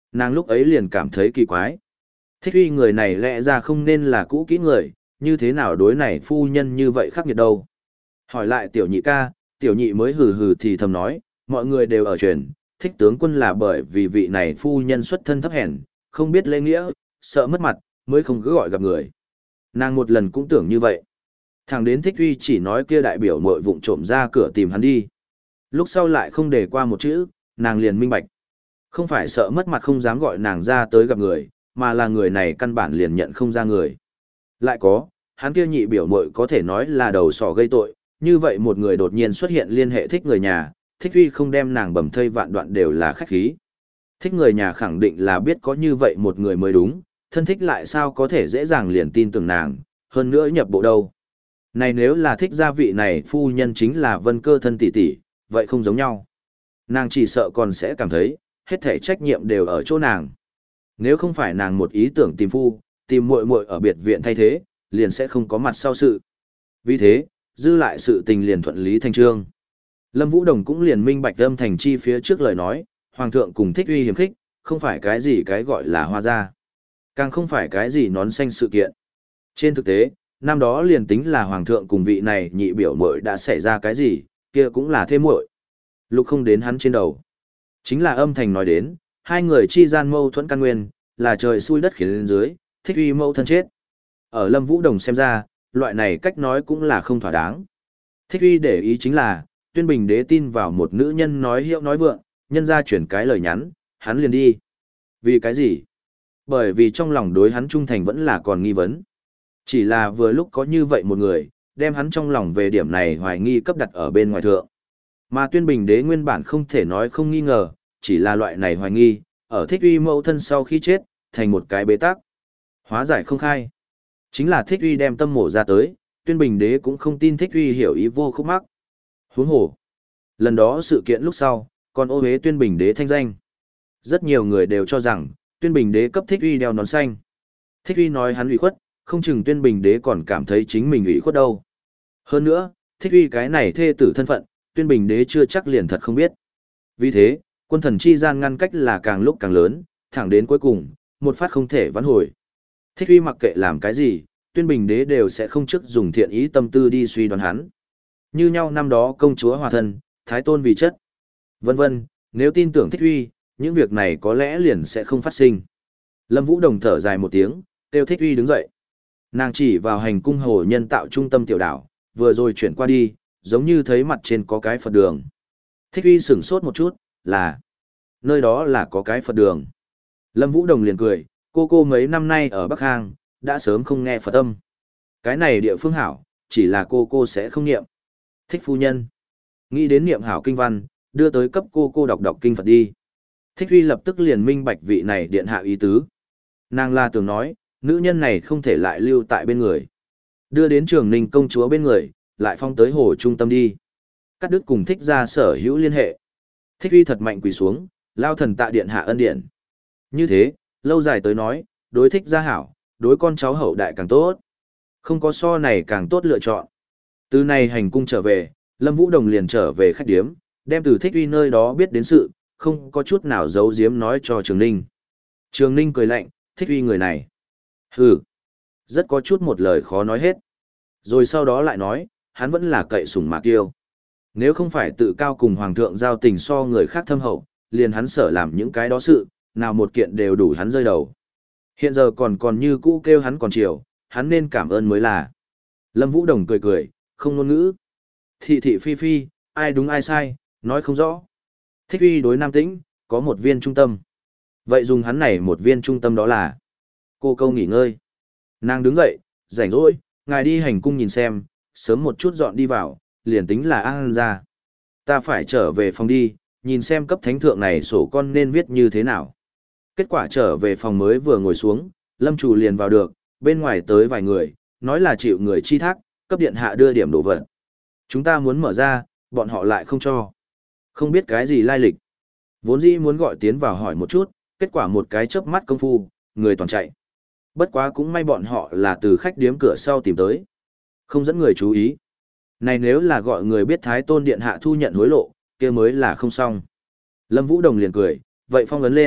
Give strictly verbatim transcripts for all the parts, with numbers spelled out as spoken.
Nàng lúc ấy liền cảm thấy kỳ quái. Thích uy người này lẽ ra không nên là cũ kỹ người, như thế nào đối này phu nhân như vậy khắc nghiệt đâu. Hỏi lại tiểu nhị ca, tiểu nhị mới hừ hừ thì thầm nói, mọi người đều ở truyền, thích tướng quân là bởi vì vị này phu nhân xuất thân thấp hèn, không biết lễ nghĩa, sợ mất mặt, mới không cứ gọi gặp người. Nàng một lần cũng tưởng như vậy. Thằng đến thích uy chỉ nói kia đại biểu mội vụng trộm ra cửa tìm hắn đi. Lúc sau lại không để qua một chữ, nàng liền minh bạch. Không phải sợ mất mặt không dám gọi nàng ra tới gặp người, mà là người này căn bản liền nhận không ra người. Lại có, hắn kia nhị biểu mội có thể nói là đầu sỏ gây tội, như vậy một người đột nhiên xuất hiện liên hệ thích người nhà, thích uy không đem nàng bầm thây vạn đoạn đều là khách khí. Thích người nhà khẳng định là biết có như vậy một người mới đúng, thân thích lại sao có thể dễ dàng liền tin tưởng nàng, hơn nữa nhập bộ đâu. Này nếu là thích gia vị này phu nhân chính là vân cơ thân tỷ tỷ, vậy không giống nhau. Nàng chỉ sợ còn sẽ cảm thấy, hết thể trách nhiệm đều ở chỗ nàng. Nếu không phải nàng một ý tưởng tìm phu, tìm muội muội ở biệt viện thay thế, liền sẽ không có mặt sau sự. Vì thế, dư lại sự tình liền thuận lý thành trương. Lâm Vũ Đồng cũng liền minh bạch âm thành chi phía trước lời nói, hoàng thượng cùng thích uy hiểm khích, không phải cái gì cái gọi là hoa gia, càng không phải cái gì nón xanh sự kiện. Trên thực tế, năm đó liền tính là hoàng thượng cùng vị này nhị biểu muội đã xảy ra cái gì, kia cũng là thêm muội. Lục không đến hắn trên đầu. Chính là âm thành nói đến, hai người chi gian mâu thuẫn căn nguyên, là trời xui đất khiến lên dưới, thích uy mâu thân chết. Ở Lâm Vũ Đồng xem ra, loại này cách nói cũng là không thỏa đáng. Thích uy để ý chính là, Tuyên Bình Đế tin vào một nữ nhân nói hiệu nói vượng, nhân ra chuyển cái lời nhắn, hắn liền đi. Vì cái gì? Bởi vì trong lòng đối hắn trung thành vẫn là còn nghi vấn. Chỉ là vừa lúc có như vậy một người, đem hắn trong lòng về điểm này hoài nghi cấp đặt ở bên ngoài thượng. Mà Tuyên Bình Đế nguyên bản không thể nói không nghi ngờ, chỉ là loại này hoài nghi, ở thích uy mẫu thân sau khi chết, thành một cái bế tắc. Hóa giải không khai. Chính là thích uy đem tâm mổ ra tới, Tuyên Bình Đế cũng không tin thích uy hiểu ý vô khúc mắc. Huống hồ. Lần đó sự kiện lúc sau, còn ô hế Tuyên Bình Đế thanh danh. Rất nhiều người đều cho rằng, Tuyên Bình Đế cấp thích uy đeo nón xanh. Thích uy nói hắn ủy khuất, không chừng Tuyên Bình Đế còn cảm thấy chính mình ủy khuất đâu. Hơn nữa, thích uy cái này thê tử thân phận, Tuyên Bình Đế chưa chắc liền thật không biết. Vì thế, quân thần chi gian ngăn cách là càng lúc càng lớn, thẳng đến cuối cùng, một phát không thể vãn hồi. Thích uy mặc kệ làm cái gì, Tuyên Bình Đế đều sẽ không trước dùng thiện ý tâm tư đi suy đoán hắn. Như nhau năm đó công chúa hòa thân, thái tôn vì chất, vân vân, nếu tin tưởng thích uy, những việc này có lẽ liền sẽ không phát sinh. Lâm Vũ Đồng thở dài một tiếng, kêu thích uy đứng dậy. Nàng chỉ vào hành cung hồ nhân tạo trung tâm tiểu đảo, vừa rồi chuyển qua đi, giống như thấy mặt trên có cái Phật đường. Thích uy sửng sốt một chút, là nơi đó là có cái Phật đường. Lâm Vũ Đồng liền cười, cô cô mấy năm nay ở Bắc Hang, đã sớm không nghe Phật âm. Cái này địa phương hảo, chỉ là cô cô sẽ không niệm. Thích phu nhân. Nghĩ đến niệm hảo kinh văn, đưa tới cấp cô cô đọc đọc kinh Phật đi. Thích uy lập tức liền minh bạch vị này điện hạ ý tứ. Nàng là tưởng nói, nữ nhân này không thể lại lưu tại bên người. Đưa đến Trường Ninh công chúa bên người, lại phong tới hồ trung tâm đi. Cắt đứt cùng thích ra sở hữu liên hệ. Thích uy thật mạnh quỳ xuống, lao thần tạ điện hạ ân điện. Như thế, lâu dài tới nói, đối thích gia hảo, đối con cháu hậu đại càng tốt. Không có so này càng tốt lựa chọn. Từ này hành cung trở về, Lâm Vũ Đồng liền trở về khách điếm, đem từ thích uy nơi đó biết đến sự, không có chút nào giấu giếm nói cho Trường Ninh. Trường Ninh cười lạnh, thích uy người này. Hừ, rất có chút một lời khó nói hết. Rồi sau đó lại nói, hắn vẫn là cậy sủng mà kiêu. Nếu không phải tự cao cùng hoàng thượng giao tình so người khác thâm hậu, liền hắn sở làm những cái đó sự, nào một kiện đều đủ hắn rơi đầu. Hiện giờ còn còn như cũ kêu hắn còn chiều, hắn nên cảm ơn mới là. Lâm Vũ Đồng cười cười, không ngôn ngữ. Thị thị phi phi, ai đúng ai sai, nói không rõ. Thích uy đối Nam Tĩnh, có một viên trung tâm. Vậy dùng hắn này một viên trung tâm đó là cô câu nghỉ ngơi. Nàng đứng dậy, rảnh rỗi, ngài đi hành cung nhìn xem, sớm một chút dọn đi vào, liền tính là an ra. Ta phải trở về phòng đi, nhìn xem cấp thánh thượng này sổ con nên viết như thế nào. Kết quả trở về phòng mới vừa ngồi xuống, Lâm Chủ liền vào được, bên ngoài tới vài người, nói là chịu người chi thác, cấp điện hạ đưa điểm đồ vật. Chúng ta muốn mở ra, bọn họ lại không cho. Không biết cái gì lai lịch. Vốn dĩ muốn gọi tiến vào hỏi một chút, kết quả một cái chớp mắt công phu, người toàn chạy. Bất quá cũng may bọn họ là từ khách điếm cửa sau tìm tới. Không dẫn người chú ý. Này nếu là gọi người biết Thái Tôn Điện Hạ thu nhận hối lộ, kia mới là không xong. Lâm Vũ Đồng liền cười, vậy phong ấn lên,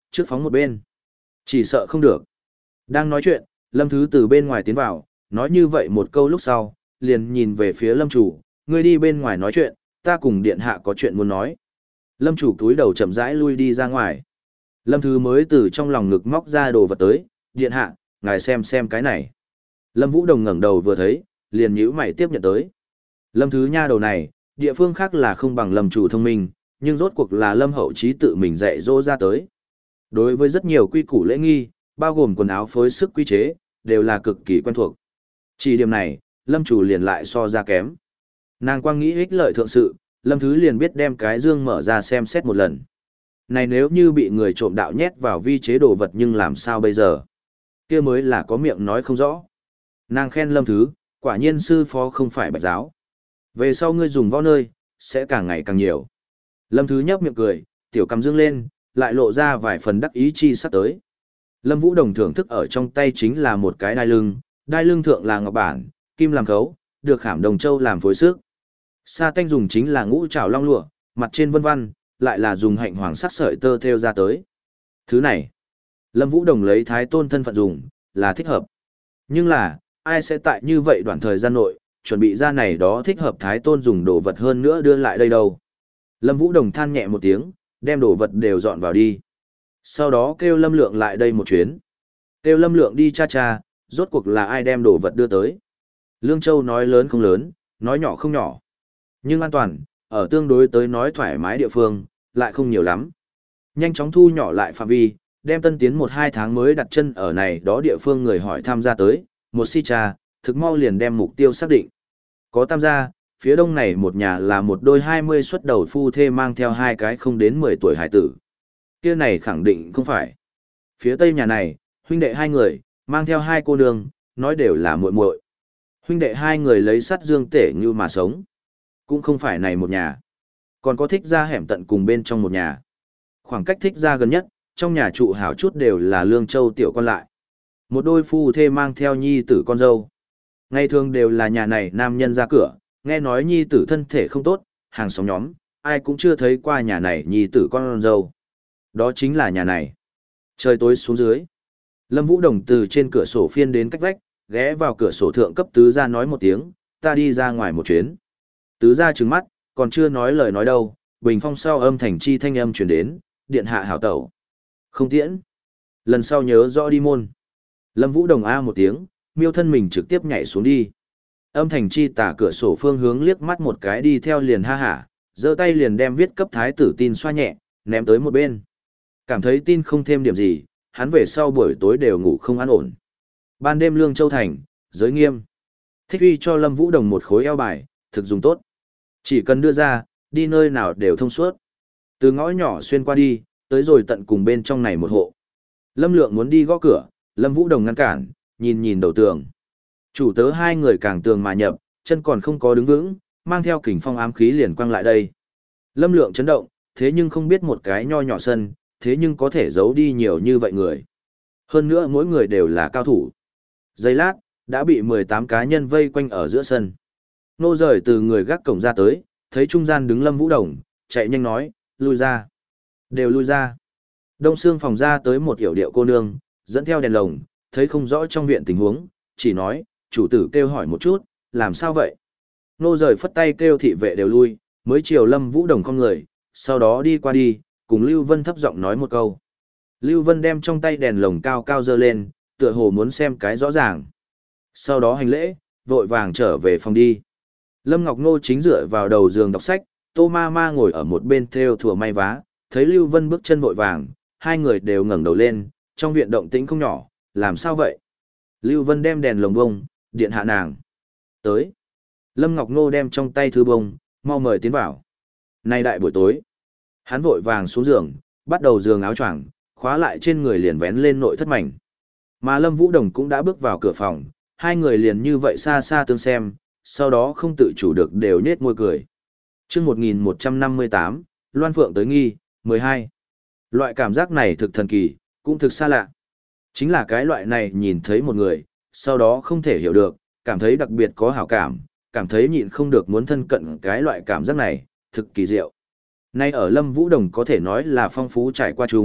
trước phóng một bên. Chỉ sợ không được. Đang nói chuyện, Lâm Thứ từ bên ngoài tiến vào, nói như vậy một câu lúc sau, liền nhìn về phía Lâm chủ, ngươi đi bên ngoài nói chuyện, ta cùng điện hạ có chuyện muốn nói. Lâm chủ túi đầu chậm rãi lui đi ra ngoài. Lâm Thứ mới từ trong lòng ngực móc ra đồ vật tới, điện hạ, ngài xem xem cái này. Lâm Vũ Đồng ngẩng đầu vừa thấy, liền nhíu mày tiếp nhận tới. Lâm Thứ nha đầu này, địa phương khác là không bằng Lâm chủ thông minh, nhưng rốt cuộc là Lâm Hậu Chí tự mình dạy dỗ ra tới. Đối với rất nhiều quy củ lễ nghi, bao gồm quần áo phối sức quy chế, đều là cực kỳ quen thuộc. Chỉ điểm này, Lâm chủ liền lại so ra kém. Nàng quang nghĩ ích lợi thượng sự, Lâm Thứ liền biết đem cái dương mở ra xem xét một lần. Này nếu như bị người trộm đạo nhét vào vi chế đồ vật nhưng làm sao bây giờ? Kia mới là có miệng nói không rõ. Nàng khen Lâm Thứ, quả nhiên sư phó không phải bạch giáo. Về sau ngươi dùng võ nơi, sẽ càng ngày càng nhiều. Lâm Thứ nhấp miệng cười, tiểu cầm dương lên, lại lộ ra vài phần đắc ý chi sắp tới. Lâm Vũ Đồng thưởng thức ở trong tay chính là một cái đai lưng, đai lưng thượng là ngọc bản, kim làm khấu, được khảm đồng châu làm phối sức. Sa tanh dùng chính là ngũ trảo long lụa, mặt trên vân vân, lại là dùng hạnh hoàng sắc sợi tơ thêu ra tới. Thứ này, Lâm Vũ Đồng lấy thái tôn thân phận dùng, là thích hợp. Nhưng là, ai sẽ tại như vậy đoạn thời gian nội, chuẩn bị ra này đó thích hợp thái tôn dùng đồ vật hơn nữa đưa lại đây đâu. Lâm Vũ Đồng than nhẹ một tiếng, đem đồ vật đều dọn vào đi. Sau đó kêu Lâm Lượng lại đây một chuyến. Kêu Lâm Lượng đi cha cha, rốt cuộc là ai đem đồ vật đưa tới. Lương Châu nói lớn không lớn, nói nhỏ không nhỏ. Nhưng an toàn, ở tương đối tới nói thoải mái địa phương, lại không nhiều lắm. Nhanh chóng thu nhỏ lại phạm vi, đem tân tiến một hai tháng mới đặt chân ở này đó địa phương người hỏi tham gia tới, một si cha, thực mau liền đem mục tiêu xác định. Có tham gia, phía đông này một nhà là một đôi hai mươi xuất đầu phu thê mang theo hai cái không đến mười tuổi hải tử. Kia này khẳng định không phải. Phía tây nhà này, huynh đệ hai người, mang theo hai cô nương, nói đều là muội muội. Huynh đệ hai người lấy sắt dương tể như mà sống. Cũng không phải này một nhà. Còn có thích ra hẻm tận cùng bên trong một nhà. Khoảng cách thích ra gần nhất, trong nhà trụ hảo chút đều là Lương Châu tiểu con lại. Một đôi phu thê mang theo nhi tử con dâu. Ngày thường đều là nhà này nam nhân ra cửa, nghe nói nhi tử thân thể không tốt, hàng xóm nhóm, ai cũng chưa thấy qua nhà này nhi tử con dâu. Đó chính là nhà này. Trời tối xuống dưới. Lâm Vũ Đồng từ trên cửa sổ phiên đến cách vách, ghé vào cửa sổ thượng cấp tứ gia nói một tiếng, ta đi ra ngoài một chuyến. Tứ gia trừng mắt, còn chưa nói lời nói đâu, bình phong sau âm thành chi thanh âm chuyển đến, điện hạ hảo tẩu. Không tiễn. Lần sau nhớ rõ đi môn. Lâm Vũ Đồng a một tiếng, miêu thân mình trực tiếp nhảy xuống đi. Âm thành chi tả cửa sổ phương hướng liếc mắt một cái đi theo liền ha hả, giơ tay liền đem viết cấp thái tử tin xoa nhẹ, ném tới một bên. Cảm thấy tin không thêm điểm gì, hắn về sau buổi tối đều ngủ không an ổn. Ban đêm Lương Châu Thành, giới nghiêm. Thích uy cho Lâm Vũ Đồng một khối eo bài, thực dùng tốt. Chỉ cần đưa ra, đi nơi nào đều thông suốt. Từ ngõ nhỏ xuyên qua đi, tới rồi tận cùng bên trong này một hộ. Lâm Lượng muốn đi gõ cửa, Lâm Vũ Đồng ngăn cản, nhìn nhìn đầu tường. Chủ tớ hai người càng tường mà nhập, chân còn không có đứng vững, mang theo kình phong ám khí liền quăng lại đây. Lâm Lượng chấn động, thế nhưng không biết một cái nho nhỏ sân, thế nhưng có thể giấu đi nhiều như vậy người. Hơn nữa mỗi người đều là cao thủ. Giây lát, đã bị mười tám cá nhân vây quanh ở giữa sân. Nô rời từ người gác cổng ra tới, thấy trung gian đứng Lâm Vũ Đồng, chạy nhanh nói, lui ra. Đều lui ra. Đông Sương phòng ra tới một hiểu điệu cô nương, dẫn theo đèn lồng, thấy không rõ trong viện tình huống, chỉ nói, chủ tử kêu hỏi một chút, làm sao vậy? Nô rời phất tay kêu thị vệ đều lui, mới chiều Lâm Vũ Đồng không người, sau đó đi qua đi, cùng Lưu Vân thấp giọng nói một câu. Lưu Vân đem trong tay đèn lồng cao cao dơ lên, tựa hồ muốn xem cái rõ ràng. Sau đó hành lễ, vội vàng trở về phòng đi. Lâm Ngọc Ngô chính dựa vào đầu giường đọc sách, Tô Ma Ma ngồi ở một bên theo thùa may vá, thấy Lưu Vân bước chân vội vàng, hai người đều ngẩng đầu lên, trong viện động tĩnh không nhỏ, làm sao vậy? Lưu Vân đem đèn lồng bông, điện hạ nàng. Tới. Lâm Ngọc Ngô đem trong tay thư bông, mau mời tiến vào. Nay đại buổi tối. Hắn vội vàng xuống giường, bắt đầu giường áo choàng, khóa lại trên người liền vén lên nội thất mảnh. Mà Lâm Vũ Đồng cũng đã bước vào cửa phòng, hai người liền như vậy xa xa tương xem, sau đó không tự chủ được đều nết môi cười. Chương một nghìn một trăm năm mươi tám, Loan Phượng tới nghi, mười hai. Loại cảm giác này thực thần kỳ, cũng thực xa lạ. Chính là cái loại này nhìn thấy một người, sau đó không thể hiểu được, cảm thấy đặc biệt có hảo cảm, cảm thấy nhịn không được muốn thân cận cái loại cảm giác này, thực kỳ diệu. Nay ở Lâm Vũ Đồng có thể nói là phong phú trải qua chung,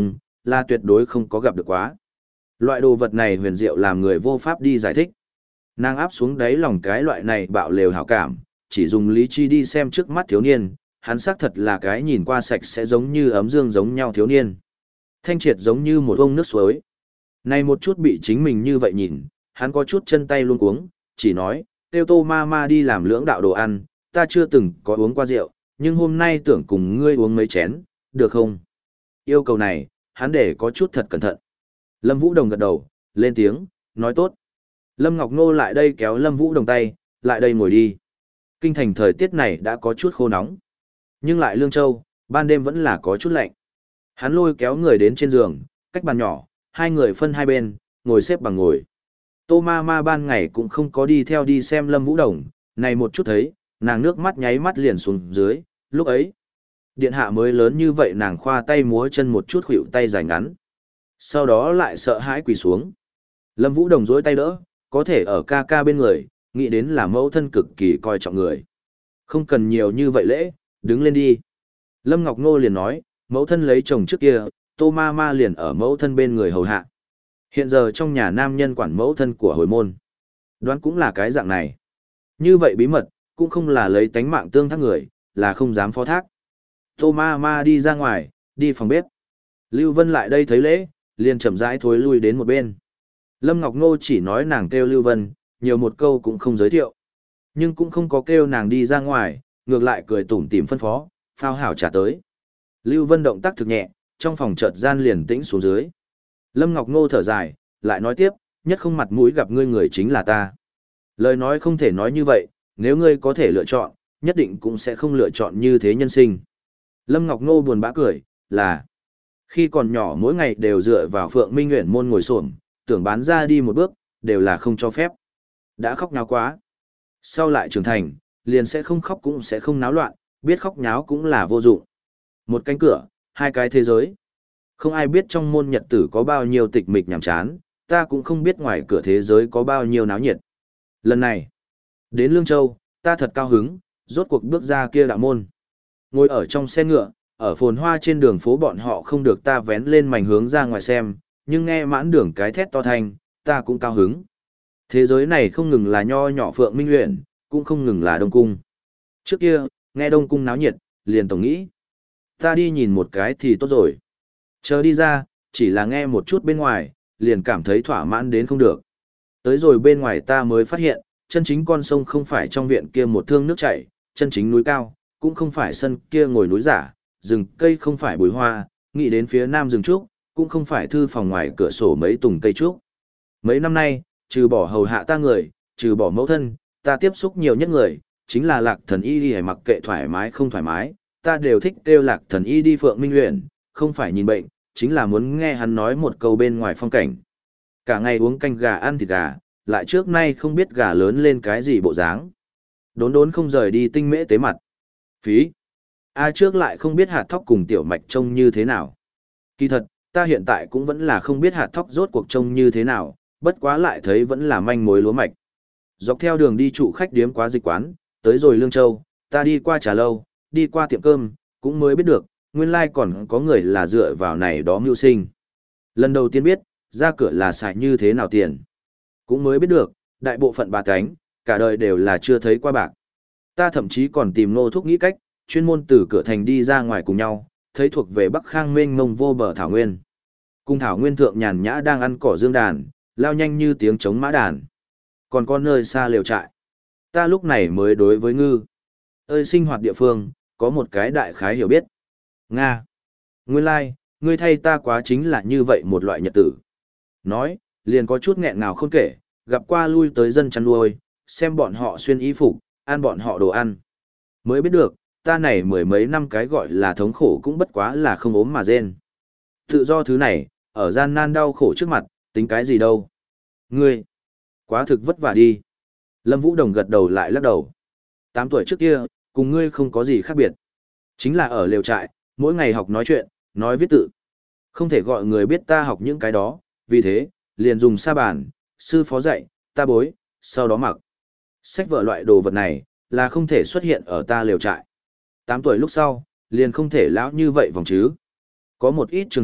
là tuyệt đối không có gặp được quá. Loại đồ vật này huyền diệu làm người vô pháp đi giải thích. Nàng áp xuống đáy lòng cái loại này bạo lều hảo cảm, chỉ dùng lý trí đi xem trước mắt thiếu niên, hắn xác thật là cái nhìn qua sạch sẽ giống như ấm dương giống nhau thiếu niên. Thanh triệt giống như một vông nước suối. Này một chút bị chính mình như vậy nhìn, hắn có chút chân tay luống cuống, chỉ nói, tiêu tô ma ma đi làm lưỡng đạo đồ ăn, ta chưa từng có uống qua rượu, nhưng hôm nay tưởng cùng ngươi uống mấy chén, được không? Yêu cầu này, hắn để có chút thật cẩn thận. Lâm Vũ Đồng gật đầu, lên tiếng, nói tốt. Lâm Ngọc Ngô lại đây kéo Lâm Vũ Đồng tay, lại đây ngồi đi. Kinh thành thời tiết này đã có chút khô nóng. Nhưng lại Lương Châu, ban đêm vẫn là có chút lạnh. Hắn lôi kéo người đến trên giường, cách bàn nhỏ, hai người phân hai bên, ngồi xếp bằng ngồi. Tô ma ma ban ngày cũng không có đi theo đi xem Lâm Vũ Đồng, này một chút thấy, nàng nước mắt nháy mắt liền xuống dưới, lúc ấy. Điện hạ mới lớn như vậy nàng khoa tay múa chân một chút khuỷu tay dài ngắn. Sau đó lại sợ hãi quỳ xuống. Lâm Vũ Đồng dối tay đỡ, có thể ở ca ca bên người, nghĩ đến là mẫu thân cực kỳ coi trọng người. Không cần nhiều như vậy lễ, đứng lên đi. Lâm Ngọc Ngô liền nói, mẫu thân lấy chồng trước kia, Tô ma ma liền ở mẫu thân bên người hầu hạ. Hiện giờ trong nhà nam nhân quản mẫu thân của hồi môn. Đoán cũng là cái dạng này. Như vậy bí mật, cũng không là lấy tánh mạng tương thác người, là không dám phó thác. Tô ma ma đi ra ngoài, đi phòng bếp. Lưu Vân lại đây thấy lễ, liền chậm rãi thối lui đến một bên. Lâm Ngọc Ngô chỉ nói nàng kêu Lưu Vân, nhiều một câu cũng không giới thiệu. Nhưng cũng không có kêu nàng đi ra ngoài, ngược lại cười tủm tỉm phân phó, phao hảo trả tới. Lưu Vân động tác thực nhẹ, trong phòng chợt gian liền tĩnh xuống dưới. Lâm Ngọc Ngô thở dài, lại nói tiếp, nhất không mặt mũi gặp ngươi người chính là ta. Lời nói không thể nói như vậy, nếu ngươi có thể lựa chọn, nhất định cũng sẽ không lựa chọn như thế nhân sinh. Lâm Ngọc Ngô buồn bã cười, là khi còn nhỏ mỗi ngày đều dựa vào Phượng Minh Uyển môn ngồi xổm, tưởng bán ra đi một bước, đều là không cho phép. Đã khóc nháo quá. Sau lại trưởng thành, liền sẽ không khóc cũng sẽ không náo loạn, biết khóc nháo cũng là vô dụng. Một cánh cửa, hai cái thế giới. Không ai biết trong môn nhật tử có bao nhiêu tịch mịch nhàm chán, ta cũng không biết ngoài cửa thế giới có bao nhiêu náo nhiệt. Lần này, đến Lương Châu, ta thật cao hứng, rốt cuộc bước ra kia đạo môn. Ngồi ở trong xe ngựa, ở phồn hoa trên đường phố bọn họ không được ta vén lên mảnh hướng ra ngoài xem, nhưng nghe mãn đường cái thét to thanh, ta cũng cao hứng. Thế giới này không ngừng là nho nhỏ Phượng Minh Uyển, cũng không ngừng là Đông Cung. Trước kia, nghe Đông Cung náo nhiệt, liền tổng nghĩ. Ta đi nhìn một cái thì tốt rồi. Chờ đi ra, chỉ là nghe một chút bên ngoài, liền cảm thấy thỏa mãn đến không được. Tới rồi bên ngoài ta mới phát hiện, chân chính con sông không phải trong viện kia một thương nước chảy, chân chính núi cao, cũng không phải sân kia ngồi núi giả, rừng cây không phải bùi hoa, nghĩ đến phía nam rừng trúc, cũng không phải thư phòng ngoài cửa sổ mấy tùng cây trúc. Mấy năm nay, trừ bỏ hầu hạ ta người, trừ bỏ mẫu thân, ta tiếp xúc nhiều nhất người, chính là Lạc Thần Y đi, mặc kệ thoải mái không thoải mái, ta đều thích kêu Lạc Thần Y đi Phượng Minh Uyển, không phải nhìn bệnh, chính là muốn nghe hắn nói một câu bên ngoài phong cảnh. Cả ngày uống canh gà ăn thịt gà, lại trước nay không biết gà lớn lên cái gì bộ dáng. Đốn đốn không rời đi tinh mễ tế mặt. Phí. A trước lại không biết hạt thóc cùng tiểu mạch trông như thế nào. Kỳ thật, ta hiện tại cũng vẫn là không biết hạt thóc rốt cuộc trông như thế nào, bất quá lại thấy vẫn là manh mối lúa mạch. Dọc theo đường đi trụ khách điếm quá dịch quán, tới rồi Lương Châu, ta đi qua trà lâu, đi qua tiệm cơm, cũng mới biết được, nguyên lai còn có người là dựa vào này đó mưu sinh. Lần đầu tiên biết, ra cửa là xài như thế nào tiền. Cũng mới biết được, đại bộ phận bà cánh, cả đời đều là chưa thấy qua bạc. Ta thậm chí còn tìm nô thúc nghĩ cách, chuyên môn từ cửa thành đi ra ngoài cùng nhau, thấy thuộc về Bắc Khang mênh mông vô bờ thảo nguyên. Cung thảo nguyên thượng nhàn nhã đang ăn cỏ dương đàn, lao nhanh như tiếng trống mã đàn. Còn có nơi xa lều trại. Ta lúc này mới đối với ngư ơi sinh hoạt địa phương, có một cái đại khái hiểu biết. Nga. Nguyên lai, like, ngươi thay ta quá chính là như vậy một loại nhật tử. Nói, liền có chút nghẹn ngào không kể, gặp qua lui tới dân chăn nuôi, xem bọn họ xuyên y phục, ăn bọn họ đồ ăn. Mới biết được, ta này mười mấy năm cái gọi là thống khổ cũng bất quá là không ốm mà rên. Tự do thứ này, ở gian nan đau khổ trước mặt, tính cái gì đâu. Ngươi, quá thực vất vả đi. Lâm Vũ Đồng gật đầu lại lắc đầu. Tám tuổi trước kia, cùng ngươi không có gì khác biệt. Chính là ở lều trại, mỗi ngày học nói chuyện, nói viết tự. Không thể gọi người biết ta học những cái đó, vì thế, liền dùng sa bàn, sư phó dạy, ta bối, sau đó mặc. Sách vở loại đồ vật này, là không thể xuất hiện ở ta lều trại. Tám tuổi lúc sau, liền không thể lão như vậy vòng chứ. Có một ít trường hợp,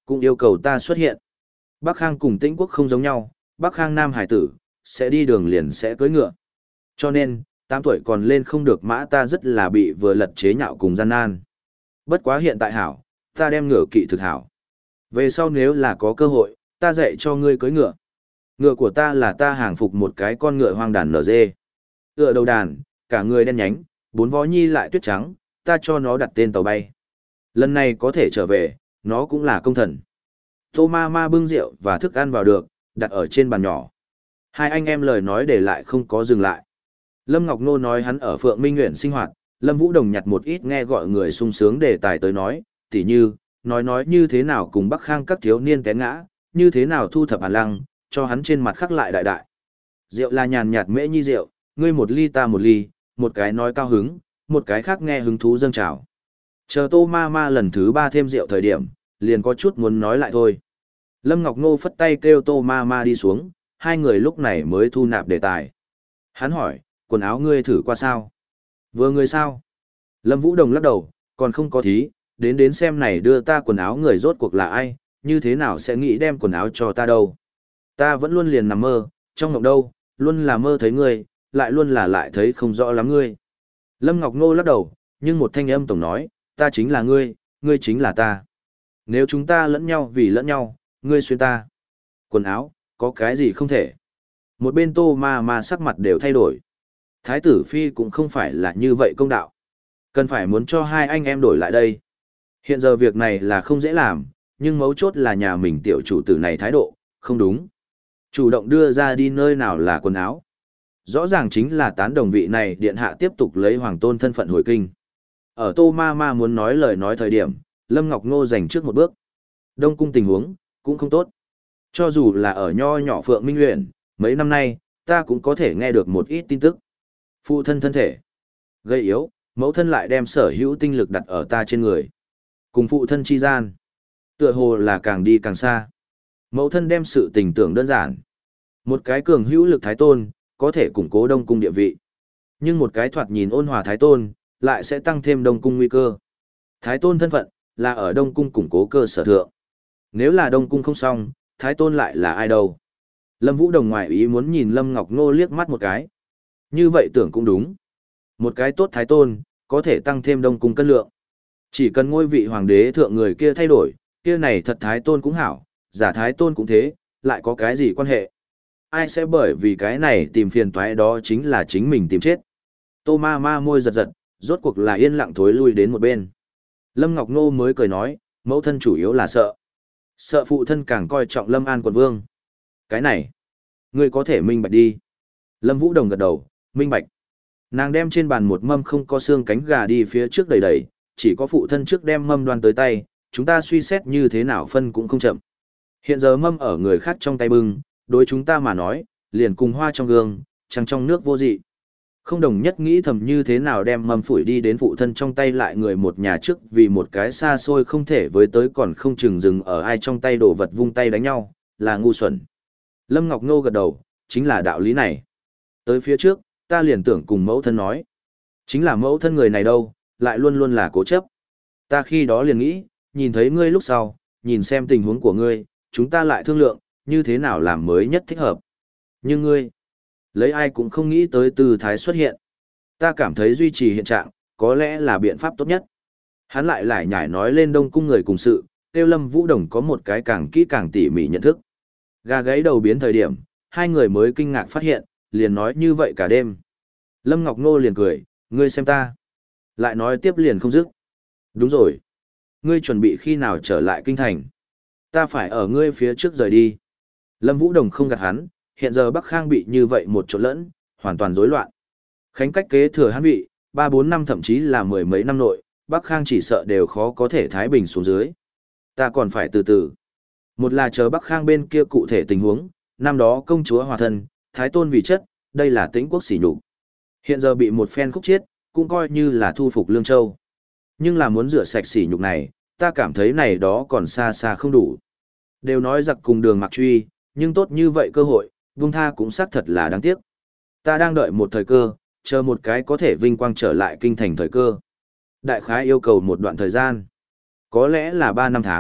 cũng yêu cầu ta xuất hiện. Bắc Khang cùng Tĩnh Quốc không giống nhau, Bắc Khang nam hải tử, sẽ đi đường liền sẽ cưỡi ngựa. Cho nên, tám tuổi còn lên không được mã ta rất là bị vừa lật chế nhạo cùng gian nan. Bất quá hiện tại hảo, ta đem ngựa kỵ thực hảo. Về sau nếu là có cơ hội, ta dạy cho ngươi cưỡi ngựa. Ngựa của ta là ta hàng phục một cái con ngựa hoang đàn nở dê. Ngựa đầu đàn, cả người đen nhánh, bốn vó nhi lại tuyết trắng, ta cho nó đặt tên tàu bay. Lần này có thể trở về, nó cũng là công thần. Tô ma ma bưng rượu và thức ăn vào được, đặt ở trên bàn nhỏ. Hai anh em lời nói để lại không có dừng lại. Lâm Ngọc Nô nói hắn ở Phượng Minh Nguyện sinh hoạt, Lâm Vũ Đồng nhặt một ít nghe gọi người sung sướng đề tài tới nói, tỉ như, nói nói như thế nào cùng Bắc Khang các thiếu niên té ngã, như thế nào thu thập hàn lăng, cho hắn trên mặt khắc lại đại đại. Rượu là nhàn nhạt mễ nhi rượu, ngươi một ly ta một ly, một cái nói cao hứng, một cái khác nghe hứng thú dâng trào. Chờ Tô ma ma lần thứ ba thêm rượu thời điểm, liền có chút muốn nói lại thôi. Lâm Ngọc Ngô phất tay kêu Tô ma ma đi xuống, hai người lúc này mới thu nạp đề tài. Hắn hỏi, quần áo ngươi thử qua sao? Vừa người sao? Lâm Vũ Đồng lắc đầu, còn không có thí, đến đến xem này đưa ta quần áo người rốt cuộc là ai, như thế nào sẽ nghĩ đem quần áo cho ta đâu. Ta vẫn luôn liền nằm mơ, trong mộng đâu, luôn là mơ thấy ngươi, lại luôn là lại thấy không rõ lắm ngươi. Lâm Ngọc Ngô lắc đầu, nhưng một thanh âm tổng nói, ta chính là ngươi, ngươi chính là ta. Nếu chúng ta lẫn nhau vì lẫn nhau, ngươi xuyên ta. Quần áo, có cái gì không thể. Một bên Tô ma ma sắc mặt đều thay đổi. Thái tử Phi cũng không phải là như vậy công đạo. Cần phải muốn cho hai anh em đổi lại đây. Hiện giờ việc này là không dễ làm, nhưng mấu chốt là nhà mình tiểu chủ tử này thái độ, không đúng. Chủ động đưa ra đi nơi nào là quần áo. Rõ ràng chính là tán đồng vị này điện hạ tiếp tục lấy hoàng tôn thân phận hồi kinh. Ở Tô ma ma muốn nói lời nói thời điểm, Lâm Ngọc Ngô giành trước một bước. Đông cung tình huống, cũng không tốt. Cho dù là ở nho nhỏ Phượng Minh huyện, mấy năm nay, ta cũng có thể nghe được một ít tin tức. Phụ thân thân thể gây yếu, mẫu thân lại đem sở hữu tinh lực đặt ở ta trên người. Cùng phụ thân chi gian, tựa hồ là càng đi càng xa. Mẫu thân đem sự tình tưởng đơn giản. Một cái cường hữu lực thái tôn, có thể củng cố Đông cung địa vị. Nhưng một cái thoạt nhìn ôn hòa thái tôn, lại sẽ tăng thêm Đông cung nguy cơ. Thái tôn thân phận, là ở Đông cung củng cố cơ sở thượng. Nếu là Đông cung không xong, thái tôn lại là ai đâu? Lâm Vũ Đồng ngoại ý muốn nhìn Lâm Ngọc Ngô liếc mắt một cái. Như vậy tưởng cũng đúng. Một cái tốt thái tôn, có thể tăng thêm Đông cung cân lượng. Chỉ cần ngôi vị hoàng đế thượng người kia thay đổi, kia này thật thái tôn cũng hảo, giả thái tôn cũng thế, lại có cái gì quan hệ? Ai sẽ bởi vì cái này tìm phiền toái đó chính là chính mình tìm chết. Tô ma ma môi giật giật, rốt cuộc là yên lặng thối lui đến một bên. Lâm Ngọc Ngô mới cười nói, mẫu thân chủ yếu là sợ. Sợ phụ thân càng coi trọng Lâm An quận vương. Cái này, ngươi có thể minh bạch đi. Lâm Vũ Đồng gật đầu, minh bạch. Nàng đem trên bàn một mâm không có xương cánh gà đi phía trước đầy đầy, chỉ có phụ thân trước đem mâm đoan tới tay, chúng ta suy xét như thế nào phân cũng không chậm. Hiện giờ mâm ở người khác trong tay bưng, đối chúng ta mà nói, liền cùng hoa trong gương, trăng trong nước vô dị. Không đồng nhất nghĩ thầm như thế nào đem mâm phủi đi đến phụ thân trong tay lại người một nhà trước vì một cái xa xôi không thể với tới còn không chừng dừng ở ai trong tay đổ vật vung tay đánh nhau, là ngu xuẩn. Lâm Ngọc Ngô gật đầu, chính là đạo lý này. Tới phía trước, ta liền tưởng cùng mẫu thân nói. Chính là mẫu thân người này đâu, lại luôn luôn là cố chấp. Ta khi đó liền nghĩ, nhìn thấy ngươi lúc sau, nhìn xem tình huống của ngươi, chúng ta lại thương lượng, như thế nào làm mới nhất thích hợp. Nhưng ngươi, lấy ai cũng không nghĩ tới tư thái xuất hiện. Ta cảm thấy duy trì hiện trạng, có lẽ là biện pháp tốt nhất. Hắn lại lại nhải nói lên Đông cung người cùng sự, tiêu Lâm Vũ Đồng có một cái càng kỹ càng tỉ mỉ nhận thức. Gà gáy đầu biến thời điểm, hai người mới kinh ngạc phát hiện, liền nói như vậy cả đêm. Lâm Ngọc Ngô liền cười, ngươi xem ta. Lại nói tiếp liền không dứt. Đúng rồi. Ngươi chuẩn bị khi nào trở lại kinh thành? Ta phải ở ngươi phía trước rời đi. Lâm Vũ Đồng không gạt hắn, hiện giờ Bắc Khang bị như vậy một chỗ lẫn, hoàn toàn rối loạn. Khánh cách kế thừa hắn vị, ba bốn năm thậm chí là mười mấy năm nội, Bắc Khang chỉ sợ đều khó có thể thái bình xuống dưới. Ta còn phải từ từ. Một là chờ Bắc Khang bên kia cụ thể tình huống, năm đó công chúa hòa thân, thái tôn vì chất, đây là Tĩnh quốc sỉ nhục. Hiện giờ bị một phen khúc chiết, cũng coi như là thu phục Lương Châu. Nhưng là muốn rửa sạch sỉ nhục này, ta cảm thấy này đó còn xa xa không đủ. Đều nói giặc cùng đường mặc truy, nhưng tốt như vậy cơ hội, vung tha cũng xác thật là đáng tiếc. Ta đang đợi một thời cơ, chờ một cái có thể vinh quang trở lại kinh thành thời cơ. Đại khái yêu cầu một đoạn thời gian. Có lẽ là ba năm tháng,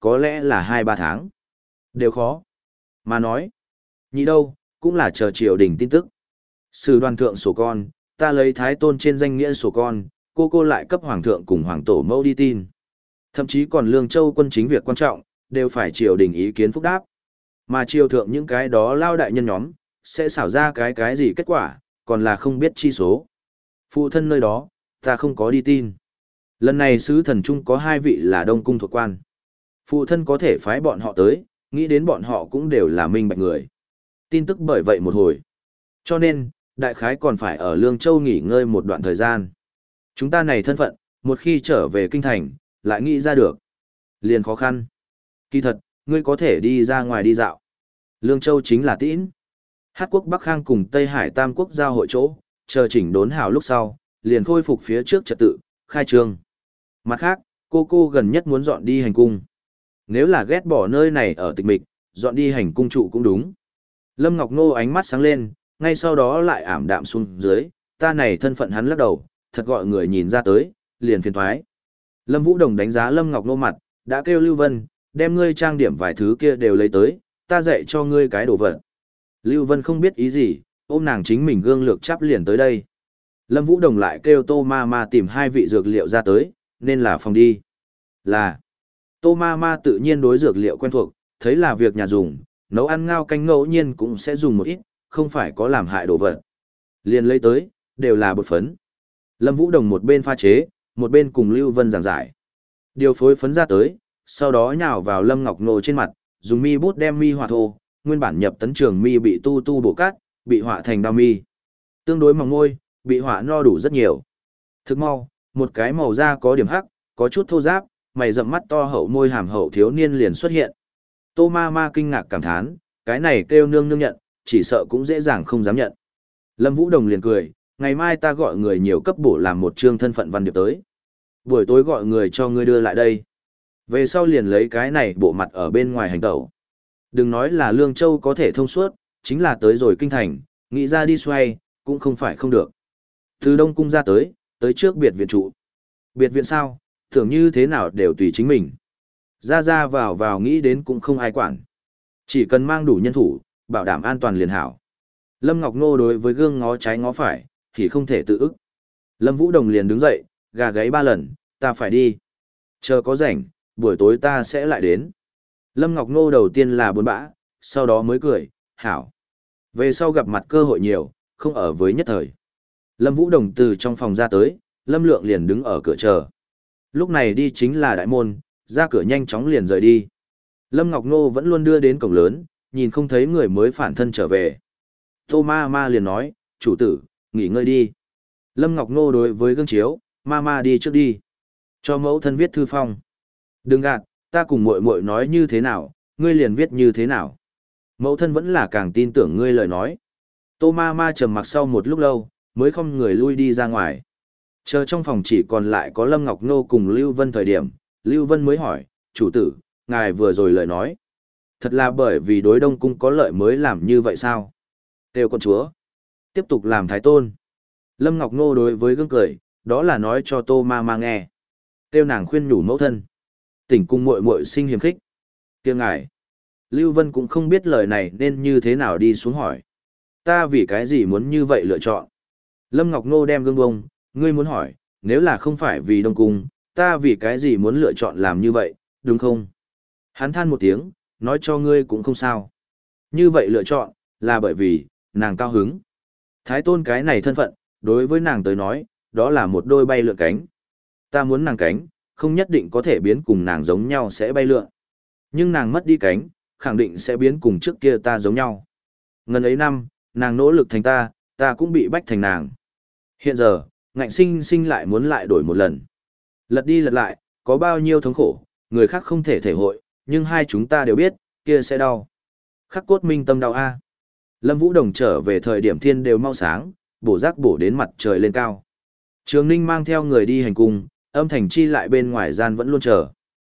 có lẽ là hai ba tháng. Đều khó. Mà nói, nhị đâu, cũng là chờ triều đình tin tức. Sử đoàn thượng sổ con, ta lấy thái tôn trên danh nghĩa sổ con, cô cô lại cấp hoàng thượng cùng hoàng tổ mẫu đi tin. Thậm chí còn Lương Châu quân chính việc quan trọng, đều phải triều đình ý kiến phúc đáp. Mà triều thượng những cái đó lao đại nhân nhóm, sẽ xảo ra cái cái gì kết quả, còn là không biết chi số. Phụ thân nơi đó, ta không có đi tin. Lần này sứ thần trung có hai vị là đông cung thuộc quan. Phụ thân có thể phái bọn họ tới, nghĩ đến bọn họ cũng đều là minh bạch người. Tin tức bởi vậy một hồi. Cho nên, đại khái còn phải ở Lương Châu nghỉ ngơi một đoạn thời gian. Chúng ta này thân phận, một khi trở về kinh thành, lại nghĩ ra được. Liền khó khăn. Kỳ thật, ngươi có thể đi ra ngoài đi dạo. Lương Châu chính là tĩnh. Hát quốc Bắc Khang cùng Tây Hải Tam quốc giao hội chỗ, chờ chỉnh đốn hào lúc sau, liền khôi phục phía trước trật tự, khai trương. Mặt khác, cô cô gần nhất muốn dọn đi hành cung. Nếu là ghét bỏ nơi này ở tịch mịch, dọn đi hành cung trụ cũng đúng. Lâm Ngọc Nô ánh mắt sáng lên, ngay sau đó lại ảm đạm xuống dưới, ta này thân phận hắn lắc đầu, thật gọi người nhìn ra tới, liền phiền thoái. Lâm Vũ Đồng đánh giá Lâm Ngọc Nô mặt, đã kêu Lưu Vân, đem ngươi trang điểm vài thứ kia đều lấy tới, ta dạy cho ngươi cái đồ vật. Lưu Vân không biết ý gì, ôm nàng chính mình gương lược chắp liền tới đây. Lâm Vũ Đồng lại kêu Tô Ma Ma tìm hai vị dược liệu ra tới, nên là phòng đi. Là, Tô Ma Ma tự nhiên đối dược liệu quen thuộc, thấy là việc nhà dùng, nấu ăn ngao canh ngẫu nhiên cũng sẽ dùng một ít, không phải có làm hại đồ vật. Liền lấy tới, đều là bột phấn. Lâm Vũ Đồng một bên pha chế, một bên cùng Lưu Vân giảng giải. Điều phối phấn ra tới, sau đó nhào vào Lâm Ngọc Nô trên mặt, dùng mi bút đem mi hòa thô, nguyên bản nhập tấn trường mi bị tu tu bổ cát, bị họa thành đao mi. Tương đối mỏng môi, bị họa no đủ rất nhiều. Thức mau, một cái màu da có điểm hắc, có chút thô ráp, mày rậm mắt to hậu môi hàm hậu thiếu niên liền xuất hiện. Tô Ma Ma kinh ngạc cảm thán, cái này kêu nương nương nhận, chỉ sợ cũng dễ dàng không dám nhận. Lâm Vũ Đồng liền cười, ngày mai ta gọi người nhiều cấp bổ làm một chương thân phận văn điệp tới. Buổi tối gọi người cho ngươi đưa lại đây. Về sau liền lấy cái này bộ mặt ở bên ngoài hành tẩu. Đừng nói là Lương Châu có thể thông suốt, chính là tới rồi kinh thành, nghĩ ra đi xoay, cũng không phải không được. Từ Đông Cung ra tới, tới trước biệt viện trụ. Biệt viện sao, tưởng như thế nào đều tùy chính mình. Ra ra vào vào nghĩ đến cũng không ai quản. Chỉ cần mang đủ nhân thủ, bảo đảm an toàn liền hảo. Lâm Ngọc Nô đối với gương ngó trái ngó phải, thì không thể tự ức. Lâm Vũ Đồng liền đứng dậy, gà gáy ba lần, ta phải đi. Chờ có rảnh, buổi tối ta sẽ lại đến. Lâm Ngọc Nô đầu tiên là buồn bã, sau đó mới cười, hảo. Về sau gặp mặt cơ hội nhiều, không ở với nhất thời. Lâm Vũ Đồng từ trong phòng ra tới, Lâm Lượng liền đứng ở cửa chờ. Lúc này đi chính là đại môn, ra cửa nhanh chóng liền rời đi. Lâm Ngọc Nô vẫn luôn đưa đến cổng lớn, nhìn không thấy người mới phản thân trở về. Tô Ma Ma liền nói, chủ tử, nghỉ ngơi đi. Lâm Ngọc Nô đối với gương chiếu, Ma Ma đi trước đi. Cho mẫu thân viết thư phong. Đừng gạt, ta cùng muội muội nói như thế nào, ngươi liền viết như thế nào. Mẫu thân vẫn là càng tin tưởng ngươi lời nói. Tô Ma Ma trầm mặc sau một lúc lâu, mới không người lui đi ra ngoài. Chờ trong phòng chỉ còn lại có Lâm Ngọc Nô cùng Lưu Vân thời điểm, Lưu Vân mới hỏi, chủ tử, ngài vừa rồi lời nói. Thật là bởi vì đối Đông Cung có lợi mới làm như vậy sao? Têu con chúa. Tiếp tục làm thái tôn. Lâm Ngọc Nô đối với gương cười, đó là nói cho Tô Ma Ma nghe. Têu nàng khuyên nhủ mẫu thân. Tỉnh cung muội muội sinh hiềm khích. Kiêng ngài. Lưu Vân cũng không biết lời này nên như thế nào đi xuống hỏi. Ta vì cái gì muốn như vậy lựa chọn? Lâm Ngọc Nô đem gương bông, ngươi muốn hỏi, nếu là không phải vì Đông Cung, ta vì cái gì muốn lựa chọn làm như vậy, đúng không? Hắn than một tiếng, nói cho ngươi cũng không sao. Như vậy lựa chọn, là bởi vì, nàng cao hứng. Thái tôn cái này thân phận, đối với nàng tới nói, đó là một đôi bay lượn cánh. Ta muốn nàng cánh, không nhất định có thể biến cùng nàng giống nhau sẽ bay lượn. Nhưng nàng mất đi cánh, khẳng định sẽ biến cùng trước kia ta giống nhau. Ngần ấy năm, nàng nỗ lực thành ta, ta cũng bị bách thành nàng. Hiện giờ, ngạnh sinh sinh lại muốn lại đổi một lần. Lật đi lật lại, có bao nhiêu thống khổ, người khác không thể thể hội, nhưng hai chúng ta đều biết, kia sẽ đau. Khắc cốt minh tâm đau a. Lâm Vũ Đồng trở về thời điểm thiên đều mau sáng, bổ rác bổ đến mặt trời lên cao. Trường Ninh mang theo người đi hành cung, âm thành chi lại bên ngoài gian vẫn luôn chờ.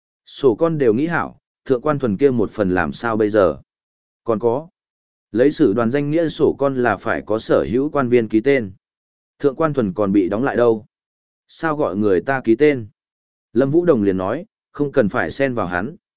Sổ con đều nghĩ hảo, thượng quan thuần kia một phần làm sao bây giờ. Còn có, lấy sử đoàn danh nghĩa sổ con là phải có sở hữu quan viên ký tên. Thượng quan thuần còn bị đóng lại đâu. Sao gọi người ta ký tên? Lâm Vũ Đồng liền nói, không cần phải xen vào hắn.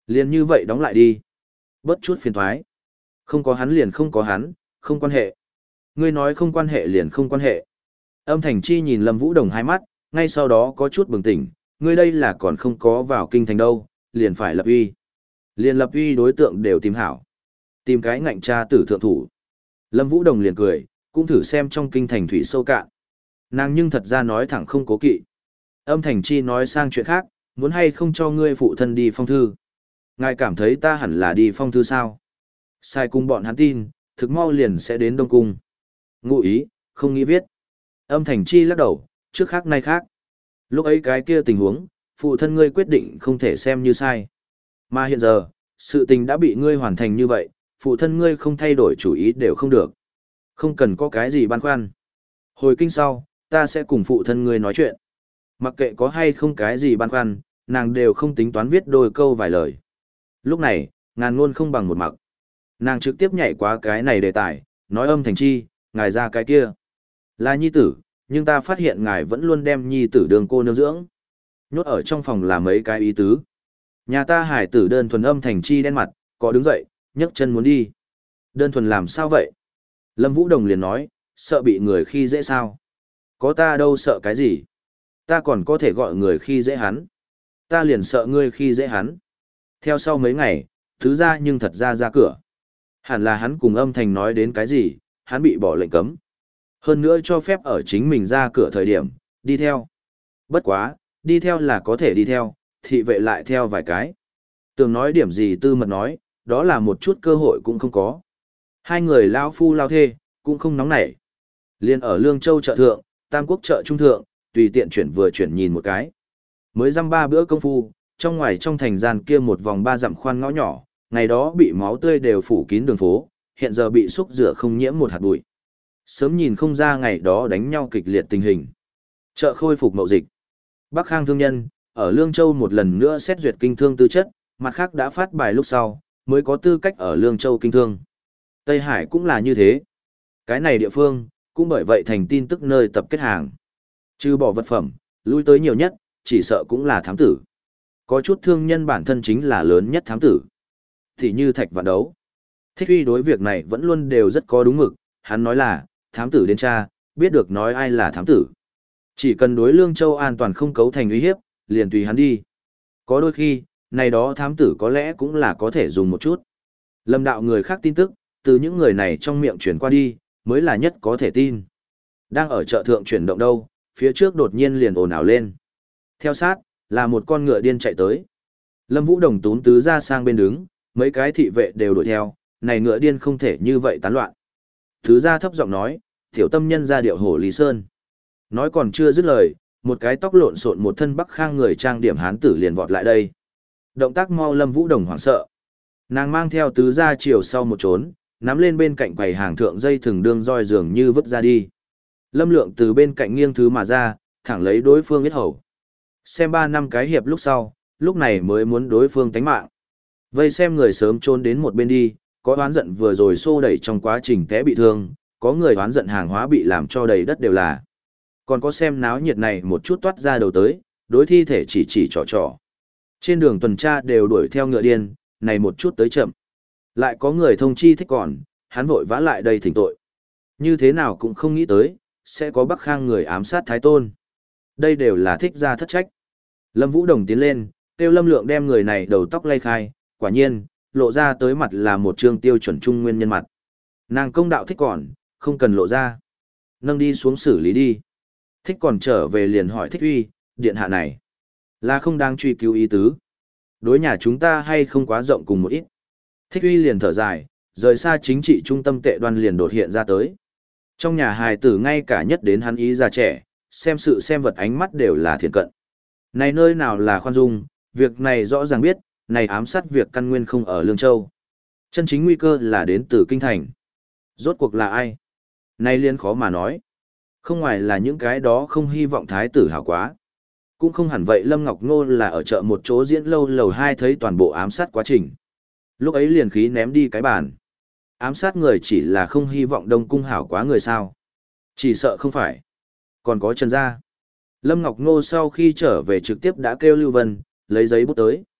Liền như vậy đóng lại đi. Bớt chút phiền thoái. Không có hắn liền không có hắn, không quan hệ. Ngươi nói không quan hệ liền không quan hệ. Âm Thành Chi nhìn Lâm Vũ Đồng hai mắt, ngay sau đó có chút bừng tỉnh, ngươi đây là còn không có vào kinh thành đâu, liền phải lập uy. Liền lập uy đối tượng đều tìm hảo. Tìm cái ngạnh cha tử thượng thủ. Lâm Vũ Đồng liền cười, cũng thử xem trong kinh thành thủy sâu cạn. Nàng nhưng thật ra nói thẳng không cố kỵ. Âm Thành Chi nói sang chuyện khác, muốn hay không cho ngươi phụ thân đi phong thư. Ngài cảm thấy ta hẳn là đi phong thư sao? Sai cung bọn hắn tin, thực mau liền sẽ đến Đông Cung. Ngụ ý, không nghĩ viết. Âm Thành Chi lắc đầu, trước khác nay khác. Lúc ấy cái kia tình huống, phụ thân ngươi quyết định không thể xem như sai. Mà hiện giờ, sự tình đã bị ngươi hoàn thành như vậy, phụ thân ngươi không thay đổi chủ ý đều không được. Không cần có cái gì băn khoăn. Hồi kinh sau, ta sẽ cùng phụ thân ngươi nói chuyện. Mặc kệ có hay không cái gì băn khoăn, nàng đều không tính toán viết đôi câu vài lời. Lúc này, ngàn ngôn không bằng một mặc. Nàng trực tiếp nhảy qua cái này đề tài, nói Âm Thành Chi, ngài ra cái kia. Là nhi tử, nhưng ta phát hiện ngài vẫn luôn đem nhi tử đường cô nương dưỡng. Nhốt ở trong phòng là mấy cái ý tứ. Nhà ta hải tử đơn thuần. Âm Thành Chi đen mặt, có đứng dậy, nhấc chân muốn đi. Đơn thuần làm sao vậy? Lâm Vũ Đồng liền nói, sợ bị người khi dễ sao? Có ta đâu sợ cái gì? Ta còn có thể gọi người khi dễ hắn. Ta liền sợ ngươi khi dễ hắn. Theo sau mấy ngày, thứ ra nhưng thật ra ra cửa. Hẳn là hắn cùng Âm Thành nói đến cái gì, hắn bị bỏ lệnh cấm. Hơn nữa cho phép ở chính mình ra cửa thời điểm, đi theo. Bất quá, đi theo là có thể đi theo, thị vệ lại theo vài cái. Tưởng nói điểm gì tư mật nói, đó là một chút cơ hội cũng không có. Hai người lao phu lao thê, cũng không nóng nảy. Liên ở Lương Châu chợ thượng, Tam Quốc chợ trung thượng, tùy tiện chuyển vừa chuyển nhìn một cái. Mới dăm ba bữa công phu, trong ngoài trong thành gian kia một vòng ba dặm khoan ngõ nhỏ, ngày đó bị máu tươi đều phủ kín đường phố, hiện giờ bị xúc rửa không nhiễm một hạt bụi. Sớm nhìn không ra ngày đó đánh nhau kịch liệt tình hình. Chợ khôi phục mậu dịch. Bắc Khang thương nhân, ở Lương Châu một lần nữa xét duyệt kinh thương tư chất, mặt khác đã phát bài lúc sau, mới có tư cách ở Lương Châu kinh thương. Tây Hải cũng là như thế. Cái này địa phương, cũng bởi vậy thành tin tức nơi tập kết hàng. Trừ bỏ vật phẩm, lui tới nhiều nhất, chỉ sợ cũng là thám tử. Có chút thương nhân bản thân chính là lớn nhất thám tử. Thì như Thạch Vạn Đấu. Thích Uy đối việc này vẫn luôn đều rất có đúng mực, hắn nói là, thám tử đến tra, biết được nói ai là thám tử. Chỉ cần đối Lương Châu an toàn không cấu thành uy hiếp, liền tùy hắn đi. Có đôi khi, này đó thám tử có lẽ cũng là có thể dùng một chút. Lâm đạo người khác tin tức, từ những người này trong miệng chuyển qua đi, mới là nhất có thể tin. Đang ở chợ thượng chuyển động đâu, phía trước đột nhiên liền ồn ào lên. Theo sát, là một con ngựa điên chạy tới. Lâm Vũ Đồng tún tứ ra sang bên đứng, mấy cái thị vệ đều đuổi theo, này ngựa điên không thể như vậy tán loạn. Tứ ra thấp giọng nói, tiểu tâm nhân ra điệu hổ Lý Sơn. Nói còn chưa dứt lời, một cái tóc lộn xộn một thân Bắc Khang người trang điểm hán tử liền vọt lại đây. Động tác mau Lâm Vũ Đồng hoảng sợ. Nàng mang theo tứ ra chiều sau một trốn, nắm lên bên cạnh quầy hàng thượng dây thừng đương roi dường như vứt ra đi. Lâm Lượng từ bên cạnh nghiêng thứ mà ra, thẳng lấy đối phương yết hầu. Xem ba năm cái hiệp lúc sau, lúc này mới muốn đối phương tánh mạng. Vây xem người sớm trốn đến một bên đi, có oán giận vừa rồi xô đẩy trong quá trình té bị thương, có người oán giận hàng hóa bị làm cho đầy đất đều là. Còn có xem náo nhiệt này một chút toát ra đầu tới, đối thi thể chỉ chỉ trò trò. Trên đường tuần tra đều đuổi theo ngựa điên, này một chút tới chậm. Lại có người thông chi thích còn, hắn vội vã lại đây thỉnh tội. Như thế nào cũng không nghĩ tới, sẽ có Bắc Khang người ám sát Thái Tôn. Đây đều là thích ra thất trách. Lâm Vũ Đồng tiến lên, kêu Lâm Lượng đem người này đầu tóc lay khai, quả nhiên, lộ ra tới mặt là một trương tiêu chuẩn trung nguyên nhân mặt. Nàng công đạo thích còn, không cần lộ ra. Nâng đi xuống xử lý đi. Thích còn trở về liền hỏi Thích Uy, điện hạ này, là không đang truy cứu ý tứ. Đối nhà chúng ta hay không quá rộng cùng một ít. Thích Uy liền thở dài, rời xa chính trị trung tâm tệ đoan liền đột hiện ra tới. Trong nhà hài tử ngay cả nhất đến hắn ý già trẻ, xem sự xem vật ánh mắt đều là thiện cận. Này nơi nào là khoan dung, việc này rõ ràng biết, này ám sát việc căn nguyên không ở Lương Châu. Chân chính nguy cơ là đến từ kinh thành. Rốt cuộc là ai? Này liên khó mà nói. Không ngoài là những cái đó không hy vọng thái tử hảo quá. Cũng không hẳn vậy Lâm Ngọc Ngô là ở chợ một chỗ diễn lâu lầu hai thấy toàn bộ ám sát quá trình. Lúc ấy liền khí ném đi cái bàn. Ám sát người chỉ là không hy vọng Đông Cung hảo quá người sao. Chỉ sợ không phải. Còn có Trần Gia. Lâm Ngọc Ngô sau khi trở về trực tiếp đã kêu Lưu Vân, lấy giấy bút tới.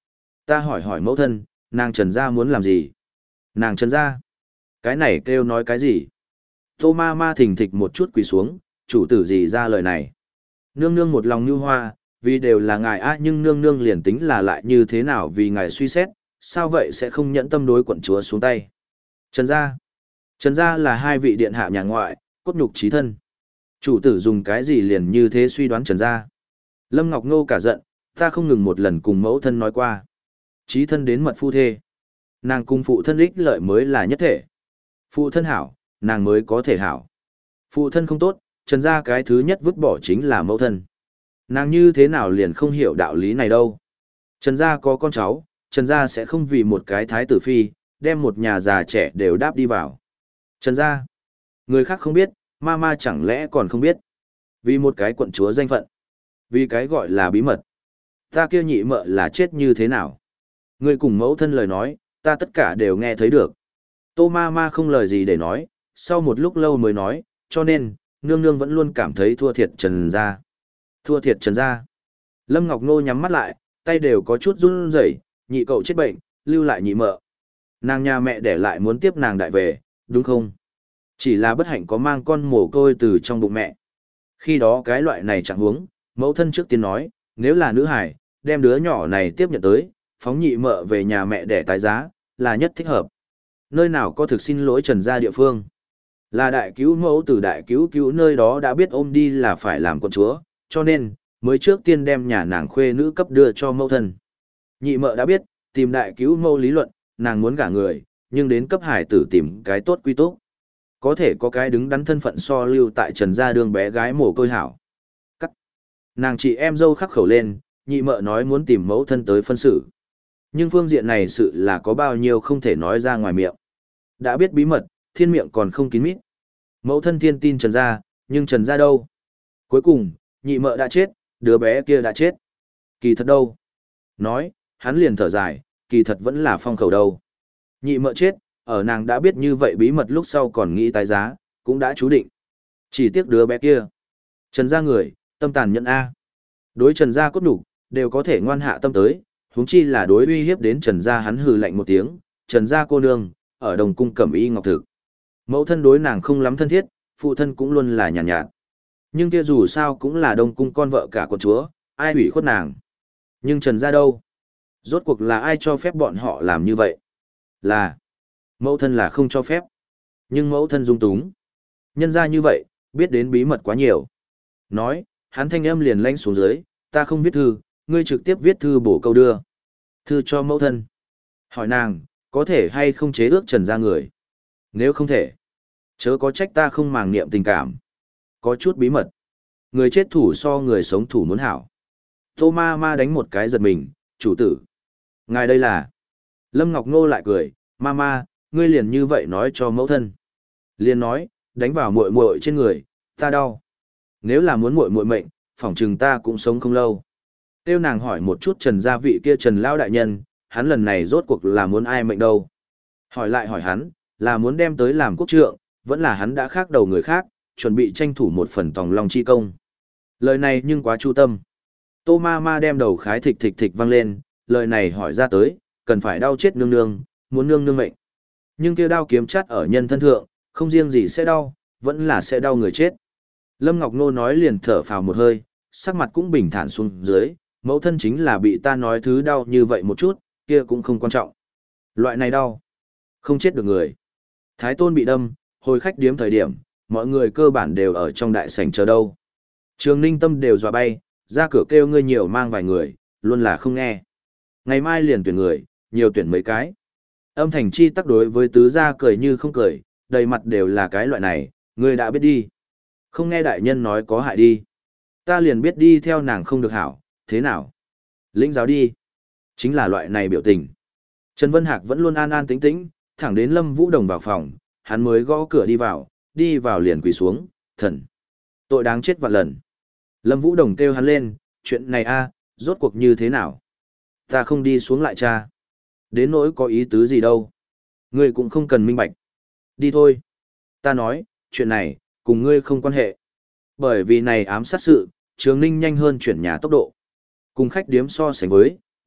Ta hỏi hỏi mẫu thân, nàng Trần gia muốn làm gì? Nàng Trần gia? Cái này kêu nói cái gì? Tô ma ma thình thịch một chút quỳ xuống, chủ tử gì ra lời này? Nương nương một lòng như hoa, vì đều là ngài a nhưng nương nương liền tính là lại như thế nào vì ngài suy xét, sao vậy sẽ không nhẫn tâm đối quận chúa xuống tay? Trần gia? Trần gia là hai vị điện hạ nhà ngoại, cốt nhục chí thân. Chủ tử dùng cái gì liền như thế suy đoán Trần gia? Lâm Ngọc Ngô cả giận, ta không ngừng một lần cùng mẫu thân nói qua. Chí thân đến mật phu thê. Nàng cùng phụ thân ích lợi mới là nhất thể. Phụ thân hảo, nàng mới có thể hảo. Phụ thân không tốt, Trần gia cái thứ nhất vứt bỏ chính là mẫu thân. Nàng như thế nào liền không hiểu đạo lý này đâu. Trần gia có con cháu, Trần gia sẽ không vì một cái thái tử phi, đem một nhà già trẻ đều đáp đi vào. Trần gia, người khác không biết, ma ma chẳng lẽ còn không biết. Vì một cái quận chúa danh phận, vì cái gọi là bí mật. Ta kia nhị mợ là chết như thế nào? Người cùng mẫu thân lời nói, ta tất cả đều nghe thấy được. Tô ma ma không lời gì để nói, sau một lúc lâu mới nói, cho nên, nương nương vẫn luôn cảm thấy thua thiệt Trần gia. Thua thiệt Trần gia. Lâm Ngọc Nô nhắm mắt lại, tay đều có chút run rẩy, nhị cậu chết bệnh, lưu lại nhị mợ. Nàng nhà mẹ để lại muốn tiếp nàng đại về, đúng không? Chỉ là bất hạnh có mang con mồ côi từ trong bụng mẹ. Khi đó cái loại này chẳng huống, mẫu thân trước tiên nói, nếu là nữ hải, đem đứa nhỏ này tiếp nhận tới, phóng nhị mợ về nhà mẹ để tái giá, là nhất thích hợp. Nơi nào có thực xin lỗi Trần gia địa phương? Là đại cứu mẫu từ đại cứu cứu nơi đó đã biết ôm đi là phải làm con chúa, cho nên, mới trước tiên đem nhà nàng khuê nữ cấp đưa cho mẫu thân. Nhị mợ đã biết, tìm đại cứu mẫu lý luận, nàng muốn gả người, nhưng đến cấp hải tử tìm cái tốt quy tốt. Có thể có cái đứng đắn thân phận so lưu tại Trần gia đường bé gái mồ côi hảo. Cắt. Nàng chị em dâu khắc khẩu lên, nhị mợ nói muốn tìm mẫu thân tới phân xử. Nhưng phương diện này sự là có bao nhiêu không thể nói ra ngoài miệng. Đã biết bí mật, thiên miệng còn không kín mít. Mẫu thân thiên tin Trần gia, nhưng Trần gia đâu? Cuối cùng, nhị mợ đã chết, đứa bé kia đã chết. Kỳ thật đâu? Nói, hắn liền thở dài, kỳ thật vẫn là phong khẩu đâu. Nhị mợ chết, ở nàng đã biết như vậy bí mật lúc sau còn nghĩ tái giá, cũng đã chú định. Chỉ tiếc đứa bé kia. Trần gia người, tâm tàn nhẫn A. Đối Trần gia cốt đủ, đều có thể ngoan hạ tâm tới, huống chi là đối uy hiếp đến Trần gia hắn hừ lạnh một tiếng, Trần gia cô nương, ở đồng cung cẩm y ngọc thực. Mẫu thân đối nàng không lắm thân thiết, phụ thân cũng luôn là nhàn nhạt, nhạt. Nhưng kia dù sao cũng là đông cung con vợ cả con chúa, ai hủy khuất nàng. Nhưng Trần gia đâu? Rốt cuộc là ai cho phép bọn họ làm như vậy? Là mẫu thân là không cho phép. Nhưng mẫu thân dung túng. Nhân ra như vậy, biết đến bí mật quá nhiều. Nói, hắn thanh âm liền lanh xuống dưới, ta không viết thư, ngươi trực tiếp viết thư bổ câu đưa. Thư cho mẫu thân. Hỏi nàng, có thể hay không chế ước Trần gia người? Nếu không thể, chớ có trách ta không màng niệm tình cảm. Có chút bí mật. Người chết thủ so người sống thủ muốn hảo. Tô ma ma đánh một cái giật mình, chủ tử. Ngài đây là. Lâm Ngọc Ngô lại cười, ma ma, ngươi liền như vậy nói cho mẫu thân. Liền nói, đánh vào muội muội trên người, ta đau. Nếu là muốn muội muội mệnh, phỏng chừng ta cũng sống không lâu. Tiêu nàng hỏi một chút Trần gia vị kia Trần Lão đại nhân, hắn lần này rốt cuộc là muốn ai mệnh đâu. Hỏi lại hỏi hắn, là muốn đem tới làm quốc trượng, vẫn là hắn đã khác đầu người khác, chuẩn bị tranh thủ một phần tòng long chi công. Lời này nhưng quá chu tâm. Tô ma ma đem đầu khái thịch thịch thịch vang lên, lời này hỏi ra tới, cần phải đau chết nương nương, muốn nương nương mệnh. Nhưng kia đao kiếm chắt ở nhân thân thượng, không riêng gì sẽ đau, vẫn là sẽ đau người chết. Lâm Ngọc Nô nói liền thở phào một hơi, sắc mặt cũng bình thản xuống dưới, mẫu thân chính là bị ta nói thứ đau như vậy một chút, kia cũng không quan trọng. Loại này đau, không chết được người. Thái tôn bị đâm, hồi khách điếm thời điểm, mọi người cơ bản đều ở trong đại sảnh chờ đâu. Trường Ninh Tâm đều dọa bay, ra cửa kêu ngươi nhiều mang vài người, luôn là không nghe. Ngày mai liền tuyển người, nhiều tuyển mấy cái. Âm Thành Chi tác đối với tứ gia cười như không cười, đầy mặt đều là cái loại này, ngươi đã biết đi. Không nghe đại nhân nói có hại đi. Ta liền biết đi theo nàng không được hảo, thế nào? Lĩnh giáo đi. Chính là loại này biểu tình. Trần Vân Hạc vẫn luôn an an tĩnh tĩnh, thẳng đến Lâm Vũ Đồng vào phòng, hắn mới gõ cửa đi vào, đi vào liền quỳ xuống, thần. Tội đáng chết vạn lần. Lâm Vũ Đồng kêu hắn lên, chuyện này a, rốt cuộc như thế nào? Ta không đi xuống lại cha. Đến nỗi có ý tứ gì đâu. Ngươi cũng không cần minh bạch. Đi thôi. Ta nói, chuyện này, cùng ngươi không quan hệ. Bởi vì này ám sát sự, Trường Ninh nhanh hơn chuyển nhà tốc độ. Cùng khách điếm so sánh với,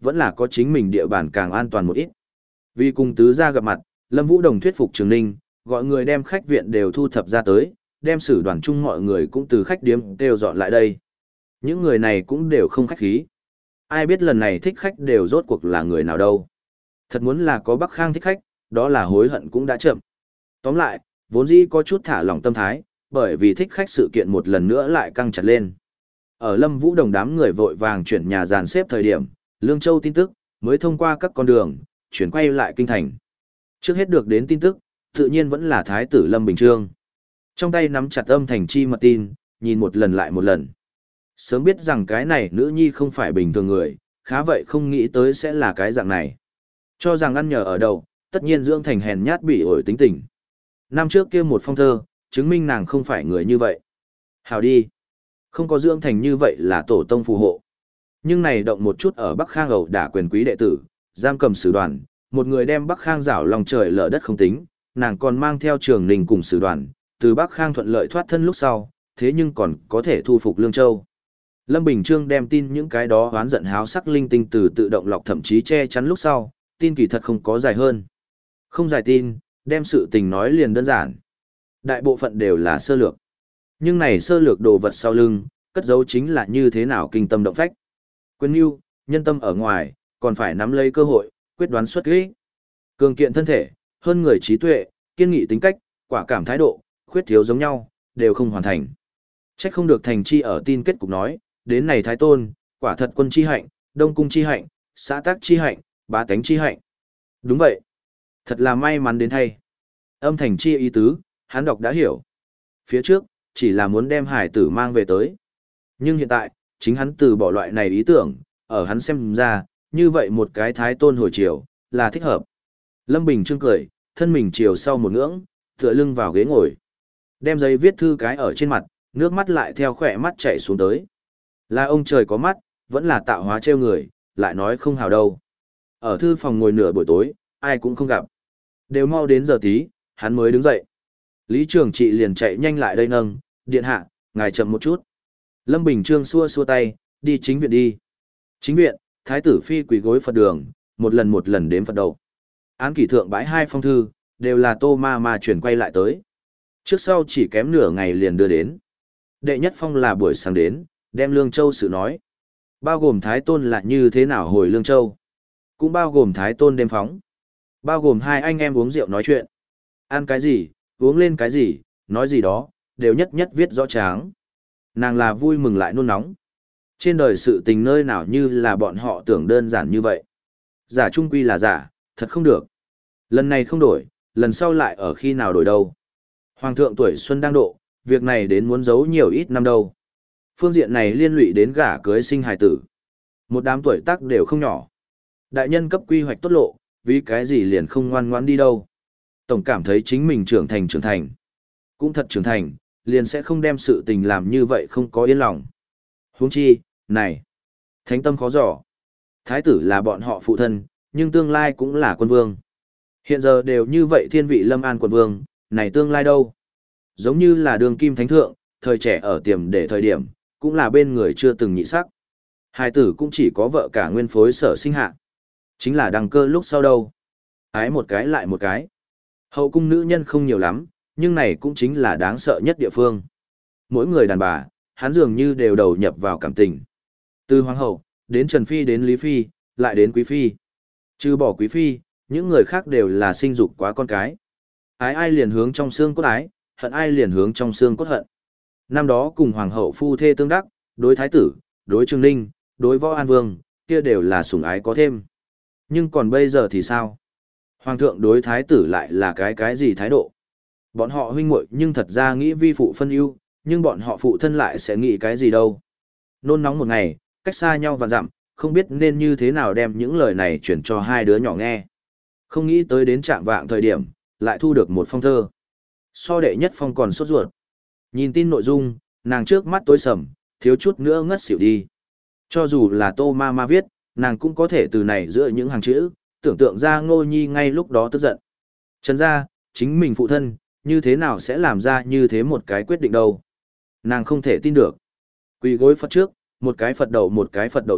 vẫn là có chính mình địa bàn càng an toàn một ít. Vì cùng tứ gia gặp mặt, Lâm Vũ Đồng thuyết phục Trường Ninh, gọi người đem khách viện đều thu thập ra tới, đem sử đoàn chung mọi người cũng từ khách điếm đều dọn lại đây. Những người này cũng đều không khách khí. Ai biết lần này thích khách đều rốt cuộc là người nào đâu. Thật muốn là có Bắc Khang thích khách, đó là hối hận cũng đã chậm. Tóm lại, vốn dĩ có chút thả lỏng tâm thái, bởi vì thích khách sự kiện một lần nữa lại căng chặt lên. Ở Lâm Vũ Đồng đám người vội vàng chuyển nhà dàn xếp thời điểm, Lương Châu tin tức mới thông qua các con đường, chuyển quay lại kinh thành. Trước hết được đến tin tức, tự nhiên vẫn là Thái tử Lâm Bình Chương. Trong tay nắm chặt âm thành chi mật tin, nhìn một lần lại một lần. Sớm biết rằng cái này nữ nhi không phải bình thường người, khá vậy không nghĩ tới sẽ là cái dạng này. Cho rằng ăn nhờ ở đầu, tất nhiên dưỡng thành hèn nhát bị ổi tính tình. Năm trước kia một phong thơ, chứng minh nàng không phải người như vậy. Hào đi. Không có dưỡng thành như vậy là tổ tông phù hộ. Nhưng này động một chút ở Bắc Khang ẩu đả quyền quý đệ tử, giam cầm sử đoàn, một người đem Bắc Khang rảo lòng trời lở đất không tính, nàng còn mang theo Trường Ninh cùng sử đoàn, từ Bắc Khang thuận lợi thoát thân lúc sau, thế nhưng còn có thể thu phục Lương Châu. Lâm Bình Chương đem tin những cái đó oán giận háo sắc linh tinh từ tự động lọc thậm chí che chắn lúc sau, tin kỳ thật không có dài hơn. Không dài tin, đem sự tình nói liền đơn giản. Đại bộ phận đều là sơ lược. Nhưng này sơ lược đồ vật sau lưng, cất giấu chính là như thế nào kinh tâm động phách. Quyền mưu, nhân tâm ở ngoài, còn phải nắm lấy cơ hội, quyết đoán xuất kích. Cường kiện thân thể, hơn người trí tuệ, kiên nghị tính cách, quả cảm thái độ, khuyết thiếu giống nhau, đều không hoàn thành. Trách không được thành chi ở tin kết cục nói, đến này thái tôn, quả thật quân chi hạnh, đông cung chi hạnh, xã tác chi hạnh, bá tánh chi hạnh. Đúng vậy. Thật là may mắn đến thay. Âm thành chi ý tứ, hắn đọc đã hiểu. Phía trước, chỉ là muốn đem hải tử mang về tới. Nhưng hiện tại, chính hắn từ bỏ loại này ý tưởng, ở hắn xem ra, như vậy một cái thái tôn hồi chiều, là thích hợp. Lâm Bình Chương cười, thân mình chiều sau một ngưỡng, tựa lưng vào ghế ngồi. Đem giấy viết thư cái ở trên mặt, nước mắt lại theo khỏe mắt chảy xuống tới. Là ông trời có mắt, vẫn là tạo hóa trêu người, lại nói không hào đâu. Ở thư phòng ngồi nửa buổi tối, ai cũng không gặp. Đều mau đến giờ tí, hắn mới đứng dậy. Lý Trường Trị liền chạy nhanh lại đây nâng, điện hạ, ngài chậm một chút. Lâm Bình Chương xua xua tay, đi chính viện đi. Chính viện, thái tử phi quỳ gối Phật đường, một lần một lần đếm Phật đầu. Án kỷ thượng bãi hai phong thư, đều là Tô Ma Ma chuyển quay lại tới. Trước sau chỉ kém nửa ngày liền đưa đến. Đệ nhất phong là buổi sáng đến, đem Lương Châu sự nói. Bao gồm Thái Tôn là như thế nào hồi Lương Châu. Cũng bao gồm Thái Tôn đêm phóng. Bao gồm hai anh em uống rượu nói chuyện. Ăn cái gì, uống lên cái gì, nói gì đó, đều nhất nhất viết rõ tráng. Nàng là vui mừng lại nôn nóng. Trên đời sự tình nơi nào như là bọn họ tưởng đơn giản như vậy. Giả trung quy là giả, thật không được. Lần này không đổi, lần sau lại ở khi nào đổi đâu. Hoàng thượng tuổi xuân đang độ, việc này đến muốn giấu nhiều ít năm đâu. Phương diện này liên lụy đến gả cưới sinh hài tử. Một đám tuổi tác đều không nhỏ. Đại nhân cấp quy hoạch tốt lộ, vì cái gì liền không ngoan ngoãn đi đâu. Tổng cảm thấy chính mình trưởng thành trưởng thành. Cũng thật trưởng thành, liền sẽ không đem sự tình làm như vậy không có yên lòng. Huống chi, này, thánh tâm khó dò. Thái tử là bọn họ phụ thân, nhưng tương lai cũng là quân vương. Hiện giờ đều như vậy thiên vị lâm an quân vương, này tương lai đâu? Giống như là đường kim thánh thượng, thời trẻ ở tiềm để thời điểm, cũng là bên người chưa từng nhị sắc. Hai tử cũng chỉ có vợ cả nguyên phối sở sinh hạ. Chính là đăng cơ lúc sau đâu. Ái một cái lại một cái. Hậu cung nữ nhân không nhiều lắm, nhưng này cũng chính là đáng sợ nhất địa phương. Mỗi người đàn bà, hắn dường như đều đầu nhập vào cảm tình. Từ hoàng hậu, đến Trần Phi đến Lý Phi, lại đến Quý Phi. Trừ bỏ Quý Phi, những người khác đều là sinh dục quá con cái. Ái ai liền hướng trong xương cốt ái, hận ai liền hướng trong xương cốt hận. Năm đó cùng hoàng hậu phu thê tương đắc, đối thái tử, đối Trương Ninh, đối Võ An Vương, kia đều là sủng ái có thêm. Nhưng còn bây giờ thì sao? Hoàng thượng đối thái tử lại là cái cái gì thái độ? Bọn họ huynh muội nhưng thật ra nghĩ vi phụ phân ưu, nhưng bọn họ phụ thân lại sẽ nghĩ cái gì đâu? Nôn nóng một ngày, cách xa nhau và dặm, không biết nên như thế nào đem những lời này chuyển cho hai đứa nhỏ nghe. Không nghĩ tới đến trạng vạng thời điểm, lại thu được một phong thơ. So đệ nhất phong còn sốt ruột. Nhìn tin nội dung, nàng trước mắt tối sầm, thiếu chút nữa ngất xỉu đi. Cho dù là Tô Ma Ma viết, nàng cũng có thể từ này giữa những hàng chữ, tưởng tượng ra Ngô Nhi ngay lúc đó tức giận. Trần gia, chính mình phụ thân, như thế nào sẽ làm ra như thế một cái quyết định đâu. Nàng không thể tin được. Quỳ gối Phật trước, một cái Phật đậu một cái Phật đậu nhặt,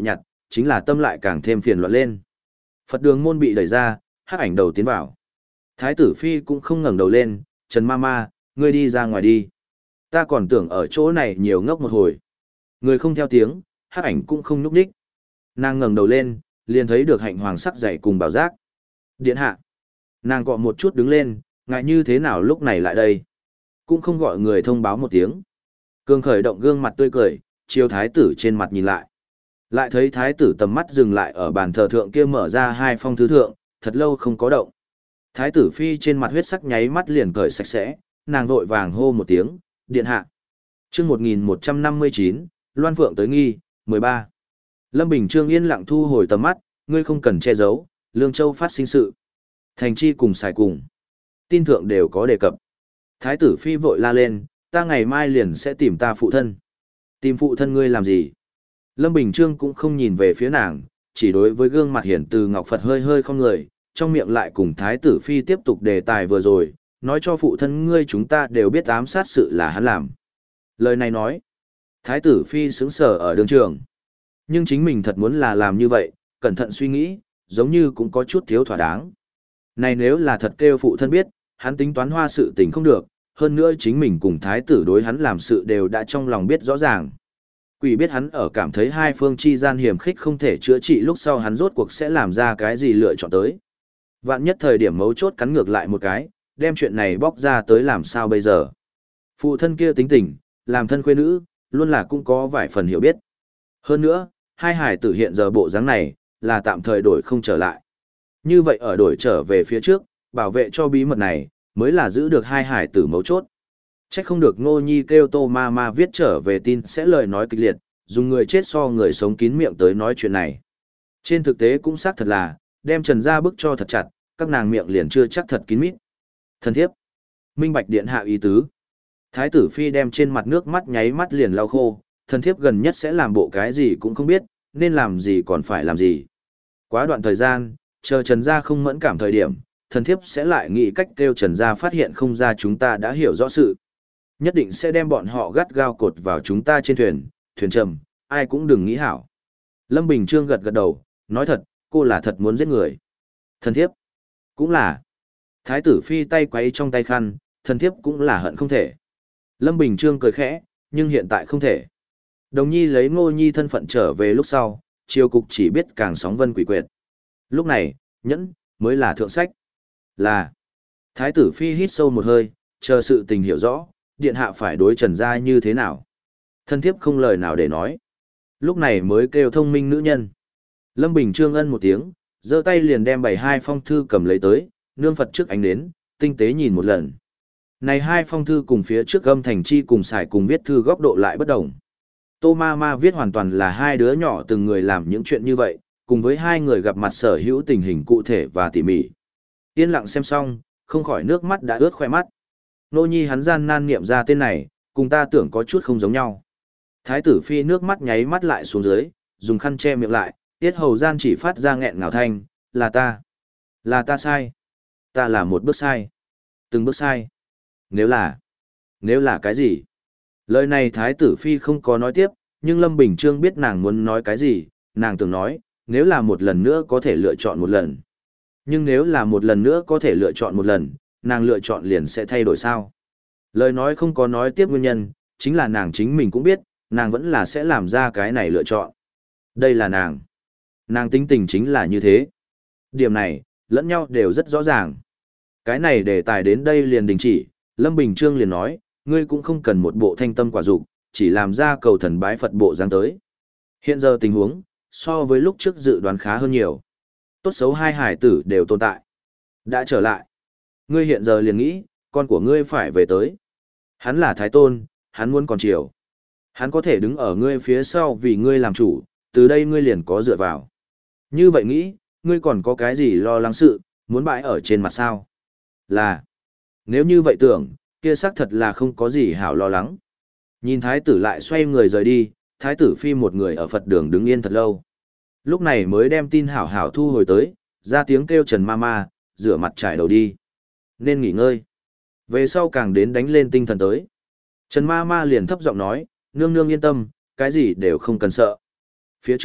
chính là tâm lại càng thêm phiền loạn lên. Phật đường môn bị đẩy ra, hắc ảnh đầu tiến vào. Thái tử phi cũng không ngẩng đầu lên, Trần ma ma, ngươi đi ra ngoài đi. Ta còn tưởng ở chỗ này nhiều ngốc một hồi. Người không theo tiếng, hắc ảnh cũng không nhúc nhích. Nàng ngẩng đầu lên, liền thấy được hạnh hoàng sắc dày cùng bảo giác. Điện hạ. Nàng cọ một chút đứng lên, ngại như thế nào lúc này lại đây. Cũng không gọi người thông báo một tiếng. Cương khởi động gương mặt tươi cười, chiều thái tử trên mặt nhìn lại. Lại thấy thái tử tầm mắt dừng lại ở bàn thờ thượng kia mở ra hai phong thư thượng, thật lâu không có động. Thái tử phi trên mặt huyết sắc nháy mắt liền cởi sạch sẽ, nàng vội vàng hô một tiếng, điện hạ. chương một nghìn một trăm năm mươi chín, Loan Phượng tới nghi, mười ba. Lâm Bình Trương yên lặng thu hồi tầm mắt, ngươi không cần che giấu, Lương Châu phát sinh sự. Thành chi cùng xài cùng. Tin thượng đều có đề cập. Thái tử phi vội la lên, ta ngày mai liền sẽ tìm ta phụ thân. Tìm phụ thân ngươi làm gì? Lâm Bình Trương cũng không nhìn về phía nàng, chỉ đối với gương mặt hiển từ Ngọc Phật hơi hơi không người, trong miệng lại cùng Thái tử phi tiếp tục đề tài vừa rồi, nói cho phụ thân ngươi chúng ta đều biết ám sát sự là hắn làm. Lời này nói, Thái tử phi sững sờ ở đường trường. Nhưng chính mình thật muốn là làm như vậy, cẩn thận suy nghĩ, giống như cũng có chút thiếu thỏa đáng. Này nếu là thật kêu phụ thân biết, hắn tính toán hoa sự tình không được, hơn nữa chính mình cùng thái tử đối hắn làm sự đều đã trong lòng biết rõ ràng. Quỷ biết hắn ở cảm thấy hai phương chi gian hiểm khích không thể chữa trị lúc sau hắn rốt cuộc sẽ làm ra cái gì lựa chọn tới. Vạn nhất thời điểm mấu chốt cắn ngược lại một cái, đem chuyện này bóc ra tới làm sao bây giờ. Phụ thân kia tính tình, làm thân khuê nữ, luôn là cũng có vài phần hiểu biết. Hơn nữa, hai hải tử hiện giờ bộ dáng này, là tạm thời đổi không trở lại. Như vậy ở đổi trở về phía trước, bảo vệ cho bí mật này, mới là giữ được hai hải tử mấu chốt. Chắc không được Ngô Nhi kêu Tô Ma Ma viết trở về tin sẽ lời nói kịch liệt, dùng người chết so người sống kín miệng tới nói chuyện này. Trên thực tế cũng xác thật là, đem Trần gia bức cho thật chặt, các nàng miệng liền chưa chắc thật kín mít. Thần thiếp. Minh bạch điện hạ ý tứ. Thái tử phi đem trên mặt nước mắt nháy mắt liền lau khô, thần thiếp gần nhất sẽ làm bộ cái gì cũng không biết, nên làm gì còn phải làm gì. Quá đoạn thời gian, chờ Trần gia không mẫn cảm thời điểm, thần thiếp sẽ lại nghĩ cách kêu Trần gia phát hiện không ra chúng ta đã hiểu rõ sự. Nhất định sẽ đem bọn họ gắt gao cột vào chúng ta trên thuyền, thuyền trầm, ai cũng đừng nghĩ hảo. Lâm Bình Trương gật gật đầu, nói thật, cô là thật muốn giết người. Thần thiếp, cũng là. Thái tử phi tay quấy trong tay khăn, thần thiếp cũng là hận không thể. Lâm Bình Trương cười khẽ, nhưng hiện tại không thể. Đồng nhi lấy Ngô Nhi thân phận trở về lúc sau, triều cục chỉ biết càng sóng vân quỷ quyệt. Lúc này, nhẫn, mới là thượng sách. Là. Thái tử phi hít sâu một hơi, chờ sự tình hiểu rõ, điện hạ phải đối Trần gia như thế nào. Thân thiếp không lời nào để nói. Lúc này mới kêu thông minh nữ nhân. Lâm Bình Trương ân một tiếng, giơ tay liền đem bảy hai phong thư cầm lấy tới, nương Phật trước ánh đến, tinh tế nhìn một lần. Này hai phong thư cùng phía trước âm thành chi cùng xài cùng viết thư góc độ lại bất đồng. Tô Ma Ma viết hoàn toàn là hai đứa nhỏ từng người làm những chuyện như vậy, cùng với hai người gặp mặt sở hữu tình hình cụ thể và tỉ mỉ. Yên lặng xem xong, không khỏi nước mắt đã ướt khoe mắt. Nô Nhi hắn gian nan niệm ra tên này, cùng ta tưởng có chút không giống nhau. Thái tử phi nước mắt nháy mắt lại xuống dưới, dùng khăn che miệng lại, tiết hầu gian chỉ phát ra nghẹn ngào thanh, là ta. Là ta sai. Ta là một bước sai. Từng bước sai. Nếu là. Nếu là cái gì? Lời này thái tử phi không có nói tiếp, nhưng Lâm Bình Trương biết nàng muốn nói cái gì, nàng tưởng nói, nếu là một lần nữa có thể lựa chọn một lần. Nhưng nếu là một lần nữa có thể lựa chọn một lần, nàng lựa chọn liền sẽ thay đổi sao? Lời nói không có nói tiếp nguyên nhân, chính là nàng chính mình cũng biết, nàng vẫn là sẽ làm ra cái này lựa chọn. Đây là nàng. Nàng tính tình chính là như thế. Điểm này, lẫn nhau đều rất rõ ràng. Cái này đề tài đến đây liền đình chỉ, Lâm Bình Trương liền nói, ngươi cũng không cần một bộ thanh tâm quả dục, chỉ làm ra cầu thần bái Phật bộ dáng tới. Hiện giờ tình huống, so với lúc trước dự đoán khá hơn nhiều. Tốt xấu hai hải tử đều tồn tại. Đã trở lại. Ngươi hiện giờ liền nghĩ, con của ngươi phải về tới. Hắn là Thái Tôn, hắn muốn còn chiều. Hắn có thể đứng ở ngươi phía sau vì ngươi làm chủ, từ đây ngươi liền có dựa vào. Như vậy nghĩ, ngươi còn có cái gì lo lắng sự, muốn bãi ở trên mặt sao? Là. Nếu như vậy tưởng, kia xác thật là không có gì hảo lo lắng. Nhìn thái tử lại xoay người rời đi, thái tử phi một người ở Phật đường đứng yên thật lâu. Lúc này mới đem tin hảo hảo thu hồi tới, ra tiếng kêu Trần Mama, rửa mặt trải đầu đi. Nên nghỉ ngơi. Về sau càng đến đánh lên tinh thần tới. Trần Mama liền thấp giọng nói, nương nương yên tâm, cái gì đều không cần sợ. Phía trước,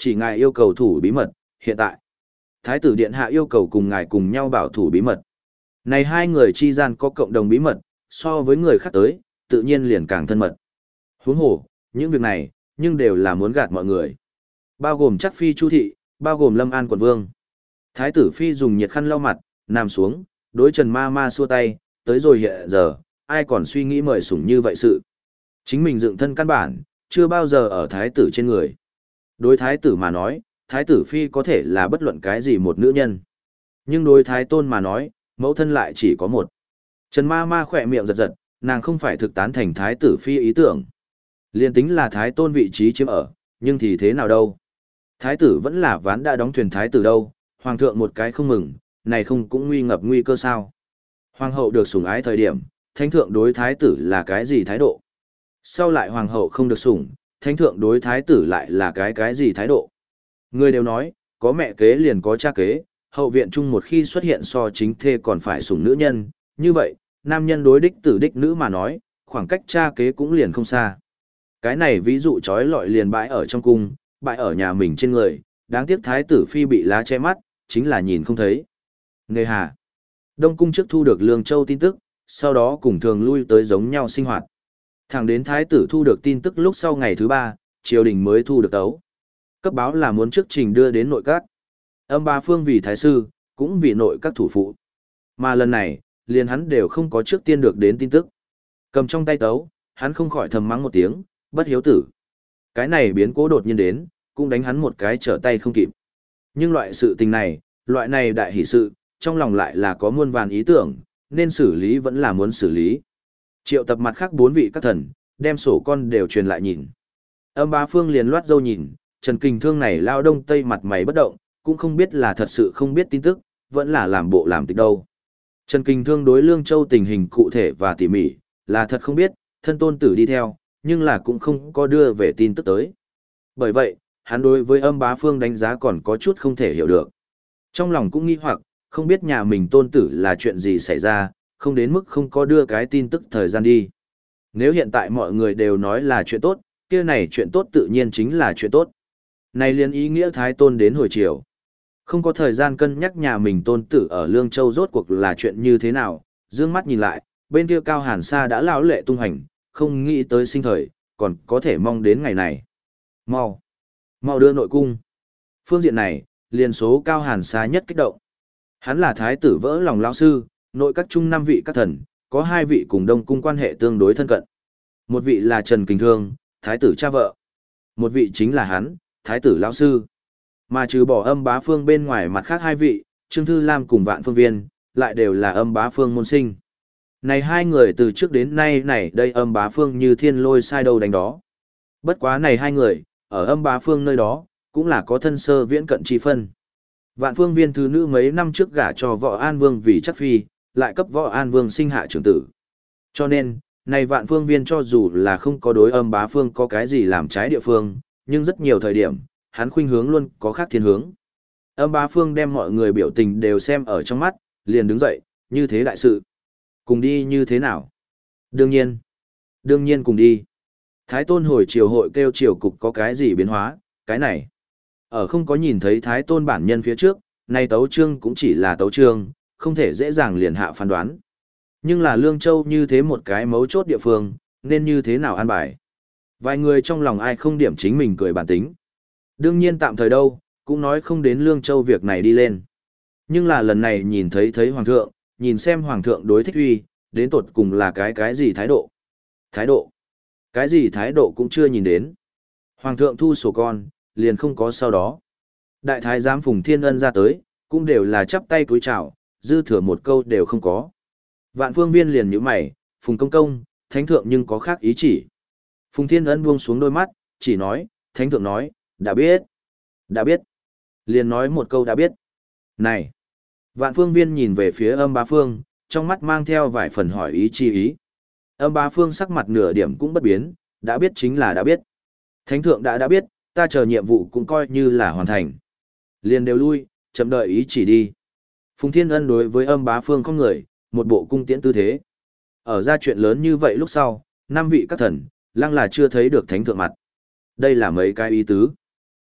Chỉ ngài yêu cầu thủ bí mật, hiện tại. Thái tử điện hạ yêu cầu cùng ngài cùng nhau bảo thủ bí mật. Này hai người chi gian có cộng đồng bí mật, so với người khác tới, tự nhiên liền càng thân mật. Huống hồ, những việc này, nhưng đều là muốn gạt mọi người. Bao gồm chắc phi Chu thị, bao gồm Lâm An quận vương. Thái tử phi dùng nhiệt khăn lau mặt, nằm xuống, đối Trần Ma Ma xua tay, tới rồi hiện giờ, ai còn suy nghĩ mời sủng như vậy sự. Chính mình dựng thân căn bản, chưa bao giờ ở thái tử trên người. Đối thái tử mà nói, thái tử phi có thể là bất luận cái gì một nữ nhân. Nhưng đối thái tôn mà nói, mẫu thân lại chỉ có một. Trần Ma Ma khỏe miệng giật giật, nàng không phải thực tán thành thái tử phi ý tưởng. Liên tính là thái tôn vị trí chiếm ở, nhưng thì thế nào đâu. Thái tử vẫn là ván đã đóng thuyền thái tử đâu, hoàng thượng một cái không mừng, này không cũng nguy ngập nguy cơ sao. Hoàng hậu được sủng ái thời điểm, thánh thượng đối thái tử là cái gì thái độ? Sau lại hoàng hậu không được sủng, thánh thượng đối thái tử lại là cái cái gì thái độ? Người đều nói, có mẹ kế liền có cha kế, hậu viện chung một khi xuất hiện so chính thê còn phải sủng nữ nhân, như vậy, nam nhân đối đích tử đích nữ mà nói, khoảng cách cha kế cũng liền không xa. Cái này ví dụ trói lọi liền bãi ở trong cung, bãi ở nhà mình trên người, đáng tiếc thái tử phi bị lá che mắt, chính là nhìn không thấy. Nề hà. Đông cung trước thu được Lương Châu tin tức, sau đó cùng thường lui tới giống nhau sinh hoạt. Thẳng đến thái tử thu được tin tức lúc sau ngày thứ ba, triều đình mới thu được tấu. Cấp báo là muốn trước trình đưa đến nội các. Âm Bá Phương vì thái sư, cũng vì nội các thủ phụ. Mà lần này, liền hắn đều không có trước tiên được đến tin tức. Cầm trong tay tấu, hắn không khỏi thầm mắng một tiếng, bất hiếu tử. Cái này biến cố đột nhiên đến, cũng đánh hắn một cái trở tay không kịp. Nhưng loại sự tình này, loại này đại hỷ sự, trong lòng lại là có muôn vàn ý tưởng, nên xử lý vẫn là muốn xử lý. Triệu tập mặt khác bốn vị các thần, đem sổ con đều truyền lại nhìn. Âm Bá Phương liền loát dâu nhìn, Trần Kình Thương này lao đông tây mặt mày bất động, cũng không biết là thật sự không biết tin tức, vẫn là làm bộ làm tịch đâu. Trần Kình Thương đối Lương Châu tình hình cụ thể và tỉ mỉ, là thật không biết, thân tôn tử đi theo, nhưng là cũng không có đưa về tin tức tới. Bởi vậy, hắn đối với Âm Bá Phương đánh giá còn có chút không thể hiểu được. Trong lòng cũng nghi hoặc, không biết nhà mình tôn tử là chuyện gì xảy ra, không đến mức không có đưa cái tin tức thời gian đi. Nếu hiện tại mọi người đều nói là chuyện tốt, kia này chuyện tốt tự nhiên chính là chuyện tốt. Này liên ý nghĩa thái tôn đến hồi chiều. Không có thời gian cân nhắc nhà mình tôn tử ở Lương Châu rốt cuộc là chuyện như thế nào, dương mắt nhìn lại, bên kia Cao Hàn Sa đã lão lệ tung hành, không nghĩ tới sinh thời, còn có thể mong đến ngày này. Mau, mau đưa nội cung. Phương diện này, liền số Cao Hàn Sa nhất kích động. Hắn là thái tử vỡ lòng lão sư, nội các trung năm vị các thần, có hai vị cùng Đông cung quan hệ tương đối thân cận. Một vị là Trần Kình Thương, thái tử cha vợ. Một vị chính là hắn, thái tử lão sư. Mà trừ bỏ Âm Bá Phương bên ngoài mặt khác hai vị, Trương Thư Lam cùng Vạn Phương Viên, lại đều là Âm Bá Phương môn sinh. Này hai người từ trước đến nay này đây Âm Bá Phương như thiên lôi sai đầu đánh đó. Bất quá này hai người, ở Âm Bá Phương nơi đó, cũng là có thân sơ viễn cận chi phân. Vạn Phương Viên thứ nữ mấy năm trước gả cho Võ An Vương vì chắc phi, lại cấp Võ An Vương sinh hạ trưởng tử. Cho nên, này Vạn Phương Viên cho dù là không có đối Âm Bá Phương có cái gì làm trái địa phương, nhưng rất nhiều thời điểm, hắn khuynh hướng luôn có khác thiên hướng. Âm Bá Phương đem mọi người biểu tình đều xem ở trong mắt, liền đứng dậy, như thế đại sự. Cùng đi như thế nào? Đương nhiên. Đương nhiên cùng đi. Thái Tôn hồi triều hội kêu triều cục có cái gì biến hóa, cái này. Ở không có nhìn thấy Thái Tôn bản nhân phía trước, nay tấu chương cũng chỉ là tấu chương, không thể dễ dàng liền hạ phán đoán. Nhưng là Lương Châu như thế một cái mấu chốt địa phương, nên như thế nào an bài? Vài người trong lòng ai không điểm chính mình cười bản tính. Đương nhiên tạm thời đâu, cũng nói không đến Lương Châu việc này đi lên. Nhưng là lần này nhìn thấy thấy Hoàng thượng, nhìn xem Hoàng thượng đối Thích Huy, đến tột cùng là cái cái gì thái độ. Thái độ? Cái gì thái độ cũng chưa nhìn đến. Hoàng thượng thu sổ con, liền không có sau đó. Đại thái giám Phùng Thiên Ân ra tới, cũng đều là chắp tay cúi chào, dư thừa một câu đều không có. Vạn Phương Viên liền nhíu mày, Phùng công công, thánh thượng nhưng có khác ý chỉ. Phùng Thiên Ân buông xuống đôi mắt, chỉ nói, thánh thượng nói, đã biết, đã biết. Liền nói một câu đã biết. Này! Vạn Phương Viên nhìn về phía Âm Bá Phương, trong mắt mang theo vài phần hỏi ý chi ý. Âm Bá Phương sắc mặt nửa điểm cũng bất biến, đã biết chính là đã biết. Thánh thượng đã đã biết, ta chờ nhiệm vụ cũng coi như là hoàn thành. Liền đều lui, chậm đợi ý chỉ đi. Phùng Thiên Ân đối với Âm Bá Phương không người, một bộ cung tiễn tư thế. Ở ra chuyện lớn như vậy lúc sau, năm vị các thần, lăng là chưa thấy được thánh thượng mặt. Đây là mấy cái ý tứ.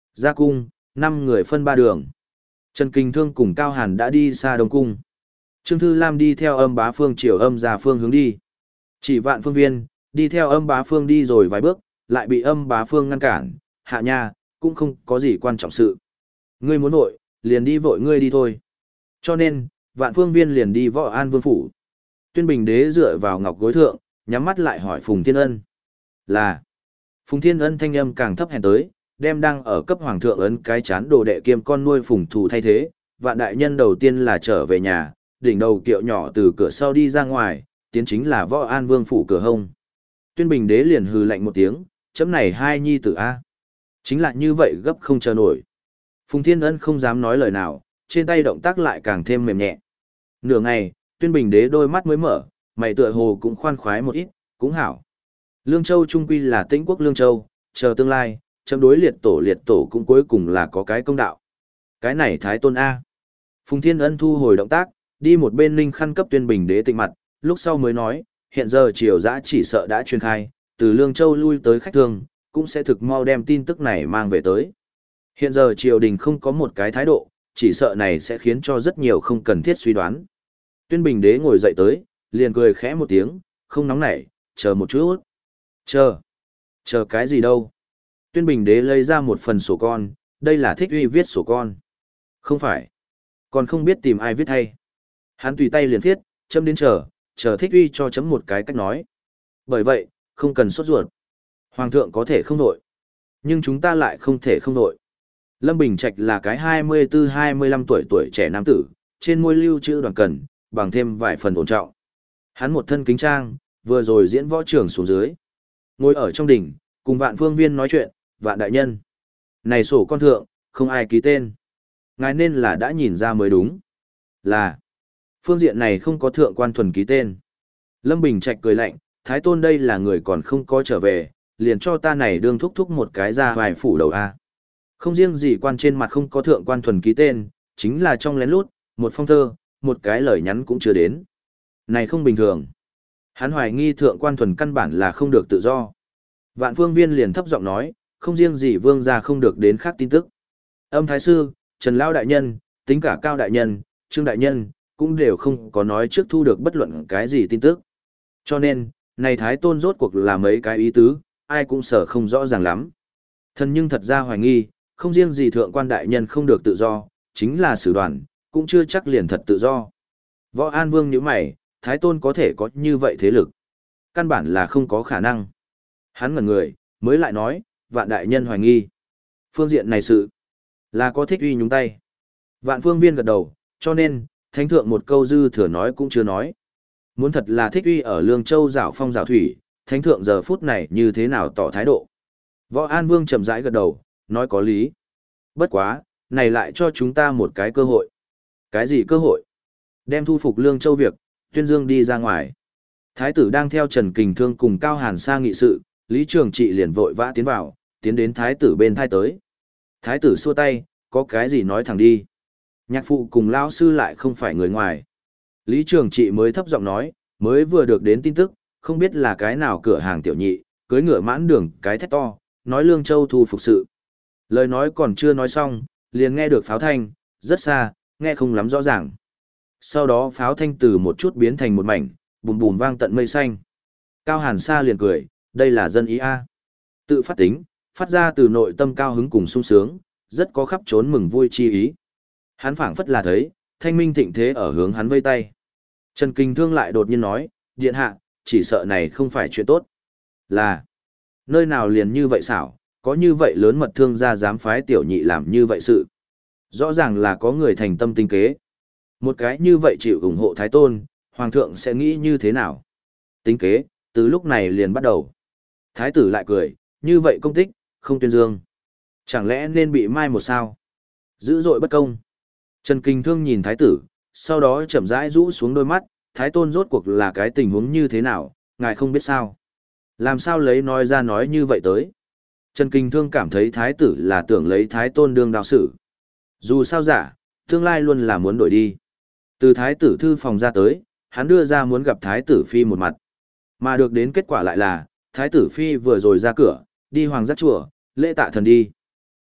Ra cung, năm người phân ba đường. Trần Kinh Thương cùng Cao Hàn đã đi xa Đông Cung. Trương Thư Lam đi theo Âm Bá Phương chiều Âm Gia Phương hướng đi. Chỉ Vạn Phương Viên, đi theo Âm Bá Phương đi rồi vài bước, lại bị Âm Bá Phương ngăn cản, hạ nha, cũng không có gì quan trọng sự. Ngươi muốn vội, liền đi vội ngươi đi thôi. Cho nên, Vạn Phương Viên liền đi Võ An Vương phủ. Tuyên Bình Đế dựa vào ngọc gối thượng, nhắm mắt lại hỏi Phùng Thiên Ân. Là. Phùng Thiên Ân thanh âm càng thấp hèn tới, đem đang ở cấp hoàng thượng ấn cái chán đồ đệ kiêm con nuôi Phùng Thù thay thế. Vạn đại nhân đầu tiên là trở về nhà, đỉnh đầu kiệu nhỏ từ cửa sau đi ra ngoài, tiến chính là Võ An Vương phủ cửa hông. Tuyên Bình Đế liền hừ lạnh một tiếng, chấm này hai nhi tử A. Chính là như vậy gấp không chờ nổi. Phùng Thiên Ân không dám nói lời nào, trên tay động tác lại càng thêm mềm nhẹ. Nửa ngày, Tuyên Bình Đế đôi mắt mới mở, mày tựa hồ cũng khoan khoái một ít, cũng hảo. Lương Châu trung quy là Tĩnh quốc Lương Châu, chờ tương lai, chấm đối liệt tổ liệt tổ cũng cuối cùng là có cái công đạo. Cái này Thái Tôn A. Phùng Thiên Ân thu hồi động tác, đi một bên linh khăn cấp Tuyên Bình Đế tịnh mặt, lúc sau mới nói, hiện giờ triều dã chỉ sợ đã truyền khai, từ Lương Châu lui tới khách thương, cũng sẽ thực mau đem tin tức này mang về tới. Hiện giờ triều đình không có một cái thái độ, chỉ sợ này sẽ khiến cho rất nhiều không cần thiết suy đoán. Tuyên Bình Đế ngồi dậy tới, liền cười khẽ một tiếng, không nóng nảy, chờ một chút. Chờ. Chờ cái gì đâu? Tuyên Bình Đế lấy ra một phần sổ con, đây là Thích Uy viết sổ con. Không phải. Còn không biết tìm ai viết hay. Hắn tùy tay liền viết, chấm đến chờ, chờ Thích Uy cho chấm một cái cách nói. Bởi vậy, không cần sốt ruột. Hoàng thượng có thể không đội. Nhưng chúng ta lại không thể không đội. Lâm Bình Trạch là cái hai mươi tư hai mươi lăm tuổi tuổi trẻ nam tử, trên môi lưu chữ đoàn cần, bằng thêm vài phần ổn trọng. Hắn một thân kính trang, vừa rồi diễn võ trưởng xuống dưới. Ngồi ở trong đỉnh, cùng Vạn Phương Viên nói chuyện, Vạn đại nhân. Này sổ con thượng, không ai ký tên. Ngài nên là đã nhìn ra mới đúng. Là, phương diện này không có thượng quan thuần ký tên. Lâm Bình Trạch cười lạnh, Thái Tôn đây là người còn không có trở về, liền cho ta này đương thúc thúc một cái ra vài phủ đầu A. Không riêng gì quan trên mặt không có thượng quan thuần ký tên, chính là trong lén lút, một phong thơ, một cái lời nhắn cũng chưa đến. Này không bình thường. Hắn hoài nghi thượng quan thuần căn bản là không được tự do. Vạn Phương Viên liền thấp giọng nói, không riêng gì vương gia không được đến khác tin tức. Âm Thái Sư, Trần Lao Đại Nhân, tính cả Cao Đại Nhân, Trương Đại Nhân, cũng đều không có nói trước thu được bất luận cái gì tin tức. Cho nên, này Thái Tôn rốt cuộc là mấy cái ý tứ, ai cũng sợ không rõ ràng lắm. Thần nhưng thật ra hoài nghi, không riêng gì thượng quan đại nhân không được tự do, chính là sử đoàn, cũng chưa chắc liền thật tự do. Võ An Vương nhíu mày, Thái Tôn có thể có như vậy thế lực. Căn bản là không có khả năng. Hắn ngẩn người, mới lại nói, Vạn đại nhân hoài nghi. Phương diện này sự, là có Thích Uy nhúng tay. Vạn Phương Viên gật đầu, cho nên, thánh thượng một câu dư thừa nói cũng chưa nói. Muốn thật là Thích Uy ở Lương Châu rảo phong rảo thủy, thánh thượng giờ phút này như thế nào tỏ thái độ. Võ An Vương chậm rãi gật đầu, nói có lý. Bất quá, này lại cho chúng ta một cái cơ hội. Cái gì cơ hội? Đem thu phục Lương Châu việc, tuyên dương đi ra ngoài. Thái tử đang theo Trần Kình Thương cùng Cao Hàn Sa nghị sự, Lý Trường Trị liền vội vã tiến vào, tiến đến thái tử bên thai tới. Thái tử xua tay, có cái gì nói thẳng đi. Nhạc phụ cùng lão sư lại không phải người ngoài. Lý Trường Trị mới thấp giọng nói, mới vừa được đến tin tức, không biết là cái nào cửa hàng tiểu nhị, cưới ngựa mãn đường cái thét to, nói Lương Châu thu phục sự. Lời nói còn chưa nói xong, liền nghe được pháo thanh, rất xa, nghe không lắm rõ ràng. Sau đó pháo thanh từ một chút biến thành một mảnh, bùm bùm vang tận mây xanh. Cao Hàn Sa liền cười, đây là dân ý A. Tự phát tính, phát ra từ nội tâm cao hứng cùng sung sướng, rất có khắp trốn mừng vui chi ý. Hắn phảng phất là thấy, thanh minh thịnh thế ở hướng hắn vây tay. Trần Kinh Thương lại đột nhiên nói, điện hạ, chỉ sợ này không phải chuyện tốt. Là, nơi nào liền như vậy xảo, có như vậy lớn mật thương gia dám phái tiểu nhị làm như vậy sự. Rõ ràng là có người thành tâm tinh kế. Một cái như vậy chịu ủng hộ Thái Tôn, Hoàng thượng sẽ nghĩ như thế nào? Tính kế, từ lúc này liền bắt đầu. Thái tử lại cười, như vậy công tích, không tuyên dương. Chẳng lẽ nên bị mai một sao? Dữ dội bất công. Trần Kinh Thương nhìn Thái tử, sau đó chậm rãi rũ xuống đôi mắt, Thái Tôn rốt cuộc là cái tình huống như thế nào, ngài không biết sao. Làm sao lấy nói ra nói như vậy tới. Trần Kinh Thương cảm thấy Thái tử là tưởng lấy Thái Tôn đương đạo sử. Dù sao giả, tương lai luôn là muốn đổi đi. Từ Thái tử thư phòng ra tới, hắn đưa ra muốn gặp Thái tử Phi một mặt. Mà được đến kết quả lại là, Thái tử Phi vừa rồi ra cửa, đi hoàng giác chùa, lễ tạ thần đi.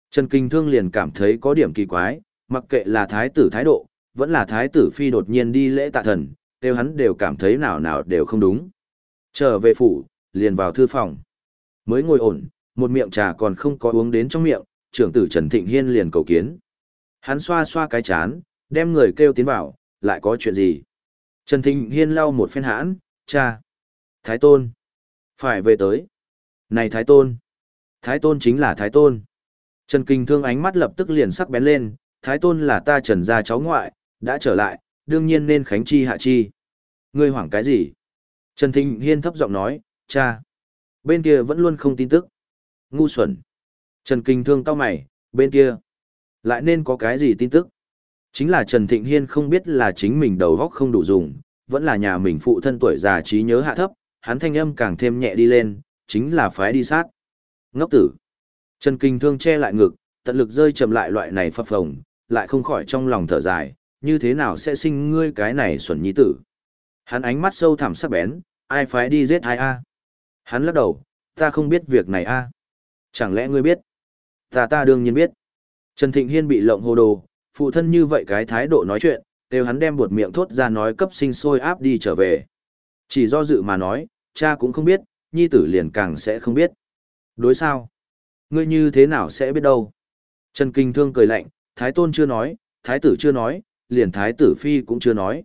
Trần Kinh Thương liền cảm thấy có điểm kỳ quái, mặc kệ là thái tử thái độ, vẫn là thái tử phi đột nhiên đi lễ tạ thần, đều hắn đều cảm thấy nào nào đều không đúng. Trở về phủ, liền vào thư phòng. Mới ngồi ổn, một miệng trà còn không có uống đến trong miệng, trưởng tử Trần Thịnh Hiên liền cầu kiến. Hắn xoa xoa cái chán, đem người kêu tiến vào, lại có chuyện gì? Trần Thịnh Hiên lau một phen hãn, cha. Thái Tôn. Phải về tới. Này Thái Tôn. Thái Tôn chính là Thái Tôn. Trần Kinh Thương ánh mắt lập tức liền sắc bén lên, Thái Tôn là ta Trần gia cháu ngoại, đã trở lại, đương nhiên nên khánh chi hạ chi. Ngươi hoảng cái gì? Trần Thịnh Hiên thấp giọng nói, cha. Bên kia vẫn luôn không tin tức. Ngu xuẩn. Trần Kinh Thương cau mày, bên kia. Lại nên có cái gì tin tức? Chính là Trần Thịnh Hiên không biết là chính mình đầu óc không đủ dùng, vẫn là nhà mình phụ thân tuổi già trí nhớ hạ thấp, hắn thanh âm càng thêm nhẹ đi lên, chính là phái đi sát. Ngốc tử. Trần Kinh Thương che lại ngực, tận lực rơi chậm lại loại này phập phồng, lại không khỏi trong lòng thở dài, như thế nào sẽ sinh ngươi cái này xuẩn nhi tử. Hắn ánh mắt sâu thẳm sắc bén, ai phái đi giết ai a? Hắn lắc đầu, ta không biết việc này a. Chẳng lẽ ngươi biết? Ta ta đương nhiên biết. Trần Thịnh Hiên bị lộng hồ đồ, phụ thân như vậy cái thái độ nói chuyện, đều hắn đem buột miệng thốt ra nói cấp sinh sôi áp đi trở về. Chỉ do dự mà nói, cha cũng không biết, nhi tử liền càng sẽ không biết. Đối sao? Ngươi như thế nào sẽ biết đâu? Trần Kinh Thương cười lạnh, thái tôn chưa nói, thái tử chưa nói, liền thái tử phi cũng chưa nói.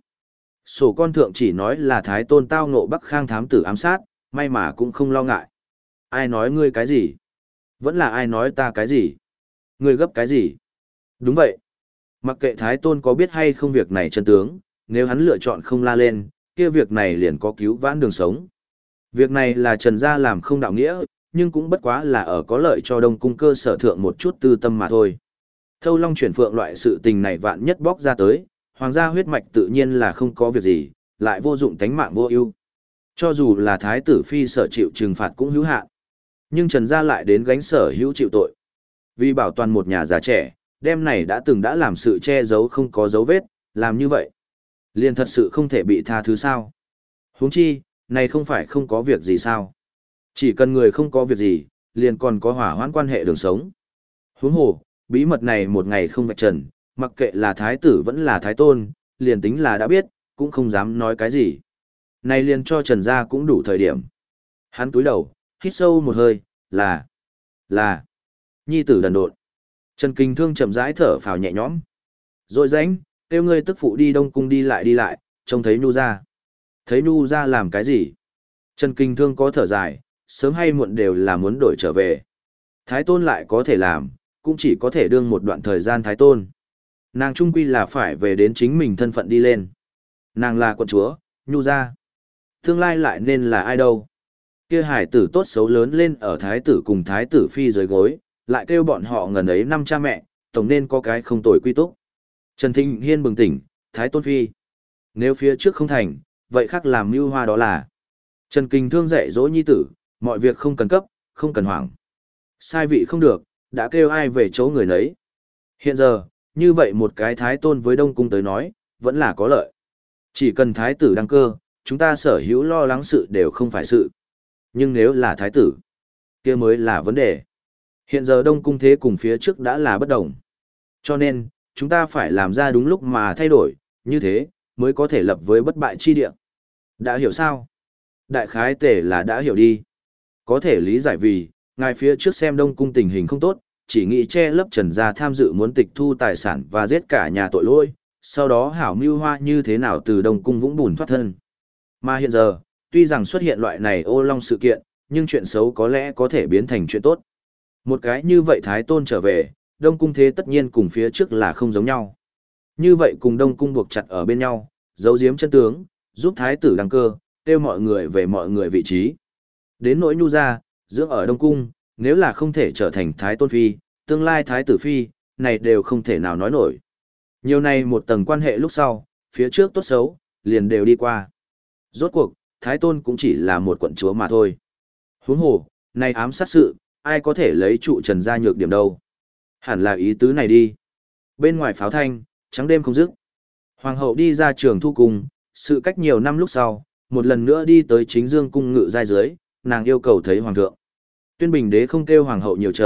Sổ con thượng chỉ nói là thái tôn tao ngộ Bắc Khang thám tử ám sát, may mà cũng không lo ngại. Ai nói ngươi cái gì? Vẫn là ai nói ta cái gì? Ngươi gấp cái gì? Đúng vậy. Mặc kệ thái tôn có biết hay không việc này chân tướng, nếu hắn lựa chọn không la lên, kia việc này liền có cứu vãn đường sống. Việc này là Trần gia làm không đạo nghĩa, nhưng cũng bất quá là ở có lợi cho Đông cung cơ sở thượng một chút tư tâm mà thôi. Thâu Long chuyển phượng loại sự tình này vạn nhất bóc ra tới, hoàng gia huyết mạch tự nhiên là không có việc gì, lại vô dụng tánh mạng vô ưu. Cho dù là thái tử phi sở chịu trừng phạt cũng hữu hạn. Nhưng Trần gia lại đến gánh sở hữu chịu tội. Vì bảo toàn một nhà già trẻ, đêm này đã từng đã làm sự che giấu không có dấu vết, làm như vậy. Liền thật sự không thể bị tha thứ sao. Huống chi, này không phải không có việc gì sao. Chỉ cần người không có việc gì, liền còn có hỏa hoãn quan hệ đường sống. Huống hồ, bí mật này một ngày không vạch trần, mặc kệ là thái tử vẫn là thái tôn, liền tính là đã biết, cũng không dám nói cái gì. Này liền cho Trần gia cũng đủ thời điểm. Hắn túi đầu, hít sâu một hơi, là, là, nhi tử đần độn. Trần Kinh Thương chậm rãi thở phào nhẹ nhõm. Rồi rãnh, kêu ngươi tức phụ đi Đông cung đi lại đi lại, trông thấy Nu ra. Thấy Nu ra làm cái gì? Trần Kinh Thương có thở dài, sớm hay muộn đều là muốn đổi trở về. Thái tôn lại có thể làm, cũng chỉ có thể đương một đoạn thời gian thái tôn. Nàng trung quy là phải về đến chính mình thân phận đi lên. Nàng là quận chúa, Nhu ra. Tương lai lại nên là ai đâu? Kia hải tử tốt xấu lớn lên ở thái tử cùng thái tử phi dưới gối, lại kêu bọn họ ngần ấy năm cha mẹ, tổng nên có cái không tồi quy túc. Trần Thịnh Hiên bừng tỉnh, thái tôn phi. Nếu phía trước không thành, vậy khác làm mưu hoa đó là. Trần Kinh Thương dạy dỗ nhi tử, mọi việc không cần cấp, không cần hoảng. Sai vị không được, đã kêu ai về chỗ người nấy. Hiện giờ, như vậy một cái thái tôn với Đông Cung tới nói, vẫn là có lợi. Chỉ cần thái tử đăng cơ, chúng ta sở hữu lo lắng sự đều không phải sự. Nhưng nếu là thái tử, kia mới là vấn đề. Hiện giờ Đông Cung thế cùng phía trước đã là bất đồng. Cho nên, chúng ta phải làm ra đúng lúc mà thay đổi, như thế, mới có thể lập với bất bại chi địa. Đã hiểu sao? Đại khái tể là đã hiểu đi. Có thể lý giải vì, ngài phía trước xem Đông Cung tình hình không tốt, chỉ nghĩ che lấp Trần gia tham dự muốn tịch thu tài sản và giết cả nhà tội lỗi, sau đó hảo mưu hoa như thế nào từ Đông Cung vũng bùn thoát thân. Mà hiện giờ, tuy rằng xuất hiện loại này ô long sự kiện, nhưng chuyện xấu có lẽ có thể biến thành chuyện tốt. Một cái như vậy Thái Tôn trở về, Đông Cung thế tất nhiên cùng phía trước là không giống nhau. Như vậy cùng Đông Cung buộc chặt ở bên nhau, giấu giếm chân tướng, giúp Thái tử đăng cơ, kêu mọi người về mọi người vị trí. Đến nỗi Nhu gia, dưỡng ở Đông Cung, nếu là không thể trở thành Thái Tôn Phi, tương lai Thái tử Phi, này đều không thể nào nói nổi. Nhiều này một tầng quan hệ lúc sau, phía trước tốt xấu, liền đều đi qua. Rốt cuộc, Thái Tôn cũng chỉ là một quận chúa mà thôi. Huống hồ, này ám sát sự, ai có thể lấy trụ Trần gia nhược điểm đâu. Hẳn là ý tứ này đi. Bên ngoài pháo thanh, trắng đêm không dứt. Hoàng hậu đi ra trường thu cung, sự cách nhiều năm lúc sau, một lần nữa đi tới chính dương cung ngự giai dưới, nàng yêu cầu thấy hoàng thượng. Tuyên Bình đế không kêu hoàng hậu nhiều chờ,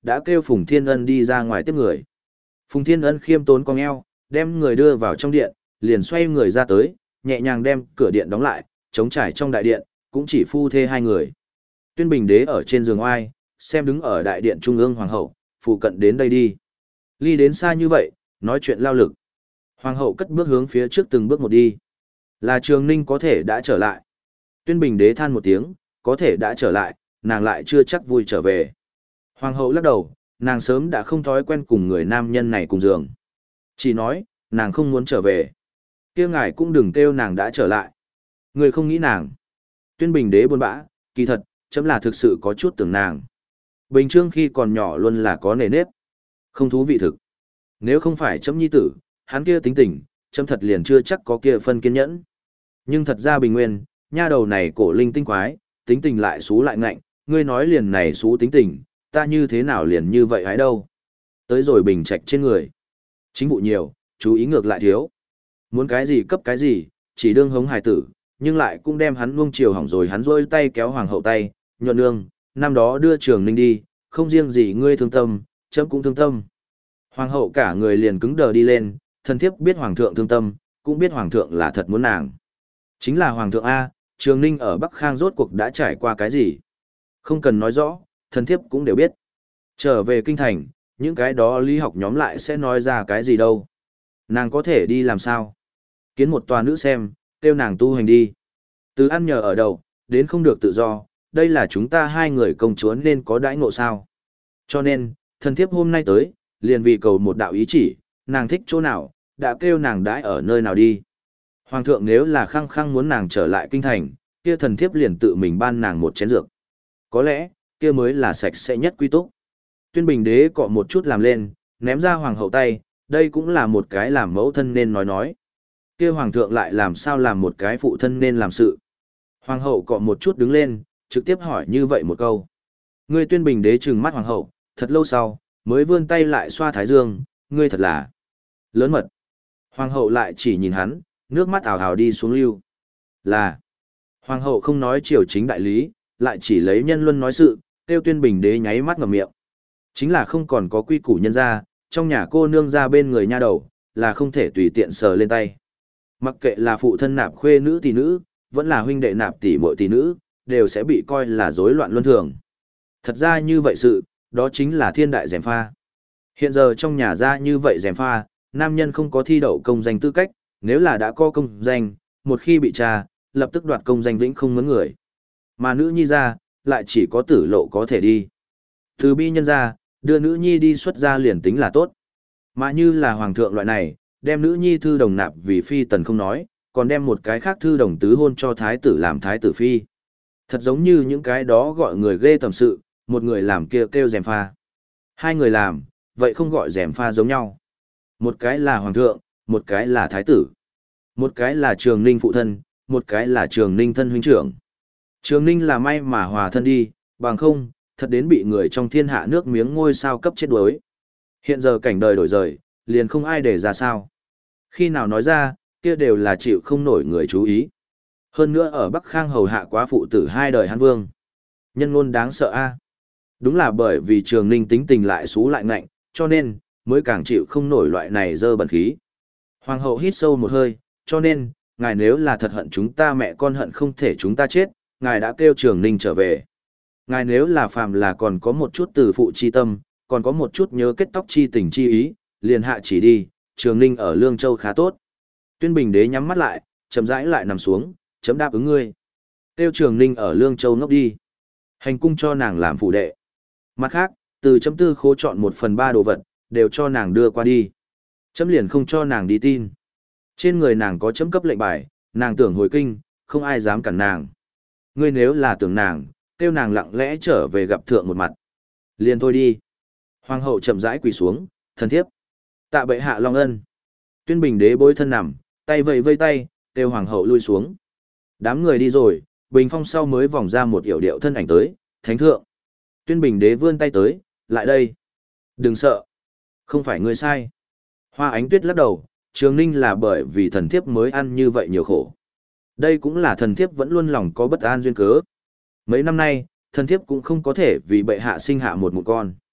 đã kêu Phùng Thiên Ân đi ra ngoài tiếp người. Phùng Thiên Ân khiêm tốn cong eo, đem người đưa vào trong điện, liền xoay người ra tới, nhẹ nhàng đem cửa điện đóng lại, trống trải trong đại điện, cũng chỉ phu thê hai người. Tuyên Bình Đế ở trên giường oai, xem đứng ở đại điện trung ương hoàng hậu, phụ cận đến đây đi. Ly đến xa như vậy, nói chuyện lao lực. Hoàng hậu cất bước hướng phía trước từng bước một đi. Là Trường Ninh có thể đã trở lại. Tuyên Bình Đế than một tiếng, có thể đã trở lại, nàng lại chưa chắc vui trở về. Hoàng hậu lắc đầu, nàng sớm đã không thói quen cùng người nam nhân này cùng giường. Chỉ nói, nàng không muốn trở về. Kia ngài cũng đừng kêu nàng đã trở lại. Người không nghĩ nàng. Tuyên Bình Đế buồn bã, kỳ thật, chấm là thực sự có chút tưởng nàng. Bình Trương khi còn nhỏ luôn là có nề nếp. Không thú vị thực. Nếu không phải chấm nhi tử, hắn kia tính tình, chấm thật liền chưa chắc có kia phân kiên nhẫn. Nhưng thật ra Bình Nguyên, nha đầu này cổ linh tinh quái, tính tình lại xú lại ngạnh, ngươi nói liền này xú tính tình, ta như thế nào liền như vậy hái đâu. Tới rồi bình trạch trên người. Chính vụ nhiều, chú ý ngược lại thiếu. Muốn cái gì cấp cái gì, chỉ đương hống hài tử, nhưng lại cũng đem hắn nuông chiều hỏng rồi hắn rôi tay kéo hoàng hậu tay, nhuận nương, năm đó đưa Trường Ninh đi, không riêng gì ngươi thương tâm, chấm cũng thương tâm. Hoàng hậu cả người liền cứng đờ đi lên, thân thiếp biết hoàng thượng thương tâm, cũng biết hoàng thượng là thật muốn nàng. Chính là hoàng thượng A, Trường Ninh ở Bắc Khang rốt cuộc đã trải qua cái gì? Không cần nói rõ, thân thiếp cũng đều biết. Trở về kinh thành, những cái đó lý học nhóm lại sẽ nói ra cái gì đâu. Nàng có thể đi làm sao? Kiến một tòa nữ xem, kêu nàng tu hành đi. Từ ăn nhờ ở đầu, đến không được tự do, đây là chúng ta hai người công chúa nên có đãi ngộ sao. Cho nên, thân thiếp hôm nay tới, liền vì cầu một đạo ý chỉ, nàng thích chỗ nào, đã kêu nàng đãi ở nơi nào đi. Hoàng thượng nếu là khăng khăng muốn nàng trở lại kinh thành, kia thần thiếp liền tự mình ban nàng một chén dược. Có lẽ, kia mới là sạch sẽ nhất quy túc. Tuyên Bình Đế cọ một chút làm lên, ném ra hoàng hậu tay, đây cũng là một cái làm mẫu thân nên nói nói. Kia hoàng thượng lại làm sao làm một cái phụ thân nên làm sự. Hoàng hậu cọ một chút đứng lên, trực tiếp hỏi như vậy một câu. Ngươi Tuyên Bình Đế trừng mắt hoàng hậu, thật lâu sau, mới vươn tay lại xoa thái dương, ngươi thật là lớn mật. Hoàng hậu lại chỉ nhìn hắn, nước mắt ảo ảo đi xuống lưu. Là, hoàng hậu không nói triều chính đại lý, lại chỉ lấy nhân luân nói sự, tiêu Tuyên Bình Đế nháy mắt ngậm miệng. Chính là không còn có quy củ nhân ra, trong nhà cô nương ra bên người nha đầu, là không thể tùy tiện sờ lên tay. Mặc kệ là phụ thân nạp khuê nữ tỷ nữ, vẫn là huynh đệ nạp tỷ muội tỷ nữ, đều sẽ bị coi là rối loạn luân thường. Thật ra như vậy sự, đó chính là thiên đại gièm pha. Hiện giờ trong nhà ra như vậy gièm pha, nam nhân không có thi đậu công danh tư cách, nếu là đã có công danh, một khi bị tra, lập tức đoạt công danh vĩnh không mướn người. Mà nữ nhi ra, lại chỉ có tử lộ có thể đi. Từ bi nhân ra, đưa nữ nhi đi xuất gia liền tính là tốt. Mà như là hoàng thượng loại này, đem nữ nhi thư đồng nạp vì phi tần không nói, còn đem một cái khác thư đồng tứ hôn cho thái tử làm thái tử phi. Thật giống như những cái đó gọi người ghê tầm sự, một người làm kia kêu, kêu gièm pha. Hai người làm, vậy không gọi gièm pha giống nhau. Một cái là hoàng thượng, một cái là thái tử. Một cái là Trường Ninh phụ thân, một cái là Trường Ninh thân huynh trưởng. Trường Ninh là may mà hòa thân đi, bằng không, thật đến bị người trong thiên hạ nước miếng ngôi sao cấp chết đuối. Hiện giờ cảnh đời đổi rời, liền không ai để ra sao. Khi nào nói ra, kia đều là chịu không nổi người chú ý. Hơn nữa ở Bắc Khang hầu hạ quá phụ tử hai đời Hán Vương. Nhân ngôn đáng sợ a. Đúng là bởi vì Trường Ninh tính tình lại xú lại ngạnh, cho nên, mới càng chịu không nổi loại này dơ bẩn khí. Hoàng hậu hít sâu một hơi, cho nên, ngài nếu là thật hận chúng ta mẹ con hận không thể chúng ta chết, ngài đã kêu Trường Ninh trở về. Ngài nếu là phàm là còn có một chút từ phụ chi tâm, còn có một chút nhớ kết tóc chi tình chi ý, liền hạ chỉ đi, Trường Ninh ở Lương Châu khá tốt. Tuyên Bình Đế nhắm mắt lại, chậm rãi lại nằm xuống, chấm đáp ứng ngươi. Tiêu Trường Ninh ở Lương Châu ngốc đi. Hành cung cho nàng làm phụ đệ. Mặt khác, từ chấm tư khố chọn một phần ba đồ vật, đều cho nàng đưa qua đi. Chấm liền không cho nàng đi tin. Trên người nàng có chấm cấp lệnh bài, nàng tưởng hồi kinh, không ai dám cản nàng. Ngươi nếu là tưởng nàng, kêu nàng lặng lẽ trở về gặp thượng một mặt. Liền thôi đi. Hoàng hậu chậm rãi quỳ xuống, thần thiếp. Tạ bệ hạ long ân. Tuyên Bình Đế bối thân nằm, tay vẫy vây tay, kêu hoàng hậu lui xuống. Đám người đi rồi, bình phong sau mới vòng ra một yểu điệu thân ảnh tới, thánh thượng. Tuyên Bình Đế vươn tay tới, lại đây. Đừng sợ. Không phải ngươi sai. Hoa Ánh Tuyết lắc đầu, Trường Ninh là bởi vì thần thiếp mới ăn như vậy nhiều khổ. Đây cũng là thần thiếp vẫn luôn lòng có bất an duyên cớ. Mấy năm nay, thần thiếp cũng không có thể vì bệ hạ sinh hạ một mụ con.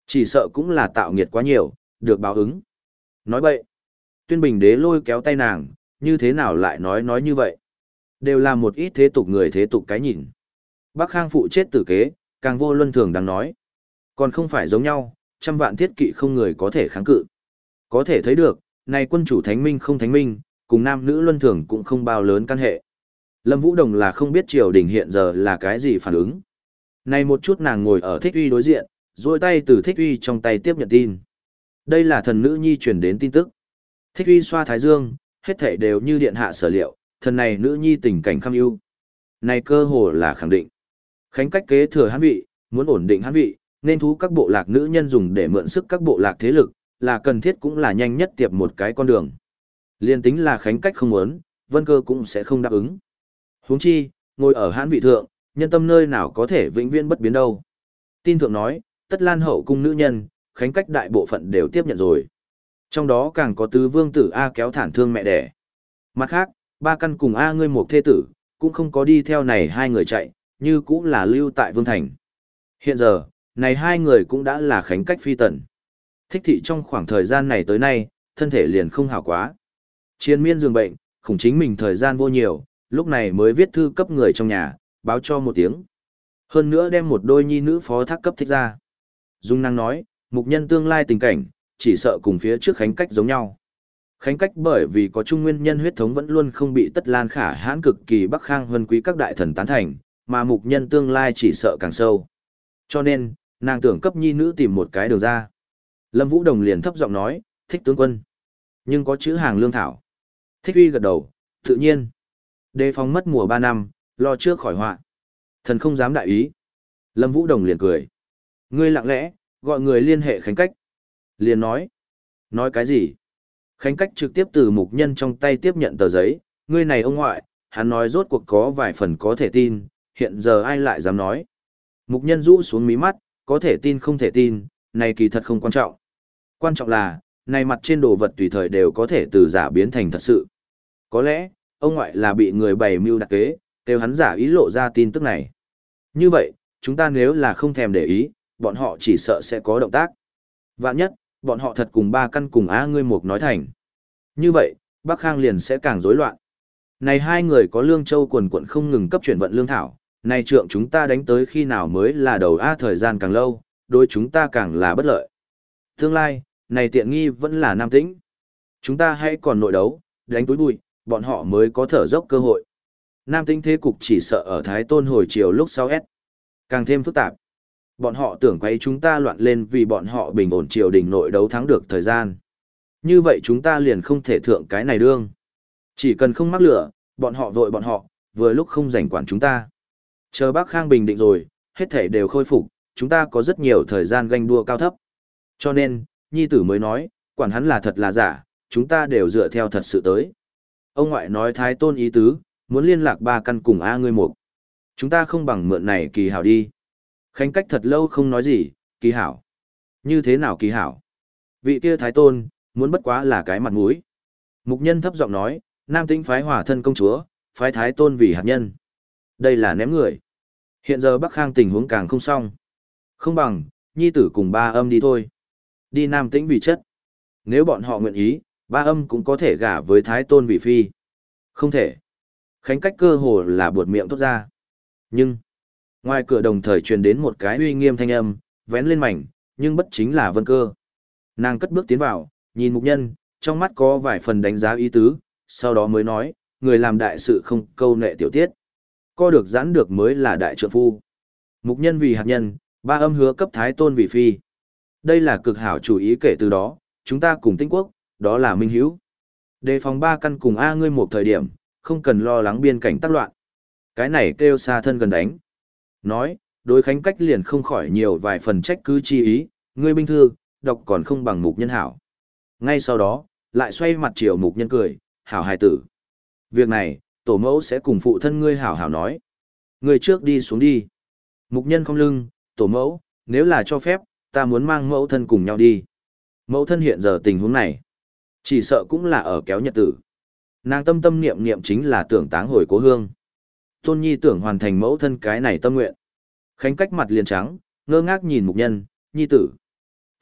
Chỉ sợ cũng là tạo nghiệt quá nhiều, được báo ứng. Nói bậy. Tuyên Bình Đế lôi kéo tay nàng, như thế nào lại nói nói như vậy. Đều là một ít thế tục người thế tục cái nhìn. Bắc Khang phụ chết tử kế, càng vô luân thường đang nói. Còn không phải giống nhau, trăm vạn thiết kỵ không người có thể kháng cự. Có thể thấy được, này quân chủ thánh minh không thánh minh, cùng nam nữ luân thường cũng không bao lớn căn hệ. Lâm Vũ Đồng là không biết triều đình hiện giờ là cái gì phản ứng. Này một chút nàng ngồi ở Thích Uy đối diện, duỗi tay từ Thích Uy trong tay tiếp nhận tin. Đây là thần nữ nhi truyền đến tin tức. Thích Uy xoa thái dương, hết thảy đều như điện hạ sở liệu, thần này nữ nhi tình cảnh kham ưu. Này cơ hồ là khẳng định. Khánh cách kế thừa hán vị, muốn ổn định hán vị, nên thú các bộ lạc nữ nhân dùng để mượn sức các bộ lạc thế lực, là cần thiết cũng là nhanh nhất tiệp một cái con đường. Liên tính là Khánh cách không muốn, Vân Cơ cũng sẽ không đáp ứng. Huống chi, ngồi ở hán vị thượng, nhân tâm nơi nào có thể vĩnh viễn bất biến đâu. Tin thượng nói, tất lan hậu cung nữ nhân, Khánh cách đại bộ phận đều tiếp nhận rồi. Trong đó càng có tứ vương tử A kéo thản thương mẹ đẻ. Mặt khác, ba căn cùng A ngươi một thê tử, cũng không có đi theo này hai người chạy, như cũng là lưu tại Vương Thành. Hiện giờ, này hai người cũng đã là Khánh cách phi tần. Thích thị trong khoảng thời gian này tới nay, thân thể liền không hảo quá. Chiến miên giường bệnh, khủng chính mình thời gian vô nhiều, lúc này mới viết thư cấp người trong nhà, báo cho một tiếng. Hơn nữa đem một đôi nhi nữ phó thác cấp thích ra. Dung năng nói, mục nhân tương lai tình cảnh, chỉ sợ cùng phía trước Khánh cách giống nhau. Khánh cách bởi vì có chung nguyên nhân huyết thống vẫn luôn không bị tất lan khả hãn cực kỳ Bắc Khang huân quý các đại thần tán thành, mà mục nhân tương lai chỉ sợ càng sâu. Cho nên, nàng tưởng cấp nhi nữ tìm một cái đường ra. Lâm Vũ Đồng liền thấp giọng nói, thích tướng quân. Nhưng có chữ hàng lương thảo. Thích Uy gật đầu, tự nhiên. Đề phòng mất mùa ba năm, lo trước khỏi họa. Thần không dám đại ý. Lâm Vũ Đồng liền cười. Ngươi lặng lẽ, gọi người liên hệ Khánh cách. Liền nói. Nói cái gì? Khánh cách trực tiếp từ mục nhân trong tay tiếp nhận tờ giấy. Ngươi này ông ngoại, hắn nói rốt cuộc có vài phần có thể tin, hiện giờ ai lại dám nói. Mục nhân rũ xuống mí mắt, có thể tin không thể tin, này kỳ thật không quan trọng. Quan trọng là, này mặt trên đồ vật tùy thời đều có thể từ giả biến thành thật sự. Có lẽ, ông ngoại là bị người bày mưu đặc kế, kêu hắn giả ý lộ ra tin tức này. Như vậy, chúng ta nếu là không thèm để ý, bọn họ chỉ sợ sẽ có động tác. Vạn nhất, bọn họ thật cùng ba căn cùng á ngươi mục nói thành. Như vậy, Bắc Khang liền sẽ càng rối loạn. Này hai người có lương châu quần quận không ngừng cấp chuyển vận lương thảo, này trượng chúng ta đánh tới khi nào mới là đầu a thời gian càng lâu, đối chúng ta càng là bất lợi. Tương lai, này tiện nghi vẫn là nam tĩnh. Chúng ta hãy còn nội đấu, đánh túi bụi, bọn họ mới có thở dốc cơ hội. Nam tĩnh thế cục chỉ sợ ở Thái Tôn hồi chiều lúc sau S. Càng thêm phức tạp. Bọn họ tưởng quay chúng ta loạn lên vì bọn họ bình ổn triều đình nội đấu thắng được thời gian. Như vậy chúng ta liền không thể thượng cái này đương. Chỉ cần không mắc lửa, bọn họ vội bọn họ, vừa lúc không rảnh quản chúng ta. Chờ Bắc Khang bình định rồi, hết thể đều khôi phục, chúng ta có rất nhiều thời gian ganh đua cao thấp. Cho nên, nhi tử mới nói, quản hắn là thật là giả, chúng ta đều dựa theo thật sự tới. Ông ngoại nói Thái Tôn ý tứ, muốn liên lạc ba căn cùng A ngươi một. Chúng ta không bằng mượn này kỳ hảo đi. Khánh cách thật lâu không nói gì, kỳ hảo. Như thế nào kỳ hảo? Vị kia Thái Tôn, muốn bất quá là cái mặt mũi. Mục nhân thấp giọng nói, Nam Tĩnh phái hỏa thân công chúa, phái Thái Tôn vì hạt nhân. Đây là ném người. Hiện giờ Bắc Khang tình huống càng không xong. Không bằng, nhi tử cùng ba âm đi thôi. Đi Nam Tĩnh vì chất. Nếu bọn họ nguyện ý, ba âm cũng có thể gả với Thái Tôn vị phi. Không thể. Khánh cách cơ hồ là buột miệng thốt ra. Nhưng, ngoài cửa đồng thời truyền đến một cái uy nghiêm thanh âm, vén lên mảnh, nhưng bất chính là Vân Cơ. Nàng cất bước tiến vào, nhìn mục nhân, trong mắt có vài phần đánh giá ý tứ, sau đó mới nói, người làm đại sự không câu nệ tiểu tiết. Co được giãn được mới là đại trượng phu. Mục nhân vì hạt nhân, ba âm hứa cấp Thái Tôn vì phi. Đây là cực hảo chủ ý kể từ đó, chúng ta cùng Tinh Quốc, đó là minh hữu. Đề phòng ba căn cùng A ngươi một thời điểm, không cần lo lắng biên cảnh tác loạn. Cái này kêu xa thân gần đánh. Nói, đối Khánh cách liền không khỏi nhiều vài phần trách cứ chi ý, ngươi binh thư, đọc còn không bằng mục nhân hảo. Ngay sau đó, lại xoay mặt chiều mục nhân cười, hảo hài tử. Việc này, tổ mẫu sẽ cùng phụ thân ngươi hảo hảo nói. Ngươi trước đi xuống đi. Mục nhân không lưng, tổ mẫu, nếu là cho phép, ta muốn mang mẫu thân cùng nhau đi. Mẫu thân hiện giờ tình huống này, chỉ sợ cũng là ở kéo nhật tử. Nàng tâm tâm niệm niệm chính là tưởng táng hồi cố hương. Tôn nhi tưởng hoàn thành mẫu thân cái này tâm nguyện. Khánh cách mặt liền trắng, ngơ ngác nhìn mục nhân, nhi tử.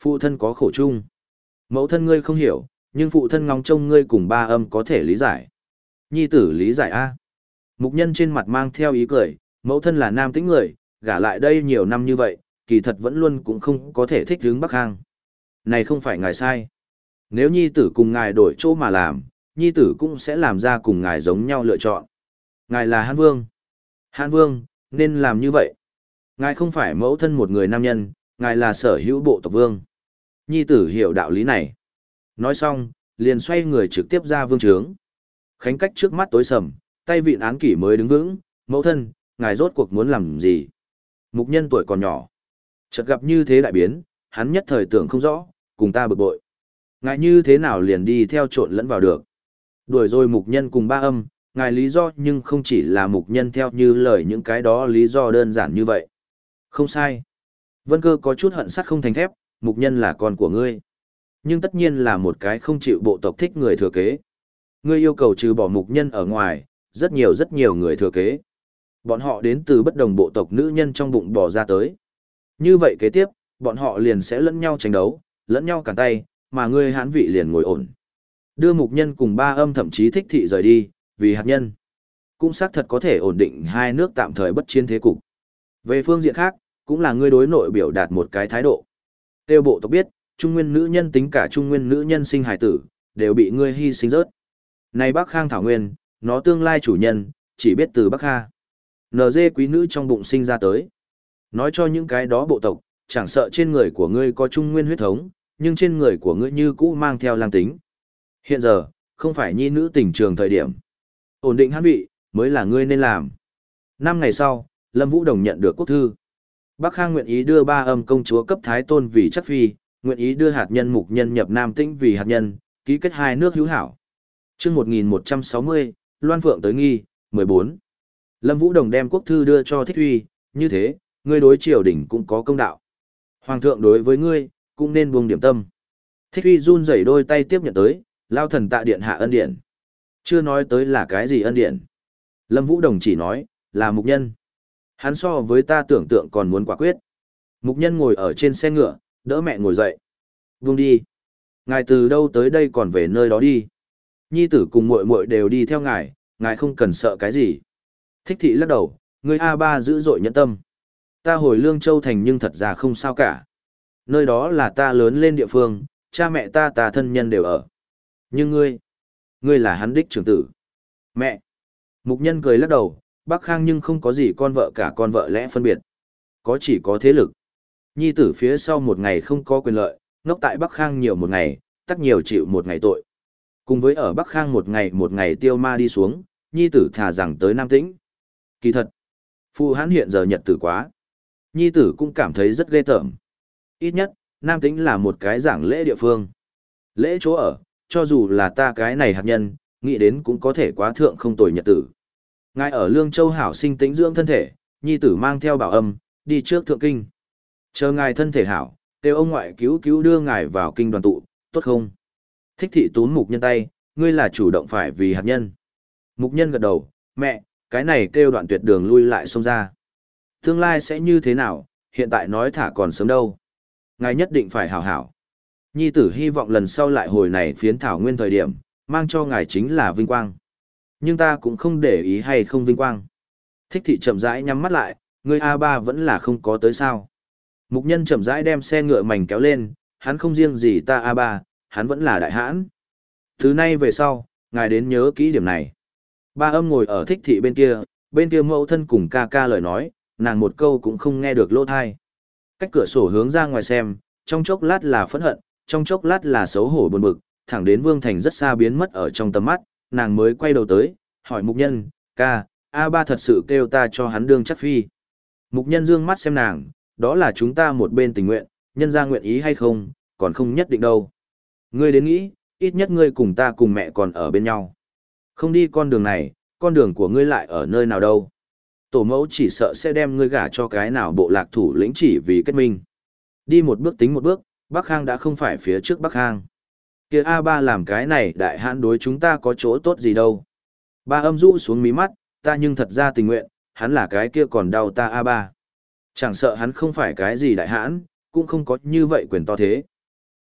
Phụ thân có khổ chung. Mẫu thân ngươi không hiểu, nhưng phụ thân ngóng trông ngươi cùng ba âm có thể lý giải. Nhi tử lý giải a. Mục nhân trên mặt mang theo ý cười, mẫu thân là nam tĩnh người, gả lại đây nhiều năm như vậy, kỳ thật vẫn luôn cũng không có thể thích hướng Bắc Khang. Này không phải ngài sai. Nếu nhi tử cùng ngài đổi chỗ mà làm, nhi tử cũng sẽ làm ra cùng ngài giống nhau lựa chọn. Ngài là Hán Vương. Hán Vương, nên làm như vậy. Ngài không phải mẫu thân một người nam nhân, ngài là sở hữu bộ tộc vương. Nhi tử hiểu đạo lý này. Nói xong, liền xoay người trực tiếp ra vương trướng. Khánh cách trước mắt tối sầm, tay vịn án kỷ mới đứng vững, mẫu thân, ngài rốt cuộc muốn làm gì? Mục nhân tuổi còn nhỏ. Chợt gặp như thế đại biến, hắn nhất thời tưởng không rõ, cùng ta bực bội. Ngài như thế nào liền đi theo trộn lẫn vào được. Đuổi rồi mục nhân cùng ba âm, ngài lý do nhưng không chỉ là mục nhân theo như lời những cái đó lý do đơn giản như vậy. Không sai. Vân Cơ có chút hận sắt không thành thép, mục nhân là con của ngươi. Nhưng tất nhiên là một cái không chịu bộ tộc thích người thừa kế. Ngươi yêu cầu trừ bỏ mục nhân ở ngoài, rất nhiều rất nhiều người thừa kế. Bọn họ đến từ bất đồng bộ tộc nữ nhân trong bụng bò ra tới. Như vậy kế tiếp, bọn họ liền sẽ lẫn nhau tranh đấu, lẫn nhau cản tay, mà ngươi hán vị liền ngồi ổn. Đưa mục nhân cùng ba âm thậm chí thích thị rời đi, vì hạt nhân. Cũng xác thật có thể ổn định hai nước tạm thời bất chiến thế cục. Về phương diện khác, cũng là ngươi đối nội biểu đạt một cái thái độ. Tiêu bộ tộc biết, trung nguyên nữ nhân tính cả trung nguyên nữ nhân sinh hài tử, đều bị ngươi hy sinh rớt. Này Bắc Khang Thảo Nguyên, nó tương lai chủ nhân, chỉ biết từ Bắc Kha. en giê quý nữ trong bụng sinh ra tới. Nói cho những cái đó bộ tộc, chẳng sợ trên người của ngươi có trung nguyên huyết thống, nhưng trên người của ngươi như cũ mang theo lang tính. Hiện giờ, không phải nhi nữ tình trường thời điểm. Ổn định hán vị, mới là ngươi nên làm. Năm ngày sau, Lâm Vũ Đồng nhận được quốc thư. Bắc Khang nguyện ý đưa ba âm công chúa cấp Thái Tôn vì chắc phi, nguyện ý đưa hạt nhân mục nhân nhập Nam Tĩnh vì hạt nhân, ký kết hai nước hữu hảo. Chương một nghìn một trăm sáu mươi, Loan Phượng tới nghi, mười bốn. Lâm Vũ Đồng đem quốc thư đưa cho Thích Huy, như thế, ngươi đối triều đình cũng có công đạo. Hoàng thượng đối với ngươi, cũng nên buông điểm tâm. Thích Huy run rẩy đôi tay tiếp nhận tới, lao thần tạ điện hạ ân điển. Chưa nói tới là cái gì ân điển. Lâm Vũ Đồng chỉ nói, là mục nhân. Hắn so với ta tưởng tượng còn muốn quả quyết. Mục nhân ngồi ở trên xe ngựa, đỡ mẹ ngồi dậy. Buông đi. Ngài từ đâu tới đây còn về nơi đó đi. Nhi tử cùng muội muội đều đi theo ngài, ngài không cần sợ cái gì. Thích thị lắc đầu, người a ba dữ dội nhẫn tâm. Ta hồi Lương Châu thành nhưng thật ra không sao cả. Nơi đó là ta lớn lên địa phương, cha mẹ ta ta thân nhân đều ở. Nhưng ngươi, ngươi là hắn đích trưởng tử. Mẹ. Mục nhân cười lắc đầu, Bắc Khang nhưng không có gì con vợ cả con vợ lẽ phân biệt. Có chỉ có thế lực. Nhi tử phía sau một ngày không có quyền lợi, ngốc tại Bắc Khang nhiều một ngày, tắc nhiều chịu một ngày tội. Cùng với ở Bắc Khang một ngày một ngày tiêu ma đi xuống, nhi tử thà rằng tới Nam Tĩnh. Kỳ thật, phụ hắn hiện giờ nhật tử quá. Nhi tử cũng cảm thấy rất ghê tởm. Ít nhất, Nam Tĩnh là một cái giảng lễ địa phương. Lễ chỗ ở, cho dù là ta cái này hạt nhân, nghĩ đến cũng có thể quá thượng không tồi nhật tử. Ngài ở Lương Châu hảo sinh tĩnh dưỡng thân thể, nhi tử mang theo bảo âm, đi trước thượng kinh. Chờ ngài thân thể hảo, kêu ông ngoại cứu cứu đưa ngài vào kinh đoàn tụ, tốt không? Thích thị túm mục nhân tay, ngươi là chủ động phải vì hạt nhân. Mục nhân gật đầu, mẹ, cái này kêu đoạn tuyệt đường lui lại xông ra. Tương lai sẽ như thế nào, hiện tại nói thả còn sớm đâu. Ngài nhất định phải hảo hảo. Nhi tử hy vọng lần sau lại hồi này phiến thảo nguyên thời điểm, mang cho ngài chính là vinh quang. Nhưng ta cũng không để ý hay không vinh quang. Thích thị chậm rãi nhắm mắt lại, ngươi a ba vẫn là không có tới sao. Mục nhân chậm rãi đem xe ngựa mảnh kéo lên, hắn không riêng gì ta a ba, hắn vẫn là đại hãn. Thứ nay về sau, ngài đến nhớ kỹ điểm này. Ba âm ngồi ở thích thị bên kia, bên kia mẫu thân cùng ca ca lời nói, nàng một câu cũng không nghe được lỗ thai. Cách cửa sổ hướng ra ngoài xem, trong chốc lát là phẫn hận, trong chốc lát là xấu hổ buồn bực, thẳng đến Vương Thành rất xa biến mất ở trong tầm mắt, nàng mới quay đầu tới, hỏi mục nhân, ca, a ba thật sự kêu ta cho hắn đương chắc phi. Mục nhân dương mắt xem nàng, đó là chúng ta một bên tình nguyện, nhân ra nguyện ý hay không, còn không nhất định đâu. Ngươi đến nghĩ, ít nhất ngươi cùng ta cùng mẹ còn ở bên nhau. Không đi con đường này, con đường của ngươi lại ở nơi nào đâu. Tổ mẫu chỉ sợ sẽ đem ngươi gả cho cái nào bộ lạc thủ lĩnh chỉ vì kết minh. Đi một bước tính một bước, Bắc Khang đã không phải phía trước Bắc Khang. Kia a ba làm cái này đại hãn đối chúng ta có chỗ tốt gì đâu. Ba âm rũ xuống mí mắt, ta nhưng thật ra tình nguyện, hắn là cái kia còn đau ta a ba. Chẳng sợ hắn không phải cái gì đại hãn, cũng không có như vậy quyền to thế.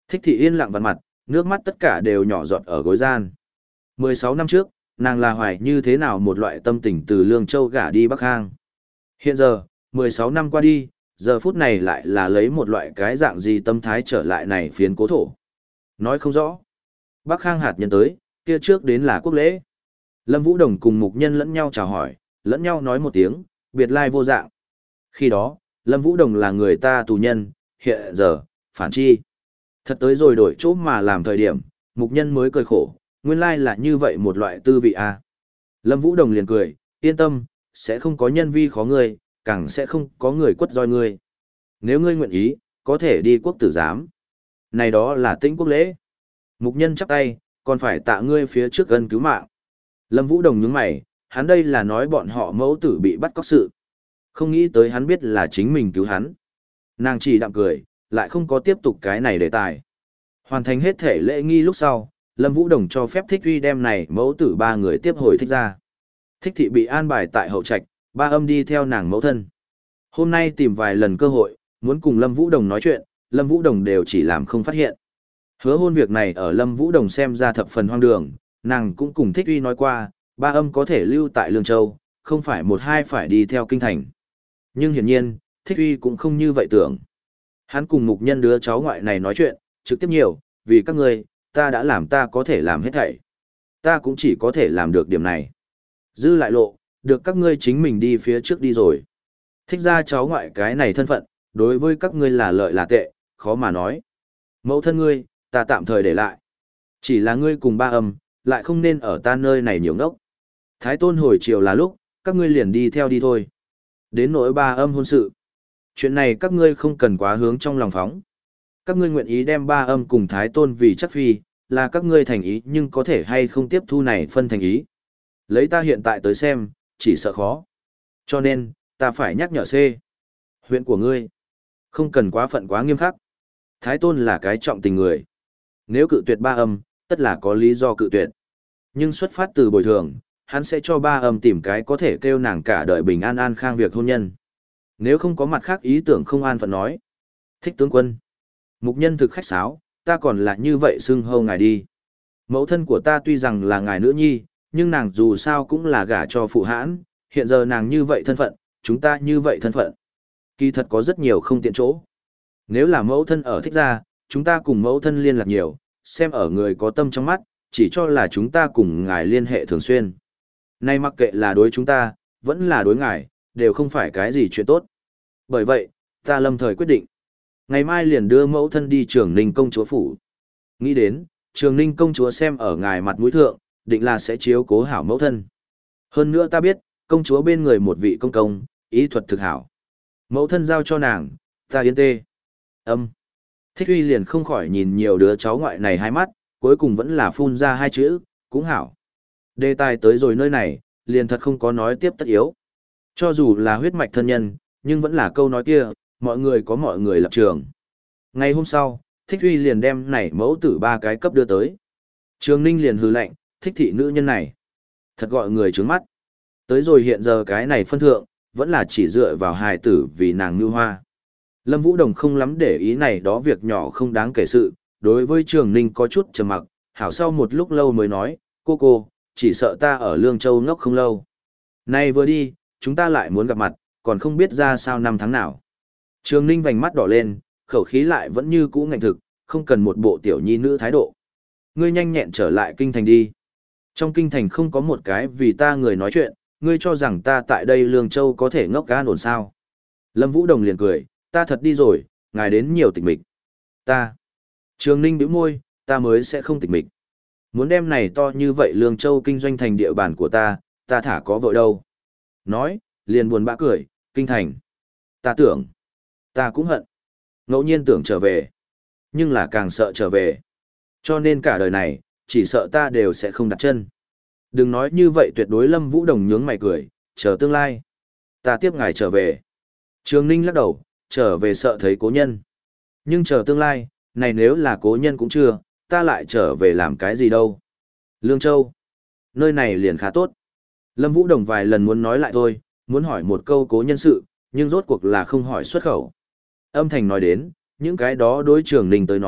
Thích thị yên lặng vặn mặt, nước mắt tất cả đều nhỏ giọt ở gối gian. mười sáu năm trước, nàng là hoài như thế nào một loại tâm tình từ Lương Châu gả đi Bắc Hang. Hiện giờ, mười sáu năm qua đi, giờ phút này lại là lấy một loại cái dạng gì tâm thái trở lại này phiến cố thổ. Nói không rõ. Bắc Khang hạt nhân tới, kia trước đến là quốc lễ. Lâm Vũ Đồng cùng mục nhân lẫn nhau chào hỏi, lẫn nhau nói một tiếng, biệt lai vô dạng. Khi đó, Lâm Vũ Đồng là người ta tù nhân, hiện giờ, phản chi. Thật tới rồi đổi chỗ mà làm thời điểm, mục nhân mới cười khổ, nguyên lai là như vậy một loại tư vị a. Lâm Vũ Đồng liền cười, yên tâm, sẽ không có nhân vi khó ngươi, càng sẽ không có người quất roi ngươi. Nếu ngươi nguyện ý, có thể đi quốc tử giám. Này đó là tĩnh quốc lễ. Mục nhân chắp tay, còn phải tạ ngươi phía trước gần cứu mạng. Lâm Vũ Đồng nhướng mày, hắn đây là nói bọn họ mẫu tử bị bắt cóc sự. Không nghĩ tới hắn biết là chính mình cứu hắn. Nàng chỉ đạm cười, lại không có tiếp tục cái này đề tài. Hoàn thành hết thể lễ nghi lúc sau, Lâm Vũ Đồng cho phép Thích Uy đem này mẫu tử ba người tiếp hồi thích ra. Thích thị bị an bài tại hậu trạch, ba âm đi theo nàng mẫu thân. Hôm nay tìm vài lần cơ hội, muốn cùng Lâm Vũ Đồng nói chuyện, Lâm Vũ Đồng đều chỉ làm không phát hiện. Hứa hôn việc này ở Lâm Vũ Đồng xem ra thập phần hoang đường, nàng cũng cùng Thích Uy nói qua, ba âm có thể lưu tại Lương Châu, không phải một hai phải đi theo kinh thành. Nhưng hiển nhiên, Thích Uy cũng không như vậy tưởng. Hắn cùng mục nhân đứa cháu ngoại này nói chuyện, trực tiếp nhiều, vì các ngươi, ta đã làm ta có thể làm hết thảy. Ta cũng chỉ có thể làm được điểm này. Dư lại lộ, được các ngươi chính mình đi phía trước đi rồi. Thích ra cháu ngoại cái này thân phận, đối với các ngươi là lợi là tệ, khó mà nói. Mẫu thân ngươi, ta tạm thời để lại. Chỉ là ngươi cùng ba âm, lại không nên ở ta nơi này nhiều ngốc. Thái tôn hồi chiều là lúc, các ngươi liền đi theo đi thôi. Đến nỗi ba âm hôn sự. Chuyện này các ngươi không cần quá hướng trong lòng phóng. Các ngươi nguyện ý đem ba âm cùng Thái tôn vì chắc phi, là các ngươi thành ý nhưng có thể hay không tiếp thu này phân thành ý. Lấy ta hiện tại tới xem, chỉ sợ khó. Cho nên, ta phải nhắc nhở C. Huyện của ngươi. Không cần quá phận quá nghiêm khắc. Thái tôn là cái trọng tình người. Nếu cự tuyệt ba âm, tất là có lý do cự tuyệt. Nhưng xuất phát từ bồi thường, hắn sẽ cho ba âm tìm cái có thể kêu nàng cả đời bình an an khang việc hôn nhân. Nếu không có mặt khác ý tưởng không an phận nói. Thích tướng quân. Mục nhân thực khách sáo, ta còn là như vậy xưng hâu ngài đi. Mẫu thân của ta tuy rằng là ngài nữ nhi, nhưng nàng dù sao cũng là gả cho phụ hãn, hiện giờ nàng như vậy thân phận, chúng ta như vậy thân phận. Kỳ thật có rất nhiều không tiện chỗ. Nếu là mẫu thân ở thích gia, chúng ta cùng mẫu thân liên lạc nhiều, xem ở người có tâm trong mắt, chỉ cho là chúng ta cùng ngài liên hệ thường xuyên. Nay mặc kệ là đối chúng ta, vẫn là đối ngài, đều không phải cái gì chuyện tốt. Bởi vậy, ta lâm thời quyết định. Ngày mai liền đưa mẫu thân đi Trường Ninh công chúa phủ. Nghĩ đến, Trường Ninh công chúa xem ở ngài mặt mũi thượng, định là sẽ chiếu cố hảo mẫu thân. Hơn nữa ta biết, công chúa bên người một vị công công, ý thuật thực hảo. Mẫu thân giao cho nàng, ta yên tê. Âm. Thích Uy liền không khỏi nhìn nhiều đứa cháu ngoại này hai mắt, cuối cùng vẫn là phun ra hai chữ, cũng hảo. Đề tài tới rồi nơi này, liền thật không có nói tiếp tất yếu. Cho dù là huyết mạch thân nhân, nhưng vẫn là câu nói kia, mọi người có mọi người lập trường. Ngày hôm sau, Thích Uy liền đem này mẫu tử ba cái cấp đưa tới. Trường Ninh liền hừ lạnh, thích thị nữ nhân này. Thật gọi người trướng mắt. Tới rồi hiện giờ cái này phân thượng, vẫn là chỉ dựa vào hài tử vì nàng như hoa. Lâm Vũ Đồng không lắm để ý này đó việc nhỏ không đáng kể sự, đối với Trường Ninh có chút trầm mặc, hảo sau một lúc lâu mới nói, cô cô, chỉ sợ ta ở Lương Châu ngốc không lâu. Nay vừa đi, chúng ta lại muốn gặp mặt, còn không biết ra sao năm tháng nào. Trường Ninh vành mắt đỏ lên, khẩu khí lại vẫn như cũ ngạnh thực, không cần một bộ tiểu nhi nữ thái độ. Ngươi nhanh nhẹn trở lại kinh thành đi. Trong kinh thành không có một cái vì ta người nói chuyện, ngươi cho rằng ta tại đây Lương Châu có thể ngốc gan ổn sao. Lâm Vũ Đồng liền cười, ta thật đi rồi, ngài đến nhiều tịch mịch. Ta. Trường Ninh bĩu môi, ta mới sẽ không tịch mịch. Muốn đem này to như vậy Lương Châu kinh doanh thành địa bàn của ta, ta thả có vội đâu. Nói, liền buồn bã cười, kinh thành. Ta tưởng, ta cũng hận. Ngẫu nhiên tưởng trở về, nhưng là càng sợ trở về. Cho nên cả đời này, chỉ sợ ta đều sẽ không đặt chân. Đừng nói như vậy tuyệt đối. Lâm Vũ Đồng nhướng mày cười, chờ tương lai. Ta tiếp ngài trở về. Trường Ninh lắc đầu, trở về sợ thấy cố nhân. Nhưng chờ tương lai, này nếu là cố nhân cũng chưa, ta lại trở về làm cái gì đâu. Lương Châu. Nơi này liền khá tốt. Lâm Vũ Đồng vài lần muốn nói lại thôi, muốn hỏi một câu cố nhân sự, nhưng rốt cuộc là không hỏi xuất khẩu. Âm thanh nói đến, những cái đó đối Trường Ninh tới nói,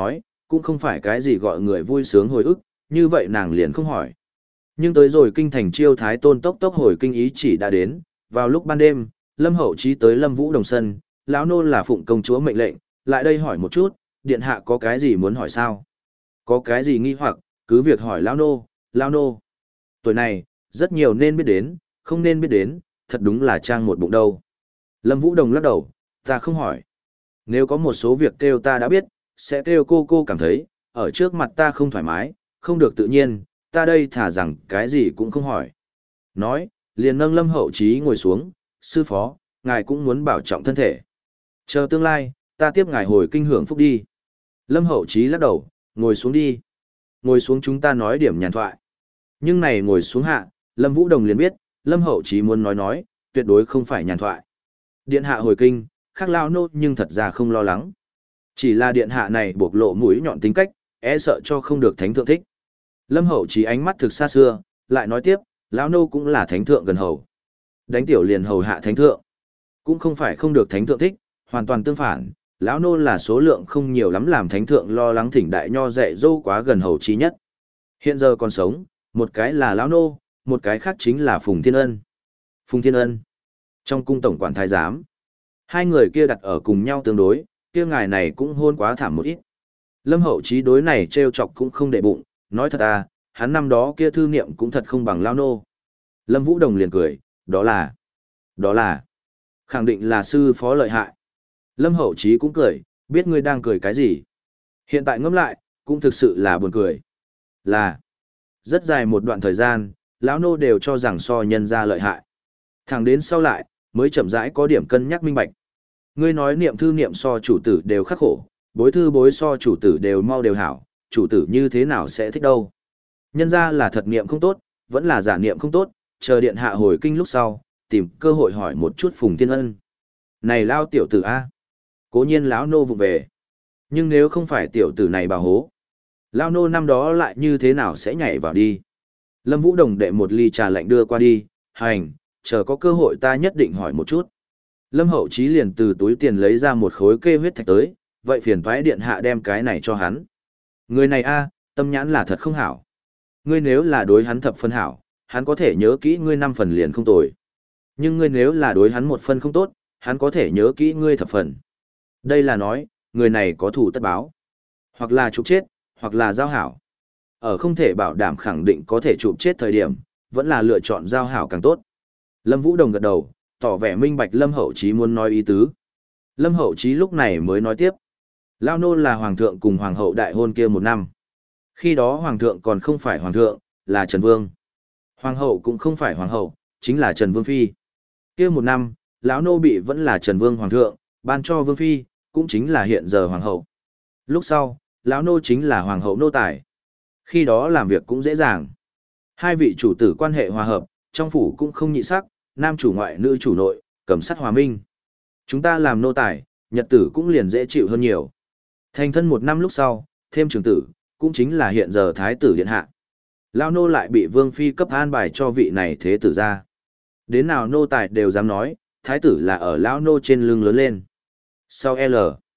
cũng không phải cái gì gọi người vui sướng hồi ức, như vậy nàng liền không hỏi. Nhưng tới rồi kinh thành chiêu thái tôn tốc tốc hồi kinh ý chỉ đã đến, vào lúc ban đêm, Lâm Hậu Chí tới Lâm Vũ Đồng sân, lão nô là phụng công chúa mệnh lệnh, lại đây hỏi một chút, điện hạ có cái gì muốn hỏi sao? Có cái gì nghi hoặc, cứ việc hỏi lão nô, lão nô. Tuổi này, rất nhiều nên biết đến, không nên biết đến, thật đúng là trang một bụng đâu. Lâm Vũ Đồng lắc đầu, ta không hỏi. Nếu có một số việc kêu ta đã biết, sẽ kêu cô cô cảm thấy, ở trước mặt ta không thoải mái, không được tự nhiên, ta đây thả rằng cái gì cũng không hỏi. Nói, liền nâng Lâm Hậu Chí ngồi xuống, sư phó, ngài cũng muốn bảo trọng thân thể. Chờ tương lai, ta tiếp ngài hồi kinh hưởng phúc đi. Lâm Hậu Chí lắc đầu, ngồi xuống đi. Ngồi xuống chúng ta nói điểm nhàn thoại. Nhưng này ngồi xuống hạ, Lâm Vũ Đồng liền biết, Lâm Hậu Chí muốn nói nói, tuyệt đối không phải nhàn thoại. Điện hạ hồi kinh, khác lao nô nhưng thật ra không lo lắng. Chỉ là điện hạ này bộc lộ mũi nhọn tính cách, e sợ cho không được thánh thượng thích. Lâm Hậu Chí ánh mắt thực xa xưa, lại nói tiếp, lão nô cũng là thánh thượng gần hầu. Đánh tiểu liền hầu hạ thánh thượng, cũng không phải không được thánh thượng thích, hoàn toàn tương phản, lão nô là số lượng không nhiều lắm làm thánh thượng lo lắng thỉnh đại nho dạy dỗ quá gần hầu chí nhất. Hiện giờ còn sống, một cái là lão nô, một cái khác chính là Phùng Thiên Ân. Phùng Thiên Ân, trong cung tổng quản thái giám, hai người kia đặt ở cùng nhau tương đối, kia ngài này cũng hôn quá thảm một ít. Lâm Hậu Chí đối này trêu chọc cũng không để bụng, nói thật à, hắn năm đó kia thư niệm cũng thật không bằng lao nô. Lâm Vũ Đồng liền cười, đó là, đó là, khẳng định là sư phó lợi hại. Lâm Hậu Chí cũng cười, biết ngươi đang cười cái gì. Hiện tại ngẫm lại, cũng thực sự là buồn cười. Là, rất dài một đoạn thời gian, lão nô đều cho rằng so nhân ra lợi hại. Thẳng đến sau lại, mới chậm rãi có điểm cân nhắc minh bạch. Ngươi nói niệm thư niệm so chủ tử đều khắc khổ, bối thư bối so chủ tử đều mau đều hảo, chủ tử như thế nào sẽ thích đâu. Nhân ra là thật niệm không tốt, vẫn là giả niệm không tốt, chờ điện hạ hồi kinh lúc sau, tìm cơ hội hỏi một chút Phùng Thiên Ân. Này lao tiểu tử A. Cố nhiên lão nô vụ về. Nhưng nếu không phải tiểu tử này bảo hố, lao nô năm đó lại như thế nào sẽ nhảy vào đi. Lâm Vũ Đồng đệ một ly trà lạnh đưa qua đi, hành, chờ có cơ hội ta nhất định hỏi một chút. Lâm Hậu Chí liền từ túi tiền lấy ra một khối kê huyết thạch tới, vậy phiền toái điện hạ đem cái này cho hắn. Người này a, tâm nhãn là thật không hảo. Ngươi nếu là đối hắn thập phân hảo, hắn có thể nhớ kỹ ngươi năm phần liền không tồi. Nhưng ngươi nếu là đối hắn một phân không tốt, hắn có thể nhớ kỹ ngươi thập phần. Đây là nói, người này có thù tất báo. Hoặc là chụp chết, hoặc là giao hảo. Ở không thể bảo đảm khẳng định có thể chụp chết thời điểm, vẫn là lựa chọn giao hảo càng tốt. Lâm Vũ Đồng gật đầu, tỏ vẻ minh bạch Lâm Hậu Chí muốn nói ý tứ. Lâm Hậu Chí lúc này mới nói tiếp. Lao nô là hoàng thượng cùng hoàng hậu đại hôn kia một năm. Khi đó hoàng thượng còn không phải hoàng thượng, là Trần Vương. Hoàng hậu cũng không phải hoàng hậu, chính là Trần Vương Phi. Kia một năm, lão nô bị vẫn là Trần Vương hoàng thượng, ban cho Vương Phi, cũng chính là hiện giờ hoàng hậu. Lúc sau, lão nô chính là hoàng hậu nô tài. Khi đó làm việc cũng dễ dàng. Hai vị chủ tử quan hệ hòa hợp, trong phủ cũng không nhị sắc, nam chủ ngoại nữ chủ nội, cầm sắt hòa minh. Chúng ta làm nô tài, nhật tử cũng liền dễ chịu hơn nhiều. Thành thân một năm lúc sau, thêm trưởng tử, cũng chính là hiện giờ thái tử điện hạ. Lao nô lại bị vương phi cấp an bài cho vị này thế tử ra. Đến nào nô tài đều dám nói, thái tử là ở lão nô trên lưng lớn lên. Sau L,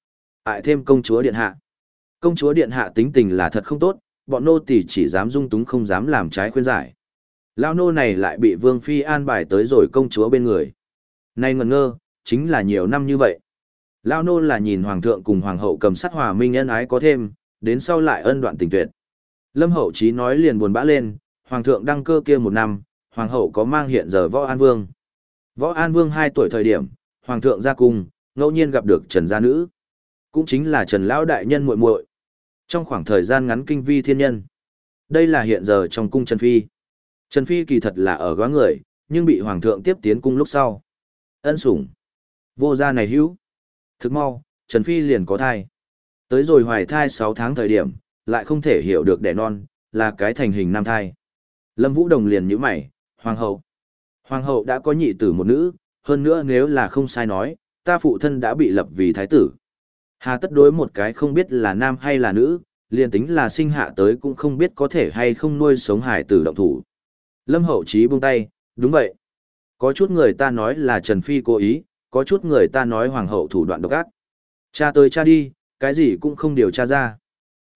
lại thêm công chúa điện hạ. Công chúa điện hạ tính tình là thật không tốt, bọn nô tỳ chỉ dám dung túng không dám làm trái khuyên giải. Lão nô này lại bị vương phi an bài tới rồi công chúa bên người. Nay ngẩn ngơ, chính là nhiều năm như vậy. Lão nô là nhìn hoàng thượng cùng hoàng hậu cầm sắt hòa minh ân ái có thêm, đến sau lại ân đoạn tình tuyệt. Lâm Hậu Chí nói liền buồn bã lên, hoàng thượng đăng cơ kia một năm, hoàng hậu có mang hiện giờ Võ An Vương. Võ An Vương hai tuổi thời điểm, hoàng thượng ra cung, ngẫu nhiên gặp được Trần gia nữ, cũng chính là Trần lão đại nhân muội muội. Trong khoảng thời gian ngắn kinh vi thiên nhân. Đây là hiện giờ trong cung Trần Phi. Trần Phi kỳ thật là ở góa người, nhưng bị hoàng thượng tiếp tiến cung lúc sau. Ân sủng. Vô gia này hữu. Thức mau, Trần Phi liền có thai. Tới rồi hoài thai sáu tháng thời điểm, lại không thể hiểu được đẻ non, là cái thành hình nam thai. Lâm Vũ Đồng liền nhíu mày, hoàng hậu. Hoàng hậu đã có nhị tử một nữ, hơn nữa nếu là không sai nói, ta phụ thân đã bị lập vì thái tử. Hà tất đối một cái không biết là nam hay là nữ, liền tính là sinh hạ tới cũng không biết có thể hay không nuôi sống hải tử động thủ. Lâm Hậu Chí buông tay, đúng vậy. Có chút người ta nói là Trần Phi cố ý, có chút người ta nói hoàng hậu thủ đoạn độc ác. Cha tới cha đi, cái gì cũng không điều tra ra.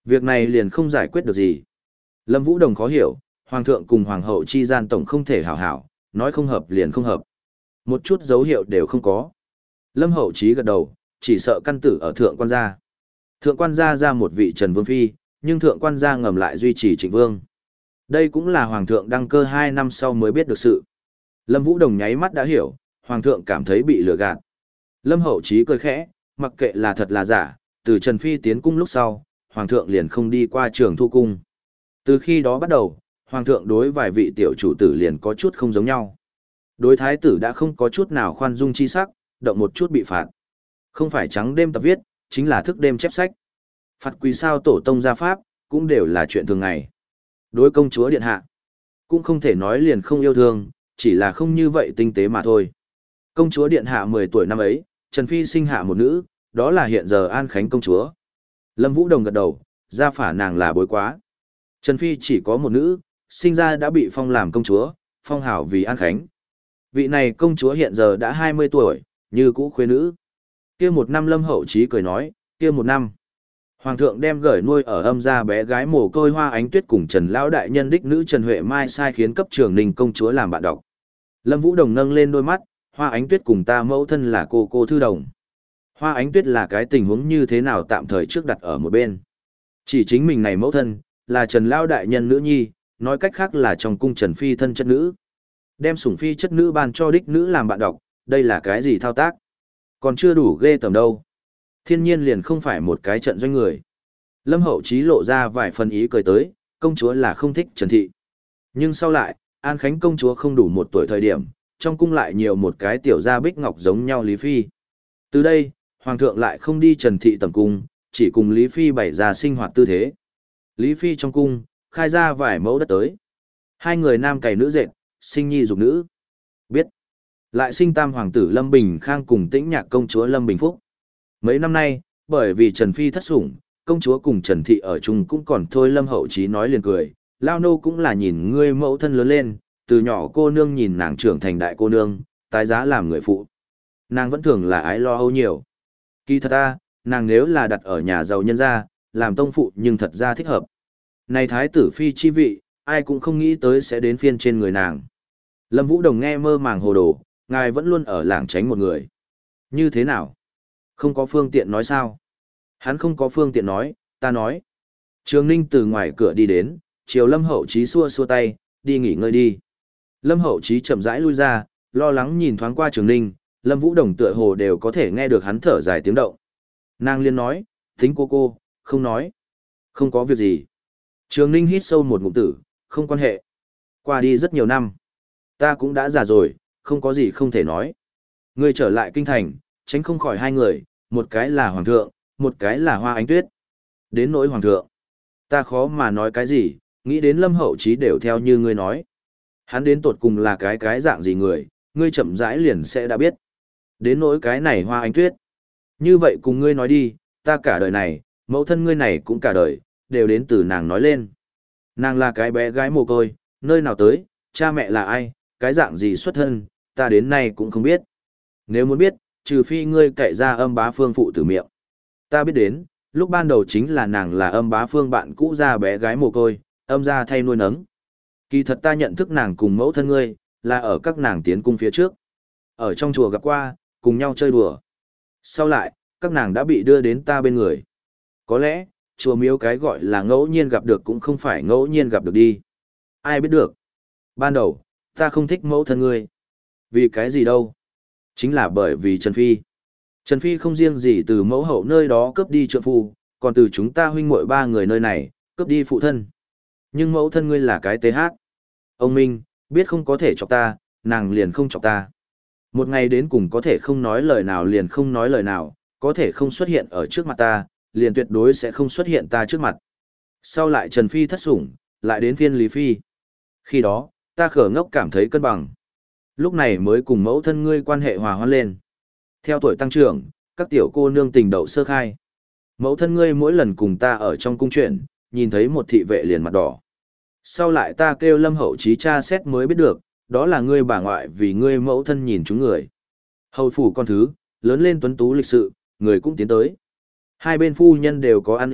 Việc này liền không giải quyết được gì. Lâm Vũ Đồng khó hiểu, hoàng thượng cùng hoàng hậu chi gian tổng không thể hảo hảo, nói không hợp liền không hợp. Một chút dấu hiệu đều không có. Lâm Hậu Chí gật đầu, chỉ sợ căn tử ở thượng quan gia. Thượng quan gia ra một vị Trần Vương Phi, nhưng thượng quan gia ngầm lại duy trì Trịnh Vương. Đây cũng là hoàng thượng đăng cơ hai năm sau mới biết được sự. Lâm Vũ Đồng nháy mắt đã hiểu, hoàng thượng cảm thấy bị lừa gạt. Lâm Hậu Chí cười khẽ, mặc kệ là thật là giả, từ Trần Phi tiến cung lúc sau, hoàng thượng liền không đi qua trường thu cung. Từ khi đó bắt đầu, hoàng thượng đối vài vị tiểu chủ tử liền có chút không giống nhau. Đối thái tử đã không có chút nào khoan dung chi sắc, động một chút bị phạt. Không phải trắng đêm tập viết, chính là thức đêm chép sách. Phạt quỳ sao tổ tông gia pháp, cũng đều là chuyện thường ngày. Đối công chúa điện hạ, cũng không thể nói liền không yêu thương, chỉ là không như vậy tinh tế mà thôi. Công chúa điện hạ mười tuổi năm ấy, Trần Phi sinh hạ một nữ, đó là hiện giờ An Khánh công chúa. Lâm Vũ Đồng gật đầu, gia phả nàng là bối quá. Trần Phi chỉ có một nữ, sinh ra đã bị phong làm công chúa, phong hảo vì An Khánh. Vị này công chúa hiện giờ đã hai mươi tuổi, như cũ khuê nữ. Kia một năm Lâm Hậu Chí cười nói, kia một năm. Hoàng thượng đem gửi nuôi ở âm gia bé gái mồ côi Hoa Ánh Tuyết cùng Trần lão đại nhân đích nữ Trần Huệ Mai sai khiến cấp trường Ninh công chúa làm bạn đọc. Lâm Vũ Đồng nâng lên đôi mắt, Hoa Ánh Tuyết cùng ta mẫu thân là cô cô thư đồng. Hoa Ánh Tuyết là cái tình huống như thế nào tạm thời trước đặt ở một bên. Chỉ chính mình này mẫu thân, là Trần lão đại nhân nữ nhi, nói cách khác là trong cung Trần Phi thân chất nữ. Đem sủng phi chất nữ ban cho đích nữ làm bạn đọc, đây là cái gì thao tác? Còn chưa đủ ghê tầm đâu. Thiên nhiên liền không phải một cái trận doanh người. Lâm Hậu Chí lộ ra vài phần ý cười tới, công chúa là không thích Trần Thị. Nhưng sau lại, An Khánh công chúa không đủ một tuổi thời điểm, trong cung lại nhiều một cái tiểu gia bích ngọc giống nhau Lý Phi. Từ đây, Hoàng thượng lại không đi Trần Thị tầm cung, chỉ cùng Lý Phi bày ra sinh hoạt tư thế. Lý Phi trong cung, khai ra vài mẫu đất tới. Hai người nam cày nữ dệt, sinh nhi dục nữ. Biết. Lại sinh tam hoàng tử Lâm Bình Khang cùng tĩnh nhạc công chúa Lâm Bình Phúc. Mấy năm nay, bởi vì Trần Phi thất sủng, công chúa cùng Trần Thị ở chung cũng còn thôi. Lâm Hậu Chí nói liền cười, lao nô cũng là nhìn ngươi mẫu thân lớn lên, từ nhỏ cô nương nhìn nàng trưởng thành đại cô nương, tái giá làm người phụ. Nàng vẫn thường là ái lo âu nhiều. Kỳ thật ta, nàng nếu là đặt ở nhà giàu nhân gia, làm tông phụ nhưng thật ra thích hợp. Này thái tử phi chi vị, ai cũng không nghĩ tới sẽ đến phiên trên người nàng. Lâm Vũ Đồng nghe mơ màng hồ đồ, ngài vẫn luôn ở lảng tránh một người. Như thế nào? Không có phương tiện nói sao? Hắn không có phương tiện nói, ta nói. Trường Ninh từ ngoài cửa đi đến, chiều Lâm Hậu Chí xua xua tay, đi nghỉ ngơi đi. Lâm Hậu Chí chậm rãi lui ra, lo lắng nhìn thoáng qua Trường Ninh, Lâm Vũ Đồng tựa hồ đều có thể nghe được hắn thở dài tiếng động. Nàng liên nói, tính cô cô, không nói. Không có việc gì. Trường Ninh hít sâu một ngụm tử, không quan hệ. Qua đi rất nhiều năm. Ta cũng đã già rồi, không có gì không thể nói. Ngươi trở lại kinh thành, tránh không khỏi hai người, một cái là Hoàng thượng, một cái là Hoa Ánh Tuyết. Đến nỗi Hoàng thượng, ta khó mà nói cái gì, nghĩ đến Lâm Hậu Chí đều theo như ngươi nói. Hắn đến tột cùng là cái cái dạng gì người, ngươi chậm rãi liền sẽ đã biết. Đến nỗi cái này Hoa Ánh Tuyết. Như vậy cùng ngươi nói đi, ta cả đời này, mẫu thân ngươi này cũng cả đời, đều đến từ nàng nói lên. Nàng là cái bé gái mồ côi, nơi nào tới, cha mẹ là ai, cái dạng gì xuất thân, ta đến nay cũng không biết. Nếu muốn biết, trừ phi ngươi cậy ra âm bá phương phụ tử miệng. Ta biết đến, lúc ban đầu chính là nàng là âm bá phương bạn cũ ra bé gái mồ côi, âm ra thay nuôi nấng. Kỳ thật ta nhận thức nàng cùng mẫu thân ngươi, là ở các nàng tiến cung phía trước. Ở trong chùa gặp qua, cùng nhau chơi đùa. Sau lại, các nàng đã bị đưa đến ta bên người. Có lẽ, chùa miếu cái gọi là ngẫu nhiên gặp được cũng không phải ngẫu nhiên gặp được đi. Ai biết được. Ban đầu, ta không thích mẫu thân ngươi. Vì cái gì đâu? Chính là bởi vì Trần Phi. Trần Phi không riêng gì từ mẫu hậu nơi đó cướp đi trượng phu, còn từ chúng ta huynh muội ba người nơi này, cướp đi phụ thân. Nhưng mẫu thân ngươi là cái tế hát. Ông Minh, biết không có thể chọc ta, nàng liền không chọc ta. Một ngày đến cùng có thể không nói lời nào liền không nói lời nào, có thể không xuất hiện ở trước mặt ta, liền tuyệt đối sẽ không xuất hiện ta trước mặt. Sau lại Trần Phi thất sủng, lại đến phiên Lý Phi. Khi đó, ta khở ngốc cảm thấy cân bằng. Lúc này mới cùng mẫu thân ngươi quan hệ hòa hoãn lên. Theo tuổi tăng trưởng, các tiểu cô nương tình đậu sơ khai. Mẫu thân ngươi mỗi lần cùng ta ở trong cung chuyện, nhìn thấy một thị vệ liền mặt đỏ. Sau lại ta kêu Lâm Hậu Chí tra xét mới biết được, đó là ngươi bà ngoại vì ngươi mẫu thân nhìn chúng người. Hầu phủ con thứ, lớn lên tuấn tú lịch sự, người cũng tiến tới. Hai bên phu nhân đều có ăn ý,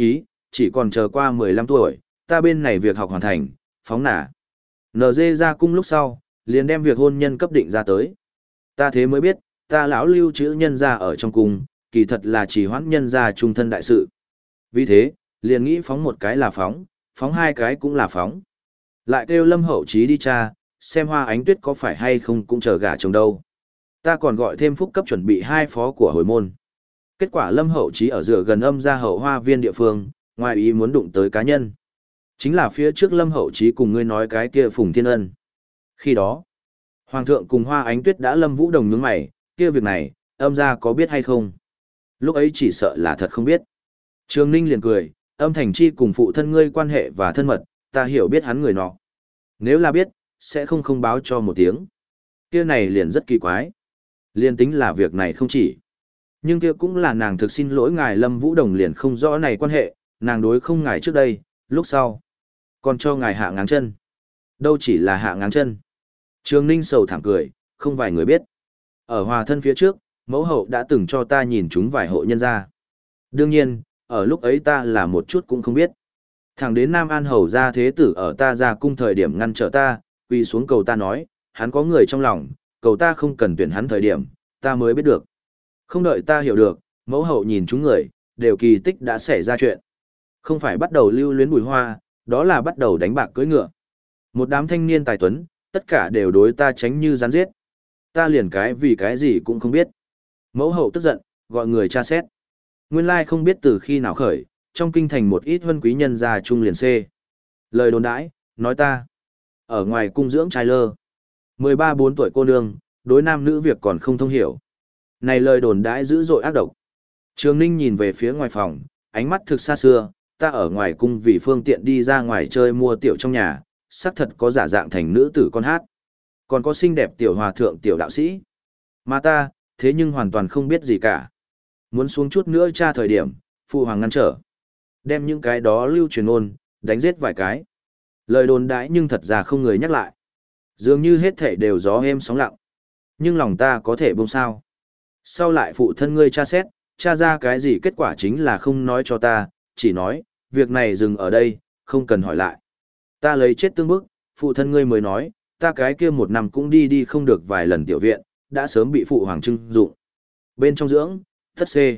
chỉ còn chờ qua mười lăm tuổi, ta bên này việc học hoàn thành, phóng nả. en giê ra cung lúc sau, liền đem việc hôn nhân cấp định ra tới. Ta thế mới biết, ta lão lưu chữ nhân ra ở trong cung, kỳ thật là chỉ hoãn nhân ra trung thân đại sự. Vì thế, liền nghĩ phóng một cái là phóng, phóng hai cái cũng là phóng. Lại kêu Lâm Hậu Chí đi tra, xem Hoa Ánh Tuyết có phải hay không cũng chờ gả chồng đâu. Ta còn gọi thêm phúc cấp chuẩn bị hai phó của hồi môn. Kết quả Lâm Hậu Chí ở dựa gần âm gia hậu hoa viên địa phương, ngoài ý muốn đụng tới cá nhân. Chính là phía trước Lâm Hậu Chí cùng ngươi nói cái kia Phùng Thiên Ân. Khi đó, Hoàng thượng cùng Hoa Ánh Tuyết đã Lâm Vũ Đồng nhướng mày, kia việc này, âm gia có biết hay không? Lúc ấy chỉ sợ là thật không biết. Trường Ninh liền cười, âm thành chi cùng phụ thân ngươi quan hệ và thân mật, ta hiểu biết hắn người nọ. Nếu là biết, sẽ không không báo cho một tiếng. Kia này liền rất kỳ quái. Liên tính là việc này không chỉ. Nhưng kia cũng là nàng thực xin lỗi ngài Lâm Vũ Đồng liền không rõ này quan hệ, nàng đối không ngài trước đây, lúc sau. Còn cho ngài hạ ngáng chân. Đâu chỉ là hạ ngáng chân. Trường Ninh sầu thảm cười, không vài người biết. Ở hòa thân phía trước, mẫu hậu đã từng cho ta nhìn chúng vài hộ nhân gia. Đương nhiên, ở lúc ấy ta là một chút cũng không biết. Thẳng đến Nam An hầu gia thế tử ở ta ra cung thời điểm ngăn trở ta, quỳ xuống cầu ta nói, hắn có người trong lòng, cầu ta không cần tuyển hắn thời điểm, ta mới biết được. Không đợi ta hiểu được, mẫu hậu nhìn chúng người, đều kỳ tích đã xảy ra chuyện. Không phải bắt đầu lưu luyến bùi hoa, đó là bắt đầu đánh bạc cưỡi ngựa. Một đám thanh niên tài tuấn, tất cả đều đối ta tránh như rắn giết. Ta liền cái vì cái gì cũng không biết. Mẫu hậu tức giận, gọi người tra xét. Nguyên lai không biết từ khi nào khởi, trong kinh thành một ít huân quý nhân gia trung liền xê. Lời đồn đãi, nói ta. Ở ngoài cung dưỡng trai lơ. mười ba bốn tuổi cô nương, đối nam nữ việc còn không thông hiểu. Này lời đồn đãi dữ dội ác độc. Trường Ninh nhìn về phía ngoài phòng, ánh mắt thực xa xưa, ta ở ngoài cung vì phương tiện đi ra ngoài chơi mua tiểu trong nhà, xác thật có giả dạng thành nữ tử con hát. Còn có xinh đẹp tiểu hòa thượng tiểu đạo sĩ. Mà ta, thế nhưng hoàn toàn không biết gì cả. Muốn xuống chút nữa tra thời điểm, phụ hoàng ngăn trở. Đem những cái đó lưu truyền ôn, đánh giết vài cái. Lời đồn đãi nhưng thật ra không người nhắc lại. Dường như hết thể đều gió êm sóng lặng. Nhưng lòng ta có thể buông sao. Sau lại phụ thân ngươi tra xét, tra ra cái gì kết quả chính là không nói cho ta, chỉ nói, việc này dừng ở đây, không cần hỏi lại. Ta lấy chết tương bức, phụ thân ngươi mới nói, ta cái kia một năm cũng đi đi không được vài lần tiểu viện, đã sớm bị phụ hoàng trưng dụng. Bên trong dưỡng, tất xê.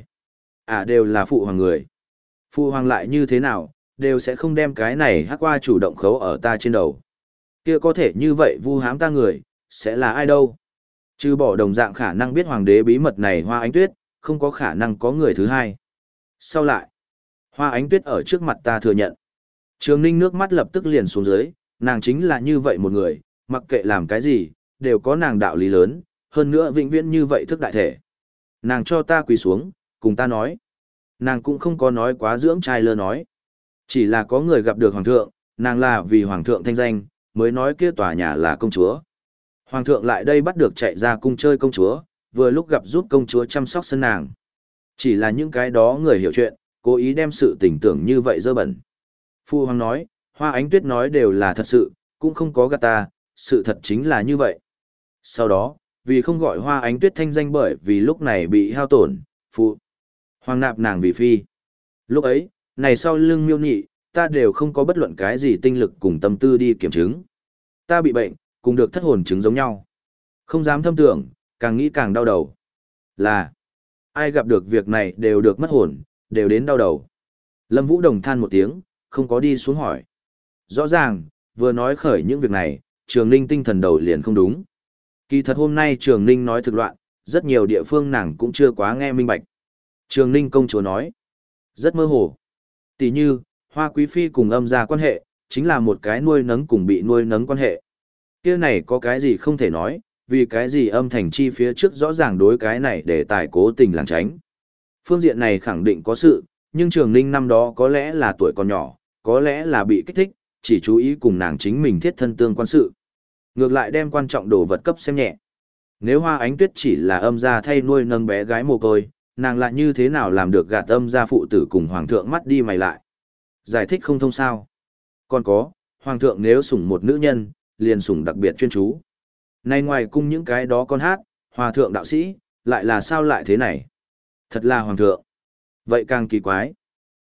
À đều là phụ hoàng người. Phụ hoàng lại như thế nào, đều sẽ không đem cái này hắc qua chủ động khấu ở ta trên đầu. Kia có thể như vậy vu hãm ta người, sẽ là ai đâu? Trừ bỏ đồng dạng khả năng biết hoàng đế bí mật này Hoa Ánh Tuyết, không có khả năng có người thứ hai. Sau lại, Hoa Ánh Tuyết ở trước mặt ta thừa nhận. Trường Ninh nước mắt lập tức liền xuống dưới, nàng chính là như vậy một người, mặc kệ làm cái gì, đều có nàng đạo lý lớn, hơn nữa vĩnh viễn như vậy thức đại thể. Nàng cho ta quỳ xuống, cùng ta nói. Nàng cũng không có nói quá dưỡng trai lơ nói. Chỉ là có người gặp được hoàng thượng, nàng là vì hoàng thượng thanh danh, mới nói kia tòa nhà là công chúa. Hoàng thượng lại đây bắt được chạy ra cung chơi công chúa, vừa lúc gặp giúp công chúa chăm sóc sân nàng. Chỉ là những cái đó người hiểu chuyện, cố ý đem sự tình tưởng như vậy dơ bẩn. Phu hoàng nói, Hoa Ánh Tuyết nói đều là thật sự, cũng không có gạt ta, sự thật chính là như vậy. Sau đó, vì không gọi Hoa Ánh Tuyết thanh danh bởi vì lúc này bị hao tổn, phụ hoàng nạp nàng vì phi. Lúc ấy, này sau lưng miêu nhị, ta đều không có bất luận cái gì tinh lực cùng tâm tư đi kiểm chứng. Ta bị bệnh, cùng được thất hồn chứng giống nhau. Không dám thâm tưởng, càng nghĩ càng đau đầu. Là, ai gặp được việc này đều được mất hồn, đều đến đau đầu. Lâm Vũ Đồng than một tiếng, không có đi xuống hỏi. Rõ ràng, vừa nói khởi những việc này, Trường Ninh tinh thần đầu liền không đúng. Kỳ thật hôm nay Trường Ninh nói thực loạn, rất nhiều địa phương nàng cũng chưa quá nghe minh bạch. Trường Ninh công chúa nói, rất mơ hồ. Tỷ như, Hoa Quý Phi cùng âm gia quan hệ, chính là một cái nuôi nấng cùng bị nuôi nấng quan hệ. Kia này có cái gì không thể nói, vì cái gì âm thành chi phía trước rõ ràng đối cái này để tài cố tình làng tránh. Phương diện này khẳng định có sự, nhưng Trường Ninh năm đó có lẽ là tuổi còn nhỏ, có lẽ là bị kích thích, chỉ chú ý cùng nàng chính mình thiết thân tương quan sự. Ngược lại đem quan trọng đồ vật cấp xem nhẹ. Nếu Hoa Ánh Tuyết chỉ là âm gia thay nuôi nâng bé gái mồ côi, nàng lại như thế nào làm được gạt âm gia phụ tử cùng hoàng thượng mắt đi mày lại. Giải thích không thông sao. Còn có, hoàng thượng nếu sủng một nữ nhân, liền sủng đặc biệt chuyên chú. Nay ngoài cung những cái đó con hát, hòa thượng đạo sĩ, lại là sao lại thế này? Thật là hoàng thượng. Vậy càng kỳ quái.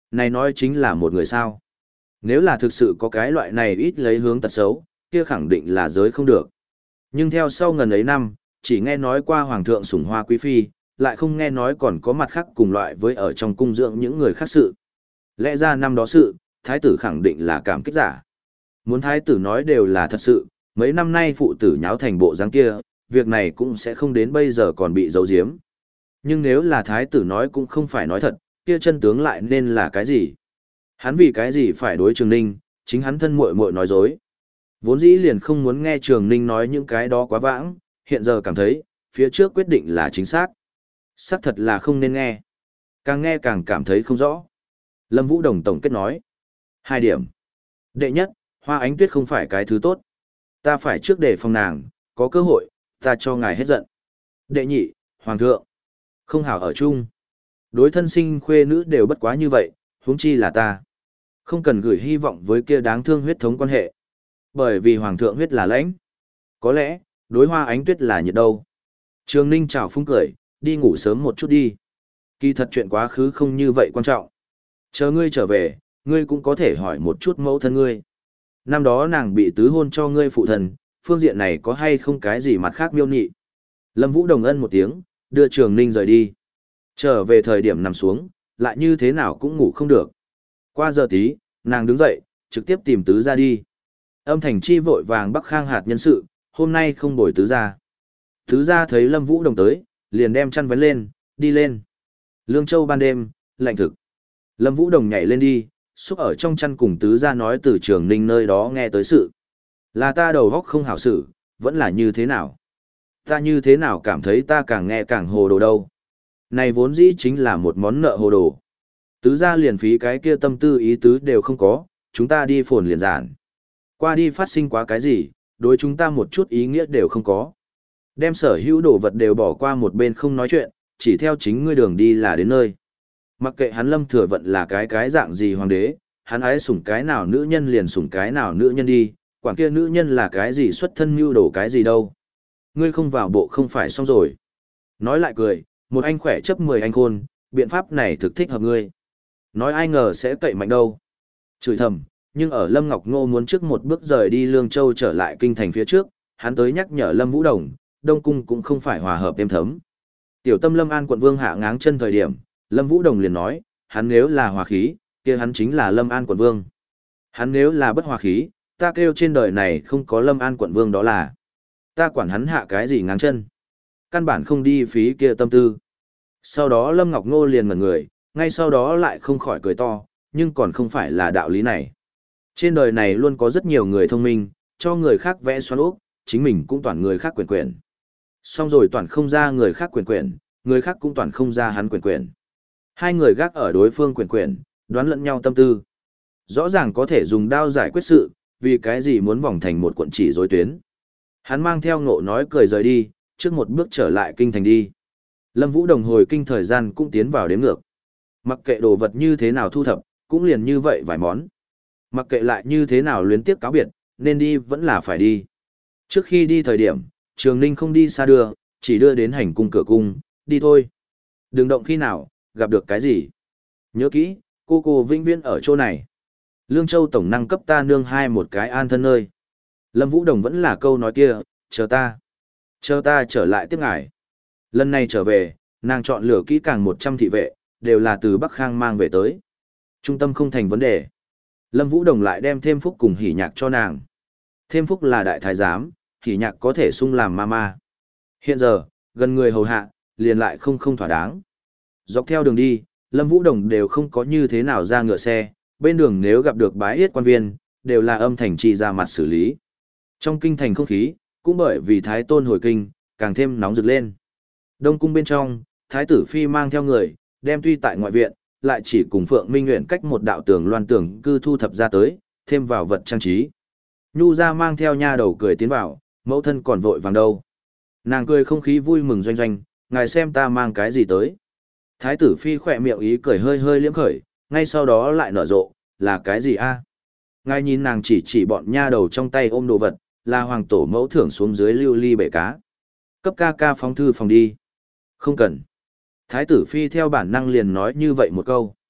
Này nói chính là một người sao. Nếu là thực sự có cái loại này ít lấy hướng tật xấu, kia khẳng định là giới không được. Nhưng theo sau ngần ấy năm, chỉ nghe nói qua hoàng thượng sủng hoa quý phi, lại không nghe nói còn có mặt khác cùng loại với ở trong cung dưỡng những người khác sự. Lẽ ra năm đó sự, thái tử khẳng định là cảm kích giả. Muốn thái tử nói đều là thật sự, mấy năm nay phụ tử nháo thành bộ dáng kia, việc này cũng sẽ không đến bây giờ còn bị giấu giếm. Nhưng nếu là thái tử nói cũng không phải nói thật, kia chân tướng lại nên là cái gì? Hắn vì cái gì phải đối Trường Ninh, chính hắn thân muội muội nói dối. Vốn dĩ liền không muốn nghe Trường Ninh nói những cái đó quá vãng, hiện giờ cảm thấy, phía trước quyết định là chính xác. Xác thật là không nên nghe. Càng nghe càng cảm thấy không rõ. Lâm Vũ Đồng tổng kết nói. Hai điểm. Đệ nhất, Hoa Ánh Tuyết không phải cái thứ tốt. Ta phải trước để phòng nàng, có cơ hội, ta cho ngài hết giận. Đệ nhị, Hoàng thượng. Không hảo ở chung. Đối thân sinh khuê nữ đều bất quá như vậy, huống chi là ta. Không cần gửi hy vọng với kia đáng thương huyết thống quan hệ. Bởi vì Hoàng thượng huyết là lãnh. Có lẽ, đối Hoa Ánh Tuyết là nhiệt đâu. Trường Ninh chào phúng cười, đi ngủ sớm một chút đi. Kỳ thật chuyện quá khứ không như vậy quan trọng. Chờ ngươi trở về, ngươi cũng có thể hỏi một chút mẫu thân ngươi. Năm đó nàng bị tứ hôn cho ngươi phụ thần, phương diện này có hay không cái gì mặt khác miêu nị. Lâm Vũ đồng ân một tiếng, đưa Trường Ninh rời đi. Trở về thời điểm nằm xuống, lại như thế nào cũng ngủ không được. Qua giờ tí, nàng đứng dậy, trực tiếp tìm tứ ra đi. Âm thành chi vội vàng Bắc Khang hạt nhân sự, hôm nay không bồi tứ ra. Tứ ra thấy Lâm Vũ đồng tới, liền đem chăn vấn lên, đi lên. Lương Châu ban đêm, lạnh thực. Lâm Vũ đồng nhảy lên đi, xúc ở trong chăn cùng tứ ra nói từ Trường Ninh nơi đó nghe tới sự. Là ta đầu góc không hảo sự, vẫn là như thế nào? Ta như thế nào cảm thấy ta càng nghe càng hồ đồ đâu? Này vốn dĩ chính là một món nợ hồ đồ. Tứ ra liền phí cái kia tâm tư ý tứ đều không có, chúng ta đi phồn liền giản. Qua đi phát sinh quá cái gì, đối chúng ta một chút ý nghĩa đều không có. Đem sở hữu đồ vật đều bỏ qua một bên không nói chuyện, chỉ theo chính ngươi đường đi là đến nơi. Mặc kệ hắn Lâm Thừa Vận là cái cái dạng gì hoàng đế, hắn ái sủng cái nào nữ nhân liền sủng cái nào nữ nhân đi, quản kia nữ nhân là cái gì xuất thân mưu đồ cái gì đâu. Ngươi không vào bộ không phải xong rồi. Nói lại cười, một anh khỏe chấp mười anh khôn, biện pháp này thực thích hợp ngươi. Nói ai ngờ sẽ cậy mạnh đâu. Chửi thầm, nhưng ở Lâm Ngọc Ngô muốn trước một bước rời đi Lương Châu trở lại kinh thành phía trước, hắn tới nhắc nhở Lâm Vũ Đồng, Đông Cung cũng không phải hòa hợp êm thấm. Tiểu tâm Lâm An quận vương hạ ngáng chân thời điểm, Lâm Vũ Đồng liền nói, hắn nếu là hòa khí, kia hắn chính là Lâm An quận vương. Hắn nếu là bất hòa khí, ta kêu trên đời này không có Lâm An quận vương đó là. Ta quản hắn hạ cái gì ngáng chân. Căn bản không đi phí kia tâm tư. Sau đó Lâm Ngọc Ngô liền ngẩn người, ngay sau đó lại không khỏi cười to, nhưng còn không phải là đạo lý này. Trên đời này luôn có rất nhiều người thông minh, cho người khác vẽ xoắn ốc, chính mình cũng toàn người khác quyền quyền. Xong rồi toàn không ra người khác quyền quyền, người khác cũng toàn không ra hắn quyền quyền. Hai người gác ở đối phương quyền quyền, đoán lẫn nhau tâm tư. Rõ ràng có thể dùng đao giải quyết sự, vì cái gì muốn vòng thành một cuộn chỉ rối tuyến. Hắn mang theo ngộ nói cười rời đi, trước một bước trở lại kinh thành đi. Lâm Vũ Đồng hồi kinh thời gian cũng tiến vào đếm ngược. Mặc kệ đồ vật như thế nào thu thập, cũng liền như vậy vài món. Mặc kệ lại như thế nào luyến tiếp cáo biệt, nên đi vẫn là phải đi. Trước khi đi thời điểm, Trường Ninh không đi xa đưa, chỉ đưa đến hành cung cửa cung, đi thôi. Đừng động khi nào, gặp được cái gì. Nhớ kỹ, cô cô vĩnh viễn ở chỗ này. Lương Châu tổng năng cấp ta nương hai một cái an thân nơi. Lâm Vũ Đồng vẫn là câu nói kia, chờ ta. Chờ ta trở lại tiếp ngài. Lần này trở về, nàng chọn lựa kỹ càng một trăm thị vệ, đều là từ Bắc Khang mang về tới. Trung tâm không thành vấn đề. Lâm Vũ Đồng lại đem thêm phúc cùng hỉ nhạc cho nàng. Thêm phúc là đại thái giám, hỉ nhạc có thể sung làm mama. Hiện giờ, gần người hầu hạ, liền lại không không thỏa đáng. Dọc theo đường đi, Lâm Vũ Đồng đều không có như thế nào ra ngựa xe, bên đường nếu gặp được bái yết quan viên, đều là âm thành trì ra mặt xử lý. Trong kinh thành không khí, cũng bởi vì Thái Tôn hồi kinh, càng thêm nóng rực lên. Đông cung bên trong, Thái tử Phi mang theo người, đem tuy tại ngoại viện, lại chỉ cùng Phượng Minh Nguyện cách một đạo tường loan tường cư thu thập ra tới, thêm vào vật trang trí. Nhu ra mang theo nha đầu cười tiến vào, mẫu thân còn vội vàng đâu. Nàng cười không khí vui mừng doanh doanh, ngài xem ta mang cái gì tới. Thái tử Phi khỏe miệng ý cười hơi hơi liếm khởi, ngay sau đó lại nở rộ, là cái gì a? Ngài nhìn nàng chỉ chỉ bọn nha đầu trong tay ôm đồ vật, là hoàng tổ mẫu thưởng xuống dưới lưu ly bể cá. Cấp ca ca phóng thư phòng đi. Không cần. Thái tử Phi theo bản năng liền nói như vậy một câu.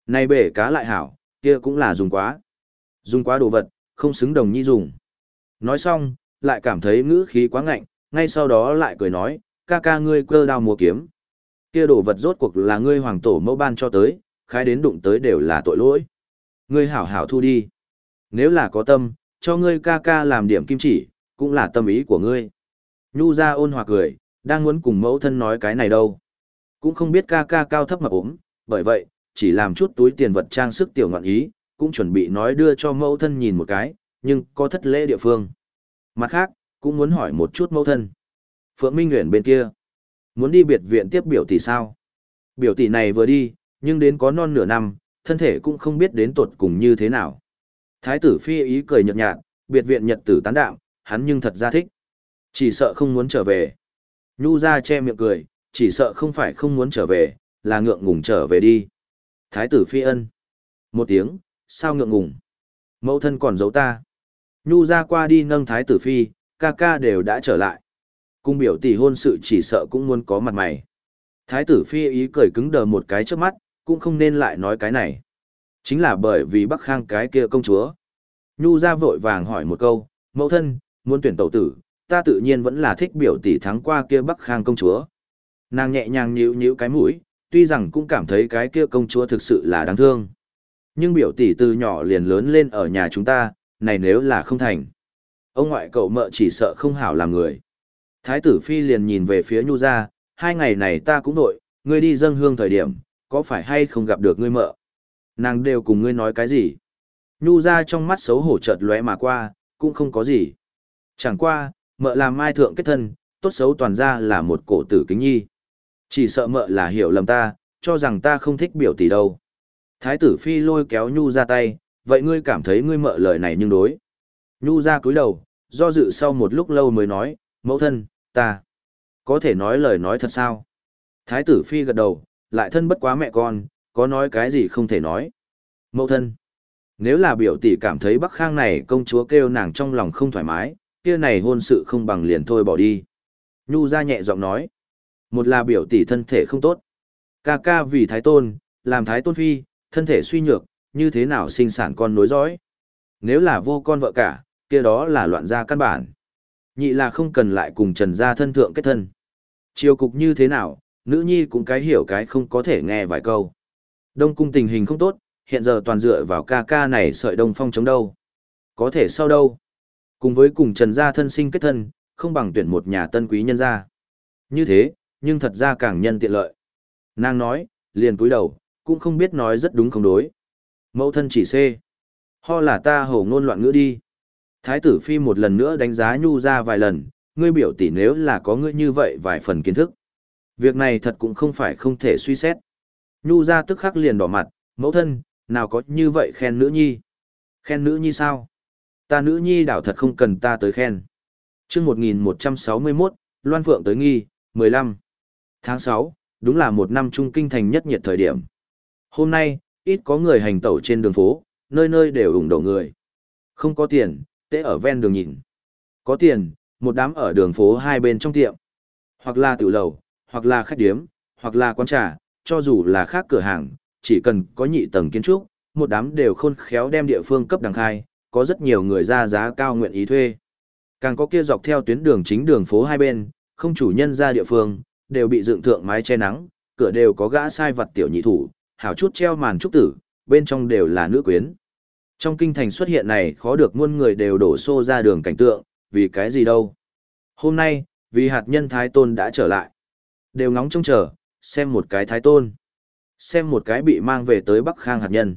Này bể cá lại hảo, kia cũng là dùng quá. Dùng quá đồ vật, không xứng đồng nhi dùng. Nói xong, lại cảm thấy ngữ khí quá ngạnh, ngay sau đó lại cười nói, ca ca ngươi cơ đao múa kiếm. Kia đồ vật rốt cuộc là ngươi hoàng tổ mẫu ban cho tới, khai đến đụng tới đều là tội lỗi. Ngươi hảo hảo thu đi. Nếu là có tâm, cho ngươi ca ca làm điểm kim chỉ, cũng là tâm ý của ngươi. Nhu ra ôn hòa cười, đang muốn cùng mẫu thân nói cái này đâu. Cũng không biết ca ca cao thấp mập ốm, bởi vậy, chỉ làm chút túi tiền vật trang sức tiểu ngọn ý, cũng chuẩn bị nói đưa cho mẫu thân nhìn một cái, nhưng có thất lễ địa phương. Mặt khác, cũng muốn hỏi một chút mẫu thân. Phượng Minh Nguyễn bên kia, muốn đi biệt viện tiếp biểu tỷ sao? Biểu tỷ này vừa đi, nhưng đến có non nửa năm, thân thể cũng không biết đến tột cùng như thế nào. Thái tử phi ý cười nhợt nhạt, biệt viện nhật tử tán đạm, hắn nhưng thật ra thích. Chỉ sợ không muốn trở về. Nhu ra che miệng cười, chỉ sợ không phải không muốn trở về, là ngượng ngùng trở về đi. Thái tử phi ân. Một tiếng, sao ngượng ngùng? Mẫu thân còn giấu ta. Nhu ra qua đi nâng thái tử phi, ca ca đều đã trở lại. Cung biểu tỷ hôn sự chỉ sợ cũng muốn có mặt mày. Thái tử phi ý cười cứng đờ một cái trước mắt, cũng không nên lại nói cái này. Chính là bởi vì Bắc Khang cái kia công chúa. Nhu ra vội vàng hỏi một câu, mẫu thân, muốn tuyển tẩu tử, ta tự nhiên vẫn là thích biểu tỷ thắng qua kia Bắc Khang công chúa. Nàng nhẹ nhàng nhíu nhíu cái mũi, tuy rằng cũng cảm thấy cái kia công chúa thực sự là đáng thương. Nhưng biểu tỷ từ nhỏ liền lớn lên ở nhà chúng ta, này nếu là không thành. Ông ngoại cậu mợ chỉ sợ không hảo làm người. Thái tử phi liền nhìn về phía Nhu ra, hai ngày này ta cũng vội, ngươi đi dâng hương thời điểm, có phải hay không gặp được ngươi mợ? Nàng đều cùng ngươi nói cái gì? Nhu ra trong mắt xấu hổ chợt lóe mà qua, cũng không có gì. Chẳng qua, mợ làm mai thượng kết thân, tốt xấu toàn ra là một cổ tử kính nhi. Chỉ sợ mợ là hiểu lầm ta, cho rằng ta không thích biểu tỷ đâu. Thái tử phi lôi kéo Nhu ra tay, vậy ngươi cảm thấy ngươi mợ lời này nhưng đối. Nhu ra cúi đầu, do dự sau một lúc lâu mới nói, mẫu thân, ta có thể nói lời nói thật sao? Thái tử phi gật đầu, lại thân bất quá mẹ con, có nói cái gì không thể nói. Mẫu thân, nếu là biểu tỷ cảm thấy Bắc Khang này công chúa kêu nàng trong lòng không thoải mái, kia này hôn sự không bằng liền thôi bỏ đi. Nhu ra nhẹ giọng nói, một là biểu tỷ thân thể không tốt. Ca ca vì thái tôn, làm thái tôn phi, thân thể suy nhược, như thế nào sinh sản con nối dõi. Nếu là vô con vợ cả, kia đó là loạn gia căn bản. Nhị là không cần lại cùng Trần gia thân thượng kết thân. Triều cục như thế nào, nữ nhi cũng cái hiểu cái không có thể nghe vài câu. Đông cung tình hình không tốt, hiện giờ toàn dựa vào ca ca này sợi đông phong chống đâu. Có thể sau đâu. Cùng với cùng Trần gia thân sinh kết thân, không bằng tuyển một nhà tân quý nhân gia. Như thế, nhưng thật ra càng nhân tiện lợi. Nàng nói, liền cúi đầu, cũng không biết nói rất đúng không đối. Mẫu thân chỉ xê. Ho là ta hổ ngôn loạn ngữ đi. Thái tử phi một lần nữa đánh giá Nhu ra vài lần, ngươi biểu tỷ nếu là có ngươi như vậy vài phần kiến thức. Việc này thật cũng không phải không thể suy xét. Nhu ra tức khắc liền đỏ mặt, mẫu thân, nào có như vậy khen nữ nhi. Khen nữ nhi sao? Ta nữ nhi đảo thật không cần ta tới khen. Trước một nghìn một trăm sáu mươi mốt, Loan Phượng tới nghi, mười lăm. Tháng sáu, đúng là một năm trung kinh thành nhất nhiệt thời điểm. Hôm nay, ít có người hành tẩu trên đường phố, nơi nơi đều ủng đổ người. Không có tiền, tễ ở ven đường nhìn. Có tiền, một đám ở đường phố hai bên trong tiệm. Hoặc là tiểu lầu, hoặc là khách điếm, hoặc là quán trà, cho dù là khác cửa hàng, chỉ cần có nhị tầng kiến trúc, một đám đều khôn khéo đem địa phương cấp đằng khai, có rất nhiều người ra giá cao nguyện ý thuê. Càng có kia dọc theo tuyến đường chính đường phố hai bên, không chủ nhân ra địa phương, đều bị dựng thượng mái che nắng, cửa đều có gã sai vật tiểu nhị thủ, hảo chút treo màn trúc tử, bên trong đều là nữ quyến. Trong kinh thành xuất hiện này khó được muôn người đều đổ xô ra đường cảnh tượng, vì cái gì đâu. Hôm nay, vì hạt nhân Thái Tôn đã trở lại. Đều ngóng trông chờ, xem một cái Thái Tôn. Xem một cái bị mang về tới Bắc Khang hạt nhân.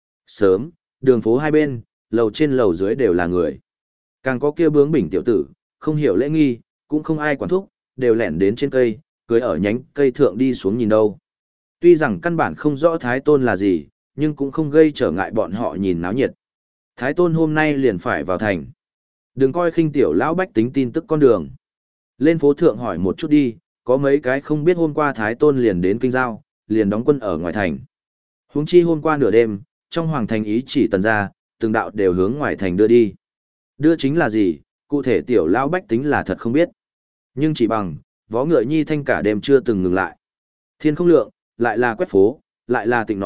Sớm, đường phố hai bên, lầu trên lầu dưới đều là người. Càng có kia bướng bỉnh tiểu tử, không hiểu lễ nghi, cũng không ai quản thúc, đều lẻn đến trên cây, cưới ở nhánh cây thượng đi xuống nhìn đâu. Tuy rằng căn bản không rõ Thái Tôn là gì, nhưng cũng không gây trở ngại bọn họ nhìn náo nhiệt. Thái Tôn hôm nay liền phải vào thành. Đừng coi khinh tiểu lão bách tính tin tức con đường. Lên phố thượng hỏi một chút đi, có mấy cái không biết hôm qua Thái Tôn liền đến kinh giao, liền đóng quân ở ngoài thành. Huống chi hôm qua nửa đêm, trong hoàng thành ý chỉ tần ra, từng đạo đều hướng ngoài thành đưa đi. Đưa chính là gì, cụ thể tiểu lão bách tính là thật không biết. Nhưng chỉ bằng, vó ngựa nhi thanh cả đêm chưa từng ngừng lại. Thiên không lượng, lại là quét phố, lại là tịnh nói,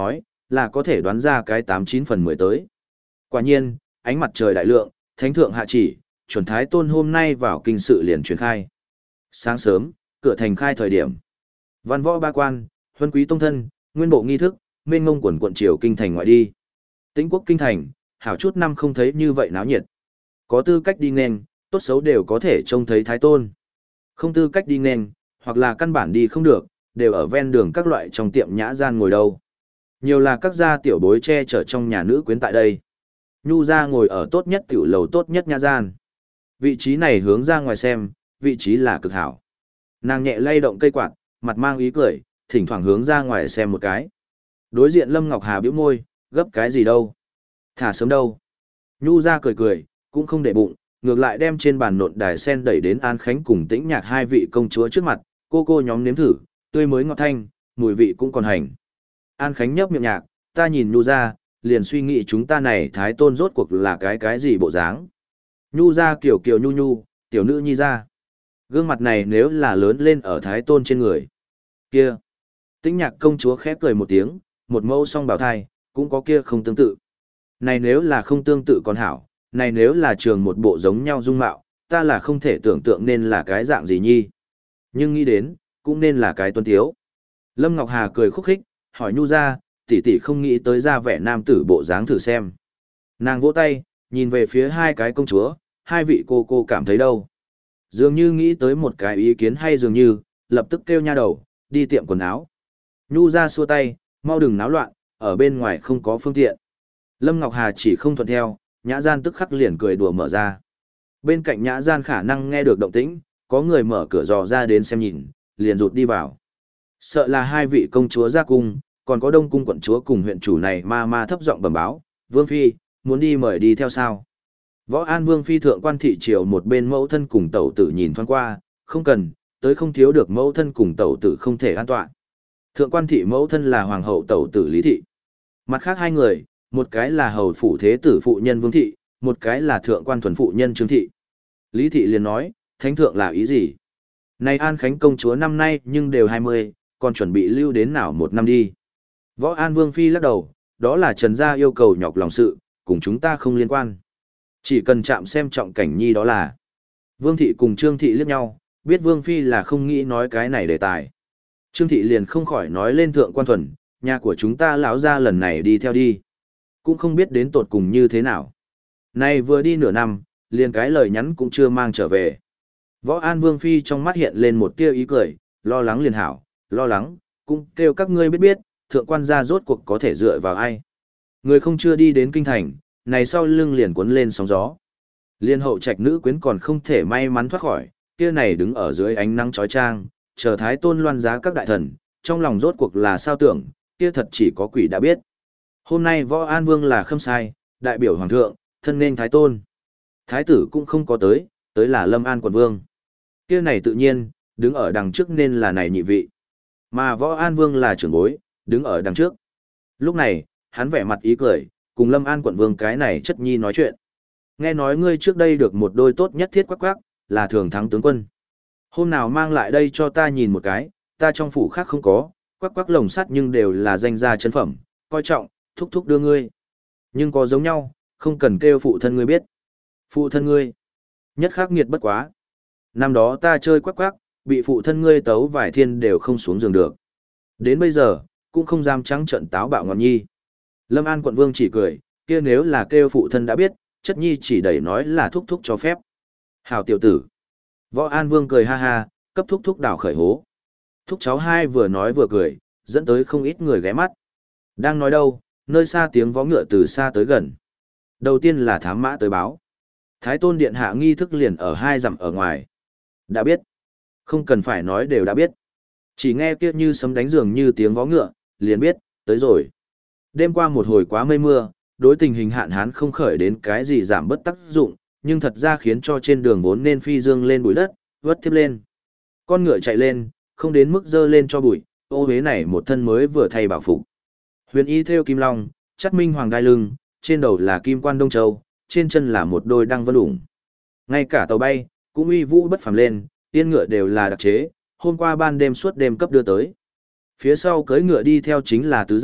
là có thể đoán ra cái tám chín phần mười tới. Quả nhiên, ánh mặt trời đại lượng, thánh thượng hạ chỉ, chuẩn thái tôn hôm nay vào kinh sự liền truyền khai. Sáng sớm, cửa thành khai thời điểm. Văn võ ba quan, huân quý tông thân, nguyên bộ nghi thức, mênh ngông quần quận triều kinh thành ngoại đi. Tĩnh quốc kinh thành, hảo chút năm không thấy như vậy náo nhiệt. Có tư cách đi nên, tốt xấu đều có thể trông thấy thái tôn. Không tư cách đi nên, hoặc là căn bản đi không được, đều ở ven đường các loại trong tiệm nhã gian ngồi đâu. Nhiều là các gia tiểu bối che chở trong nhà nữ quyến tại đây. Nhu gia ngồi ở tốt nhất tiểu lầu tốt nhất nhã gian. Vị trí này hướng ra ngoài xem, vị trí là cực hảo. Nàng nhẹ lay động cây quạt, mặt mang ý cười, thỉnh thoảng hướng ra ngoài xem một cái. Đối diện Lâm Ngọc Hà bĩu môi, gấp cái gì đâu. Thả sớm đâu. Nhu gia cười cười, cũng không để bụng, ngược lại đem trên bàn nộn đài sen đẩy đến An Khánh cùng Tĩnh Nhạc hai vị công chúa trước mặt, cô cô nhóm nếm thử, tươi mới ngọt thanh, mùi vị cũng còn hành. An Khánh nhấp miệng nhạc, ta nhìn Nhu gia, liền suy nghĩ chúng ta này thái tôn rốt cuộc là cái cái gì bộ dáng. Nhu gia kiểu kiểu nhu nhu, tiểu nữ nhi gia. Gương mặt này nếu là lớn lên ở thái tôn trên người. Kia. Tĩnh Nhạc công chúa khẽ cười một tiếng, một mẫu song bào thai, cũng có kia không tương tự. Này nếu là không tương tự còn hảo, này nếu là trường một bộ giống nhau dung mạo, ta là không thể tưởng tượng nên là cái dạng gì nhi. Nhưng nghĩ đến, cũng nên là cái tuân tiếu. Lâm Ngọc Hà cười khúc khích, hỏi Nhu gia, tỷ tỷ không nghĩ tới ra vẻ nam tử bộ dáng thử xem. Nàng vỗ tay, nhìn về phía hai cái công chúa, hai vị cô cô cảm thấy đâu. Dường như nghĩ tới một cái ý kiến hay dường như, lập tức kêu nha đầu, đi tiệm quần áo. Nhu gia xua tay, mau đừng náo loạn, ở bên ngoài không có phương tiện. Lâm Ngọc Hà chỉ không thuận theo, nhã gian tức khắc liền cười đùa mở ra. Bên cạnh nhã gian khả năng nghe được động tĩnh, có người mở cửa dò ra đến xem nhìn, liền rụt đi vào. Sợ là hai vị công chúa ra cung, còn có đông cung quận chúa cùng huyện chủ này ma ma thấp giọng bẩm báo, Vương Phi, muốn đi mời đi theo sao. Võ An Vương Phi thượng quan thị triều một bên mẫu thân cùng tẩu tử nhìn thoáng qua, không cần, tới không thiếu được mẫu thân cùng tẩu tử không thể an toàn. Thượng quan thị mẫu thân là hoàng hậu tẩu tử Lý Thị. Mặt khác hai người, một cái là hầu phủ thế tử phụ nhân Vương Thị, một cái là thượng quan thuần phụ nhân Trương Thị. Lý Thị liền nói, thánh thượng là ý gì? Này An Khánh công chúa năm nay nhưng đều hai mươi, còn chuẩn bị lưu đến nào một năm đi. Võ An Vương Phi lắc đầu, đó là Trần gia yêu cầu nhọc lòng sự, cùng chúng ta không liên quan. Chỉ cần chạm xem trọng cảnh nhi đó là. Vương Thị cùng Trương Thị liếc nhau, biết Vương Phi là không nghĩ nói cái này đề tài. Trương Thị liền không khỏi nói lên thượng quan thuần, nhà của chúng ta lão ra lần này đi theo đi. Cũng không biết đến tột cùng như thế nào. Này vừa đi nửa năm, liền cái lời nhắn cũng chưa mang trở về. Võ An Vương Phi trong mắt hiện lên một tia ý cười, lo lắng liền hảo, lo lắng, cũng kêu các ngươi biết biết, thượng quan gia rốt cuộc có thể dựa vào ai. Người không chưa đi đến kinh thành, này sau lưng liền cuốn lên sóng gió. Liên hậu trạch nữ quyến còn không thể may mắn thoát khỏi, kia này đứng ở dưới ánh nắng chói chang, chờ thái tôn loan giá các đại thần, trong lòng rốt cuộc là sao tưởng, kia thật chỉ có quỷ đã biết. Hôm nay Võ An Vương là khâm sai, đại biểu hoàng thượng, thân nên thái tôn. Thái tử cũng không có tới, tới là Lâm An quận vương. Kia này tự nhiên, đứng ở đằng trước nên là này nhị vị. Mà Võ An Vương là trưởng bối, đứng ở đằng trước. Lúc này, hắn vẻ mặt ý cười, cùng Lâm An quận vương cái này chất nhi nói chuyện. Nghe nói ngươi trước đây được một đôi tốt nhất thiết quắc quắc, là thường thắng tướng quân. Hôm nào mang lại đây cho ta nhìn một cái, ta trong phủ khác không có, quắc quắc lồng sắt nhưng đều là danh gia chân phẩm, coi trọng, thúc thúc đưa ngươi. Nhưng có giống nhau, không cần kêu phụ thân ngươi biết. Phụ thân ngươi, nhất khắc nghiệt bất quá. Năm đó ta chơi quắc quắc, bị phụ thân ngươi tấu vài thiên đều không xuống giường được. Đến bây giờ, cũng không dám trắng trận táo bạo ngọn nhi. Lâm An quận vương chỉ cười, kia nếu là kêu phụ thân đã biết, chất nhi chỉ đẩy nói là thúc thúc cho phép. Hào tiểu tử. Võ An Vương cười ha ha, cấp thúc thúc đảo khởi hố. Thúc cháu hai vừa nói vừa cười, dẫn tới không ít người ghé mắt. Đang nói đâu, nơi xa tiếng vó ngựa từ xa tới gần. Đầu tiên là thám mã tới báo. Thái tôn điện hạ nghi thức liền ở hai dặm ở ngoài. Đã biết. Không cần phải nói đều đã biết. Chỉ nghe kia như sấm đánh giường như tiếng vó ngựa, liền biết, tới rồi. Đêm qua một hồi quá mây mưa, đối tình hình hạn hán không khởi đến cái gì giảm bất tác dụng, nhưng thật ra khiến cho trên đường vốn nên phi dương lên bụi đất, vớt tiếp lên. Con ngựa chạy lên, không đến mức dơ lên cho bụi, ô hế này một thân mới vừa thay bảo phục. Huyền y theo kim long, chắc minh hoàng đai lưng, trên đầu là kim quan đông châu, trên chân là một đôi đăng vân ủng. Ngay cả tàu bay, cũng uy vũ bất phàm lên, yên ngựa đều là đặc chế, hôm qua ban đêm suốt đêm cấp đưa tới. Phía sau cưỡi ngựa đi theo chính là tứ gia,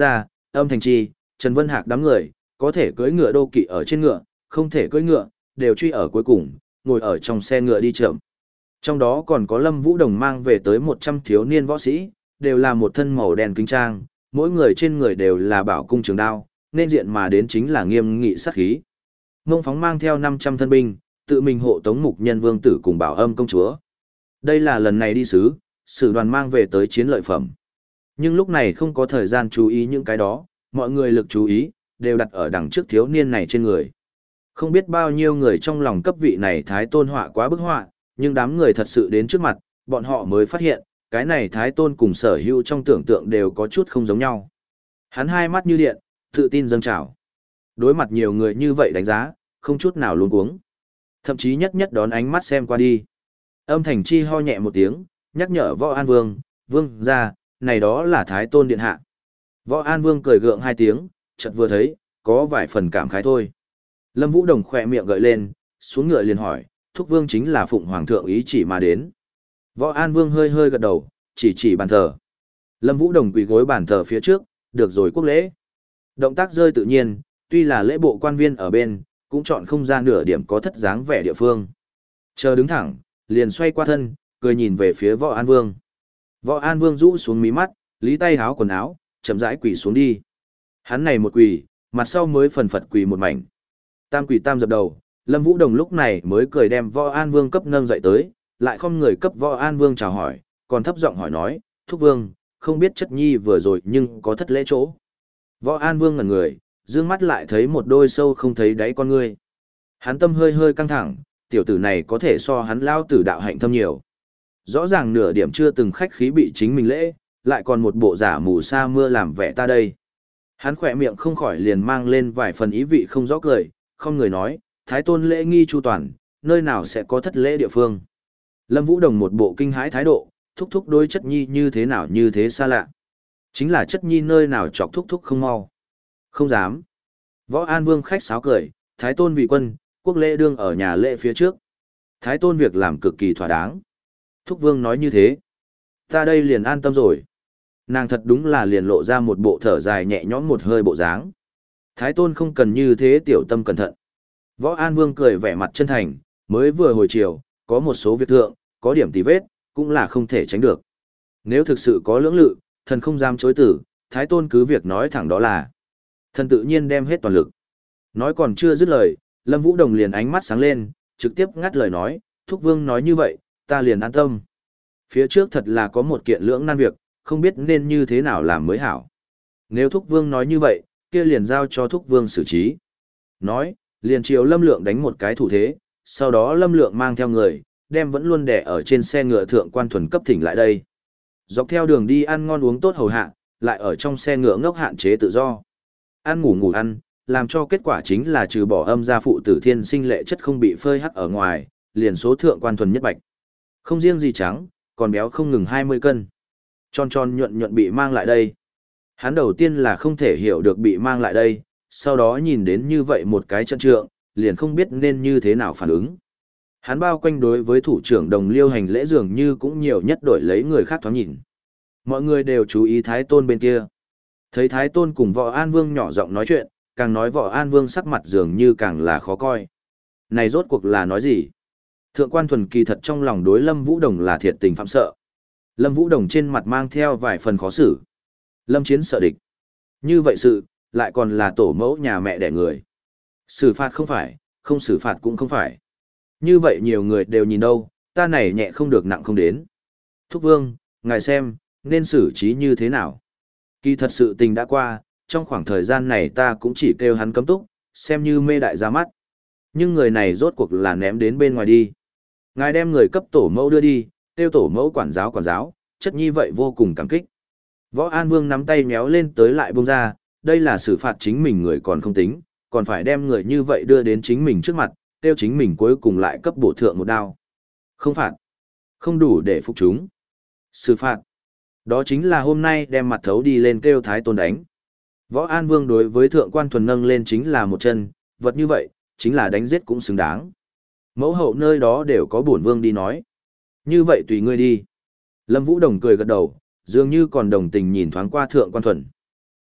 Âm Thành Chi, Trần Vân Hạc đám người, có thể cưỡi ngựa đô kỵ ở trên ngựa, không thể cưỡi ngựa, đều truy ở cuối cùng, ngồi ở trong xe ngựa đi chậm. Trong đó còn có Lâm Vũ Đồng mang về tới một trăm thiếu niên võ sĩ, đều là một thân màu đen kính trang, mỗi người trên người đều là bảo cung trường đao, nên diện mà đến chính là nghiêm nghị sát khí. Mông Phóng mang theo năm trăm thân binh, tự mình hộ tống Mục Nhân Vương tử cùng Bảo Âm công chúa. Đây là lần này đi sứ, sử đoàn mang về tới chiến lợi phẩm. Nhưng lúc này không có thời gian chú ý những cái đó, mọi người lực chú ý, đều đặt ở đằng trước thiếu niên này trên người. Không biết bao nhiêu người trong lòng cấp vị này Thái Tôn họa quá bức họa, nhưng đám người thật sự đến trước mặt, bọn họ mới phát hiện, cái này Thái Tôn cùng sở hữu trong tưởng tượng đều có chút không giống nhau. Hắn hai mắt như điện, tự tin dâng trào. Đối mặt nhiều người như vậy đánh giá, không chút nào luống cuống. Thậm chí nhất nhất đón ánh mắt xem qua đi. Âm Thành Chi ho nhẹ một tiếng, nhắc nhở Võ An Vương, Vương ra, này đó là Thái Tôn điện hạ. Võ An Vương cười gượng hai tiếng, chợt vừa thấy, có vài phần cảm khái thôi. Lâm Vũ Đồng khỏe miệng gợi lên, xuống ngựa liền hỏi, Thúc Vương chính là Phụng Hoàng thượng ý chỉ mà đến. Võ An Vương hơi hơi gật đầu, chỉ chỉ bàn thờ. Lâm Vũ Đồng quỳ gối bàn thờ phía trước, được rồi quốc lễ. Động tác rơi tự nhiên, tuy là lễ bộ quan viên ở bên, cũng chọn không ra nửa điểm có thất dáng vẻ địa phương. Chờ đứng thẳng, liền xoay qua thân, cười nhìn về phía Võ An Vương. Võ An Vương rũ xuống mí mắt, lý tay háo quần áo, chậm rãi quỳ xuống đi. Hắn này một quỳ, mặt sau mới phần phật quỳ một mảnh. Tam quỳ tam dập đầu, Lâm Vũ Đồng lúc này mới cười đem Võ An Vương cấp nâng dậy tới, lại không người cấp Võ An Vương chào hỏi, còn thấp giọng hỏi nói, Thúc Vương, không biết chất nhi vừa rồi nhưng có thất lễ chỗ. Võ An Vương ngẩn người, dương mắt lại thấy một đôi sâu không thấy đáy con ngươi. Hắn tâm hơi hơi căng thẳng, tiểu tử này có thể so hắn lao tử đạo hạnh thâm nhiều. Rõ ràng nửa điểm chưa từng khách khí bị chính mình lễ, lại còn một bộ giả mù sa mưa làm vẻ ta đây. Hắn khỏe miệng không khỏi liền mang lên vài phần ý vị không rõ cười, không người nói, Thái Tôn lễ nghi chu toàn, nơi nào sẽ có thất lễ địa phương. Lâm Vũ Đồng một bộ kinh hãi thái độ, thúc thúc đối chất nhi như thế nào như thế xa lạ. Chính là chất nhi nơi nào chọc thúc thúc không mau. Không dám. Võ An Vương khách sáo cười, Thái Tôn vị quân, quốc lễ đương ở nhà lễ phía trước. Thái Tôn việc làm cực kỳ thỏa đáng. Thúc Vương nói như thế. Ta đây liền an tâm rồi. Nàng thật đúng là liền lộ ra một bộ thở dài nhẹ nhõm một hơi bộ dáng. Thái Tôn không cần như thế tiểu tâm cẩn thận. Võ An Vương cười vẻ mặt chân thành, mới vừa hồi chiều, có một số việc thượng, có điểm tì vết, cũng là không thể tránh được. Nếu thực sự có lưỡng lự, thần không dám chối tử, Thái Tôn cứ việc nói thẳng đó là. Thần tự nhiên đem hết toàn lực. Nói còn chưa dứt lời, Lâm Vũ Đồng liền ánh mắt sáng lên, trực tiếp ngắt lời nói, Thúc Vương nói như vậy, ta liền an tâm. Phía trước thật là có một kiện lưỡng nan việc, không biết nên như thế nào làm mới hảo. Nếu Thúc Vương nói như vậy, kia liền giao cho Thúc Vương xử trí. Nói, liền chiều Lâm Lượng đánh một cái thủ thế, sau đó Lâm Lượng mang theo người, đem vẫn luôn đè ở trên xe ngựa thượng quan thuần cấp thỉnh lại đây. Dọc theo đường đi ăn ngon uống tốt hầu hạ, lại ở trong xe ngựa ngốc hạn chế tự do. Ăn ngủ ngủ ăn, làm cho kết quả chính là trừ bỏ âm gia phụ tử thiên sinh lệ chất không bị phơi hắc ở ngoài, liền số thượng quan thuần nhất bạch. Không riêng gì trắng, còn béo không ngừng hai mươi cân. Tròn tròn nhuận nhuận bị mang lại đây. Hắn đầu tiên là không thể hiểu được bị mang lại đây, sau đó nhìn đến như vậy một cái trận trượng, liền không biết nên như thế nào phản ứng. Hắn bao quanh đối với thủ trưởng đồng liêu hành lễ dường như cũng nhiều nhất đổi lấy người khác thoáng nhìn. Mọi người đều chú ý Thái Tôn bên kia. Thấy Thái Tôn cùng Võ An Vương nhỏ giọng nói chuyện, càng nói Võ An Vương sắc mặt dường như càng là khó coi. Này rốt cuộc là nói gì? Thượng quan thuần kỳ thật trong lòng đối Lâm Vũ Đồng là thiệt tình phạm sợ. Lâm Vũ Đồng trên mặt mang theo vài phần khó xử. Lâm Chiến sợ địch. Như vậy sự, lại còn là tổ mẫu nhà mẹ đẻ người. Xử phạt không phải, không xử phạt cũng không phải. Như vậy nhiều người đều nhìn đâu, ta này nhẹ không được nặng không đến. Thúc Vương, ngài xem, nên xử trí như thế nào? Kỳ thật sự tình đã qua, trong khoảng thời gian này ta cũng chỉ kêu hắn cấm túc, xem như mê đại ra mắt. Nhưng người này rốt cuộc là ném đến bên ngoài đi. Ngài đem người cấp tổ mẫu đưa đi, kêu tổ mẫu quản giáo quản giáo, chất nhi vậy vô cùng cảm kích. Võ An Vương nắm tay méo lên tới lại buông ra, đây là xử phạt chính mình người còn không tính, còn phải đem người như vậy đưa đến chính mình trước mặt, kêu chính mình cuối cùng lại cấp bổ thượng một đao. Không phạt, không đủ để phục chúng. Xử phạt, đó chính là hôm nay đem mặt thấu đi lên kêu Thái Tôn đánh. Võ An Vương đối với thượng quan thuần nâng lên chính là một chân, vật như vậy, chính là đánh giết cũng xứng đáng. Mẫu hậu nơi đó đều có bổn vương đi nói. Như vậy tùy ngươi đi. Lâm Vũ Đồng cười gật đầu, dường như còn đồng tình nhìn thoáng qua thượng quan thuần.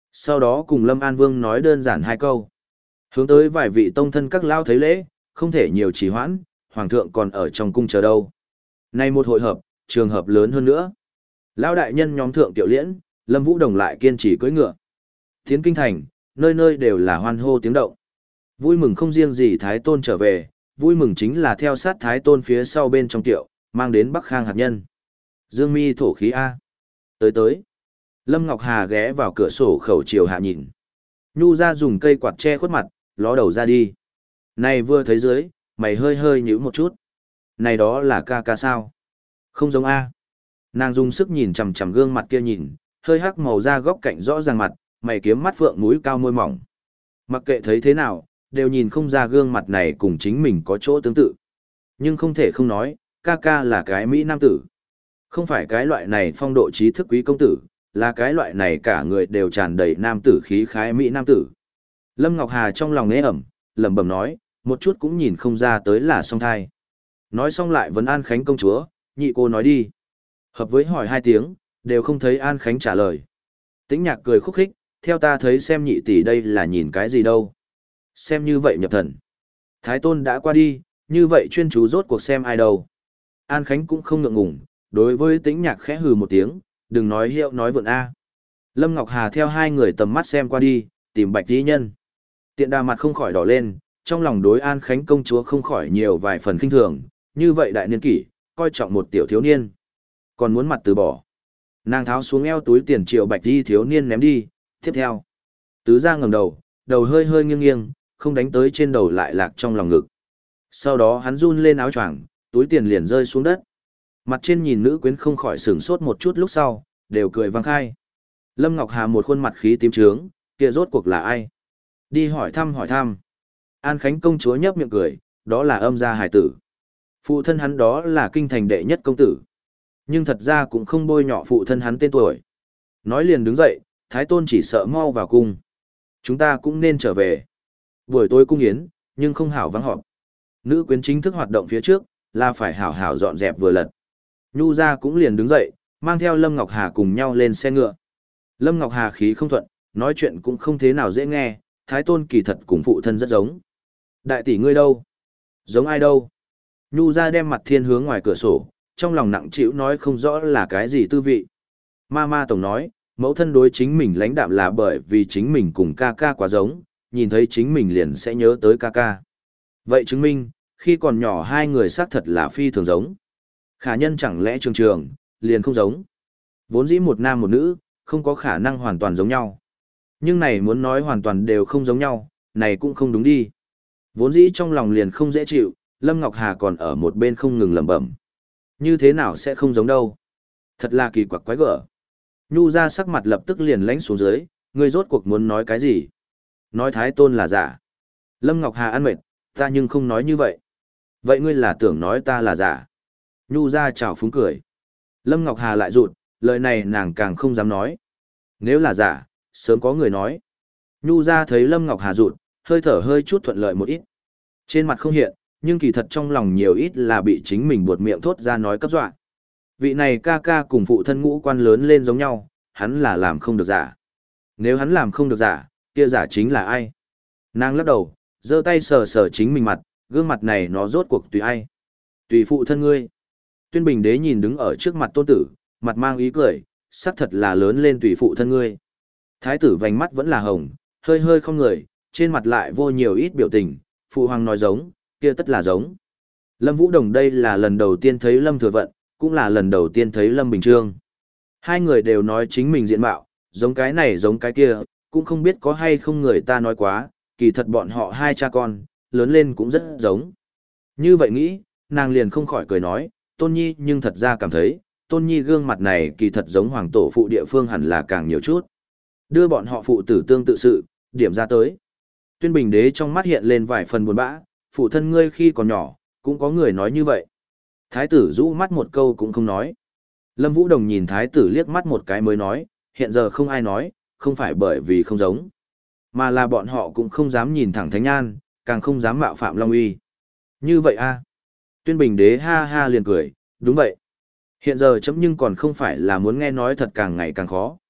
Sau đó cùng Lâm An Vương nói đơn giản hai câu. Hướng tới vài vị tông thân các lao thấy lễ, không thể nhiều trì hoãn, hoàng thượng còn ở trong cung chờ đâu. Nay một hội hợp, trường hợp lớn hơn nữa. Lão đại nhân nhóm thượng tiểu liễn, Lâm Vũ Đồng lại kiên trì cưỡi ngựa. Tiến kinh thành, nơi nơi đều là hoan hô tiếng động. Vui mừng không riêng gì Thái Tôn trở về, vui mừng chính là theo sát Thái Tôn phía sau bên trong tiệu, mang đến Bắc Khang hạt nhân. Dương mi thổ khí A. Tới tới. Lâm Ngọc Hà ghé vào cửa sổ khẩu chiều hạ nhìn. Nhu ra dùng cây quạt che khuất mặt, ló đầu ra đi. Này vừa thấy dưới, mày hơi hơi nhíu một chút. Này đó là ca ca sao? Không giống A. Nàng dùng sức nhìn chằm chằm gương mặt kia nhìn, hơi hắc màu da góc cạnh rõ ràng mặt, mày kiếm mắt phượng mũi cao môi mỏng. Mặc kệ thấy thế nào, đều nhìn không ra gương mặt này cùng chính mình có chỗ tương tự. Nhưng không thể không nói, ca ca là cái Mỹ nam tử. Không phải cái loại này phong độ trí thức quý công tử, là cái loại này cả người đều tràn đầy nam tử khí khái Mỹ nam tử. Lâm Ngọc Hà trong lòng nế ẩm, lẩm bẩm nói, một chút cũng nhìn không ra tới là song thai. Nói xong lại vấn An Khánh công chúa, nhị cô nói đi. Hợp với hỏi hai tiếng, đều không thấy An Khánh trả lời. Tĩnh Nhạc cười khúc khích, theo ta thấy xem nhị tỷ đây là nhìn cái gì đâu. Xem như vậy nhập thần. Thái Tôn đã qua đi, như vậy chuyên chú rốt cuộc xem ai đâu. An Khánh cũng không ngượng ngùng, đối với Tĩnh Nhạc khẽ hừ một tiếng, đừng nói hiệu nói vượn A. Lâm Ngọc Hà theo hai người tầm mắt xem qua đi, tìm Bạch Tí Nhân. Tiện đà mặt không khỏi đỏ lên, trong lòng đối An Khánh công chúa không khỏi nhiều vài phần khinh thường, như vậy đại niên kỷ, coi trọng một tiểu thiếu niên. Còn muốn mặt từ bỏ. Nàng tháo xuống eo túi tiền triệu Bạch Tí thiếu niên ném đi, tiếp theo. Tứ ra ngẩng đầu, đầu hơi hơi nghiêng nghiêng, không đánh tới trên đầu lại lạc trong lòng ngực. Sau đó hắn run lên áo choàng, túi tiền liền rơi xuống đất. Mặt trên nhìn nữ quyến không khỏi sửng sốt một chút lúc sau, đều cười vang khai. Lâm Ngọc Hà một khuôn mặt khí tím trướng, kia rốt cuộc là ai? Đi hỏi thăm hỏi thăm. An Khánh công chúa nhấp miệng cười, đó là âm gia hải tử. Phụ thân hắn đó là kinh thành đệ nhất công tử. Nhưng thật ra cũng không bôi nhọ phụ thân hắn tên tuổi. Nói liền đứng dậy, Thái Tôn chỉ sợ mau vào cung. Chúng ta cũng nên trở về. Buổi tối cung yến, nhưng không hảo vắng họp. Nữ quyến chính thức hoạt động phía trước, là phải hảo hảo dọn dẹp vừa lật. Nhu gia cũng liền đứng dậy, mang theo Lâm Ngọc Hà cùng nhau lên xe ngựa. Lâm Ngọc Hà khí không thuận, nói chuyện cũng không thế nào dễ nghe, Thái Tôn kỳ thật cùng phụ thân rất giống. Đại tỷ ngươi đâu? Giống ai đâu? Nhu gia đem mặt thiên hướng ngoài cửa sổ, trong lòng nặng trĩu nói không rõ là cái gì tư vị. Ma ma tổng nói, mẫu thân đối chính mình lãnh đạm là bởi vì chính mình cùng ca ca quá giống, nhìn thấy chính mình liền sẽ nhớ tới ca ca. Vậy chứng minh, khi còn nhỏ hai người xác thật là phi thường giống. Khả nhân chẳng lẽ trường trường, liền không giống. Vốn dĩ một nam một nữ, không có khả năng hoàn toàn giống nhau. Nhưng này muốn nói hoàn toàn đều không giống nhau, này cũng không đúng đi. Vốn dĩ trong lòng liền không dễ chịu, Lâm Ngọc Hà còn ở một bên không ngừng lẩm bẩm. Như thế nào sẽ không giống đâu? Thật là kỳ quặc quái gở. Nhu ra sắc mặt lập tức liền lánh xuống dưới, ngươi rốt cuộc muốn nói cái gì? Nói Thái Tôn là giả. Lâm Ngọc Hà ăn mệt, ta nhưng không nói như vậy. Vậy ngươi là tưởng nói ta là giả. Nhu ra chào phúng cười. Lâm Ngọc Hà lại rụt, lời này nàng càng không dám nói. Nếu là giả, sớm có người nói. Nhu ra thấy Lâm Ngọc Hà rụt, hơi thở hơi chút thuận lợi một ít. Trên mặt không hiện, nhưng kỳ thật trong lòng nhiều ít là bị chính mình buột miệng thốt ra nói cấp dọa. Vị này ca ca cùng phụ thân ngũ quan lớn lên giống nhau, hắn là làm không được giả. Nếu hắn làm không được giả, kia giả chính là ai? Nàng lắc đầu, giơ tay sờ sờ chính mình mặt, gương mặt này nó rốt cuộc tùy ai? Tùy phụ thân ngươi. Tuyên Bình Đế nhìn đứng ở trước mặt tôn tử, mặt mang ý cười, sắc thật là lớn lên tùy phụ thân ngươi. Thái tử vành mắt vẫn là hồng, hơi hơi không người, trên mặt lại vô nhiều ít biểu tình, phụ hoàng nói giống, kia tất là giống. Lâm Vũ Đồng đây là lần đầu tiên thấy Lâm Thừa Vận, cũng là lần đầu tiên thấy Lâm Bình Trương. Hai người đều nói chính mình diện mạo, giống cái này giống cái kia, cũng không biết có hay không người ta nói quá, kỳ thật bọn họ hai cha con, lớn lên cũng rất giống. Như vậy nghĩ, nàng liền không khỏi cười nói, Tôn Nhi nhưng thật ra cảm thấy, Tôn Nhi gương mặt này kỳ thật giống hoàng tổ phụ địa phương hẳn là càng nhiều chút. Đưa bọn họ phụ tử tương tự sự, điểm ra tới. Tuyên Bình Đế trong mắt hiện lên vài phần buồn bã, phụ thân ngươi khi còn nhỏ, cũng có người nói như vậy. Thái tử rũ mắt một câu cũng không nói. Lâm Vũ Đồng nhìn thái tử liếc mắt một cái mới nói, hiện giờ không ai nói, không phải bởi vì không giống, mà là bọn họ cũng không dám nhìn thẳng Thánh Nhan, càng không dám mạo phạm Long Uy. Như vậy a? À? Tuyên Bình Đế ha ha liền cười, đúng vậy. Hiện giờ chấm nhưng còn không phải là muốn nghe nói thật càng ngày càng khó.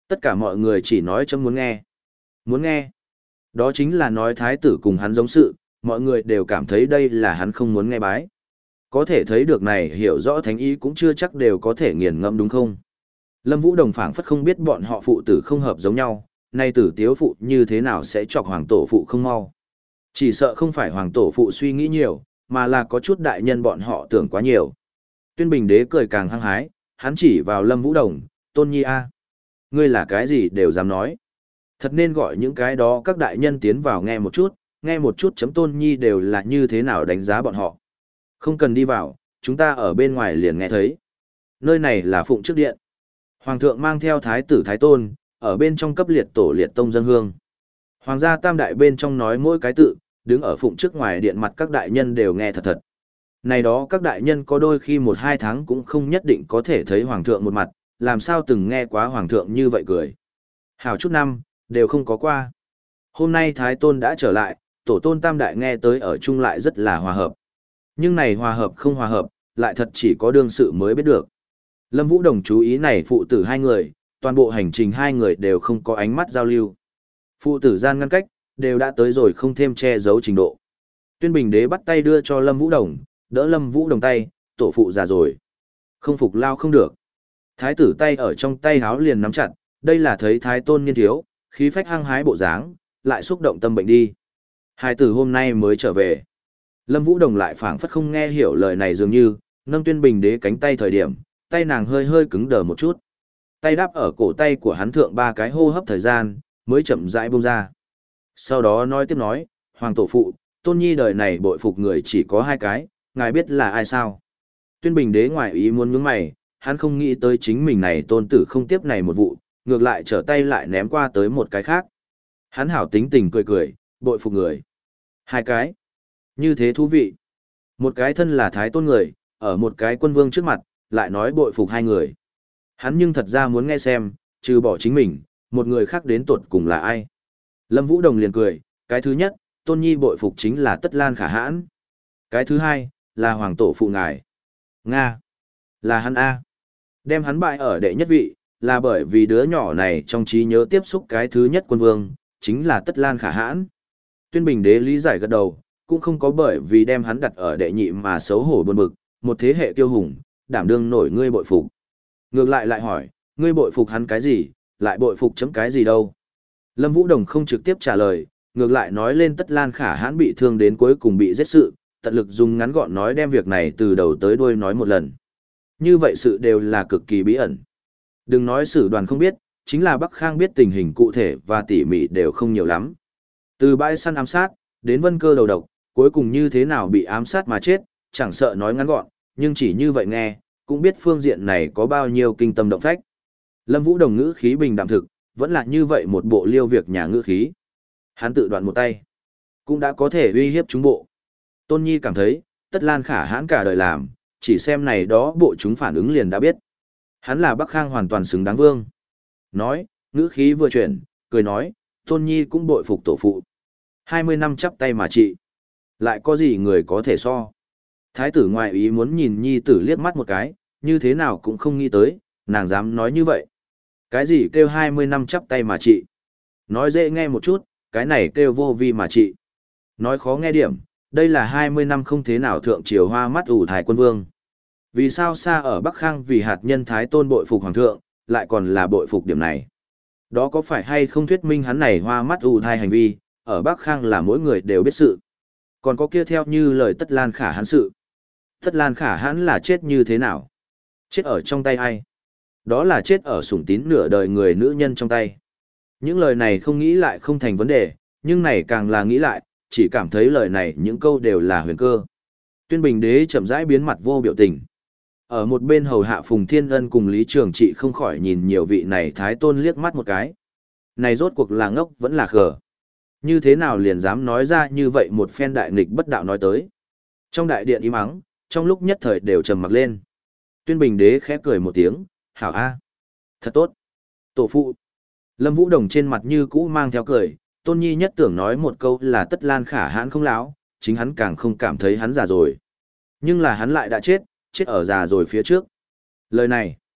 Tất cả mọi người chỉ nói chấm muốn nghe. Muốn nghe. Đó chính là nói thái tử cùng hắn giống sự, mọi người đều cảm thấy đây là hắn không muốn nghe bái. Có thể thấy được này hiểu rõ thánh ý cũng chưa chắc đều có thể nghiền ngẫm đúng không? Lâm Vũ Đồng phảng phất không biết bọn họ phụ tử không hợp giống nhau, nay tử tiếu phụ như thế nào sẽ chọc hoàng tổ phụ không mau. Chỉ sợ không phải hoàng tổ phụ suy nghĩ nhiều, mà là có chút đại nhân bọn họ tưởng quá nhiều. Tuyên Bình Đế cười càng hăng hái, hắn chỉ vào Lâm Vũ Đồng, Tôn Nhi a, ngươi là cái gì đều dám nói. Thật nên gọi những cái đó các đại nhân tiến vào nghe một chút, nghe một chút chấm Tôn Nhi đều là như thế nào đánh giá bọn họ. Không cần đi vào, chúng ta ở bên ngoài liền nghe thấy. Nơi này là Phụng Trước Điện. Hoàng thượng mang theo thái tử thái tôn, ở bên trong cấp liệt tổ liệt tông dân hương. Hoàng gia tam đại bên trong nói mỗi cái tự, đứng ở Phụng trước ngoài điện mặt các đại nhân đều nghe thật thật. Này đó các đại nhân có đôi khi một hai tháng cũng không nhất định có thể thấy hoàng thượng một mặt, làm sao từng nghe quá hoàng thượng như vậy cười. Hảo chút năm, đều không có qua. Hôm nay thái tôn đã trở lại, tổ tôn tam đại nghe tới ở chung lại rất là hòa hợp. Nhưng này hòa hợp không hòa hợp, lại thật chỉ có đương sự mới biết được. Lâm Vũ Đồng chú ý này phụ tử hai người, toàn bộ hành trình hai người đều không có ánh mắt giao lưu. Phụ tử gian ngăn cách, đều đã tới rồi không thêm che giấu trình độ. Tuyên Bình Đế bắt tay đưa cho Lâm Vũ Đồng, đỡ Lâm Vũ Đồng tay, tổ phụ già rồi. Không phục lao không được. Thái tử tay ở trong tay háo liền nắm chặt, đây là thấy thái tôn niên thiếu, khí phách hăng hái bộ dáng, lại xúc động tâm bệnh đi. Hai tử hôm nay mới trở về. Lâm Vũ Đồng lại phảng phất không nghe hiểu lời này dường như, nâng Tuyên Bình Đế cánh tay thời điểm, tay nàng hơi hơi cứng đờ một chút. Tay đáp ở cổ tay của hắn thượng ba cái hô hấp thời gian, mới chậm rãi buông ra. Sau đó nói tiếp nói, Hoàng tổ phụ, Tôn Nhi đời này bội phục người chỉ có hai cái, ngài biết là ai sao? Tuyên Bình Đế ngoài ý muốn nhướng mày, hắn không nghĩ tới chính mình này tôn tử không tiếp này một vụ, ngược lại trở tay lại ném qua tới một cái khác. Hắn hảo tính tình cười cười, bội phục người. Hai cái. Như thế thú vị. Một cái thân là thái tôn người, ở một cái quân vương trước mặt, lại nói bội phục hai người. Hắn nhưng thật ra muốn nghe xem, trừ bỏ chính mình, một người khác đến tột cùng là ai. Lâm Vũ Đồng liền cười, cái thứ nhất, Tôn Nhi bội phục chính là Tất Lan Khả Hãn. Cái thứ hai, là Hoàng tổ phụ ngài. Nga. Là hắn A. Đem hắn bại ở đệ nhất vị, là bởi vì đứa nhỏ này trong trí nhớ tiếp xúc cái thứ nhất quân vương, chính là Tất Lan Khả Hãn. Tuyên Bình Đế lý giải gật đầu, cũng không có bởi vì đem hắn đặt ở đệ nhị mà xấu hổ buồn bực, một thế hệ tiêu hùng, đảm đương nổi ngươi bội phục. Ngược lại lại hỏi, ngươi bội phục hắn cái gì, lại bội phục chấm cái gì đâu. Lâm Vũ Đồng không trực tiếp trả lời, ngược lại nói lên Tất Lan Khả Hãn bị thương đến cuối cùng bị giết sự, tận lực dùng ngắn gọn nói đem việc này từ đầu tới đuôi nói một lần. Như vậy sự đều là cực kỳ bí ẩn. Đừng nói sử đoàn không biết, chính là Bắc Khang biết tình hình cụ thể và tỉ mỉ đều không nhiều lắm. Từ bãi săn ám sát, đến Vân Cơ đầu độc, cuối cùng như thế nào bị ám sát mà chết, chẳng sợ nói ngắn gọn, nhưng chỉ như vậy nghe, cũng biết phương diện này có bao nhiêu kinh tâm động phách. Lâm Vũ Đồng ngữ khí bình đạm thực, vẫn là như vậy một bộ liêu việc nhà ngữ khí. Hắn tự đoạn một tay, cũng đã có thể uy hiếp chúng bộ. Tôn Nhi cảm thấy, Tất Lan Khả Hãn cả đời làm, chỉ xem này đó bộ chúng phản ứng liền đã biết. Hắn là Bắc Khang hoàn toàn xứng đáng vương. Nói, ngữ khí vừa chuyển, cười nói, Tôn Nhi cũng bội phục tổ phụ. hai mươi năm chắp tay mà trị. Lại có gì người có thể so. Thái tử ngoại ý muốn nhìn Nhi tử liếc mắt một cái, như thế nào cũng không nghĩ tới, nàng dám nói như vậy. Cái gì kêu hai mươi năm chắp tay mà trị? Nói dễ nghe một chút, cái này kêu vô vi mà trị. Nói khó nghe điểm, đây là hai mươi năm không thế nào thượng triều hoa mắt ủ thái quân vương. Vì sao xa ở Bắc Khang vì hạt nhân thái tôn bội phục hoàng thượng, lại còn là bội phục điểm này? Đó có phải hay không thuyết minh hắn này hoa mắt ủ thai hành vi, ở Bắc Khang là mỗi người đều biết sự. Còn có kia theo như lời Tất Lan Khả Hãn sự. Tất Lan Khả Hãn là chết như thế nào? Chết ở trong tay ai? Đó là chết ở sủng tín nửa đời người nữ nhân trong tay. Những lời này không nghĩ lại không thành vấn đề, nhưng này càng là nghĩ lại, chỉ cảm thấy lời này những câu đều là huyền cơ. Tuyên Bình Đế chậm rãi biến mặt vô biểu tình. Ở một bên hầu hạ Phùng Thiên Ân cùng Lý Trường Trị không khỏi nhìn nhiều vị này thái tôn liếc mắt một cái. Này rốt cuộc là ngốc vẫn là khờ. Như thế nào liền dám nói ra như vậy một phen đại nghịch bất đạo nói tới. Trong đại điện im ắng, trong lúc nhất thời đều trầm mặc lên. Tuyên Bình Đế khẽ cười một tiếng, hảo a, thật tốt. Tổ phụ. Lâm Vũ Đồng trên mặt như cũ mang theo cười, Tôn Nhi nhất tưởng nói một câu là Tất Lan Khả Hãn không lão, chính hắn càng không cảm thấy hắn già rồi. Nhưng là hắn lại đã chết, chết ở già rồi phía trước. Lời này,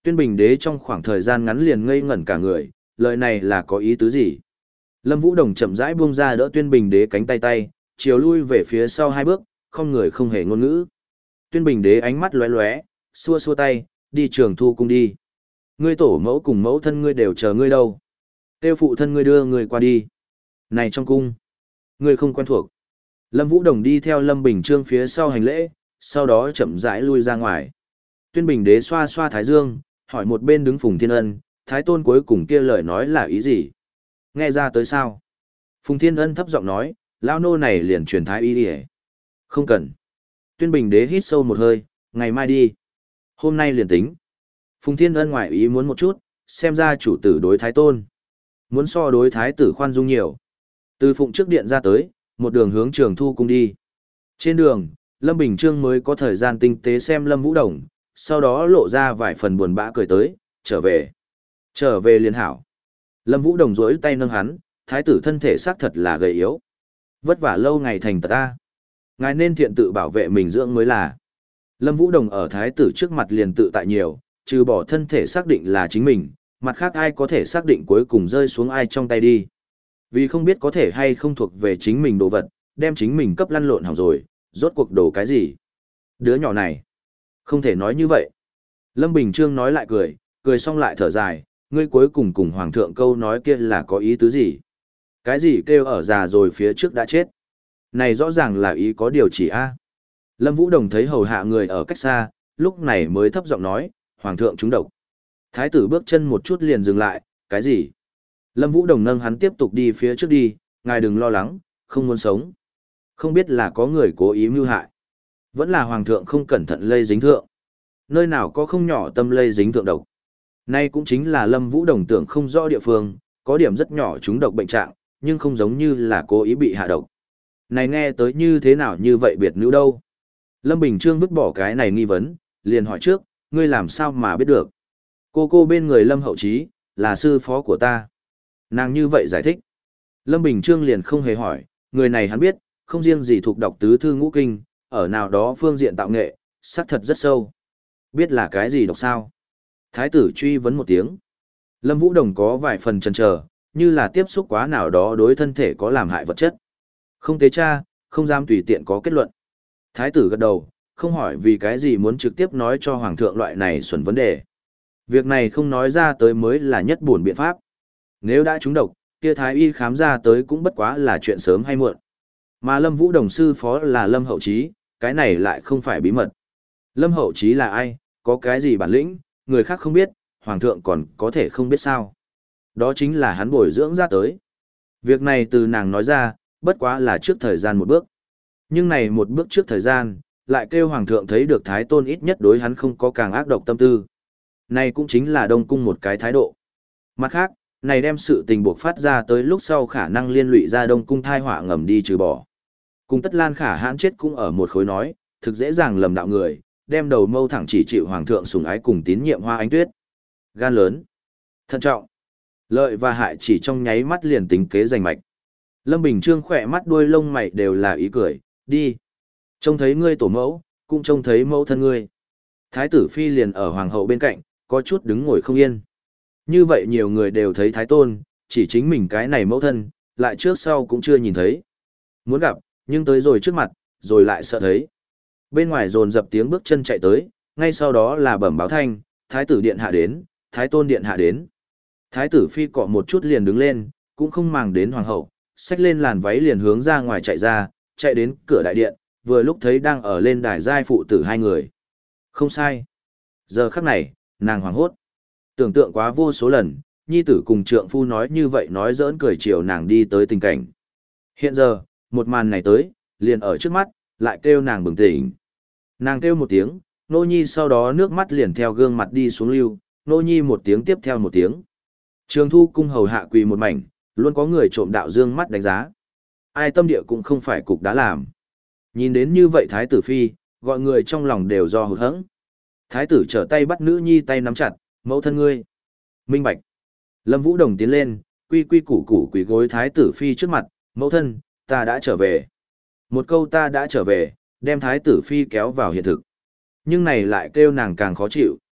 Tuyên Bình Đế trong khoảng thời gian ngắn liền ngây ngẩn cả người, lời này là có ý tứ gì? Lâm Vũ Đồng chậm rãi buông ra đỡ Tuyên Bình Đế cánh tay tay, chiều lui về phía sau hai bước, không người không hề ngôn ngữ. Tuyên Bình Đế ánh mắt lóe lóe, xua xua tay, đi Trường Thu cung đi. Ngươi tổ mẫu cùng mẫu thân ngươi đều chờ ngươi đâu. Tiêu phụ thân ngươi đưa ngươi qua đi. Này trong cung, ngươi không quen thuộc. Lâm Vũ Đồng đi theo Lâm Bình Trương phía sau hành lễ, sau đó chậm rãi lui ra ngoài. Tuyên Bình Đế xoa xoa thái dương, hỏi một bên đứng Phùng Thiên Ân, Thái Tôn cuối cùng kia lời nói là ý gì? Nghe ra tới sao? Phùng Thiên Ân thấp giọng nói, lão nô này liền truyền thái y đi. Không cần. Tuyên Bình Đế hít sâu một hơi, ngày mai đi. Hôm nay liền tính. Phùng Thiên Ân ngoại ý muốn một chút, xem ra chủ tử đối Thái Tôn. Muốn so đối Thái tử khoan dung nhiều. Từ Phụng trước điện ra tới, một đường hướng Trường Thu cung đi. Trên đường, Lâm Bình Trương mới có thời gian tinh tế xem Lâm Vũ Đồng, sau đó lộ ra vài phần buồn bã cười tới, trở về. Trở về liền hảo. Lâm Vũ Đồng rỗi tay nâng hắn, thái tử thân thể xác thật là gầy yếu. Vất vả lâu ngày thành tật ta. Ngài nên thiện tự bảo vệ mình dưỡng mới là. Lâm Vũ Đồng ở thái tử trước mặt liền tự tại nhiều, trừ bỏ thân thể xác định là chính mình, mặt khác ai có thể xác định cuối cùng rơi xuống ai trong tay đi. Vì không biết có thể hay không thuộc về chính mình đồ vật, đem chính mình cấp lăn lộn hỏng rồi, rốt cuộc đồ cái gì. Đứa nhỏ này, không thể nói như vậy. Lâm Bình Trương nói lại cười, cười xong lại thở dài, ngươi cuối cùng cùng hoàng thượng câu nói kia là có ý tứ gì? Cái gì kêu ở già rồi phía trước đã chết? Này rõ ràng là ý có điều chỉ a. Lâm Vũ Đồng thấy hầu hạ người ở cách xa, lúc này mới thấp giọng nói, hoàng thượng trúng độc. Thái tử bước chân một chút liền dừng lại, cái gì? Lâm Vũ Đồng nâng hắn tiếp tục đi phía trước đi, ngài đừng lo lắng, không muốn sống. Không biết là có người cố ý mưu hại. Vẫn là hoàng thượng không cẩn thận lây dính thượng. Nơi nào có không nhỏ tâm lây dính thượng độc. Nay cũng chính là Lâm Vũ Đồng tưởng không rõ địa phương, có điểm rất nhỏ chúng độc bệnh trạng, nhưng không giống như là cố ý bị hạ độc. Này nghe tới như thế nào như vậy biệt nữ đâu. Lâm Bình Trương vứt bỏ cái này nghi vấn, liền hỏi trước, ngươi làm sao mà biết được. Cô cô bên người Lâm Hậu Trí, là sư phó của ta. Nàng như vậy giải thích. Lâm Bình Trương liền không hề hỏi, người này hắn biết, không riêng gì thuộc đọc tứ thư ngũ kinh, ở nào đó phương diện tạo nghệ, xác thật rất sâu. Biết là cái gì đọc sao? Thái tử truy vấn một tiếng. Lâm Vũ Đồng có vài phần chần chờ, như là tiếp xúc quá nào đó đối thân thể có làm hại vật chất. Không tế tra, không dám tùy tiện có kết luận. Thái tử gật đầu, không hỏi vì cái gì muốn trực tiếp nói cho hoàng thượng loại này xuẩn vấn đề. Việc này không nói ra tới mới là nhất buồn biện pháp. Nếu đã trúng độc, kia thái y khám ra tới cũng bất quá là chuyện sớm hay muộn. Mà Lâm Vũ Đồng sư phó là Lâm Hậu Trí, cái này lại không phải bí mật. Lâm Hậu Trí là ai, có cái gì bản lĩnh, người khác không biết, hoàng thượng còn có thể không biết sao. Đó chính là hắn bồi dưỡng ra tới. Việc này từ nàng nói ra, bất quá là trước thời gian một bước. Nhưng này một bước trước thời gian, lại kêu hoàng thượng thấy được Thái Tôn ít nhất đối hắn không có càng ác độc tâm tư. Này cũng chính là Đông Cung một cái thái độ. Mặt khác, này đem sự tình buộc phát ra tới lúc sau khả năng liên lụy ra Đông Cung thai họa ngầm đi trừ bỏ. Cùng Tất Lan Khả hãn chết cũng ở một khối nói, thực dễ dàng lầm đạo người, đem đầu mâu thẳng chỉ chịu hoàng thượng sủng ái cùng tín nhiệm Hoa Ánh Tuyết. Gan lớn, thận trọng, lợi và hại chỉ trong nháy mắt liền tính kế giành mạch. Lâm Bình Trương khỏe mắt đuôi lông mày đều là ý cười, đi. Trông thấy ngươi tổ mẫu, cũng trông thấy mẫu thân ngươi. Thái tử phi liền ở hoàng hậu bên cạnh, có chút đứng ngồi không yên. Như vậy nhiều người đều thấy Thái Tôn, chỉ chính mình cái này mẫu thân, lại trước sau cũng chưa nhìn thấy. Muốn gặp, nhưng tới rồi trước mặt, rồi lại sợ thấy. Bên ngoài dồn dập tiếng bước chân chạy tới, ngay sau đó là bẩm báo thanh, Thái tử điện hạ đến, Thái Tôn điện hạ đến. Thái tử phi cọ một chút liền đứng lên, cũng không màng đến hoàng hậu, xách lên làn váy liền hướng ra ngoài chạy ra, chạy đến cửa đại điện, vừa lúc thấy đang ở lên đài giai phụ tử hai người. Không sai. Giờ khắc này, nàng hoảng hốt. Tưởng tượng quá vô số lần, nhi tử cùng trượng phu nói như vậy nói giỡn cười chiều nàng đi tới tình cảnh. Hiện giờ, một màn này tới, liền ở trước mắt, lại kêu nàng bừng tỉnh. Nàng kêu một tiếng, nô nhi sau đó nước mắt liền theo gương mặt đi xuống lưu, nô nhi một tiếng tiếp theo một tiếng. Trường Thu cung hầu hạ quỳ một mảnh, luôn có người trộm đạo dương mắt đánh giá. Ai tâm địa cũng không phải cục đá làm. Nhìn đến như vậy thái tử phi, gọi người trong lòng đều do hụt hẫng. Thái tử trở tay bắt nữ nhi tay nắm chặt, mẫu thân ngươi. Minh bạch. Lâm Vũ Đồng tiến lên, quy quy củ củ quỳ gối thái tử phi trước mặt, mẫu thân, ta đã trở về. Một câu ta đã trở về, đem thái tử phi kéo vào hiện thực. Nhưng này lại kêu nàng càng khó chịu,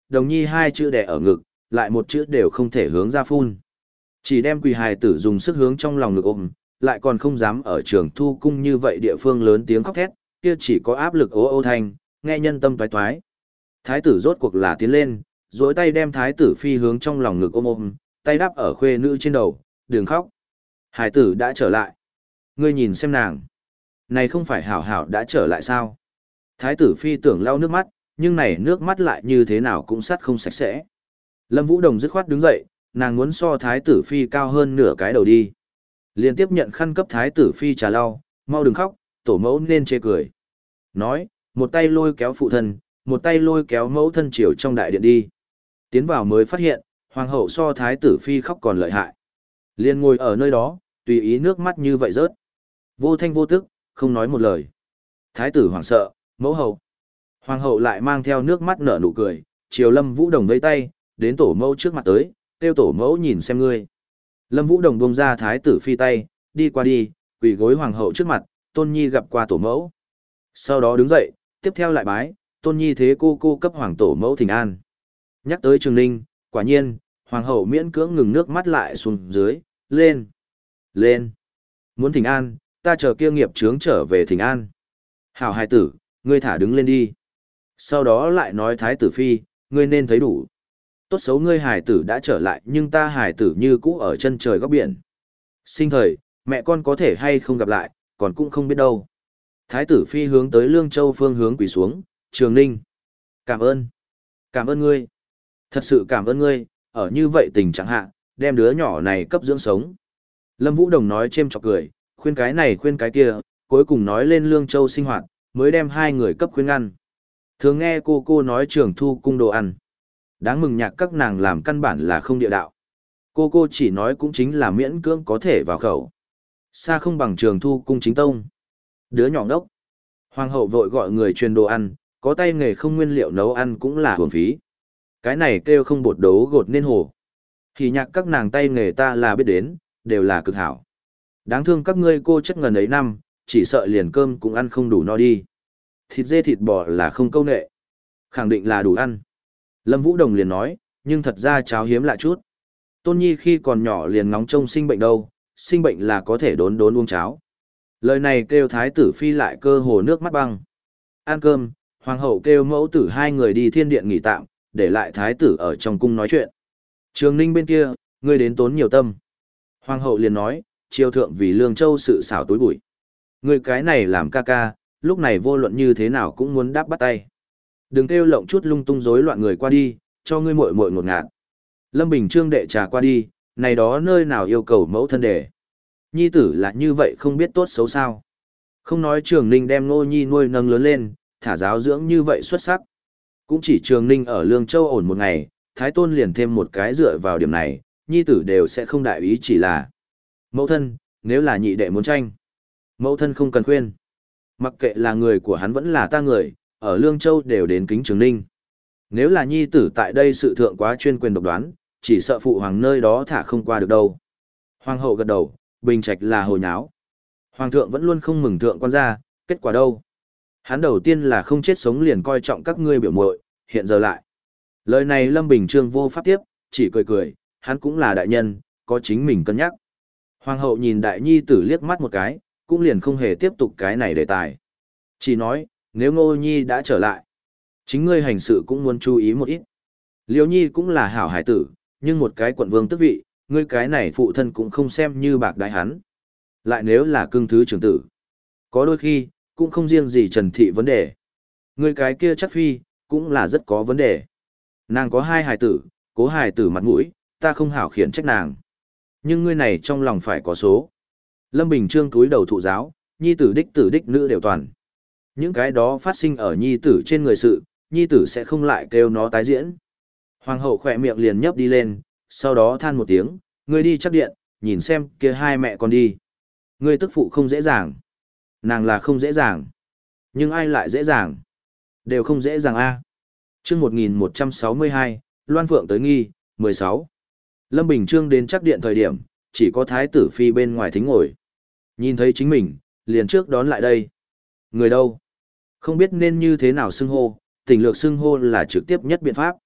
đồng nhi hai chữ đè ở ngực, lại một chữ đều không thể hướng ra phun. Chỉ đem quỳ hài tử dùng sức hướng trong lòng ngực ôm, lại còn không dám ở trường thu cung như vậy địa phương lớn tiếng khóc thét, kia chỉ có áp lực ố ô thanh, nghe nhân tâm toái toái. Thái tử rốt cuộc là tiến lên, duỗi tay đem thái tử phi hướng trong lòng ngực ôm ôm, tay đắp ở khuê nữ trên đầu, đừng khóc. Hài tử đã trở lại. Ngươi nhìn xem nàng. Này không phải hảo hảo đã trở lại sao? Thái tử phi tưởng lau nước mắt, nhưng này nước mắt lại như thế nào cũng sắt không sạch sẽ. Lâm Vũ Đồng dứt khoát đứng dậy, nàng muốn so thái tử phi cao hơn nửa cái đầu đi. Liên tiếp nhận khăn cấp thái tử phi trà lau, mau đừng khóc, tổ mẫu nên chê cười. Nói, một tay lôi kéo phụ thân, một tay lôi kéo mẫu thân chiều trong đại điện đi. Tiến vào mới phát hiện, hoàng hậu so thái tử phi khóc còn lợi hại. Liên ngồi ở nơi đó, tùy ý nước mắt như vậy rớt. Vô thanh vô tức, không nói một lời. Thái tử hoảng sợ, mẫu hậu. Hoàng hậu lại mang theo nước mắt nở nụ cười, chiều Lâm Vũ Đồng vẫy tay, đến tổ mẫu trước mặt tới, kêu tổ mẫu nhìn xem ngươi. Lâm Vũ Đồng buông ra thái tử phi tay, đi qua đi, quỳ gối hoàng hậu trước mặt, Tôn Nhi gặp qua tổ mẫu. Sau đó đứng dậy, tiếp theo lại bái, Tôn Nhi thế cô cô cấp hoàng tổ mẫu thỉnh an. Nhắc tới Trường Ninh, quả nhiên, hoàng hậu miễn cưỡng ngừng nước mắt lại xuống dưới, lên, lên. Muốn thỉnh an, ta chờ kia nghiệp chướng trở về thỉnh an. Hảo hài tử, ngươi thả đứng lên đi. Sau đó lại nói thái tử phi, ngươi nên thấy đủ. Tốt xấu ngươi hài tử đã trở lại nhưng ta hài tử như cũ ở chân trời góc biển. Sinh thời, mẹ con có thể hay không gặp lại, còn cũng không biết đâu. Thái tử phi hướng tới Lương Châu phương hướng quỳ xuống, Trường Ninh. Cảm ơn. Cảm ơn ngươi. Thật sự cảm ơn ngươi, ở như vậy tình trạng hạ, đem đứa nhỏ này cấp dưỡng sống. Lâm Vũ Đồng nói chêm chọc cười, khuyên cái này khuyên cái kia, cuối cùng nói lên Lương Châu sinh hoạt, mới đem hai người cấp khuyên ăn. Thường nghe cô cô nói Trường Thu cung đồ ăn. Đáng mừng nhạc các nàng làm căn bản là không địa đạo. Cô cô chỉ nói cũng chính là miễn cưỡng có thể vào khẩu. Xa không bằng Trường Thu cung chính tông. Đứa nhỏ ngốc. Hoàng hậu vội gọi người truyền đồ ăn, có tay nghề không nguyên liệu nấu ăn cũng là hưởng phí. Cái này kêu không bột đấu gột nên hồ. Thì nhạc các nàng tay nghề ta là biết đến, đều là cực hảo. Đáng thương các ngươi cô chất ngần ấy năm, chỉ sợ liền cơm cũng ăn không đủ no đi. Thịt dê thịt bò là không câu nệ. Khẳng định là đủ ăn. Lâm Vũ Đồng liền nói, nhưng thật ra cháo hiếm lạ chút. Tôn Nhi khi còn nhỏ liền ngóng trông sinh bệnh đâu, sinh bệnh là có thể đốn đốn uống cháo. Lời này kêu thái tử phi lại cơ hồ nước mắt băng. Ăn cơm, hoàng hậu kêu mẫu tử hai người đi thiên điện nghỉ tạm, để lại thái tử ở trong cung nói chuyện. Trường Ninh bên kia, ngươi đến tốn nhiều tâm. Hoàng hậu liền nói, triều thượng vì Lương Châu sự xảo tối bụi. Ngươi cái này làm ca ca, lúc này vô luận như thế nào cũng muốn đáp bắt tay. Đừng kêu lộng chút lung tung rối loạn người qua đi, cho ngươi muội muội ngột ngạt. Lâm Bình Trương đệ trà qua đi, này đó nơi nào yêu cầu mẫu thân đệ. Nhi tử là như vậy không biết tốt xấu sao. Không nói Trường Ninh đem Ngô Nhi nuôi nâng lớn lên, thả giáo dưỡng như vậy xuất sắc. Cũng chỉ Trường Ninh ở Lương Châu ổn một ngày, Thái Tôn liền thêm một cái dựa vào điểm này, Nhi tử đều sẽ không đại ý chỉ là. Mẫu thân, nếu là nhị đệ muốn tranh. Mẫu thân không cần khuyên. Mặc kệ là người của hắn vẫn là ta người, ở Lương Châu đều đến kính Trường Ninh. Nếu là nhi tử tại đây sự thượng quá chuyên quyền độc đoán, chỉ sợ phụ hoàng nơi đó thả không qua được đâu. Hoàng hậu gật đầu, bình trạch là hồi nháo. Hoàng thượng vẫn luôn không mừng thượng quan gia, kết quả đâu? Hắn đầu tiên là không chết sống liền coi trọng các ngươi biểu muội, hiện giờ lại. Lời này Lâm Bình Trương vô pháp tiếp, chỉ cười cười, hắn cũng là đại nhân, có chính mình cân nhắc. Hoàng hậu nhìn đại nhi tử liếc mắt một cái, cũng liền không hề tiếp tục cái này đề tài. Chỉ nói, nếu Ngô Nhi đã trở lại, chính ngươi hành sự cũng muốn chú ý một ít. Liêu Nhi cũng là hảo hải tử, nhưng một cái quận vương tước vị, ngươi cái này phụ thân cũng không xem như bạc đại hắn. Lại nếu là cưng thứ trưởng tử, có đôi khi, cũng không riêng gì Trần Thị vấn đề. Ngươi cái kia chắc phi, cũng là rất có vấn đề. Nàng có hai hài tử, cố hài tử mặt mũi, ta không hảo khiển trách nàng. Nhưng ngươi này trong lòng phải có số. Lâm Bình Trương túi đầu thụ giáo, nhi tử đích tử đích nữ đều toàn. Những cái đó phát sinh ở nhi tử trên người sự, nhi tử sẽ không lại kêu nó tái diễn. Hoàng hậu khỏe miệng liền nhấp đi lên, sau đó than một tiếng, ngươi đi chắc điện, nhìn xem kia hai mẹ con đi. Ngươi tức phụ không dễ dàng. Nàng là không dễ dàng. Nhưng ai lại dễ dàng? Đều không dễ dàng a. Chương một nghìn một trăm sáu mươi hai, Loan Phượng tới nghi, mười sáu. Lâm Bình Trương đến chắc điện thời điểm, chỉ có thái tử phi bên ngoài thính ngồi. Nhìn thấy chính mình, liền trước đón lại đây. Người đâu? Không biết nên như thế nào xưng hô, tình lược xưng hô là trực tiếp nhất biện pháp.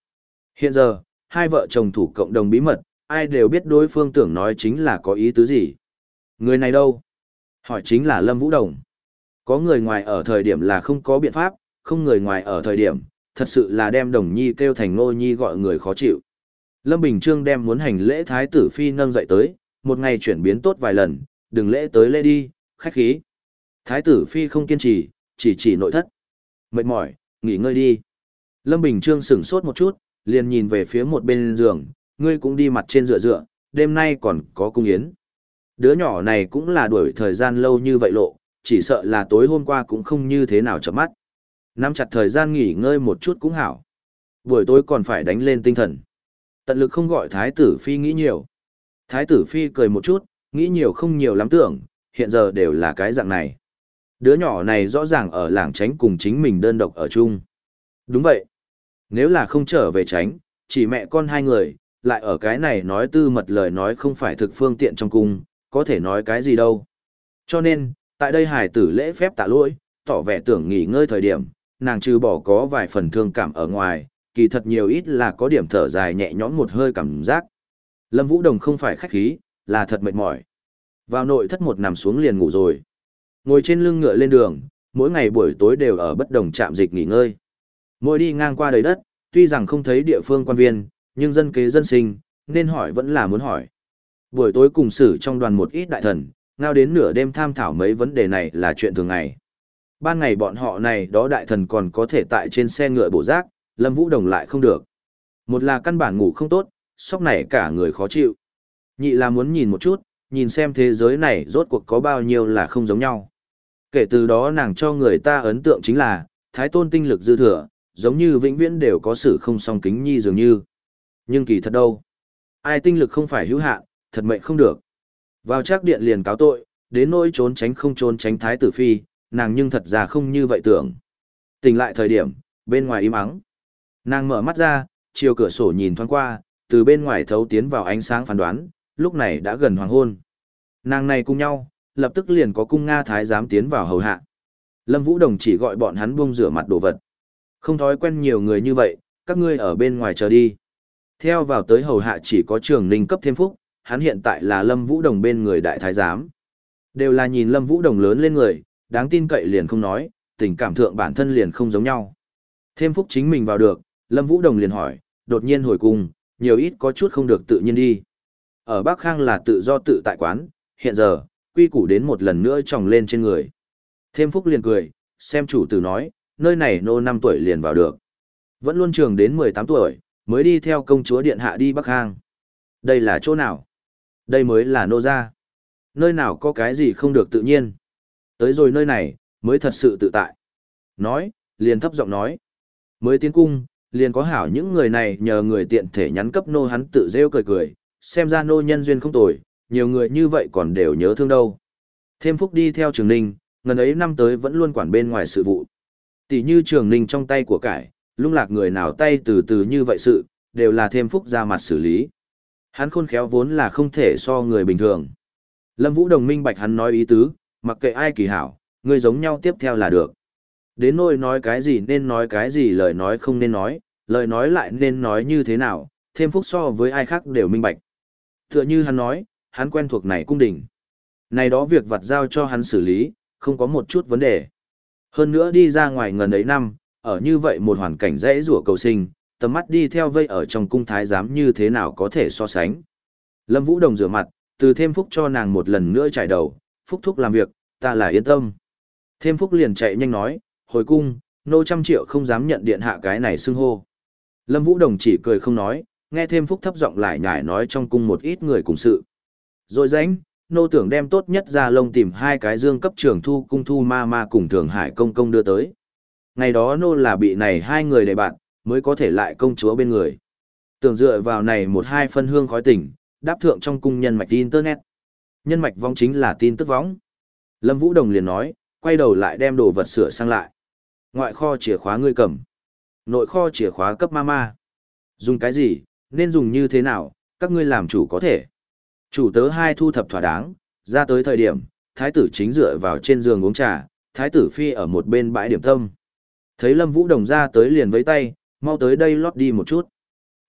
Hiện giờ, hai vợ chồng thủ cộng đồng bí mật, ai đều biết đối phương tưởng nói chính là có ý tứ gì. Người này đâu? Hỏi chính là Lâm Vũ Đồng. Có người ngoài ở thời điểm là không có biện pháp, không người ngoài ở thời điểm, thật sự là đem Đồng Nhi kêu thành Ngô Nhi gọi người khó chịu. Lâm Bình Trương đem muốn hành lễ thái tử phi nâng dậy tới, một ngày chuyển biến tốt vài lần, đừng lễ tới lễ đi, khách khí. Thái tử phi không kiên trì, chỉ chỉ nội thất. Mệt mỏi, nghỉ ngơi đi. Lâm Bình Trương sửng sốt một chút, liền nhìn về phía một bên giường, ngươi cũng đi mặt trên dựa dựa, đêm nay còn có cung yến. Đứa nhỏ này cũng là đuổi thời gian lâu như vậy lộ, chỉ sợ là tối hôm qua cũng không như thế nào chợp mắt. Nắm chặt thời gian nghỉ ngơi một chút cũng hảo. Buổi tối còn phải đánh lên tinh thần. Tận lực không gọi thái tử phi nghĩ nhiều. Thái tử phi cười một chút, nghĩ nhiều không nhiều lắm tưởng, hiện giờ đều là cái dạng này. Đứa nhỏ này rõ ràng ở làng tránh cùng chính mình đơn độc ở chung. Đúng vậy. Nếu là không trở về tránh, chỉ mẹ con hai người, lại ở cái này nói tư mật lời nói không phải thực phương tiện trong cung, có thể nói cái gì đâu. Cho nên, tại đây hải tử lễ phép tạ lỗi, tỏ vẻ tưởng nghỉ ngơi thời điểm, nàng trừ bỏ có vài phần thương cảm ở ngoài, kỳ thật nhiều ít là có điểm thở dài nhẹ nhõm một hơi cảm giác. Lâm Vũ Đồng không phải khách khí, là thật mệt mỏi. Vào nội thất một nằm xuống liền ngủ rồi. Ngồi trên lưng ngựa lên đường, mỗi ngày buổi tối đều ở bất đồng trạm dịch nghỉ ngơi. Mỗi đi ngang qua đầy đất, tuy rằng không thấy địa phương quan viên, nhưng dân kế dân sinh, nên hỏi vẫn là muốn hỏi. Buổi tối cùng xử trong đoàn một ít đại thần, ngao đến nửa đêm tham thảo mấy vấn đề này là chuyện thường ngày. Ban ngày bọn họ này đó đại thần còn có thể tại trên xe ngựa bổ rác, Lâm Vũ Đồng lại không được. Một là căn bản ngủ không tốt, sóc này cả người khó chịu. Nhị là muốn nhìn một chút, nhìn xem thế giới này rốt cuộc có bao nhiêu là không giống nhau. Kể từ đó nàng cho người ta ấn tượng chính là, thái tôn tinh lực dư thừa, giống như vĩnh viễn đều có sự không song kính nhi dường như. Nhưng kỳ thật đâu? Ai tinh lực không phải hữu hạn, thật mệnh không được. Vào trác điện liền cáo tội, đến nỗi trốn tránh không trốn tránh thái tử phi, nàng nhưng thật ra không như vậy tưởng. Tỉnh lại thời điểm, bên ngoài im ắng. Nàng mở mắt ra, chiều cửa sổ nhìn thoáng qua, từ bên ngoài thấu tiến vào ánh sáng phán đoán, lúc này đã gần hoàng hôn. Nàng này cùng nhau, lập tức liền có cung Nga thái giám tiến vào hầu hạ. Lâm Vũ Đồng chỉ gọi bọn hắn buông rửa mặt đồ vật. Không thói quen nhiều người như vậy, các ngươi ở bên ngoài chờ đi. Theo vào tới hầu hạ chỉ có Trường Ninh cấp thêm phúc, hắn hiện tại là Lâm Vũ Đồng bên người đại thái giám. Đều là nhìn Lâm Vũ Đồng lớn lên người, đáng tin cậy liền không nói, tình cảm thượng bản thân liền không giống nhau. Thêm phúc chính mình vào được, Lâm Vũ Đồng liền hỏi, đột nhiên hồi cung, nhiều ít có chút không được tự nhiên đi. Ở Bắc Khang là tự do tự tại quán, hiện giờ, quy củ đến một lần nữa tròng lên trên người. Thêm phúc liền cười, xem chủ tử nói, nơi này nô năm tuổi liền vào được. Vẫn luôn trường đến mười tám tuổi, mới đi theo công chúa điện hạ đi Bắc Khang. Đây là chỗ nào? Đây mới là nô gia. Nơi nào có cái gì không được tự nhiên. Tới rồi nơi này, mới thật sự tự tại. Nói, liền thấp giọng nói. Mới tiến cung, liền có hảo những người này nhờ người tiện thể nhắn cấp nô hắn tự rêu cười cười, xem ra nô nhân duyên không tồi, nhiều người như vậy còn đều nhớ thương đâu. Thêm phúc đi theo Trường Ninh, ngần ấy năm tới vẫn luôn quản bên ngoài sự vụ. Tỷ như Trường Ninh trong tay của cải, lung lạc người nào tay từ từ như vậy sự, đều là thêm phúc ra mặt xử lý. Hắn khôn khéo vốn là không thể so người bình thường. Lâm Vũ Đồng minh bạch hắn nói ý tứ, mặc kệ ai kỳ hảo, người giống nhau tiếp theo là được. Đến nỗi nói cái gì nên nói cái gì lời nói không nên nói, lời nói lại nên nói như thế nào, thêm phúc so với ai khác đều minh bạch. Tựa như hắn nói, hắn quen thuộc này cung đình. Này đó việc vặt giao cho hắn xử lý, không có một chút vấn đề. Hơn nữa đi ra ngoài ngần ấy năm, ở như vậy một hoàn cảnh dễ rủa cầu sinh, tầm mắt đi theo vây ở trong cung thái giám như thế nào có thể so sánh. Lâm Vũ Đồng rửa mặt, từ thêm phúc cho nàng một lần nữa trải đầu, phúc thúc làm việc, ta là yên tâm. Thêm phúc liền chạy nhanh nói, hồi cung, nô trăm triệu không dám nhận điện hạ cái này xưng hô. Lâm Vũ Đồng chỉ cười không nói, nghe thêm phúc thấp giọng lại nhải nói trong cung một ít người cùng sự. Rồi rãnh, nô tưởng đem tốt nhất ra lông tìm hai cái dương cấp trưởng thu cung thu ma ma cùng Thường Hải công công đưa tới. Ngày đó nô là bị này hai người để bạn, mới có thể lại công chúa bên người. Tưởng dựa vào này một hai phân hương khói tỉnh, đáp thượng trong cung nhân mạch internet. Nhân mạch vong chính là tin tức võng. Lâm Vũ Đồng liền nói, quay đầu lại đem đồ vật sửa sang lại. Ngoại kho chìa khóa ngươi cầm. Nội kho chìa khóa cấp mama. Dùng cái gì, nên dùng như thế nào, các ngươi làm chủ có thể. Chủ tớ hai thu thập thỏa đáng, ra tới thời điểm, thái tử chính dựa vào trên giường uống trà, thái tử phi ở một bên bãi điểm tâm. Thấy Lâm Vũ Đồng ra tới liền với tay, mau tới đây lót đi một chút.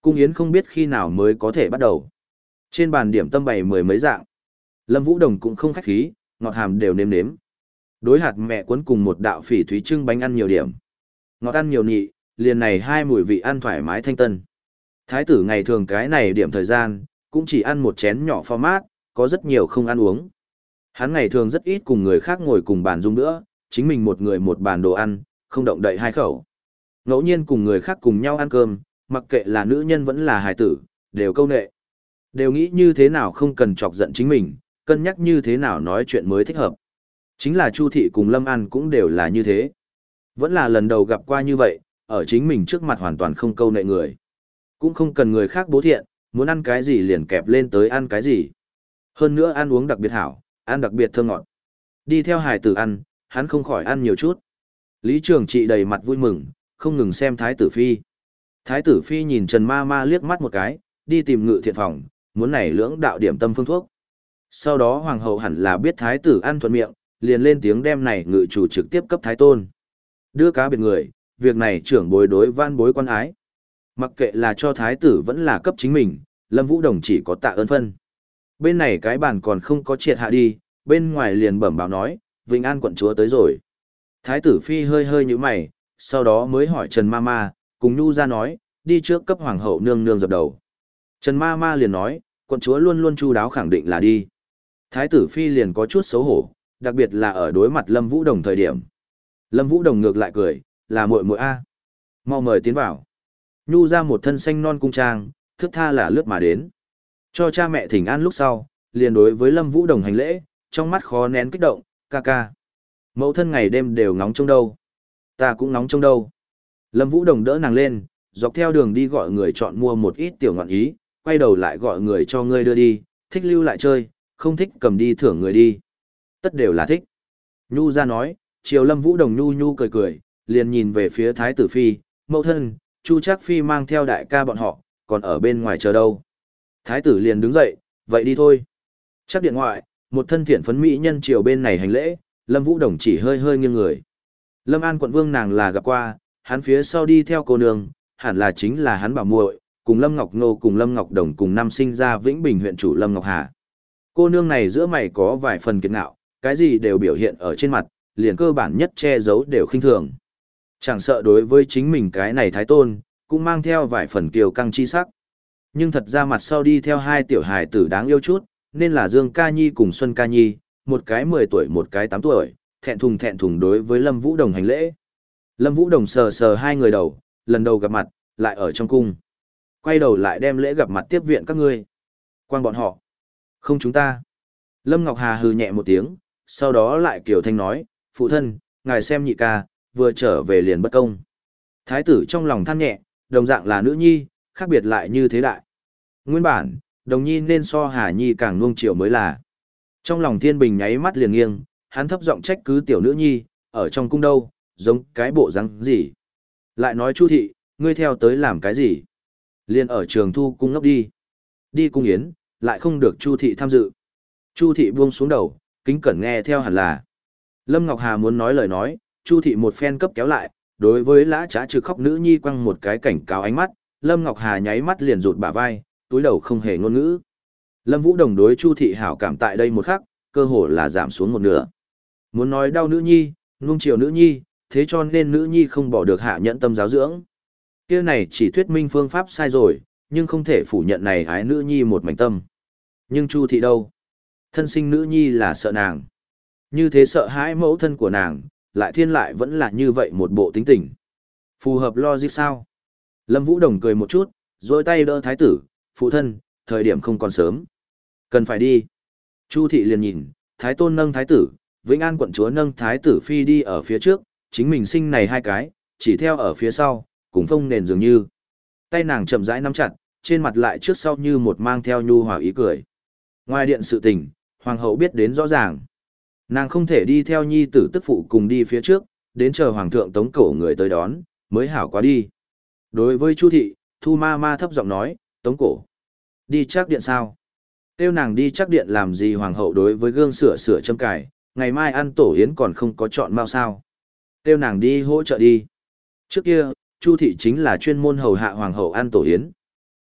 Cung yến không biết khi nào mới có thể bắt đầu. Trên bàn điểm tâm bày mười mấy dạng. Lâm Vũ Đồng cũng không khách khí, ngọt hàm đều nếm nếm. Đối hạt mẹ cuốn cùng một đạo phỉ thúy trưng bánh ăn nhiều điểm. Ngọt ăn nhiều nhị, liền này hai mùi vị ăn thoải mái thanh tân. Thái tử ngày thường cái này điểm thời gian, cũng chỉ ăn một chén nhỏ format, có rất nhiều không ăn uống. Hắn ngày thường rất ít cùng người khác ngồi cùng bàn dung nữa, chính mình một người một bàn đồ ăn, không động đậy hai khẩu. Ngẫu nhiên cùng người khác cùng nhau ăn cơm, mặc kệ là nữ nhân vẫn là hài tử, đều câu nệ. Đều nghĩ như thế nào không cần chọc giận chính mình, cân nhắc như thế nào nói chuyện mới thích hợp. Chính là Chu Thị cùng Lâm An cũng đều là như thế. Vẫn là lần đầu gặp qua như vậy, ở chính mình trước mặt hoàn toàn không câu nệ người. Cũng không cần người khác bố thiện, muốn ăn cái gì liền kẹp lên tới ăn cái gì. Hơn nữa ăn uống đặc biệt hảo, ăn đặc biệt thơm ngọt. Đi theo hài tử ăn, hắn không khỏi ăn nhiều chút. Lý Trường Trị đầy mặt vui mừng, không ngừng xem Thái tử Phi. Thái tử Phi nhìn Trần Ma Ma liếc mắt một cái, đi tìm ngự thiện phòng, muốn này lưỡng đạo điểm tâm phương thuốc. Sau đó hoàng hậu hẳn là biết thái tử ăn thuận miệng, liền lên tiếng đem này ngự chủ trực tiếp cấp thái tôn. Đưa cá biệt người, việc này trưởng bối đối van bối quan ái. Mặc kệ là cho thái tử vẫn là cấp chính mình, Lâm Vũ Đồng chỉ có tạ ơn phân. Bên này cái bàn còn không có triệt hạ đi, bên ngoài liền bẩm báo nói, Vĩnh An quận chúa tới rồi. Thái tử Phi hơi hơi như mày, sau đó mới hỏi Trần Ma Ma, cùng Nhu ra nói, đi trước cấp hoàng hậu nương nương dập đầu. Trần Ma Ma liền nói, quận chúa luôn luôn chu đáo khẳng định là đi. Thái tử Phi liền có chút xấu hổ, đặc biệt là ở đối mặt Lâm Vũ Đồng thời điểm. Lâm Vũ Đồng ngược lại cười, là muội muội a. Mau mời tiến vào. Nhu ra một thân xanh non cung trang, thước tha là lướt mà đến. Cho cha mẹ thỉnh an lúc sau, liền đối với Lâm Vũ Đồng hành lễ, trong mắt khó nén kích động, ca ca. Mẫu thân ngày đêm đều ngóng trông đâu. Ta cũng ngóng trông đâu. Lâm Vũ Đồng đỡ nàng lên, dọc theo đường đi gọi người chọn mua một ít tiểu ngọn ý, quay đầu lại gọi người cho ngươi đưa đi, thích lưu lại chơi, không thích cầm đi thưởng người đi. Tất đều là thích. Nhu ra nói, chiều Lâm Vũ Đồng nhu nhu cười cười, liền nhìn về phía Thái tử Phi, mẫu thân, Chu Trác Phi mang theo đại ca bọn họ, còn ở bên ngoài chờ đâu. Thái tử liền đứng dậy, vậy đi thôi. Chắc điện ngoại, một thân thiện phấn mỹ nhân chiều bên này hành lễ, Lâm Vũ Đồng chỉ hơi hơi nghiêng người. Lâm An quận vương nàng là gặp qua, hắn phía sau đi theo cô nương, hẳn là chính là hắn bảo muội, cùng Lâm Ngọc Nô cùng Lâm Ngọc Đồng cùng năm sinh ra Vĩnh Bình huyện chủ Lâm Ngọc Hà. Cô nương này giữa mày có vài phần kiệt ngạo, cái gì đều biểu hiện ở trên mặt, liền cơ bản nhất che giấu đều khinh thường. Chẳng sợ đối với chính mình cái này thái tôn, cũng mang theo vài phần kiều căng chi sắc. Nhưng thật ra mặt sau đi theo hai tiểu hài tử đáng yêu chút, nên là Dương Ca Nhi cùng Xuân Ca Nhi, một cái mười tuổi một cái tám tuổi, thẹn thùng thẹn thùng đối với Lâm Vũ Đồng hành lễ. Lâm Vũ Đồng sờ sờ hai người đầu, lần đầu gặp mặt, lại ở trong cung. Quay đầu lại đem lễ gặp mặt tiếp viện các ngươi. Quan bọn họ. Không chúng ta. Lâm Ngọc Hà hừ nhẹ một tiếng, sau đó lại kiều thanh nói, phụ thân, ngài xem nhị ca, vừa trở về liền bất công. Thái tử trong lòng than nhẹ, đồng dạng là nữ nhi, khác biệt lại như thế đại. Nguyên bản, đồng nhi nên so Hà Nhi càng nuông chiều mới là. Trong lòng Thiên Bình nháy mắt liền nghiêng, hắn thấp giọng trách cứ tiểu nữ nhi, ở trong cung đâu, giống cái bộ răng gì. Lại nói Chu thị, ngươi theo tới làm cái gì? Liên ở trường thu cung ngốc đi. Đi cung yến, lại không được Chu thị tham dự. Chu thị buông xuống đầu, kính cẩn nghe theo hẳn là. Lâm Ngọc Hà muốn nói lời nói, Chu thị một phen cấp kéo lại, đối với lã trá trực khóc nữ nhi quăng một cái cảnh cáo ánh mắt, Lâm Ngọc Hà nháy mắt liền rụt bả vai, túi đầu không hề ngôn ngữ. Lâm Vũ Đồng đối Chu thị hảo cảm tại đây một khắc, cơ hồ là giảm xuống một nửa. Muốn nói đau nữ nhi, nuông chiều nữ nhi, thế cho nên nữ nhi không bỏ được hạ nhẫn tâm giáo dưỡng. Kia này chỉ thuyết minh phương pháp sai rồi, nhưng không thể phủ nhận này ái nữ nhi một mảnh tâm. Nhưng Chu thị đâu? Thân sinh nữ nhi là sợ nàng. Như thế sợ hãi mẫu thân của nàng, lại thiên lại vẫn là như vậy một bộ tính tình. Phù hợp logic sao? Lâm Vũ Đồng cười một chút, rồi tay đỡ thái tử, phụ thân, thời điểm không còn sớm. Cần phải đi. Chu thị liền nhìn, thái tôn nâng thái tử, Vĩnh An quận chúa nâng thái tử phi đi ở phía trước, chính mình sinh này hai cái, chỉ theo ở phía sau, cùng phông nền dường như. Tay nàng chậm rãi nắm chặt, trên mặt lại trước sau như một mang theo nhu hòa ý cười. Ngoài điện sự tình, hoàng hậu biết đến rõ ràng. Nàng không thể đi theo nhi tử tức phụ cùng đi phía trước, đến chờ hoàng thượng tống cổ người tới đón, mới hảo quá đi. Đối với Chu thị, Thu ma ma thấp giọng nói, tống cổ. Đi chắc điện sao? Tiêu nàng đi chắc điện làm gì hoàng hậu đối với gương sửa sửa châm cài, ngày mai ăn tổ yến còn không có chọn mau sao. Tiêu nàng đi hỗ trợ đi. Trước kia, Chu thị chính là chuyên môn hầu hạ hoàng hậu ăn tổ yến.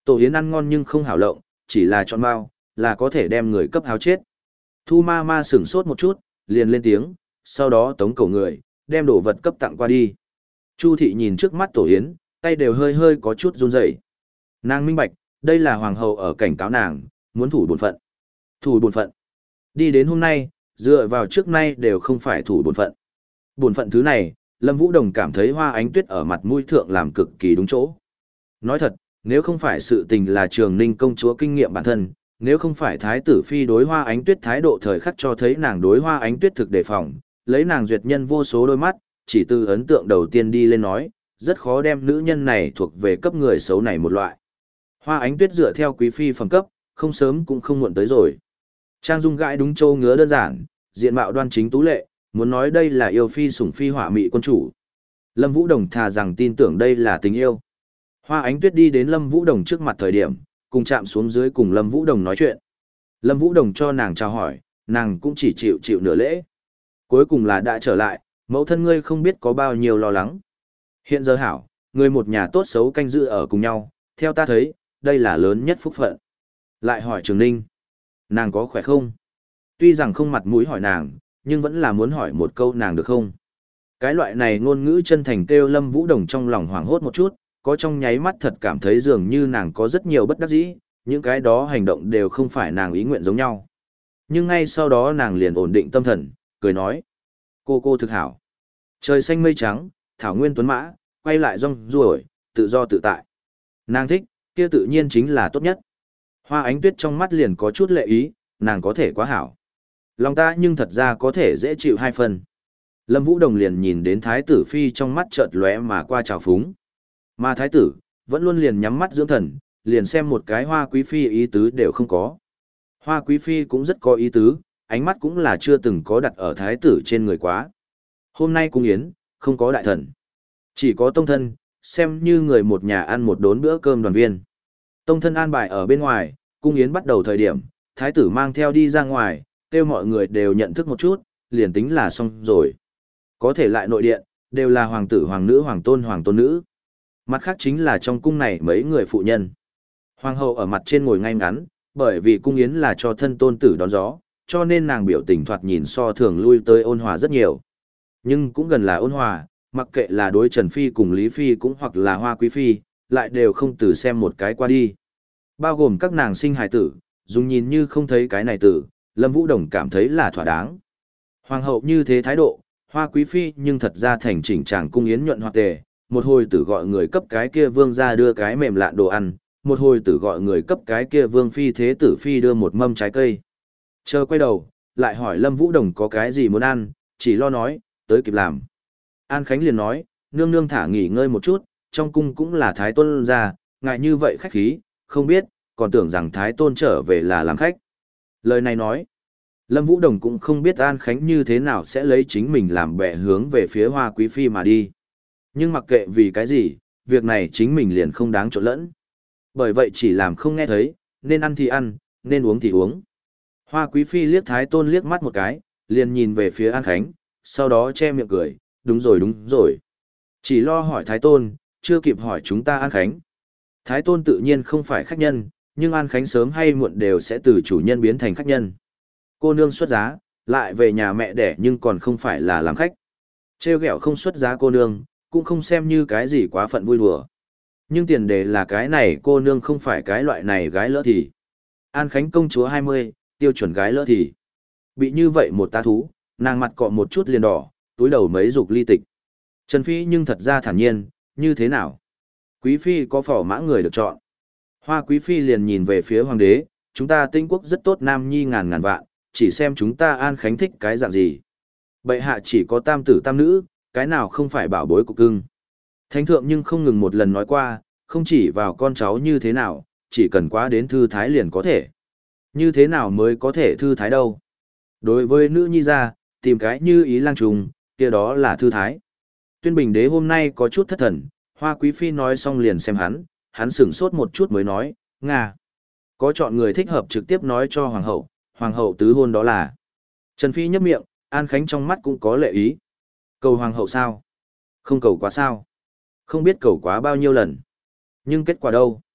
Tổ yến ăn ngon nhưng không hảo lộng, chỉ là chọn bao, là có thể đem người cấp háo chết. Thu ma ma sửng sốt một chút, liền lên tiếng, sau đó tống cổ người, đem đồ vật cấp tặng qua đi. Chu thị nhìn trước mắt tổ yến, tay đều hơi hơi có chút run rẩy. Nàng minh bạch, đây là hoàng hậu ở cảnh cáo nàng, muốn thủ bổn phận. Thủ bổn phận. Đi đến hôm nay, dựa vào trước nay đều không phải thủ bổn phận. Bổn phận thứ này, Lâm Vũ Đồng cảm thấy Hoa Ánh Tuyết ở mặt mũi thượng làm cực kỳ đúng chỗ. Nói thật, nếu không phải sự tình là Trường Ninh công chúa kinh nghiệm bản thân, nếu không phải thái tử phi đối Hoa Ánh Tuyết thái độ thời khắc cho thấy nàng đối Hoa Ánh Tuyết thực đề phòng, lấy nàng duyệt nhân vô số đôi mắt, chỉ từ ấn tượng đầu tiên đi lên nói, rất khó đem nữ nhân này thuộc về cấp người xấu này một loại. Hoa Ánh Tuyết dựa theo quý phi phẩm cấp, không sớm cũng không muộn tới rồi. Trang dung gãi đúng châu ngứa đơn giản, diện mạo đoan chính tú lệ, muốn nói đây là yêu phi sủng phi họa mị quân chủ. Lâm Vũ Đồng thà rằng tin tưởng đây là tình yêu. Hoa Ánh Tuyết đi đến Lâm Vũ Đồng trước mặt thời điểm, cùng chạm xuống dưới cùng Lâm Vũ Đồng nói chuyện. Lâm Vũ Đồng cho nàng chào hỏi, nàng cũng chỉ chịu chịu nửa lễ. Cuối cùng là đã trở lại, mẫu thân ngươi không biết có bao nhiêu lo lắng. Hiện giờ hảo, người một nhà tốt xấu canh giữ ở cùng nhau, theo ta thấy, đây là lớn nhất phúc phận. Lại hỏi Trường Ninh, nàng có khỏe không? Tuy rằng không mặt mũi hỏi nàng, nhưng vẫn là muốn hỏi một câu nàng được không? Cái loại này ngôn ngữ chân thành kêu Lâm Vũ Đồng trong lòng hoảng hốt một chút, có trong nháy mắt thật cảm thấy dường như nàng có rất nhiều bất đắc dĩ, những cái đó hành động đều không phải nàng ý nguyện giống nhau. Nhưng ngay sau đó nàng liền ổn định tâm thần, cười nói. Cô cô thực hảo. Trời xanh mây trắng, thảo nguyên tuấn mã, quay lại rong ruổi, tự do tự tại. Nàng thích, kia tự nhiên chính là tốt nhất. Hoa Ánh Tuyết trong mắt liền có chút lệ ý, nàng có thể quá hảo. Lòng ta nhưng thật ra có thể dễ chịu hai phần. Lâm Vũ Đồng liền nhìn đến thái tử phi trong mắt chợt lóe mà qua trào phúng. Mà thái tử, vẫn luôn liền nhắm mắt dưỡng thần, liền xem một cái hoa quý phi ý tứ đều không có. Hoa quý phi cũng rất có ý tứ, ánh mắt cũng là chưa từng có đặt ở thái tử trên người quá. Hôm nay cung yến, không có đại thần. Chỉ có tông thân, xem như người một nhà ăn một đốn bữa cơm đoàn viên. Tông thân an bài ở bên ngoài, cung yến bắt đầu thời điểm, thái tử mang theo đi ra ngoài, kêu mọi người đều nhận thức một chút, liền tính là xong rồi. Có thể lại nội điện, đều là hoàng tử, hoàng nữ, hoàng tôn, hoàng tôn nữ. Mặt khác chính là trong cung này mấy người phụ nhân. Hoàng hậu ở mặt trên ngồi ngay ngắn, bởi vì cung yến là cho thân tôn tử đón gió, cho nên nàng biểu tình thoạt nhìn so thường lui tới ôn hòa rất nhiều. Nhưng cũng gần là ôn hòa, mặc kệ là đối Trần Phi cùng Lý Phi cũng hoặc là Hoa Quý Phi, lại đều không từ xem một cái qua đi. Bao gồm các nàng sinh hài tử, dùng nhìn như không thấy cái này tử, Lâm Vũ Đồng cảm thấy là thỏa đáng. Hoàng hậu như thế thái độ, Hoa Quý Phi nhưng thật ra thành chỉnh tràng cung yến nhuận hoạt tề, một hồi tử gọi người cấp cái kia vương ra đưa cái mềm lạn đồ ăn, một hồi tử gọi người cấp cái kia vương phi thế tử phi đưa một mâm trái cây. Chờ quay đầu, lại hỏi Lâm Vũ Đồng có cái gì muốn ăn, chỉ lo nói, tới kịp làm. An Khánh liền nói, nương nương thả nghỉ ngơi một chút, trong cung cũng là thái tôn ra, ngại như vậy khách khí, không biết, còn tưởng rằng thái tôn trở về là làm khách. Lời này nói, Lâm Vũ Đồng cũng không biết An Khánh như thế nào sẽ lấy chính mình làm bẻ hướng về phía Hoa Quý Phi mà đi. Nhưng mặc kệ vì cái gì, việc này chính mình liền không đáng trộn lẫn. Bởi vậy chỉ làm không nghe thấy, nên ăn thì ăn, nên uống thì uống. Hoa Quý Phi liếc Thái Tôn liếc mắt một cái, liền nhìn về phía An Khánh, sau đó che miệng cười, đúng rồi đúng rồi. Chỉ lo hỏi Thái Tôn, chưa kịp hỏi chúng ta An Khánh. Thái Tôn tự nhiên không phải khách nhân, nhưng An Khánh sớm hay muộn đều sẽ từ chủ nhân biến thành khách nhân. Cô nương xuất giá, lại về nhà mẹ đẻ nhưng còn không phải là làm khách. Trêu ghẹo không xuất giá cô nương, cũng không xem như cái gì quá phận vui đùa. Nhưng tiền đề là cái này cô nương không phải cái loại này gái lỡ thì. An Khánh công chúa hai mươi, tiêu chuẩn gái lỡ thì. Bị như vậy một tá thú, nàng mặt cọ một chút liền đỏ, túi đầu mấy dục ly tịch. Trần Phi nhưng thật ra thản nhiên, như thế nào? Quý Phi có phỏ mã người được chọn. Hoa Quý Phi liền nhìn về phía hoàng đế, chúng ta Tinh quốc rất tốt nam nhi ngàn ngàn vạn, chỉ xem chúng ta An Khánh thích cái dạng gì. Bệ hạ chỉ có tam tử tam nữ, cái nào không phải bảo bối của cưng. Thánh thượng nhưng không ngừng một lần nói qua, không chỉ vào con cháu như thế nào, chỉ cần quá đến thư thái liền có thể. Như thế nào mới có thể thư thái đâu? Đối với nữ nhi ra, tìm cái như ý lang trùng, kia đó là thư thái. Tuyên Bình đế hôm nay có chút thất thần, Hoa Quý Phi nói xong liền xem hắn, hắn sửng sốt một chút mới nói, Nga. Có chọn người thích hợp trực tiếp nói cho hoàng hậu, hoàng hậu tứ hôn đó là. Trần Phi nhấp miệng, An Khánh trong mắt cũng có lệ ý. Cầu hoàng hậu sao? Không cầu quá sao? Không biết cầu quá bao nhiêu lần. Nhưng kết quả đâu?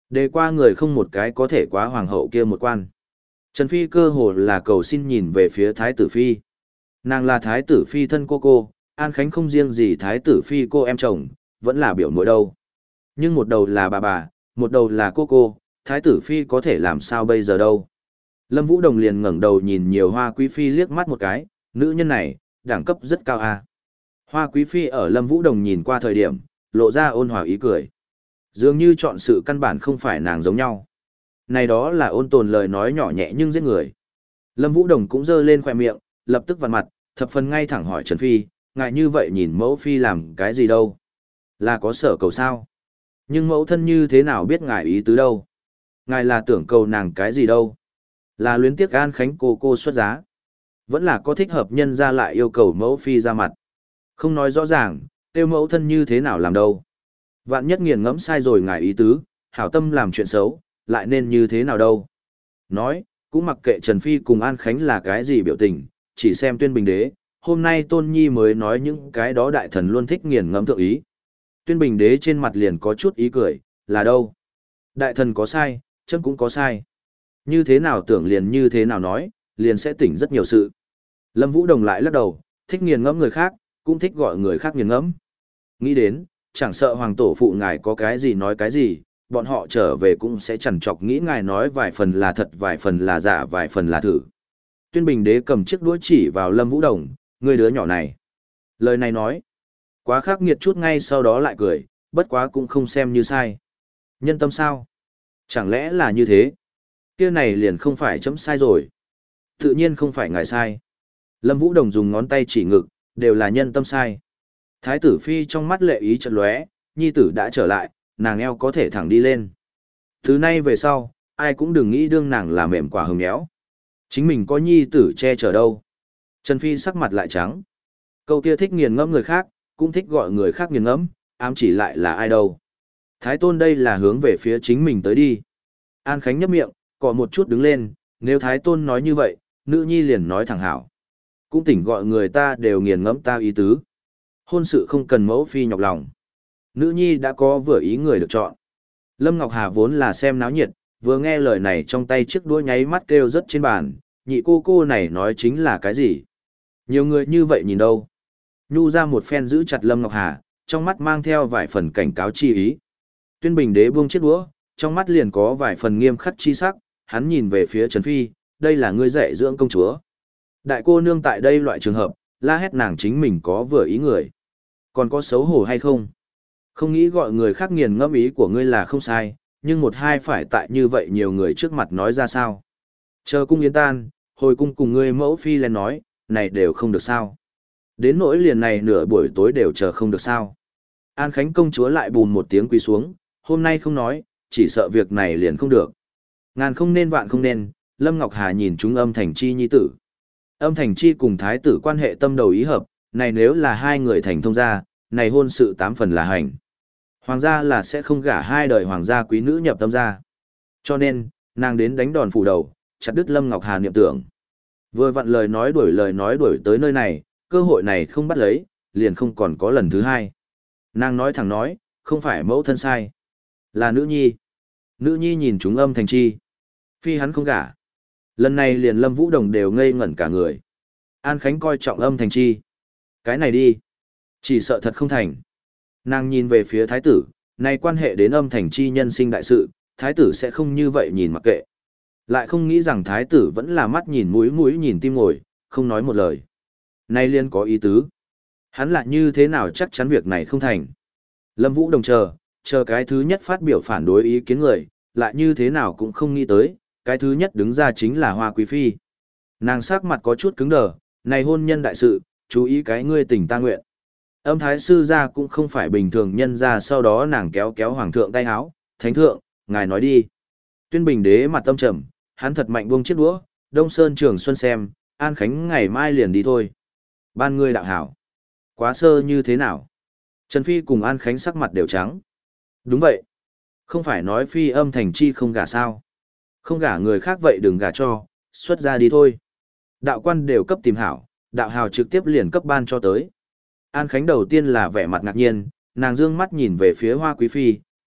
Đề qua người không một cái có thể quá hoàng hậu kia một quan. Trần Phi cơ hồ là cầu xin nhìn về phía Thái tử Phi. Nàng là Thái tử Phi thân cô cô, An Khánh không riêng gì Thái tử Phi cô em chồng, vẫn là biểu muội đâu. Nhưng một đầu là bà bà, một đầu là cô cô, Thái tử Phi có thể làm sao bây giờ đâu. Lâm Vũ Đồng liền ngẩng đầu nhìn nhiều Hoa Quý Phi liếc mắt một cái, nữ nhân này, đẳng cấp rất cao à. Hoa Quý Phi ở Lâm Vũ Đồng nhìn qua thời điểm, lộ ra ôn hòa ý cười. Dường như chọn sự căn bản không phải nàng giống nhau. Này đó là ôn tồn lời nói nhỏ nhẹ nhưng giết người. Lâm Vũ Đồng cũng giơ lên khỏe miệng, lập tức vặn mặt, thập phần ngay thẳng hỏi Trần Phi, ngại như vậy nhìn mẫu Phi làm cái gì đâu? Là có sở cầu sao? Nhưng mẫu thân như thế nào biết ngài ý tứ đâu? Ngài là tưởng cầu nàng cái gì đâu? Là luyến tiếc An Khánh cô cô xuất giá. Vẫn là có thích hợp nhân ra lại yêu cầu mẫu Phi ra mặt. Không nói rõ ràng, tiêu mẫu thân như thế nào làm đâu. Vạn nhất nghiền ngẫm sai rồi ngài ý tứ, hảo tâm làm chuyện xấu, lại nên như thế nào đâu. Nói, cũng mặc kệ Trần Phi cùng An Khánh là cái gì biểu tình, chỉ xem Tuyên Bình Đế, hôm nay Tôn Nhi mới nói những cái đó đại thần luôn thích nghiền ngẫm thượng ý. Tuyên Bình Đế trên mặt liền có chút ý cười, là đâu? Đại thần có sai, chấm cũng có sai. Như thế nào tưởng liền như thế nào nói, liền sẽ tỉnh rất nhiều sự. Lâm Vũ Đồng lại lắc đầu, thích nghiền ngẫm người khác, cũng thích gọi người khác nghiền ngẫm. Nghĩ đến, chẳng sợ hoàng tổ phụ ngài có cái gì nói cái gì, bọn họ trở về cũng sẽ chằn chọc nghĩ ngài nói vài phần là thật vài phần là giả vài phần là thử. Tuyên Bình Đế cầm chiếc đũa chỉ vào Lâm Vũ Đồng, người đứa nhỏ này. Lời này nói, quá khắc nghiệt chút ngay sau đó lại cười, bất quá cũng không xem như sai. Nhân tâm sao? Chẳng lẽ là như thế? Kia này liền không phải chấm sai rồi. Tự nhiên không phải ngài sai. Lâm Vũ Đồng dùng ngón tay chỉ ngực, đều là nhân tâm sai. Thái tử Phi trong mắt lệ ý chợt lóe, nhi tử đã trở lại, nàng eo có thể thẳng đi lên. Từ nay về sau, ai cũng đừng nghĩ đương nàng là mềm quả hồng méo. Chính mình có nhi tử che chở đâu. Trần Phi sắc mặt lại trắng. Câu kia thích nghiền ngẫm người khác, cũng thích gọi người khác nghiền ngẫm, ám chỉ lại là ai đâu. Thái tôn đây là hướng về phía chính mình tới đi. An Khánh nhấp miệng, cọ một chút đứng lên, nếu Thái tôn nói như vậy, nữ nhi liền nói thẳng hảo. Cũng tỉnh gọi người ta đều nghiền ngẫm ta ý tứ. Hôn sự không cần mẫu phi nhọc lòng. Nữ nhi đã có vừa ý người được chọn. Lâm Ngọc Hà vốn là xem náo nhiệt, vừa nghe lời này trong tay chiếc đũa nháy mắt kêu rất trên bàn, nhị cô cô này nói chính là cái gì? Nhiều người như vậy nhìn đâu? Nhu ra một phen giữ chặt Lâm Ngọc Hà, trong mắt mang theo vài phần cảnh cáo chi ý. Tuyên Bình Đế buông chiếc đũa, trong mắt liền có vài phần nghiêm khắc chi sắc, hắn nhìn về phía Trần Phi, đây là ngươi dạy dưỡng công chúa. Đại cô nương tại đây loại trường hợp, la hét nàng chính mình có vừa ý người. Còn có xấu hổ hay không? Không nghĩ gọi người khác nghiền ngẫm ý của ngươi là không sai, nhưng một hai phải tại như vậy nhiều người trước mặt nói ra sao. Chờ cung yến tan, hồi cung cùng ngươi mẫu phi lên nói, này đều không được sao. Đến nỗi liền này nửa buổi tối đều chờ không được sao. An Khánh công chúa lại bùn một tiếng quỳ xuống, hôm nay không nói, chỉ sợ việc này liền không được. Ngàn không nên vạn không nên, Lâm Ngọc Hà nhìn chúng Âm Thành Chi nhi tử. Âm Thành Chi cùng thái tử quan hệ tâm đầu ý hợp, này nếu là hai người thành thông gia, này hôn sự tám phần là hành. Hoàng gia là sẽ không gả hai đời hoàng gia quý nữ nhập tâm gia. Cho nên, nàng đến đánh đòn phủ đầu, chặt đứt Lâm Ngọc Hà niệm tưởng. Vừa vặn lời nói đuổi lời nói đuổi tới nơi này, cơ hội này không bắt lấy, liền không còn có lần thứ hai. Nàng nói thẳng nói, không phải mẫu thân sai, là nữ nhi. Nữ nhi nhìn chúng Âm Thành Chi. Phi hắn không gả. Lần này liền Lâm Vũ Đồng đều ngây ngẩn cả người. An Khánh coi trọng Âm Thành Chi. Cái này đi. Chỉ sợ thật không thành. Nàng nhìn về phía thái tử, này quan hệ đến Âm Thành Chi nhân sinh đại sự, thái tử sẽ không như vậy nhìn mặc kệ. Lại không nghĩ rằng thái tử vẫn là mắt nhìn mũi mũi nhìn tim ngồi, không nói một lời. Nay liên có ý tứ. Hắn lại như thế nào chắc chắn việc này không thành. Lâm Vũ Đồng chờ, chờ cái thứ nhất phát biểu phản đối ý kiến người, lại như thế nào cũng không nghĩ tới, cái thứ nhất đứng ra chính là Hoa Quý Phi. Nàng sắc mặt có chút cứng đờ, này hôn nhân đại sự, chú ý cái ngươi tình ta nguyện. Âm thái sư ra cũng không phải bình thường nhân ra, sau đó nàng kéo kéo hoàng thượng tay háo, thánh thượng, ngài nói đi. Tuyên Bình Đế mặt tâm trầm, hắn thật mạnh buông chiếc đũa, Đông Sơn Trường Xuân xem, An Khánh ngày mai liền đi thôi. Ban ngươi đạo hảo. Quá sơ như thế nào? Trần Phi cùng An Khánh sắc mặt đều trắng. Đúng vậy. Không phải nói Phi Âm Thành Chi không gả sao. Không gả người khác vậy đừng gả cho, xuất ra đi thôi. Đạo quan đều cấp tìm hảo, đạo hào trực tiếp liền cấp ban cho tới. An Khánh đầu tiên là vẻ mặt ngạc nhiên, nàng dương mắt nhìn về phía Hoa Quý Phi,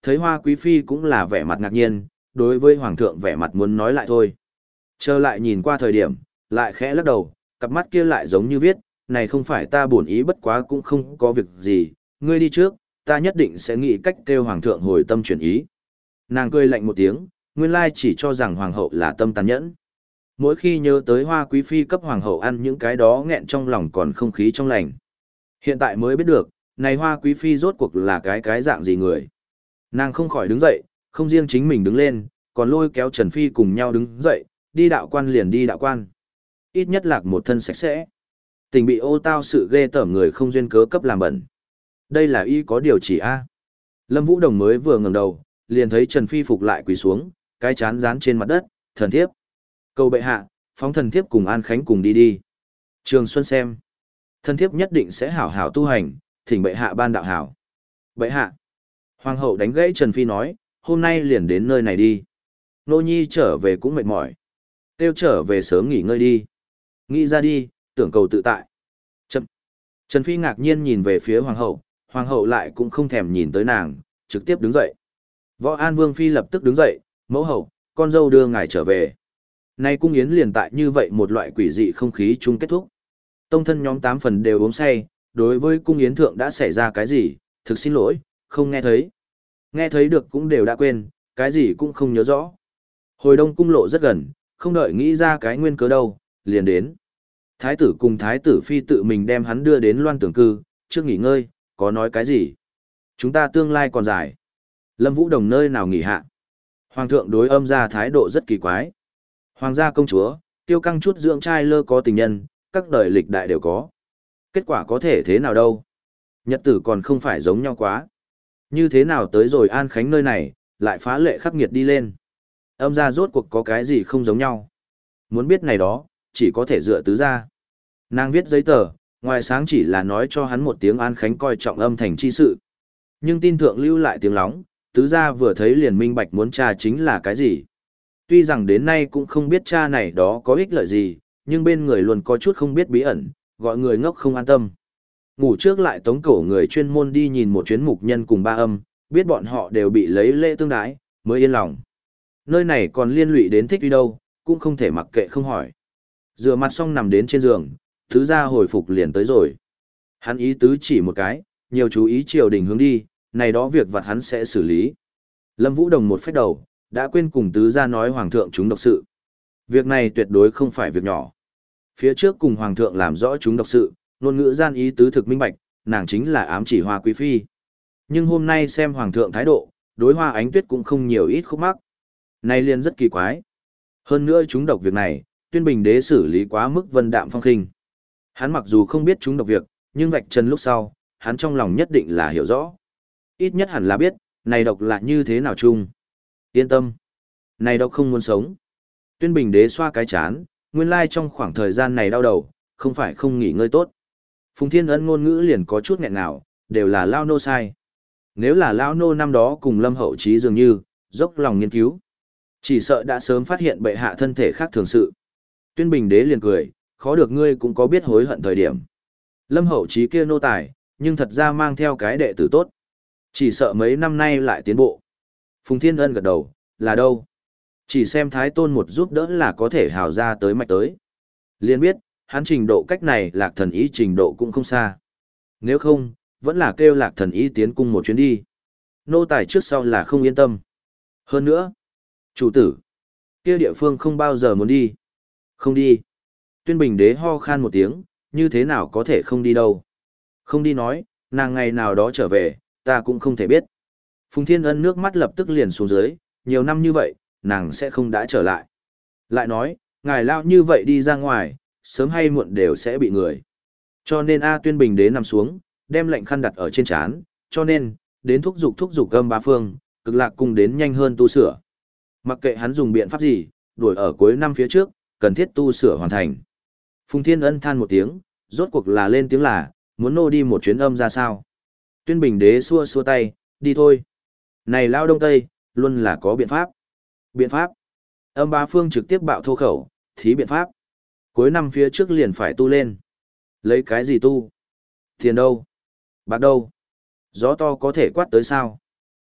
thấy Hoa Quý Phi cũng là vẻ mặt ngạc nhiên, đối với Hoàng thượng vẻ mặt muốn nói lại thôi. Trở lại nhìn qua thời điểm, lại khẽ lắc đầu, cặp mắt kia lại giống như viết, này không phải ta buồn ý bất quá cũng không có việc gì, ngươi đi trước, ta nhất định sẽ nghĩ cách kêu Hoàng thượng hồi tâm chuyển ý. Nàng cười lạnh một tiếng, nguyên lai chỉ cho rằng Hoàng hậu là tâm tàn nhẫn. Mỗi khi nhớ tới Hoa Quý Phi cấp Hoàng hậu ăn những cái đó nghẹn trong lòng còn không khí trong lành. Hiện tại mới biết được, này Hoa Quý Phi rốt cuộc là cái cái dạng gì người. Nàng không khỏi đứng dậy, không riêng chính mình đứng lên, còn lôi kéo Trần Phi cùng nhau đứng dậy, đi đạo quan liền đi đạo quan. Ít nhất lạc một thân sạch sẽ. Tình bị ô tao sự ghê tởm người không duyên cớ cấp làm bẩn. Đây là y có điều chỉ a. Lâm Vũ Đồng mới vừa ngẩng đầu, liền thấy Trần Phi phục lại quỳ xuống, cái chán dán trên mặt đất, thần thiếp. Cầu bệ hạ, phóng thần thiếp cùng An Khánh cùng đi đi. Trường Xuân xem. Thần thiếp nhất định sẽ hảo hảo tu hành, thỉnh bệ hạ ban đạo hảo. Bệ hạ. Hoàng hậu đánh gãy Trần Phi nói, hôm nay liền đến nơi này đi. Nô nhi trở về cũng mệt mỏi. Tiêu trở về sớm nghỉ ngơi đi. Nghĩ ra đi, tưởng cầu tự tại. Chậm. Trần Phi ngạc nhiên nhìn về phía hoàng hậu, hoàng hậu lại cũng không thèm nhìn tới nàng, trực tiếp đứng dậy. Võ An Vương Phi lập tức đứng dậy, mẫu hậu, con dâu đưa ngài trở về. Nay cung yến liền tại như vậy một loại quỷ dị không khí chung kết thúc. Tông thân nhóm tám phần đều uống say, đối với cung yến thượng đã xảy ra cái gì, thực xin lỗi, không nghe thấy. Nghe thấy được cũng đều đã quên, cái gì cũng không nhớ rõ. Hồi đông cung lộ rất gần, không đợi nghĩ ra cái nguyên cớ đâu, liền đến. Thái tử cùng thái tử phi tự mình đem hắn đưa đến loan tưởng cư, trước nghỉ ngơi, có nói cái gì. Chúng ta tương lai còn dài. Lâm Vũ Đồng nơi nào nghỉ hạ. Hoàng thượng đối âm ra thái độ rất kỳ quái. Hoàng gia công chúa, tiêu căng chút dưỡng trai lơ có tình nhân, các đời lịch đại đều có. Kết quả có thể thế nào đâu. Nhật tử còn không phải giống nhau quá. Như thế nào tới rồi An Khánh nơi này, lại phá lệ khắc nghiệt đi lên. Âm gia rốt cuộc có cái gì không giống nhau. Muốn biết này đó, chỉ có thể dựa tứ gia. Nàng viết giấy tờ, ngoài sáng chỉ là nói cho hắn một tiếng An Khánh coi trọng âm thành chi sự. Nhưng tin thượng lưu lại tiếng lóng, tứ gia vừa thấy liền minh bạch muốn tra chính là cái gì. Tuy rằng đến nay cũng không biết cha này đó có ích lợi gì, nhưng bên người luôn có chút không biết bí ẩn, gọi người ngốc không an tâm. Ngủ trước lại tống cổ người chuyên môn đi nhìn một chuyến mục nhân cùng ba âm, biết bọn họ đều bị lấy lễ tương đái, mới yên lòng. Nơi này còn liên lụy đến thích đi đâu, cũng không thể mặc kệ không hỏi. Rửa mặt xong nằm đến trên giường, thứ ra hồi phục liền tới rồi. Hắn ý tứ chỉ một cái, nhiều chú ý triều đình hướng đi, này đó việc vặt hắn sẽ xử lý. Lâm Vũ Đồng một phách đầu, đã quên cùng tứ gia nói hoàng thượng chúng độc sự. Việc này tuyệt đối không phải việc nhỏ. Phía trước cùng hoàng thượng làm rõ chúng độc sự, ngôn ngữ gian ý tứ thực minh bạch, nàng chính là ám chỉ Hoa Quý Phi. Nhưng hôm nay xem hoàng thượng thái độ, đối Hoa Ánh Tuyết cũng không nhiều ít khúc mắc. Này liền rất kỳ quái. Hơn nữa chúng độc việc này, Tuyên Bình đế xử lý quá mức vân đạm phong khinh. Hắn mặc dù không biết chúng độc việc, nhưng vạch trần lúc sau, hắn trong lòng nhất định là hiểu rõ. Ít nhất hẳn là biết, này độc là như thế nào chung. Yên tâm. Này độc không muốn sống. Tuyên Bình đế xoa cái chán, nguyên lai trong khoảng thời gian này đau đầu, không phải không nghỉ ngơi tốt. Phùng Thiên Ân ngôn ngữ liền có chút nghẹn ngào, đều là Lao Nô sai. Nếu là Lao Nô năm đó cùng Lâm Hậu Trí dường như, dốc lòng nghiên cứu. Chỉ sợ đã sớm phát hiện bệ hạ thân thể khác thường sự. Tuyên Bình đế liền cười, khó được ngươi cũng có biết hối hận thời điểm. Lâm Hậu Trí kia nô tài, nhưng thật ra mang theo cái đệ tử tốt. Chỉ sợ mấy năm nay lại tiến bộ. Phùng Thiên Ân gật đầu, là đâu? Chỉ xem Thái Tôn một giúp đỡ là có thể hào ra tới mạch tới. Liên biết, hắn trình độ cách này Lạc Thần Ý trình độ cũng không xa. Nếu không, vẫn là kêu Lạc Thần Ý tiến cung một chuyến đi. Nô tài trước sau là không yên tâm. Hơn nữa, chủ tử, kia địa phương không bao giờ muốn đi. Không đi. Tuyên Bình đế ho khan một tiếng, như thế nào có thể không đi đâu. Không đi nói, nàng ngày nào đó trở về, ta cũng không thể biết. Phùng Thiên Ân nước mắt lập tức liền xuống dưới, nhiều năm như vậy, nàng sẽ không đã trở lại. Lại nói, ngài lao như vậy đi ra ngoài, sớm hay muộn đều sẽ bị người. Cho nên A Tuyên Bình đế nằm xuống, đem lệnh khăn đặt ở trên trán, cho nên, đến thúc dục thúc dục gâm ba phương, cực lạc cung đến nhanh hơn tu sửa. Mặc kệ hắn dùng biện pháp gì, đuổi ở cuối năm phía trước, cần thiết tu sửa hoàn thành. Phùng Thiên Ân than một tiếng, rốt cuộc là lên tiếng là, muốn nô đi một chuyến âm ra sao. Tuyên Bình đế xua xua tay, đi thôi. Này lao đông tây, luôn là có biện pháp. Biện pháp. Âm bá phương trực tiếp bạo thô khẩu, thí biện pháp. Cuối năm phía trước liền phải tu lên. Lấy cái gì tu? Tiền đâu? Bạc đâu? Gió to có thể quát tới sao?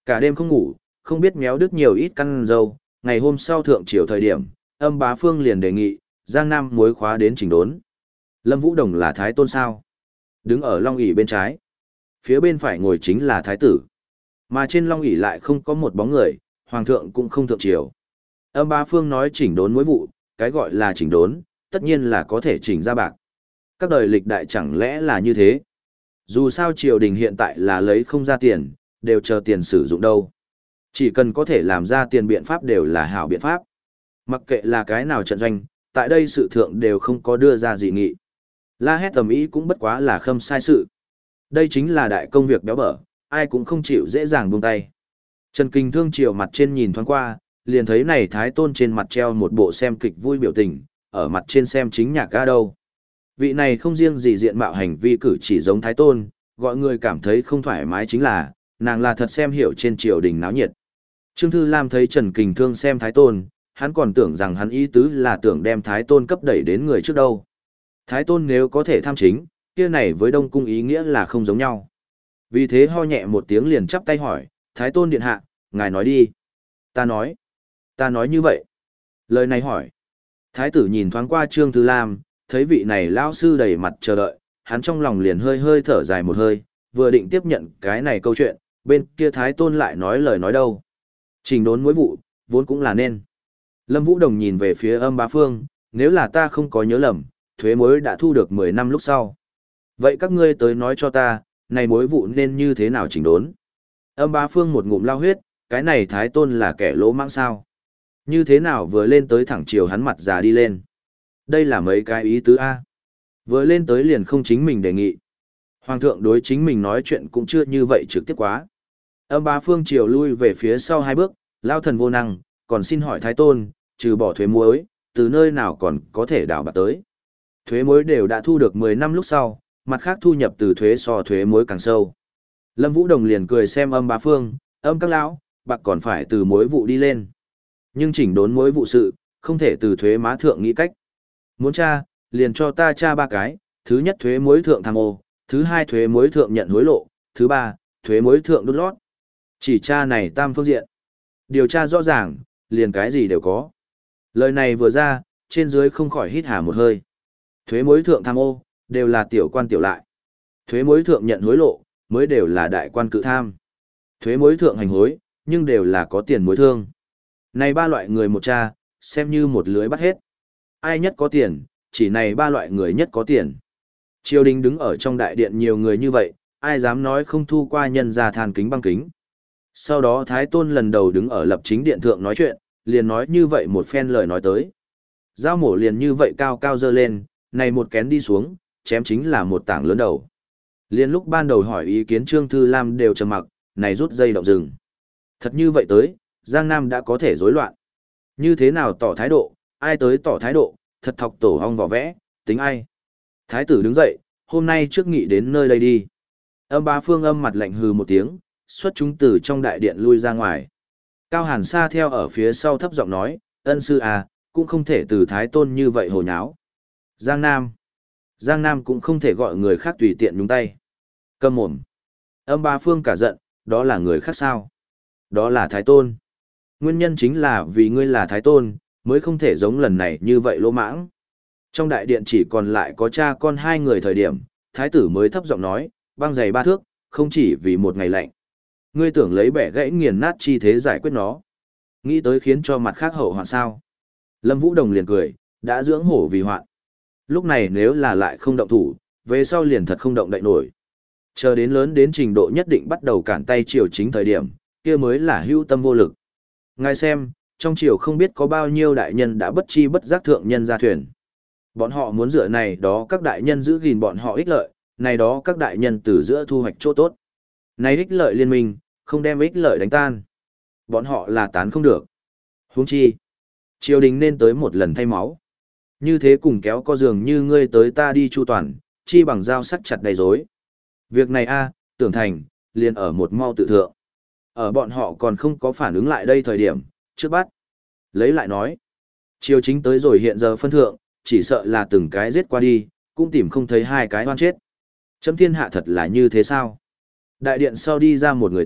Cả đêm không ngủ, không biết méo đứt nhiều ít căn dâu, ngày hôm sau thượng triều thời điểm, Âm Bá Phương liền đề nghị, Giang Nam muối khóa đến chỉnh đốn. Lâm Vũ Đồng là thái tôn sao? Đứng ở long ỷ bên trái. Phía bên phải ngồi chính là thái tử. Mà trên long ỷ lại không có một bóng người, hoàng thượng cũng không thượng triều. Âm Bá Phương nói chỉnh đốn muối vụ, cái gọi là chỉnh đốn, tất nhiên là có thể chỉnh ra bạc. Các đời lịch đại chẳng lẽ là như thế? Dù sao triều đình hiện tại là lấy không ra tiền, đều chờ tiền sử dụng đâu. Chỉ cần có thể làm ra tiền biện pháp đều là hảo biện pháp. Mặc kệ là cái nào trận doanh, tại đây sự thượng đều không có đưa ra dị nghị. La hét tầm ý cũng bất quá là khâm sai sự. Đây chính là đại công việc béo bở, ai cũng không chịu dễ dàng buông tay. Trần Kinh Thương chiều mặt trên nhìn thoáng qua, liền thấy này thái tôn trên mặt treo một bộ xem kịch vui biểu tình, ở mặt trên xem chính nhạc ca đâu. Vị này không riêng gì diện mạo hành vi cử chỉ giống thái tôn, gọi người cảm thấy không thoải mái chính là, nàng là thật xem hiểu trên triều đình náo nhiệt. Trương Thư Lam thấy Trần Kình Thương xem thái tôn, hắn còn tưởng rằng hắn ý tứ là tưởng đem thái tôn cấp đẩy đến người trước đâu. Thái tôn nếu có thể tham chính, kia này với Đông Cung ý nghĩa là không giống nhau. Vì thế ho nhẹ một tiếng liền chắp tay hỏi, thái tôn điện hạ, ngài nói đi. Ta nói. Ta nói như vậy. Lời này hỏi. Thái tử nhìn thoáng qua Trương Thư Lam, thấy vị này lão sư đầy mặt chờ đợi, hắn trong lòng liền hơi hơi thở dài một hơi, vừa định tiếp nhận cái này câu chuyện, bên kia thái tôn lại nói lời nói đâu. Trình đốn mối vụ, vốn cũng là nên. Lâm Vũ Đồng nhìn về phía Âm Bá Phương, nếu là ta không có nhớ lầm, thuế mối đã thu được mười năm lúc sau. Vậy các ngươi tới nói cho ta, này mối vụ nên như thế nào chỉnh đốn? Âm Bá Phương một ngụm lao huyết, cái này thái tôn là kẻ lỗ mãng sao? Như thế nào vừa lên tới thẳng chiều hắn mặt già đi lên? Đây là mấy cái ý tứ A. Vừa lên tới liền không chính mình đề nghị. Hoàng thượng đối chính mình nói chuyện cũng chưa như vậy trực tiếp quá. Âm Bá Phương chiều lui về phía sau hai bước, lao thần vô năng, còn xin hỏi thái tôn, trừ bỏ thuế muối, từ nơi nào còn có thể đào bạc tới. Thuế muối đều đã thu được mười năm lúc sau, mặt khác thu nhập từ thuế so thuế muối càng sâu. Lâm Vũ Đồng liền cười xem Âm Bá Phương, âm các lão, bạc còn phải từ muối vụ đi lên. Nhưng chỉnh đốn muối vụ sự, không thể từ thuế má thượng nghĩ cách. Muốn tra, liền cho ta tra ba cái, thứ nhất thuế muối thượng tham ô, thứ hai thuế muối thượng nhận hối lộ, thứ ba, thuế muối thượng đút lót. Chỉ tra này tam phương diện. Điều tra rõ ràng, liền cái gì đều có. Lời này vừa ra, trên dưới không khỏi hít hà một hơi. Thuế muối thượng tham ô, đều là tiểu quan tiểu lại. Thuế muối thượng nhận hối lộ, mới đều là đại quan cự tham. Thuế muối thượng hành hối, nhưng đều là có tiền muối thương. Này ba loại người một cha, xem như một lưới bắt hết. Ai nhất có tiền, chỉ này ba loại người nhất có tiền. Triều đình đứng ở trong đại điện nhiều người như vậy, ai dám nói không thu qua nhân ra than kính băng kính. Sau đó Thái Tôn lần đầu đứng ở lập chính điện thượng nói chuyện, liền nói như vậy một phen lời nói tới. Dao mổ liền như vậy cao cao dơ lên, này một kén đi xuống, chém chính là một tảng lớn đầu. Liên lúc ban đầu hỏi ý kiến Trương Thư Lam đều trầm mặc, này rút dây động rừng. Thật như vậy tới, Giang Nam đã có thể rối loạn. Như thế nào tỏ thái độ, ai tới tỏ thái độ, thật thọc tổ hong vỏ vẽ, tính ai. Thái tử đứng dậy, hôm nay trước nghị đến nơi đây đi. Âm Bá Phương âm mặt lạnh hừ một tiếng, xuất chúng từ trong đại điện lui ra ngoài. Cao Hàn Sa theo ở phía sau thấp giọng nói, ân sư à, cũng không thể từ Thái Tôn như vậy hồ nháo. Giang Nam. Giang Nam cũng không thể gọi người khác tùy tiện nhúng tay. Câm mồm. Âm Bá Phương cả giận, đó là người khác sao? Đó là Thái Tôn. Nguyên nhân chính là vì ngươi là Thái Tôn, mới không thể giống lần này như vậy lỗ mãng. Trong đại điện chỉ còn lại có cha con hai người thời điểm, Thái tử mới thấp giọng nói, băng giày ba thước, không chỉ vì một ngày lạnh. Ngươi tưởng lấy bẻ gãy nghiền nát chi thế giải quyết nó. Nghĩ tới khiến cho mặt khác hậu hoạn sao. Lâm Vũ Đồng liền cười, đã dưỡng hổ vì hoạn. Lúc này nếu là lại không động thủ, về sau liền thật không động đậy nổi. Chờ đến lớn đến trình độ nhất định bắt đầu cản tay triều chính thời điểm, kia mới là hữu tâm vô lực. Ngài xem, trong triều không biết có bao nhiêu đại nhân đã bất chi bất giác thượng nhân ra thuyền. Bọn họ muốn dựa này đó các đại nhân giữ gìn bọn họ ích lợi, này đó các đại nhân từ giữa thu hoạch chỗ tốt. Này ích lợi liên minh, không đem ích lợi đánh tan. Bọn họ là tán không được. Huống chi, triều đình nên tới một lần thay máu. Như thế cùng kéo co giường như ngươi tới ta đi chu toàn, chi bằng dao sắc chặt đầy rối. Việc này a, tưởng thành, liền ở một mau tự thượng. Ở bọn họ còn không có phản ứng lại đây thời điểm, trước bắt. Lấy lại nói, triều chính tới rồi hiện giờ phân thượng, chỉ sợ là từng cái giết qua đi, cũng tìm không thấy hai cái oan chết. Chấm thiên hạ thật là như thế sao? Đại điện sau đi ra một người tới,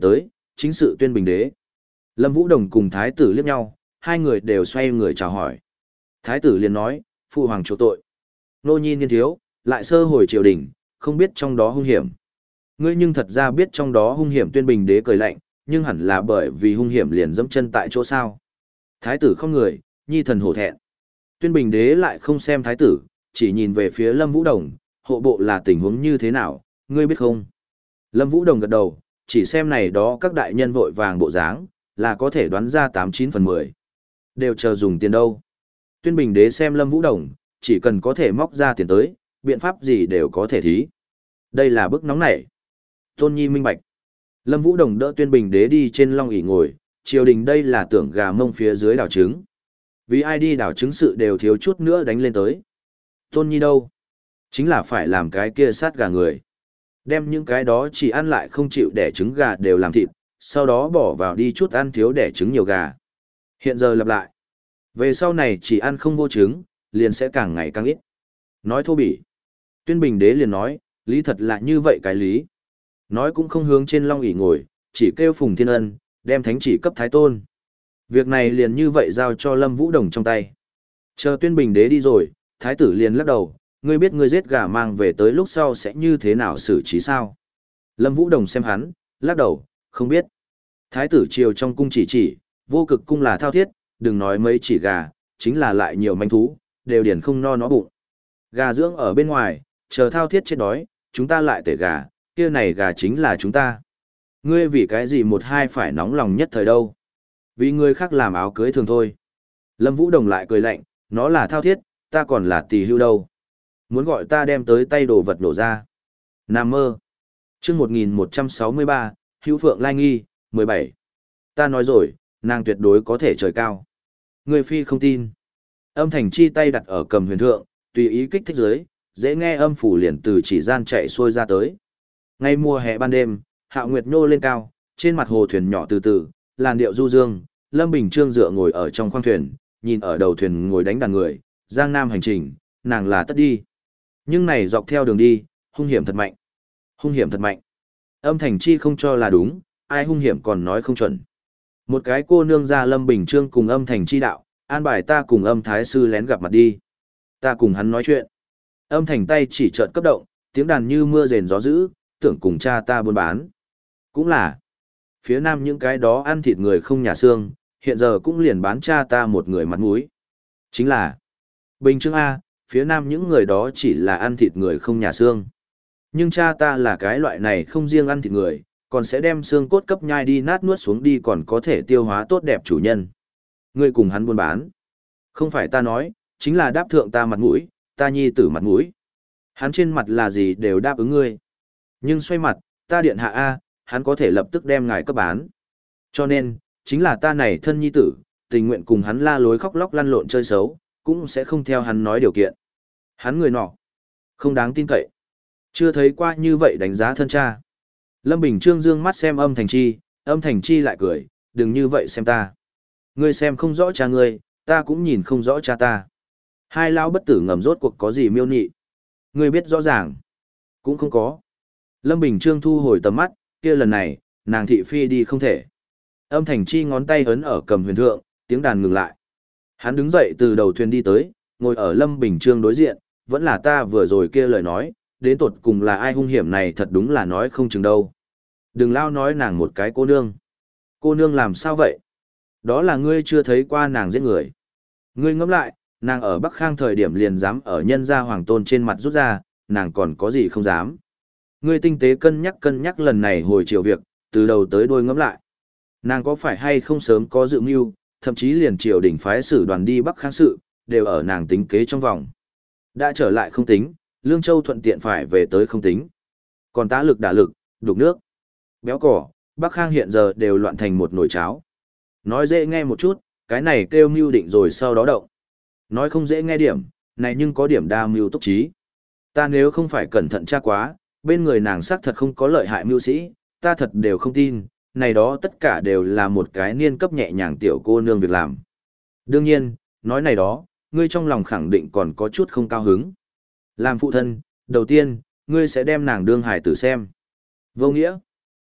chính sự tuyên bình đế. Lâm Vũ Đồng cùng thái tử liếc nhau, hai người đều xoay người chào hỏi. Thái tử liền nói, phụ hoàng chỗ tội. Nô nhi niên thiếu, lại sơ hồi triều đình, không biết trong đó hung hiểm. Ngươi nhưng thật ra biết trong đó hung hiểm, tuyên bình đế cười lạnh, nhưng hẳn là bởi vì hung hiểm liền dẫm chân tại chỗ sao. Thái tử không người, nhi thần hổ thẹn. Tuyên bình đế lại không xem thái tử, chỉ nhìn về phía Lâm Vũ Đồng, hộ bộ là tình huống như thế nào, ngươi biết không? Lâm Vũ Đồng gật đầu, chỉ xem này đó các đại nhân vội vàng bộ dáng, là có thể đoán ra tám chín phần mười. Đều chờ dùng tiền đâu. Tuyên bình đế xem Lâm Vũ Đồng, chỉ cần có thể móc ra tiền tới, biện pháp gì đều có thể thí. Đây là bức nóng nảy. Tôn Nhi minh bạch. Lâm Vũ Đồng đỡ tuyên bình đế đi trên long ỷ ngồi, triều đình đây là tưởng gà mông phía dưới đảo trứng. Vì ai đi đảo trứng sự đều thiếu chút nữa đánh lên tới. Tôn Nhi đâu? Chính là phải làm cái kia sát gà người. Đem những cái đó chỉ ăn lại không chịu đẻ trứng gà đều làm thịt, sau đó bỏ vào đi chút ăn thiếu đẻ trứng nhiều gà. Hiện giờ lặp lại. Về sau này chỉ ăn không vô trứng, liền sẽ càng ngày càng ít. Nói thô bỉ. Tuyên bình đế liền nói, lý thật là như vậy cái lý. Nói cũng không hướng trên long ỷ ngồi, chỉ kêu Phùng Thiên Ân, đem thánh chỉ cấp thái tôn. Việc này liền như vậy giao cho Lâm Vũ Đồng trong tay. Chờ tuyên bình đế đi rồi, thái tử liền lắc đầu, ngươi biết ngươi giết gà mang về tới lúc sau sẽ như thế nào xử trí sao? Lâm Vũ Đồng xem hắn, lắc đầu, không biết. Thái tử triều trong cung chỉ chỉ, vô cực cung là thao thiết, đừng nói mấy chỉ gà, chính là lại nhiều manh thú, đều điển không no nó bụng. Gà dưỡng ở bên ngoài, chờ thao thiết chết đói, chúng ta lại tể gà, kia này gà chính là chúng ta. Ngươi vì cái gì một hai phải nóng lòng nhất thời đâu? Vì người khác làm áo cưới thường thôi. Lâm Vũ Đồng lại cười lạnh, nó là thao thiết, ta còn là tỳ hưu đâu. Muốn gọi ta đem tới tay đồ vật đổ ra. Nam mơ. Chương một nghìn một trăm sáu mươi ba, Hữu Phượng Lai Nghi, mười bảy. Ta nói rồi, nàng tuyệt đối có thể trời cao. Người phi không tin. Âm Thành Chi tay đặt ở cầm huyền thượng, tùy ý kích thích dưới, dễ nghe âm phủ liền từ chỉ gian chạy xuôi ra tới. Ngay mùa hè ban đêm, Hạo Nguyệt nhô lên cao, trên mặt hồ thuyền nhỏ từ từ, làn điệu du dương, Lâm Bình Trương dựa ngồi ở trong khoang thuyền, nhìn ở đầu thuyền ngồi đánh đàn người, giang nam hành trình, nàng là tất đi. Nhưng này dọc theo đường đi, hung hiểm thật mạnh. Hung hiểm thật mạnh. Âm Thành Chi không cho là đúng, ai hung hiểm còn nói không chuẩn. Một cái cô nương ra Lâm Bình Trương cùng Âm Thành Chi đạo, an bài ta cùng Âm Thái Sư lén gặp mặt đi. Ta cùng hắn nói chuyện. Âm Thành tay chỉ chợt cấp động, tiếng đàn như mưa rền gió dữ, tưởng cùng cha ta buôn bán. Cũng là, phía nam những cái đó ăn thịt người không nhà xương, hiện giờ cũng liền bán cha ta một người mặt mũi. Chính là, Bình Trương A, phía nam những người đó chỉ là ăn thịt người không nhà xương. Nhưng cha ta là cái loại này không riêng ăn thịt người, còn sẽ đem xương cốt cấp nhai đi nát nuốt xuống đi còn có thể tiêu hóa tốt đẹp chủ nhân. Ngươi cùng hắn buôn bán. Không phải ta nói, chính là đáp thượng ta mặt mũi, ta nhi tử mặt mũi. Hắn trên mặt là gì đều đáp ứng ngươi. Nhưng xoay mặt, ta điện hạ A, hắn có thể lập tức đem ngài cấp bán. Cho nên, chính là ta này thân nhi tử, tình nguyện cùng hắn la lối khóc lóc lăn lộn chơi xấu, cũng sẽ không theo hắn nói điều kiện. Hắn người nọ, không đáng tin cậy. Chưa thấy qua như vậy đánh giá thân cha. Lâm Bình Trương dương mắt xem Âm Thành Chi, Âm Thành Chi lại cười, đừng như vậy xem ta. Ngươi xem không rõ cha ngươi, ta cũng nhìn không rõ cha ta. Hai lão bất tử ngầm rốt cuộc có gì miêu nhị. Ngươi biết rõ ràng. Cũng không có. Lâm Bình Trương thu hồi tầm mắt, kia lần này, nàng thị phi đi không thể. Âm Thành Chi ngón tay ấn ở cầm huyền thượng, tiếng đàn ngừng lại. Hắn đứng dậy từ đầu thuyền đi tới, ngồi ở Lâm Bình Trương đối diện, vẫn là ta vừa rồi kia lời nói, đến tột cùng là ai hung hiểm này thật đúng là nói không chừng đâu. Đừng lao nói nàng một cái cô nương. Cô nương làm sao vậy? Đó là ngươi chưa thấy qua nàng giết người. Ngươi ngẫm lại, nàng ở Bắc Khang thời điểm liền dám ở nhân gia hoàng tôn trên mặt rút ra, nàng còn có gì không dám. Ngươi tinh tế cân nhắc cân nhắc lần này hồi chiều việc, từ đầu tới đuôi ngẫm lại. Nàng có phải hay không sớm có dự mưu, thậm chí liền triều đình phái sử đoàn đi Bắc Khang sự, đều ở nàng tính kế trong vòng. Đã trở lại không tính, Lương Châu thuận tiện phải về tới không tính. Còn tá lực đả lực, đục nước, béo cỏ, Bắc Khang hiện giờ đều loạn thành một nồi cháo. Nói dễ nghe một chút, cái này kêu mưu định rồi sau đó động. Nói không dễ nghe điểm, này nhưng có điểm đa mưu túc trí. Ta nếu không phải cẩn thận tra quá, bên người nàng xác thật không có lợi hại mưu sĩ, ta thật đều không tin, này đó tất cả đều là một cái niên cấp nhẹ nhàng tiểu cô nương việc làm. Đương nhiên, nói này đó, ngươi trong lòng khẳng định còn có chút không cao hứng. Làm phụ thân, đầu tiên, ngươi sẽ đem nàng đương hải tử xem. Vô nghĩa.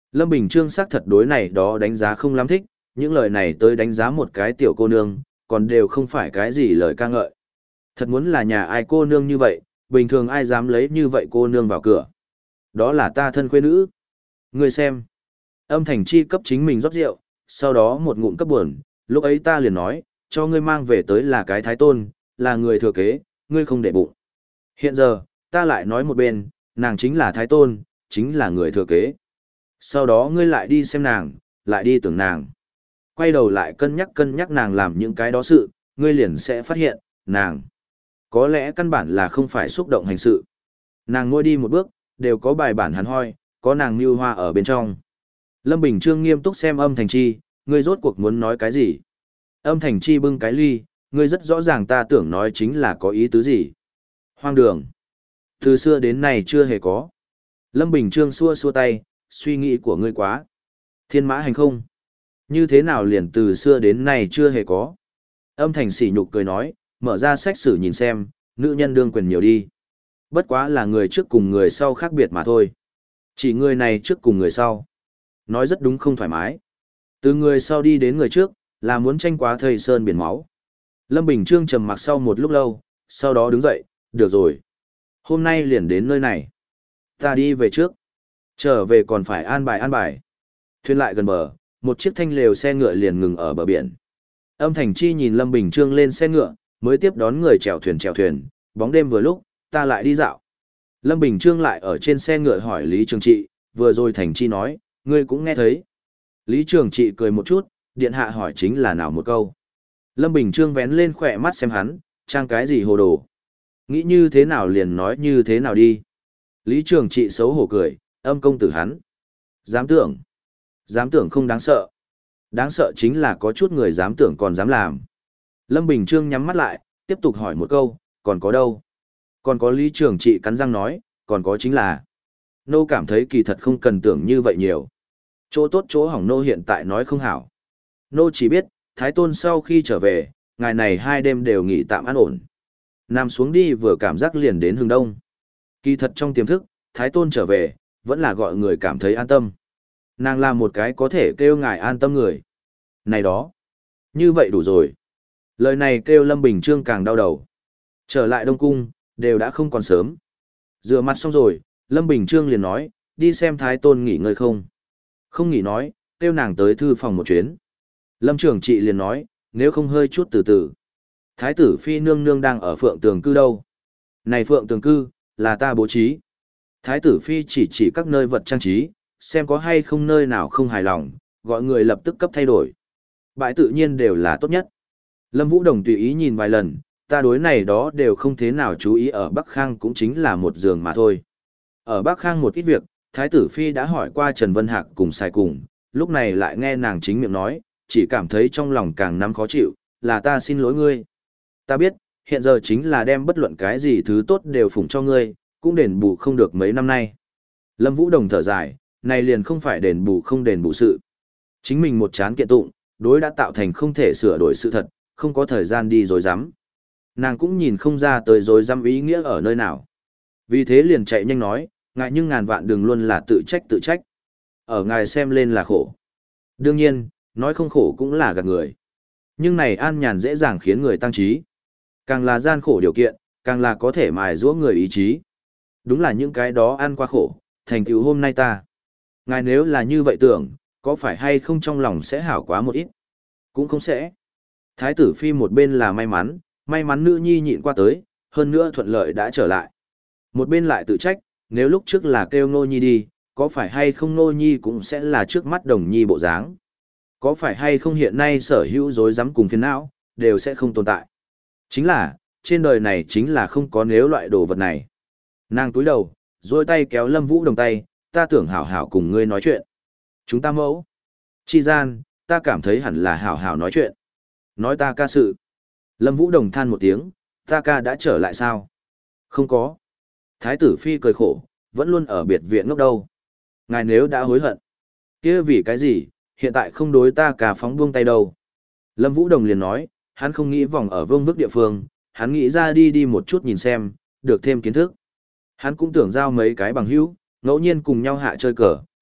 Lâm Bình Trương xác thật đối này đó đánh giá không lắm thích, những lời này tới đánh giá một cái tiểu cô nương, còn đều không phải cái gì lời ca ngợi. Thật muốn là nhà ai cô nương như vậy, bình thường ai dám lấy như vậy cô nương vào cửa. Đó là ta thân khuê nữ. Ngươi xem. Âm Thành Chi cấp chính mình rót rượu, sau đó một ngụm cấp buồn, lúc ấy ta liền nói, cho ngươi mang về tới là cái thái tôn, là người thừa kế, ngươi không để bụng. Hiện giờ, ta lại nói một bên, nàng chính là thái tôn, chính là người thừa kế. Sau đó ngươi lại đi xem nàng, lại đi tưởng nàng. Quay đầu lại cân nhắc cân nhắc nàng làm những cái đó sự, ngươi liền sẽ phát hiện, nàng có lẽ căn bản là không phải xúc động hành sự. Nàng ngồi đi một bước, đều có bài bản hắn hoi, có nàng mưu hoa ở bên trong. Lâm Bình Trương nghiêm túc xem Âm Thành Chi, ngươi rốt cuộc muốn nói cái gì? Âm Thành Chi bưng cái ly, ngươi rất rõ ràng ta tưởng nói chính là có ý tứ gì. Hoang đường. Từ xưa đến nay chưa hề có. Lâm Bình Trương xua xua tay, suy nghĩ của ngươi quá. Thiên mã hành không. Như thế nào liền từ xưa đến nay chưa hề có. Âm Thành sỉ nhục cười nói, mở ra sách sử nhìn xem, nữ nhân đương quyền nhiều đi. Bất quá là người trước cùng người sau khác biệt mà thôi. Chỉ người này trước cùng người sau. Nói rất đúng không thoải mái. Từ người sau đi đến người trước, là muốn tranh quá thầy sơn biển máu. Lâm Bình Trương trầm mặc sau một lúc lâu, sau đó đứng dậy, được rồi. Hôm nay liền đến nơi này. Ta đi về trước. Trở về còn phải an bài an bài. Thuyền lại gần bờ, một chiếc thanh lều xe ngựa liền ngừng ở bờ biển. Âm Thành Chi nhìn Lâm Bình Trương lên xe ngựa, mới tiếp đón người chèo thuyền chèo thuyền, bóng đêm vừa lúc, ta lại đi dạo. Lâm Bình Trương lại ở trên xe ngựa hỏi Lý Trường Trị, vừa rồi Thành Chi nói, ngươi cũng nghe thấy. Lý Trường Trị cười một chút, điện hạ hỏi chính là nào một câu. Lâm Bình Trương vén lên khỏe mắt xem hắn, trang cái gì hồ đồ. Nghĩ như thế nào liền nói như thế nào đi. Lý Trường Trị xấu hổ cười, âm công tử hắn. Dám tưởng. Dám tưởng không đáng sợ. Đáng sợ chính là có chút người dám tưởng còn dám làm. Lâm Bình Trương nhắm mắt lại, tiếp tục hỏi một câu, còn có đâu? Còn có Lý Trường Trị cắn răng nói, còn có chính là. Nô cảm thấy kỳ thật không cần tưởng như vậy nhiều. Chỗ tốt chỗ hỏng nô hiện tại nói không hảo. Nô chỉ biết, Thái Tôn sau khi trở về, ngày này hai đêm đều nghỉ tạm an ổn. Nằm xuống đi vừa cảm giác liền đến hướng đông. Kỳ thật trong tiềm thức, Thái Tôn trở về, vẫn là gọi người cảm thấy an tâm. Nàng là một cái có thể kêu ngài an tâm người. Này đó, như vậy đủ rồi. Lời này kêu Lâm Bình Trương càng đau đầu. Trở lại Đông Cung, đều đã không còn sớm. Rửa mặt xong rồi, Lâm Bình Trương liền nói, đi xem Thái Tôn nghỉ ngơi không. Không nghỉ nói, kêu nàng tới thư phòng một chuyến. Lâm Trường Trị liền nói, nếu không hơi chút từ từ. Thái tử Phi nương nương đang ở Phượng Tường Cư đâu? Này Phượng Tường Cư, là ta bố trí. Thái tử Phi chỉ chỉ các nơi vật trang trí, xem có hay không nơi nào không hài lòng, gọi người lập tức cấp thay đổi. Bãi tự nhiên đều là tốt nhất. Lâm Vũ Đồng tùy ý nhìn vài lần, ta đối này đó đều không thế nào chú ý ở Bắc Khang cũng chính là một giường mà thôi. Ở Bắc Khang một ít việc, Thái tử Phi đã hỏi qua Trần Vân Hạc cùng sai cùng, lúc này lại nghe nàng chính miệng nói, chỉ cảm thấy trong lòng càng nắm khó chịu, là ta xin lỗi ngươi. Ta biết, hiện giờ chính là đem bất luận cái gì thứ tốt đều phụng cho ngươi, cũng đền bù không được mấy năm nay. Lâm Vũ Đồng thở dài, này liền không phải đền bù không đền bù sự. Chính mình một chán kiện tụng, đối đã tạo thành không thể sửa đổi sự thật, không có thời gian đi dối rắm. Nàng cũng nhìn không ra tới dối rắm ý nghĩa ở nơi nào. Vì thế liền chạy nhanh nói, ngài nhưng ngàn vạn đừng luôn là tự trách tự trách. Ở ngài xem lên là khổ. Đương nhiên, nói không khổ cũng là gạt người. Nhưng này an nhàn dễ dàng khiến người tăng trí. Càng là gian khổ điều kiện, càng là có thể mài giũa người ý chí. Đúng là những cái đó ăn qua khổ, thành tựu hôm nay ta. Ngài nếu là như vậy tưởng, có phải hay không trong lòng sẽ hảo quá một ít? Cũng không sẽ. Thái tử Phi một bên là may mắn, may mắn nữ nhi nhịn qua tới, hơn nữa thuận lợi đã trở lại. Một bên lại tự trách, nếu lúc trước là kêu Nô Nhi đi, có phải hay không Nô Nhi cũng sẽ là trước mắt Đồng Nhi bộ dáng. Có phải hay không hiện nay sở hữu dối rắm cùng phiền não, đều sẽ không tồn tại. Chính là, trên đời này chính là không có nếu loại đồ vật này. Nàng túi đầu, rồi tay kéo Lâm Vũ Đồng tay, ta tưởng hảo hảo cùng ngươi nói chuyện. Chúng ta mẫu. Chi gian, ta cảm thấy hẳn là hảo hảo nói chuyện. Nói ta ca sự. Lâm Vũ Đồng than một tiếng, ta ca đã trở lại sao? Không có. Thái tử Phi cười khổ, vẫn luôn ở biệt viện ngốc đâu. Ngài nếu đã hối hận, kia vì cái gì, hiện tại không đối ta ca phóng buông tay đâu. Lâm Vũ Đồng liền nói, hắn không nghĩ vòng ở vương vức địa phương, hắn nghĩ ra đi đi một chút nhìn xem, được thêm kiến thức. Hắn cũng tưởng giao mấy cái bằng hữu, ngẫu nhiên cùng nhau hạ chơi cờ,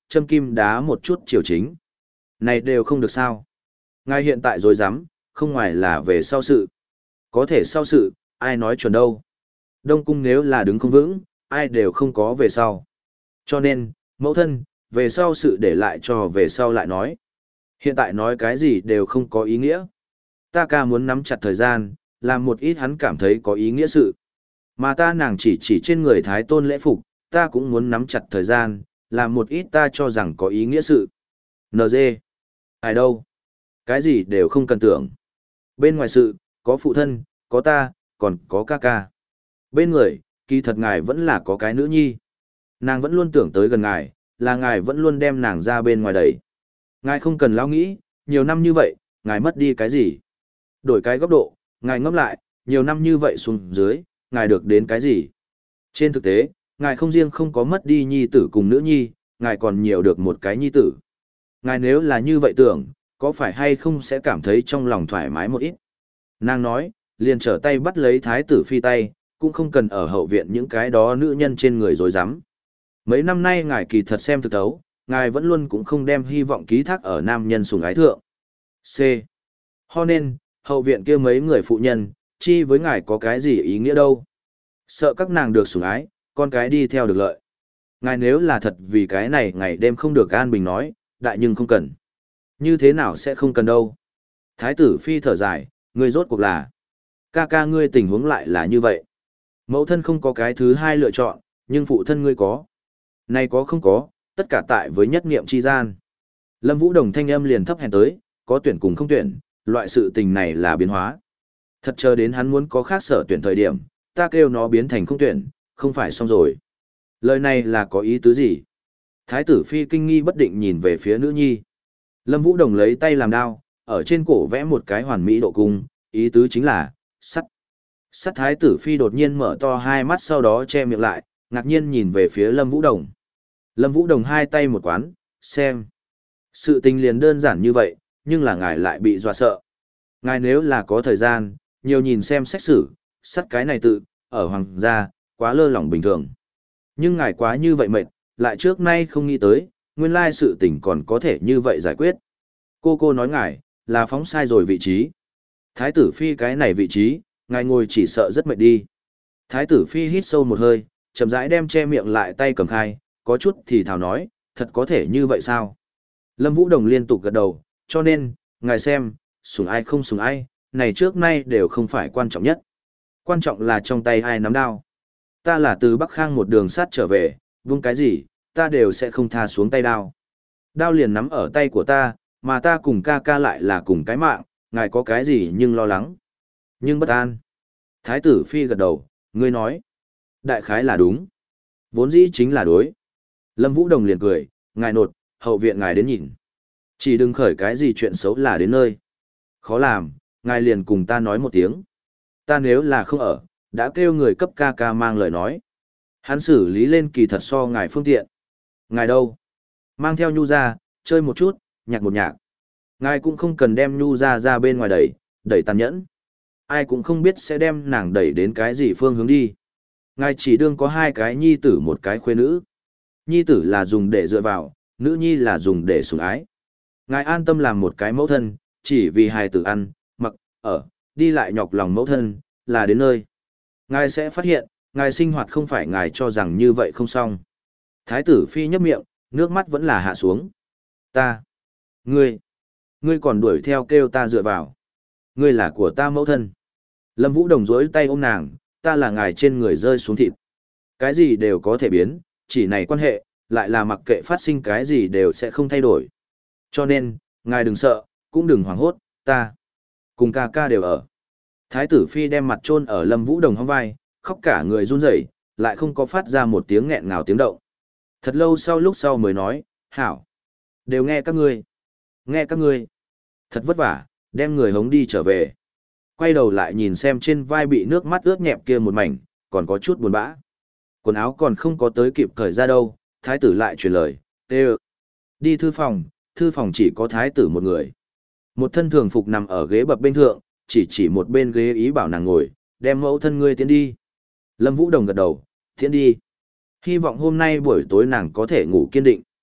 châm kim đá một chút triều chính. Này đều không được sao. Ngài hiện tại rồi dám, không ngoài là về sau sự. Có thể sau sự, ai nói chuẩn đâu. Đông cung nếu là đứng không vững, ai đều không có về sau. Cho nên, mẫu thân, về sau sự để lại cho về sau lại nói. Hiện tại nói cái gì đều không có ý nghĩa. Ta ca muốn nắm chặt thời gian, làm một ít hắn cảm thấy có ý nghĩa sự. Mà ta nàng chỉ chỉ trên người thái tôn lễ phục, ta cũng muốn nắm chặt thời gian, làm một ít ta cho rằng có ý nghĩa sự. en giê. Ai đâu? Cái gì đều không cần tưởng. Bên ngoài sự, có phụ thân, có ta, còn có ca ca. Bên người, kỳ thật ngài vẫn là có cái nữ nhi. Nàng vẫn luôn tưởng tới gần ngài, là ngài vẫn luôn đem nàng ra bên ngoài đẩy. Ngài không cần lao nghĩ, nhiều năm như vậy, ngài mất đi cái gì? Đổi cái góc độ, ngài ngẫm lại, nhiều năm như vậy xuống dưới, ngài được đến cái gì? Trên thực tế, ngài không riêng không có mất đi nhi tử cùng nữ nhi, ngài còn nhiều được một cái nhi tử. Ngài nếu là như vậy tưởng, có phải hay không sẽ cảm thấy trong lòng thoải mái một ít? Nàng nói, liền trở tay bắt lấy thái tử phi tay, cũng không cần ở hậu viện những cái đó nữ nhân trên người dối rắm. Mấy năm nay ngài kỳ thật xem thực thấu, ngài vẫn luôn cũng không đem hy vọng ký thác ở nam nhân sủng ái thượng. C. Ho nên, hậu viện kia mấy người phụ nhân, chi với ngài có cái gì ý nghĩa đâu. Sợ các nàng được sủng ái, con cái đi theo được lợi. Ngài nếu là thật vì cái này ngày đêm không được an bình nói, đại nhưng không cần. Như thế nào sẽ không cần đâu. Thái tử phi thở dài, ngươi rốt cuộc là. Ca ca ngươi tình huống lại là như vậy. Mẫu thân không có cái thứ hai lựa chọn, nhưng phụ thân ngươi có. Này có không có, tất cả tại với nhất niệm chi gian. Lâm Vũ Đồng thanh âm liền thấp hèn tới, có tuyển cùng không tuyển, loại sự tình này là biến hóa. Thật chờ đến hắn muốn có khác sở tuyển thời điểm, ta kêu nó biến thành không tuyển, không phải xong rồi. Lời này là có ý tứ gì? Thái tử phi kinh nghi bất định nhìn về phía nữ nhi. Lâm Vũ Đồng lấy tay làm đao, ở trên cổ vẽ một cái hoàn mỹ độ cung, ý tứ chính là, sắt. Sắt thái tử phi đột nhiên mở to hai mắt sau đó che miệng lại, ngạc nhiên nhìn về phía Lâm Vũ Đồng. Lâm Vũ Đồng hai tay một quán, xem. Sự tình liền đơn giản như vậy, nhưng là ngài lại bị dọa sợ. Ngài nếu là có thời gian, nhiều nhìn xem sách sử, sắt cái này tự, ở hoàng gia, quá lơ lỏng bình thường. Nhưng ngài quá như vậy mệt, lại trước nay không nghĩ tới, nguyên lai sự tình còn có thể như vậy giải quyết. Cô cô nói ngài, là phóng sai rồi vị trí. Thái tử phi cái này vị trí, ngài ngồi chỉ sợ rất mệt đi. Thái tử phi hít sâu một hơi, chậm rãi đem che miệng lại tay cầm khai, có chút thì thào nói, thật có thể như vậy sao? Lâm Vũ Đồng liên tục gật đầu, cho nên, ngài xem, sủng ai không sủng ai, này trước nay đều không phải quan trọng nhất. Quan trọng là trong tay ai nắm đao. Ta là từ Bắc Khang một đường sát trở về, vung cái gì, ta đều sẽ không tha xuống tay đao. Đao liền nắm ở tay của ta, mà ta cùng ca ca lại là cùng cái mạng, ngài có cái gì nhưng lo lắng. Nhưng bất an. Thái tử phi gật đầu, ngươi nói. Đại khái là đúng. Vốn dĩ chính là đối. Lâm Vũ Đồng liền cười, ngài nột, hậu viện ngài đến nhìn. Chỉ đừng khởi cái gì chuyện xấu là đến nơi. Khó làm, ngài liền cùng ta nói một tiếng. Ta nếu là không ở, đã kêu người cấp ca ca mang lời nói. Hắn xử lý lên kỳ thật so ngài phương tiện. Ngài đâu? Mang theo nhu ra, chơi một chút, nhạc một nhạc. Ngài cũng không cần đem nhu ra ra bên ngoài đẩy, đẩy tàn nhẫn. Ai cũng không biết sẽ đem nàng đẩy đến cái gì phương hướng đi. Ngài chỉ đương có hai cái nhi tử một cái khuê nữ. Nhi tử là dùng để dựa vào, nữ nhi là dùng để sủng ái. Ngài an tâm làm một cái mẫu thân, chỉ vì hài tử ăn, mặc, ở, đi lại nhọc lòng mẫu thân, là đến nơi. Ngài sẽ phát hiện, ngài sinh hoạt không phải ngài cho rằng như vậy không xong. Thái tử phi nhấp miệng, nước mắt vẫn là hạ xuống. Ta, ngươi, ngươi còn đuổi theo kêu ta dựa vào. Ngươi là của ta mẫu thân. Lâm Vũ Đồng dối tay ôm nàng, ta là ngài trên người rơi xuống thịt. Cái gì đều có thể biến, chỉ này quan hệ, lại là mặc kệ phát sinh cái gì đều sẽ không thay đổi. Cho nên, ngài đừng sợ, cũng đừng hoảng hốt, ta. Cùng ca ca đều ở. Thái tử phi đem mặt chôn ở Lâm Vũ Đồng hông vai, khóc cả người run rẩy, lại không có phát ra một tiếng nghẹn ngào tiếng động. Thật lâu sau lúc sau mới nói, hảo. Đều nghe các ngươi. Nghe các ngươi. Thật vất vả, đem người hống đi trở về. Quay đầu lại nhìn xem trên vai bị nước mắt ướt nhẹp kia một mảnh, còn có chút buồn bã. Quần áo còn không có tới kịp cởi ra đâu, thái tử lại truyền lời, tê đi thư phòng, thư phòng chỉ có thái tử một người. Một thân thường phục nằm ở ghế bập bên thượng, chỉ chỉ một bên ghế ý bảo nàng ngồi, đem mẫu thân ngươi tiến đi. Lâm Vũ Đồng gật đầu, tiến đi. Hy vọng hôm nay buổi tối nàng có thể ngủ kiên định.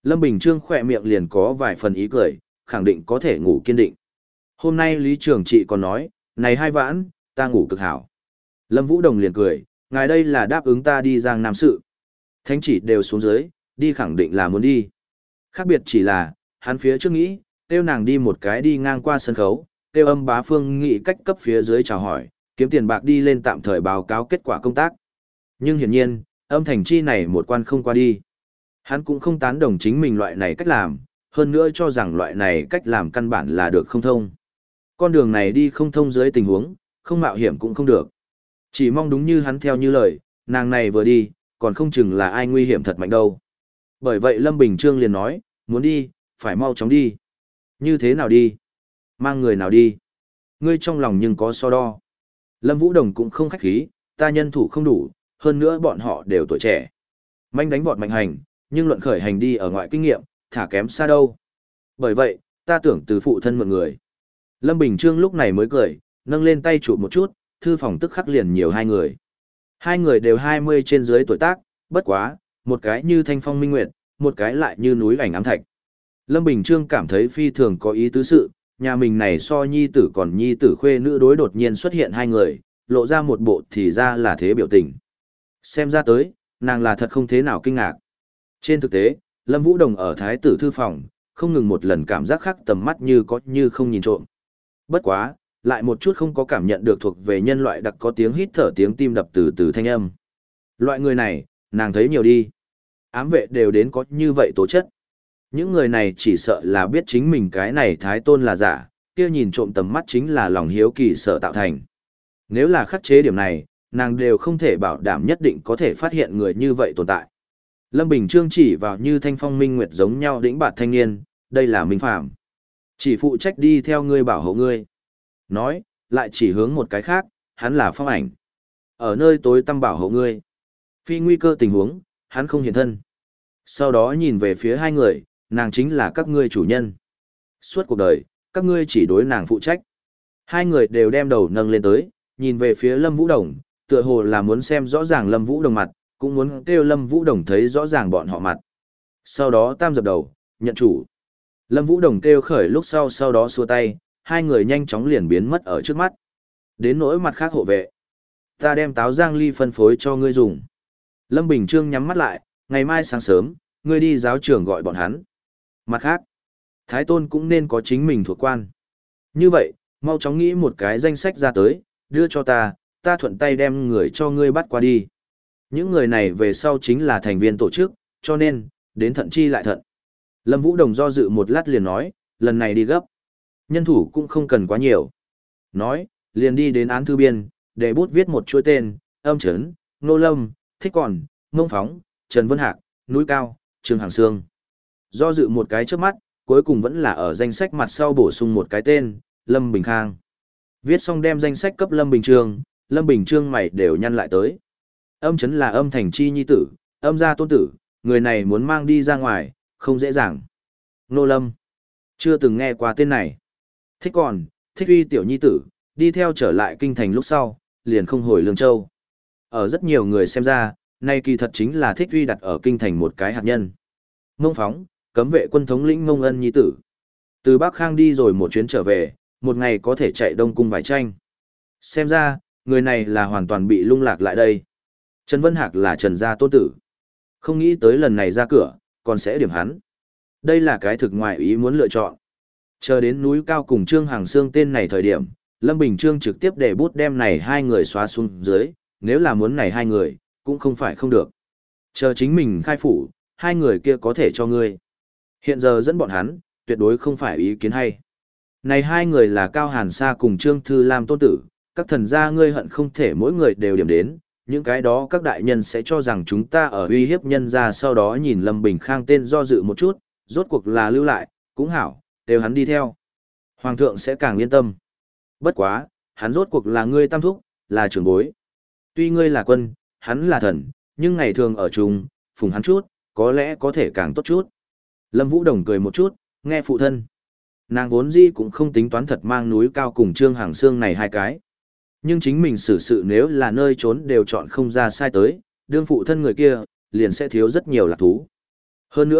Lâm Bình Trương khỏe miệng liền có vài phần ý cười, khẳng định có thể ngủ kiên định. Hôm nay Lý Trường Trị còn nói, này hai vãn, ta ngủ cực hảo. Lâm Vũ Đồng liền cười, ngài đây là đáp ứng ta đi Giang Nam sự. Thánh chỉ đều xuống dưới, đi khẳng định là muốn đi. Khác biệt chỉ là, hắn phía trước nghĩ, kêu nàng đi một cái đi ngang qua sân khấu, kêu âm bá phương nghị cách cấp phía dưới chào hỏi, kiếm tiền bạc đi lên tạm thời báo cáo kết quả công tác. Nhưng hiển nhiên, âm thành chi này một quan không qua đi. Hắn cũng không tán đồng chính mình loại này cách làm, hơn nữa cho rằng loại này cách làm căn bản là được không thông. Con đường này đi không thông dưới tình huống, không mạo hiểm cũng không được. Chỉ mong đúng như hắn theo như lời, nàng này vừa đi, còn không chừng là ai nguy hiểm thật mạnh đâu. Bởi vậy Lâm Bình Trương liền nói, muốn đi, phải mau chóng đi. Như thế nào đi? Mang người nào đi? Ngươi trong lòng nhưng có so đo. Lâm Vũ Đồng cũng không khách khí, ta nhân thủ không đủ, hơn nữa bọn họ đều tuổi trẻ. Manh đánh vọt mạnh hành, nhưng luận khởi hành đi ở ngoại kinh nghiệm, thả kém xa đâu. Bởi vậy, ta tưởng từ phụ thân mượn người. Lâm Bình Trương lúc này mới cười, nâng lên tay chụp một chút, thư phòng tức khắc liền nhiều hai người. Hai người đều hai mươi trên dưới tuổi tác, bất quá, một cái như thanh phong minh nguyệt, một cái lại như núi ảnh ám thạch. Lâm Bình Trương cảm thấy phi thường có ý tứ sự, nhà mình này so nhi tử còn nhi tử khuê nữ đối đột nhiên xuất hiện hai người, lộ ra một bộ thì ra là thế biểu tình. Xem ra tới, nàng là thật không thế nào kinh ngạc. Trên thực tế, Lâm Vũ Đồng ở thái tử thư phòng, không ngừng một lần cảm giác khác tầm mắt như có như không nhìn trộm. Bất quá, lại một chút không có cảm nhận được thuộc về nhân loại đặc có tiếng hít thở tiếng tim đập từ từ thanh âm. Loại người này, nàng thấy nhiều đi. Ám vệ đều đến có như vậy tố chất. Những người này chỉ sợ là biết chính mình cái này thái tôn là giả, kia nhìn trộm tầm mắt chính là lòng hiếu kỳ sợ tạo thành. Nếu là khắc chế điểm này, nàng đều không thể bảo đảm nhất định có thể phát hiện người như vậy tồn tại. Lâm Bình Trương chỉ vào như thanh phong minh nguyệt giống nhau đĩnh bạt thanh niên, đây là Minh Phạm. Chỉ phụ trách đi theo ngươi bảo hộ ngươi. Nói, lại chỉ hướng một cái khác, hắn là Phong Ảnh. Ở nơi tối tăm bảo hộ ngươi. Phi nguy cơ tình huống, hắn không hiện thân. Sau đó nhìn về phía hai người, nàng chính là các ngươi chủ nhân. Suốt cuộc đời, các ngươi chỉ đối nàng phụ trách. Hai người đều đem đầu nâng lên tới, nhìn về phía Lâm Vũ Đồng, tựa hồ là muốn xem rõ ràng Lâm Vũ Đồng mặt, cũng muốn kêu Lâm Vũ Đồng thấy rõ ràng bọn họ mặt. Sau đó tam dập đầu, nhận chủ. Lâm Vũ Đồng kêu khởi lúc sau sau đó xua tay, hai người nhanh chóng liền biến mất ở trước mắt. Đến nỗi mặt khác hộ vệ. Ta đem táo giang ly phân phối cho ngươi dùng. Lâm Bình Trương nhắm mắt lại, ngày mai sáng sớm, ngươi đi giáo trường gọi bọn hắn. Mặt khác, Thái Tôn cũng nên có chính mình thuộc quan. Như vậy, mau chóng nghĩ một cái danh sách ra tới, đưa cho ta, ta thuận tay đem người cho ngươi bắt qua đi. Những người này về sau chính là thành viên tổ chức, cho nên, đến thận chi lại thận. Lâm Vũ Đồng do dự một lát liền nói, lần này đi gấp. Nhân thủ cũng không cần quá nhiều. Nói, liền đi đến án thư biên, để bút viết một chuỗi tên, âm chấn, nô lâm, thích còn, mông phóng, Trần Vân Hạc, núi cao, Trương Hàng Sương. Do dự một cái trước mắt, cuối cùng vẫn là ở danh sách mặt sau bổ sung một cái tên, Lâm Bình Khang. Viết xong đem danh sách cấp Lâm Bình Trương, Lâm Bình Trương mày đều nhăn lại tới. Âm chấn là âm thành chi nhi tử, âm gia tôn tử, người này muốn mang đi ra ngoài, không dễ dàng. Nô Lâm. Chưa từng nghe qua tên này. Thích còn, thích uy tiểu nhi tử, đi theo trở lại kinh thành lúc sau, liền không hồi Lương Châu. Ở rất nhiều người xem ra, nay kỳ thật chính là thích uy đặt ở kinh thành một cái hạt nhân. Mông Phóng, cấm vệ quân thống lĩnh Mông Ân nhi tử. Từ Bắc Khang đi rồi một chuyến trở về, một ngày có thể chạy Đông Cung vài tranh. Xem ra, người này là hoàn toàn bị lung lạc lại đây. Trần Vân Hạc là Trần gia tôn tử. Không nghĩ tới lần này ra cửa, còn sẽ điểm hắn. Đây là cái thực ngoại ý muốn lựa chọn. Chờ đến núi cao cùng Trương Hàng Sương tên này thời điểm, Lâm Bình Trương trực tiếp để bút đem này hai người xóa xuống dưới, nếu là muốn này hai người, cũng không phải không được. Chờ chính mình khai phủ, hai người kia có thể cho ngươi. Hiện giờ dẫn bọn hắn, tuyệt đối không phải ý kiến hay. Này hai người là Cao Hàn Sa cùng Trương Thư Lam tôn tử, các thần gia ngươi hận không thể mỗi người đều điểm đến, những cái đó các đại nhân sẽ cho rằng chúng ta ở uy hiếp nhân gia, sau đó nhìn Lâm Bình Khang tên do dự một chút, rốt cuộc là lưu lại, cũng hảo, đều hắn đi theo. Hoàng thượng sẽ càng yên tâm. Bất quá, hắn rốt cuộc là ngươi tam thúc, là trưởng bối. Tuy ngươi là quân, hắn là thần, nhưng ngày thường ở chung, phùng hắn chút, có lẽ có thể càng tốt chút. Lâm Vũ Đồng cười một chút, nghe phụ thân. Nàng vốn dĩ cũng không tính toán thật mang núi cao cùng Trương Hàng Sương này hai cái. Nhưng chính mình xử sự nếu là nơi trốn đều chọn không ra sai tới, đương phụ thân người kia, liền sẽ thiếu rất nhiều lạc thú. Hơn nữa,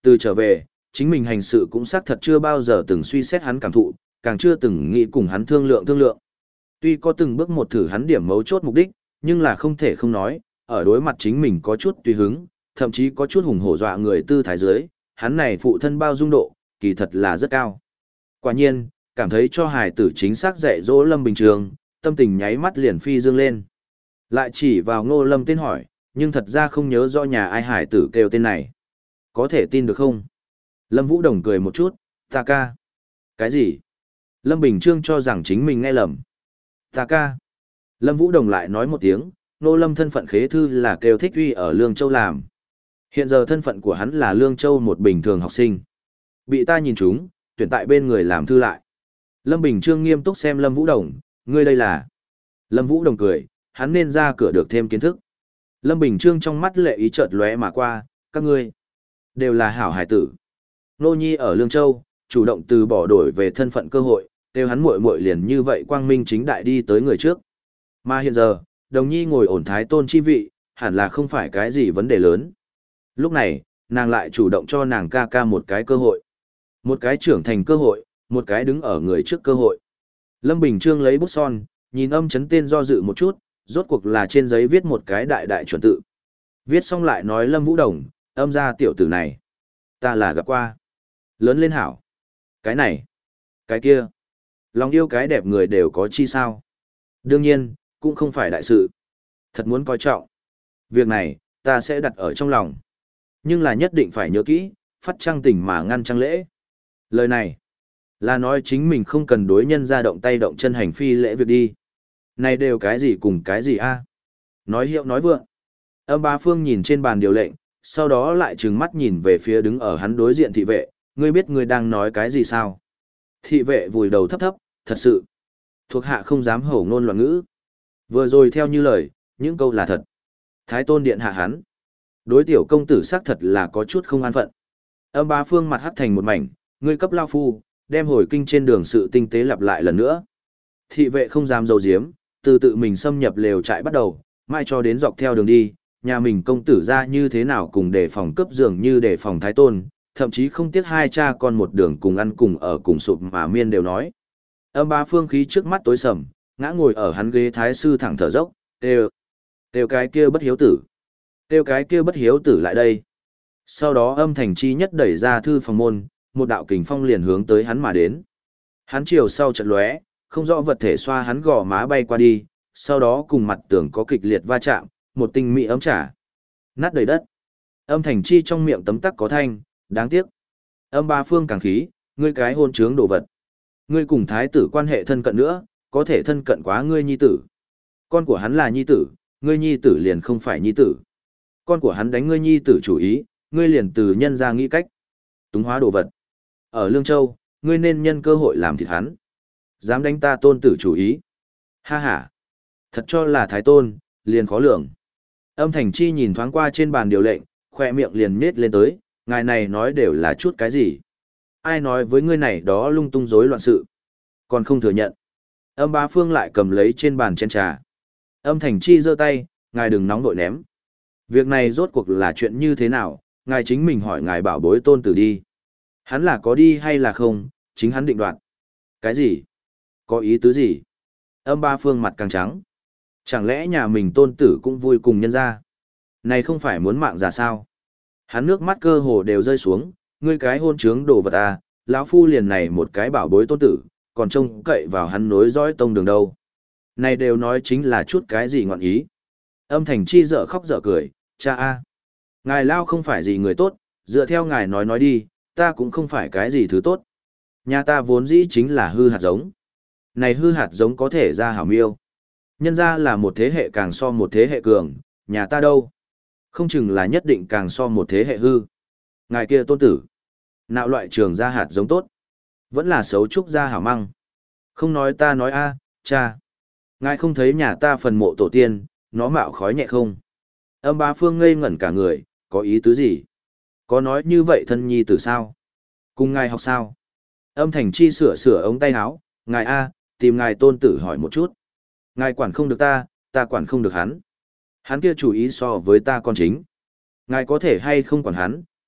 Từ trở về, chính mình hành sự cũng xác thật chưa bao giờ từng suy xét hắn cảm thụ, càng chưa từng nghĩ cùng hắn thương lượng thương lượng. Tuy có từng bước một thử hắn điểm mấu chốt mục đích, nhưng là không thể không nói, ở đối mặt chính mình có chút tùy hứng, thậm chí có chút hùng hổ dọa người tư thái dưới, hắn này phụ thân bao dung độ, kỳ thật là rất cao. Quả nhiên, cảm thấy cho hài tử chính xác dạy dỗ Lâm Bình Trường, tâm tình nháy mắt liền phi dương lên. Lại chỉ vào Ngô Lâm tên hỏi, nhưng thật ra không nhớ rõ nhà ai hải tử kêu tên này. Có thể tin được không? Lâm Vũ Đồng cười một chút, ta ca. Cái gì? Lâm Bình Trương cho rằng chính mình nghe lầm. Ta ca. Lâm Vũ Đồng lại nói một tiếng, Ngô Lâm thân phận khế thư là kêu Thích Uy ở Lương Châu làm. Hiện giờ thân phận của hắn là Lương Châu một bình thường học sinh. Bị ta nhìn trúng, tuyển tại bên người làm thư lại. Lâm Bình Trương nghiêm túc xem Lâm Vũ Đồng, ngươi đây là. Lâm Vũ Đồng cười, hắn nên ra cửa được thêm kiến thức. Lâm Bình Trương trong mắt lệ ý chợt lóe mà qua, các ngươi đều là hảo hải tử. Nô Nhi ở Lương Châu, chủ động từ bỏ đổi về thân phận cơ hội, đều hắn muội muội liền như vậy quang minh chính đại đi tới người trước. Mà hiện giờ, Đồng Nhi ngồi ổn thái tôn chi vị, hẳn là không phải cái gì vấn đề lớn. Lúc này, nàng lại chủ động cho nàng ca ca một cái cơ hội. Một cái trưởng thành cơ hội, một cái đứng ở người trước cơ hội. Lâm Bình Trương lấy bút son, nhìn âm chấn tên do dự một chút, rốt cuộc là trên giấy viết một cái đại đại chuẩn tự. Viết xong lại nói Lâm Vũ Đồng, âm ra tiểu tử này. Ta là gặp qua. Lớn lên hảo. Cái này. Cái kia. Lòng yêu cái đẹp người đều có chi sao. Đương nhiên, cũng không phải đại sự. Thật muốn coi trọng. Việc này, ta sẽ đặt ở trong lòng. Nhưng là nhất định phải nhớ kỹ, phát trăng tình mà ngăn trăng lễ. Lời này, là nói chính mình không cần đối nhân ra động tay động chân hành phi lễ việc đi. Này đều cái gì cùng cái gì a? Nói hiệu nói vượng. Âm bá phương nhìn trên bàn điều lệnh, sau đó lại trừng mắt nhìn về phía đứng ở hắn đối diện thị vệ, ngươi biết ngươi đang nói cái gì sao? Thị vệ vùi đầu thấp thấp, thật sự. Thuộc hạ không dám hổ ngôn loạn ngữ. Vừa rồi theo như lời, những câu là thật. Thái tôn điện hạ hắn. Đối tiểu công tử xác thật là có chút không an phận. Âm bá phương mặt hắt thành một mảnh, ngươi cấp lao phu, đem hồi kinh trên đường sự tinh tế lặp lại lần nữa. Thị vệ không dám dầu diếm, từ tự mình xâm nhập lều trại bắt đầu, mai cho đến dọc theo đường đi, nhà mình công tử ra như thế nào cùng đề phòng cấp dường như đề phòng thái tôn, thậm chí không tiếc hai cha con một đường cùng ăn cùng ở cùng sụp mà miên đều nói. Âm bá phương khí trước mắt tối sầm, ngã ngồi ở hắn ghế thái sư thẳng thở dốc, kêu, kêu cái kia bất hiếu tử, kêu cái kia bất hiếu tử lại đây. Sau đó âm thành chi nhất đẩy ra thư phòng môn, một đạo kình phong liền hướng tới hắn mà đến. Hắn chiều sau trận lóe, không rõ vật thể xoa hắn gò má bay qua đi, sau đó cùng mặt tường có kịch liệt va chạm, một tinh mỹ ấm trả. Nát đầy đất. Âm thành chi trong miệng tấm tắc có thanh, đáng tiếc. Âm ba phương càng khí, ngươi cái hôn trướng đồ vật. Ngươi cùng thái tử quan hệ thân cận nữa, có thể thân cận quá ngươi nhi tử. Con của hắn là nhi tử, ngươi nhi tử liền không phải nhi tử. Con của hắn đánh ngươi nhi tử chủ ý, ngươi liền từ nhân ra nghĩ cách. Túng hóa đồ vật. Ở Lương Châu, ngươi nên nhân cơ hội làm thịt hắn. Dám đánh ta tôn tử chủ ý. Ha ha. Thật cho là thái tôn, liền khó lường. Âm thành chi nhìn thoáng qua trên bàn điều lệnh, khoe miệng liền nết lên tới, ngài này nói đều là chút cái gì. Ai nói với ngươi này đó lung tung rối loạn sự. Còn không thừa nhận. Âm bá phương lại cầm lấy trên bàn chén trà. Âm thành chi giơ tay, ngài đừng nóng vội ném. Việc này rốt cuộc là chuyện như thế nào, ngài chính mình hỏi ngài bảo bối tôn tử đi. Hắn là có đi hay là không, chính hắn định đoạt. Cái gì? Có ý tứ gì? Âm ba phương mặt càng trắng. Chẳng lẽ nhà mình tôn tử cũng vui cùng nhân ra? Này không phải muốn mạng ra sao? Hắn nước mắt cơ hồ đều rơi xuống, ngươi cái hôn trướng đồ vật à, lão phu liền này một cái bảo bối tôn tử, còn trông cậy vào hắn nối dõi tông đường đâu. Này đều nói chính là chút cái gì ngọn ý. Âm thành chi dở khóc dở cười, cha a, ngài lao không phải gì người tốt, dựa theo ngài nói nói đi, ta cũng không phải cái gì thứ tốt. Nhà ta vốn dĩ chính là hư hạt giống. Này hư hạt giống có thể ra hảo miêu. Nhân ra là một thế hệ càng so một thế hệ cường, nhà ta đâu. Không chừng là nhất định càng so một thế hệ hư. Ngài kia tôn tử. Nạo loại trường ra hạt giống tốt. Vẫn là xấu trúc ra hảo măng. Không nói ta nói a, cha. Ngài không thấy nhà ta phần mộ tổ tiên, nó mạo khói nhẹ không? Âm bá phương ngây ngẩn cả người, có ý tứ gì? Có nói như vậy thân nhi tử sao? Cùng ngài học sao? Âm thành chi sửa sửa ống tay áo, ngài a, tìm ngài tôn tử hỏi một chút. Ngài quản không được ta, ta quản không được hắn. Hắn kia chủ ý so với ta con chính. Ngài có thể hay không quản hắn,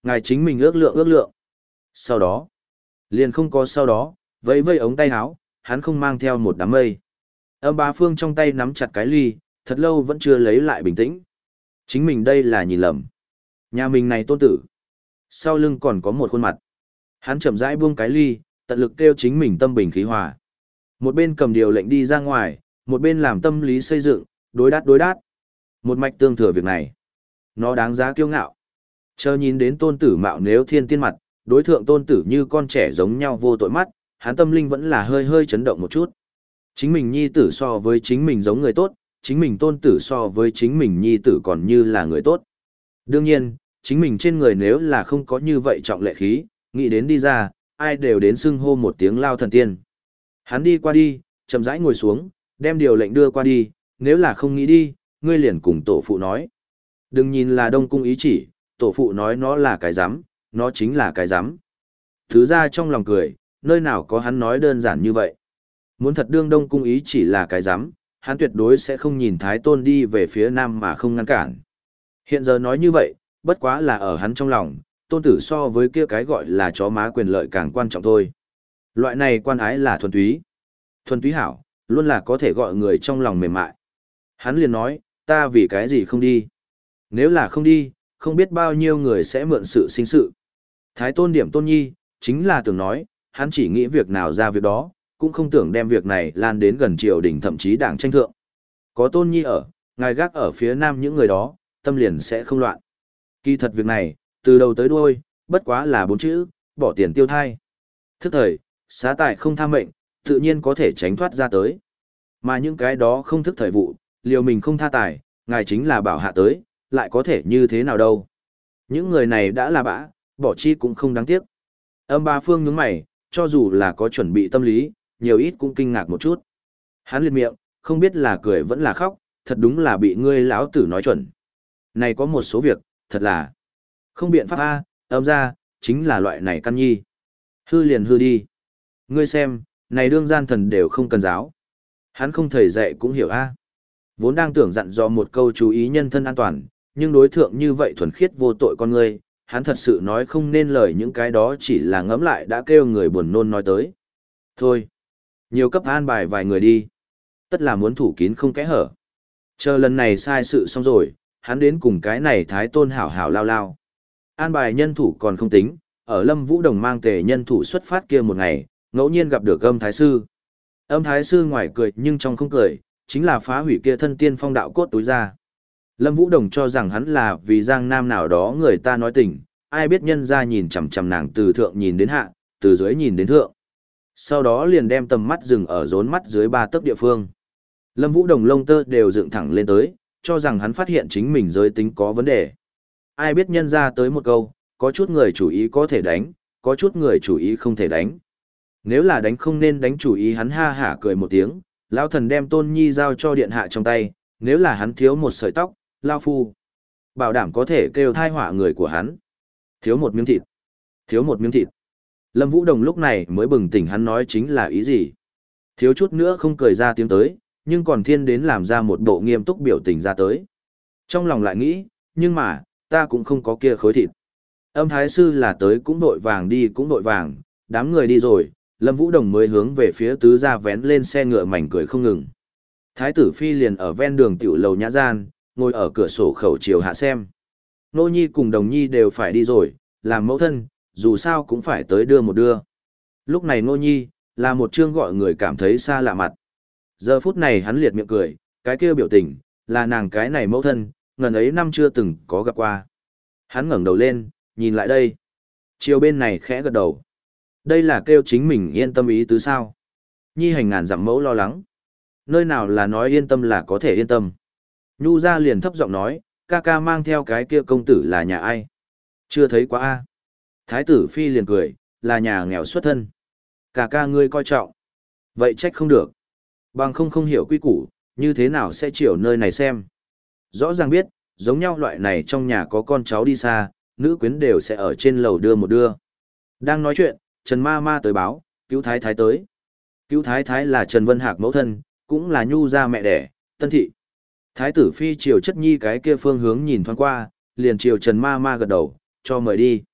Ngài chính mình ước lượng ước lượng. Sau đó, liền không có sau đó, vẫy vẫy ống tay áo, hắn không mang theo một đám mây. Âm bá phương trong tay nắm chặt cái ly, thật lâu vẫn chưa lấy lại bình tĩnh. Chính mình đây là nhìn lầm. Nhà mình này tôn tử. Sau lưng còn có một khuôn mặt. Hắn chậm rãi buông cái ly, tận lực kêu chính mình tâm bình khí hòa. Một bên cầm điều lệnh đi ra ngoài, một bên làm tâm lý xây dựng, đối đát đối đát. Một mạch tương thừa việc này. Nó đáng giá kiêu ngạo. Chờ nhìn đến tôn tử mạo nếu thiên tiên mặt, đối thượng tôn tử như con trẻ giống nhau vô tội mắt, hắn tâm linh vẫn là hơi hơi chấn động một chút. Chính mình nhi tử so với chính mình giống người tốt, chính mình tôn tử so với chính mình nhi tử còn như là người tốt. Đương nhiên, chính mình trên người nếu là không có như vậy trọng lệ khí, nghĩ đến đi ra, ai đều đến xưng hô một tiếng lao thần tiên. Hắn đi qua đi, chậm rãi ngồi xuống, đem điều lệnh đưa qua đi, nếu là không nghĩ đi, ngươi liền cùng tổ phụ nói. Đừng nhìn là đông cung ý chỉ, tổ phụ nói nó là cái rắm, nó chính là cái rắm. Thứ ra trong lòng cười, nơi nào có hắn nói đơn giản như vậy. Muốn thật đương đông cung ý chỉ là cái rắm, hắn tuyệt đối sẽ không nhìn Thái Tôn đi về phía nam mà không ngăn cản. Hiện giờ nói như vậy, bất quá là ở hắn trong lòng, tôn tử so với kia cái gọi là chó má quyền lợi càng quan trọng thôi. Loại này quan ái là thuần túy. Thuần túy hảo, luôn là có thể gọi người trong lòng mềm mại. Hắn liền nói, ta vì cái gì không đi. Nếu là không đi, không biết bao nhiêu người sẽ mượn sự sinh sự. Thái Tôn điểm tôn nhi, chính là tưởng nói, hắn chỉ nghĩ việc nào ra việc đó, cũng không tưởng đem việc này lan đến gần triều đình thậm chí đảng tranh thượng. Có tôn nhi ở, ngài gác ở phía nam những người đó, tâm liền sẽ không loạn. Kỳ thật việc này, từ đầu tới đuôi, bất quá là bốn chữ, bỏ tiền tiêu thai. Thức thời, xá tài không tham mệnh, tự nhiên có thể tránh thoát ra tới. Mà những cái đó không thức thời vụ, liều mình không tha tài, ngài chính là bảo hạ tới, lại có thể như thế nào đâu. Những người này đã là bã, bỏ chi cũng không đáng tiếc. Âm ba phương nhướng mày, cho dù là có chuẩn bị tâm lý, nhiều ít cũng kinh ngạc một chút. Hắn liệt miệng, không biết là cười vẫn là khóc, thật đúng là bị ngươi lão tử nói chuẩn. Này có một số việc, thật là không biện pháp a, âm ra, chính là loại này căn nhi. Hư liền hư đi. Ngươi xem, này đương gian thần đều không cần giáo. Hắn không thầy dạy cũng hiểu a. Vốn đang tưởng dặn dò một câu chú ý nhân thân an toàn, nhưng đối thượng như vậy thuần khiết vô tội con ngươi, hắn thật sự nói không nên lời những cái đó chỉ là ngẫm lại đã kêu người buồn nôn nói tới. Thôi, nhiều cấp an bài vài người đi. Tất là muốn thủ kín không kẽ hở. Chờ lần này sai sự xong rồi, hắn đến cùng cái này Thái Tôn hảo hảo lao lao. An bài nhân thủ còn không tính, ở Lâm Vũ Đồng mang tề nhân thủ xuất phát kia một ngày, ngẫu nhiên gặp được âm Thái Sư. Âm Thái Sư ngoài cười nhưng trong không cười, chính là phá hủy kia thân tiên phong đạo cốt túi ra. Lâm Vũ Đồng cho rằng hắn là vì giang nam nào đó người ta nói tình, ai biết nhân ra nhìn chằm chằm nàng từ thượng nhìn đến hạ, từ dưới nhìn đến thượng. Sau đó liền đem tầm mắt dừng ở rốn mắt dưới ba tấc địa phương. Lâm Vũ Đồng lông tơ đều dựng thẳng lên tới, cho rằng hắn phát hiện chính mình giới tính có vấn đề. Ai biết nhân ra tới một câu, có chút người chủ ý có thể đánh, có chút người chủ ý không thể đánh. Nếu là đánh không nên đánh chủ ý hắn ha hả cười một tiếng, lão thần đem Tôn Nhi giao cho điện hạ trong tay, nếu là hắn thiếu một sợi tóc, lao phu bảo đảm có thể kêu thai họa người của hắn. Thiếu một miếng thịt. Thiếu một miếng thịt. Lâm Vũ Đồng lúc này mới bừng tỉnh hắn nói chính là ý gì. Thiếu chút nữa không cười ra tiếng tới, nhưng còn thiên đến làm ra một bộ nghiêm túc biểu tình ra tới. Trong lòng lại nghĩ, nhưng mà, ta cũng không có kia khối thịt. Âm Thái Sư là tới cũng vội vàng đi cũng vội vàng, đám người đi rồi, Lâm Vũ Đồng mới hướng về phía tứ gia vén lên xe ngựa mảnh cười không ngừng. Thái tử Phi liền ở ven đường tiểu lầu nhã gian, ngồi ở cửa sổ khẩu chiều hạ xem. Nô Nhi cùng Đồng Nhi đều phải đi rồi, làm mẫu thân, dù sao cũng phải tới đưa một đưa. Lúc này Nô Nhi, là một chương gọi người cảm thấy xa lạ mặt. Giờ phút này hắn liệt miệng cười, cái kia biểu tình, là nàng cái này mẫu thân, ngần ấy năm chưa từng có gặp qua. Hắn ngẩng đầu lên, nhìn lại đây. Chiều bên này khẽ gật đầu. Đây là kêu chính mình yên tâm ý tứ sao. Nhi hành ngàn dặm mẫu lo lắng. Nơi nào là nói yên tâm là có thể yên tâm. Nhu ra liền thấp giọng nói, ca ca mang theo cái kia công tử là nhà ai? Chưa thấy quá a. Thái tử Phi liền cười, là nhà nghèo xuất thân. Ca ca ngươi coi trọng. Vậy trách không được. Bằng không không hiểu quy củ, như thế nào sẽ chiều nơi này xem. Rõ ràng biết, giống nhau loại này trong nhà có con cháu đi xa, nữ quyến đều sẽ ở trên lầu đưa một đưa. Đang nói chuyện, Trần Ma Ma tới báo, cứu thái thái tới. Cứu thái thái là Trần Vân Hạc mẫu thân, cũng là Nhu gia mẹ đẻ, Tân Thị. Thái tử Phi chiều chất nhi cái kia phương hướng nhìn thoáng qua, liền chiều Trần Ma Ma gật đầu, cho mời đi.